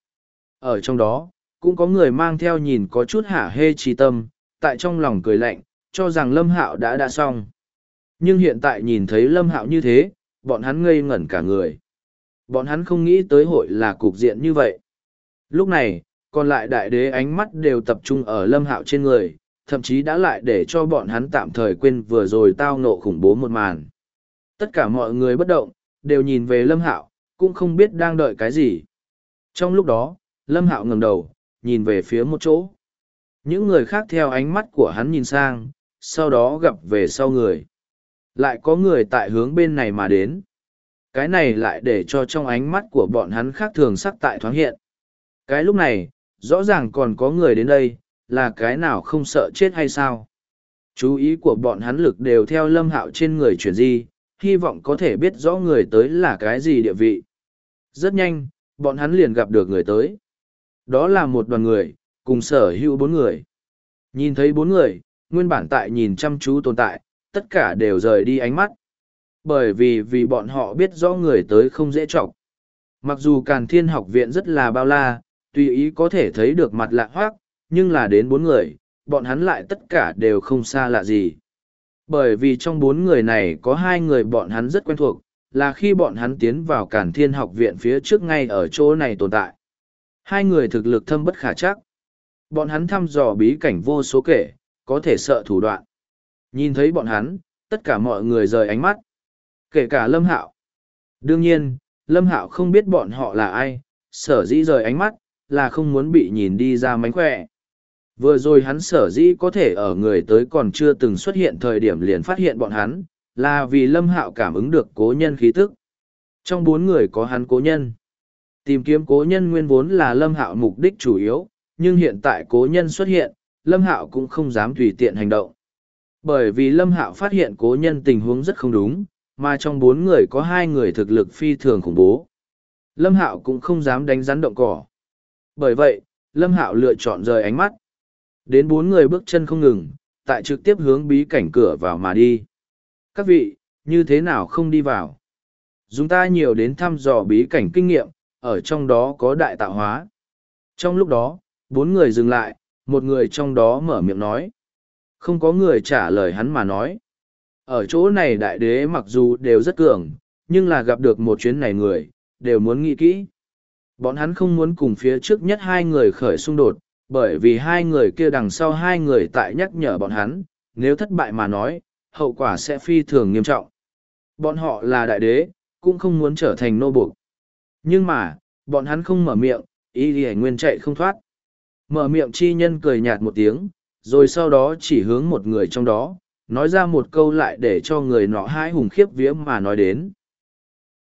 Ở trong đó, cũng có người mang theo nhìn có chút hả hê trí tâm, tại trong lòng cười lạnh, cho rằng Lâm Hạo đã xong. Nhưng hiện tại nhìn thấy Lâm Hạo như thế, bọn hắn ngây ngẩn cả người. Bọn hắn không nghĩ tới hội là cục diện như vậy. Lúc này, còn lại đại đế ánh mắt đều tập trung ở Lâm Hạo trên người, thậm chí đã lại để cho bọn hắn tạm thời quên vừa rồi tao ngộ khủng bố một màn. Tất cả mọi người bất động, đều nhìn về Lâm Hạo, cũng không biết đang đợi cái gì. Trong lúc đó, Lâm Hạo ngẩng đầu, nhìn về phía một chỗ. Những người khác theo ánh mắt của hắn nhìn sang, sau đó gặp về sau người. Lại có người tại hướng bên này mà đến. Cái này lại để cho trong ánh mắt của bọn hắn khác thường sắc tại thoáng hiện. Cái lúc này, rõ ràng còn có người đến đây, là cái nào không sợ chết hay sao? Chú ý của bọn hắn lực đều theo Lâm Hạo trên người chuyển di, hy vọng có thể biết rõ người tới là cái gì địa vị. Rất nhanh, bọn hắn liền gặp được người tới. Đó là một đoàn người, cùng sở hữu 4 người. Nhìn thấy 4 người, nguyên bản tại nhìn chăm chú tồn tại, tất cả đều rời đi ánh mắt. Bởi vì bọn họ biết rõ người tới không dễ trọng. Mặc dù Càn Thiên học viện rất là bao la, tùy ý có thể thấy được mặt lạ hoác, nhưng là đến 4 người, bọn hắn lại tất cả đều không xa lạ gì. Bởi vì trong 4 người này có 2 người bọn hắn rất quen thuộc, là khi bọn hắn tiến vào Càn Thiên học viện phía trước ngay ở chỗ này tồn tại. 2 người thực lực thâm bất khả trắc. Bọn hắn thăm dò bí cảnh vô số kể, có thể sợ thủ đoạn. Nhìn thấy bọn hắn, tất cả mọi người rời ánh mắt. Kể cả Lâm Hạo. Đương nhiên, Lâm Hạo không biết bọn họ là ai, sở dĩ rời ánh mắt, là không muốn bị nhìn đi ra mánh khỏe. Vừa rồi hắn sở dĩ có thể ở người tới còn chưa từng xuất hiện thời điểm liền phát hiện bọn hắn, là vì Lâm Hạo cảm ứng được cố nhân khí tức. Trong 4 người có hắn cố nhân. Tìm kiếm cố nhân nguyên vốn là Lâm Hạo mục đích chủ yếu, nhưng hiện tại cố nhân xuất hiện, Lâm Hạo cũng không dám tùy tiện hành động. Bởi vì Lâm Hạo phát hiện cố nhân tình huống rất không đúng, mà trong 4 người có 2 người thực lực phi thường khủng bố. Lâm Hạo cũng không dám đánh rắn động cỏ. Bởi vậy, Lâm Hạo lựa chọn rời ánh mắt. Đến 4 người bước chân không ngừng, tại trực tiếp hướng bí cảnh cửa vào mà đi. Các vị, như thế nào không đi vào? Dùng ta nhiều đến thăm dò bí cảnh kinh nghiệm, ở trong đó có đại tạo hóa. Trong lúc đó, 4 người dừng lại, một người trong đó mở miệng nói. Không có người trả lời hắn mà nói. Ở chỗ này đại đế mặc dù đều rất cường, nhưng là gặp được một chuyến này người, đều muốn nghĩ kỹ. Bọn hắn không muốn cùng phía trước nhất 2 người khởi xung đột, bởi vì 2 người kia đằng sau 2 người tại nhắc nhở bọn hắn, nếu thất bại mà nói, hậu quả sẽ phi thường nghiêm trọng. Bọn họ là đại đế, cũng không muốn trở thành nô buộc. Nhưng mà, bọn hắn không mở miệng, y lì nguyên chạy không thoát. Mở miệng chi nhân cười nhạt một tiếng, rồi sau đó chỉ hướng một người trong đó, nói ra một câu lại để cho người nọ hãi hùng khiếp vía mà nói đến.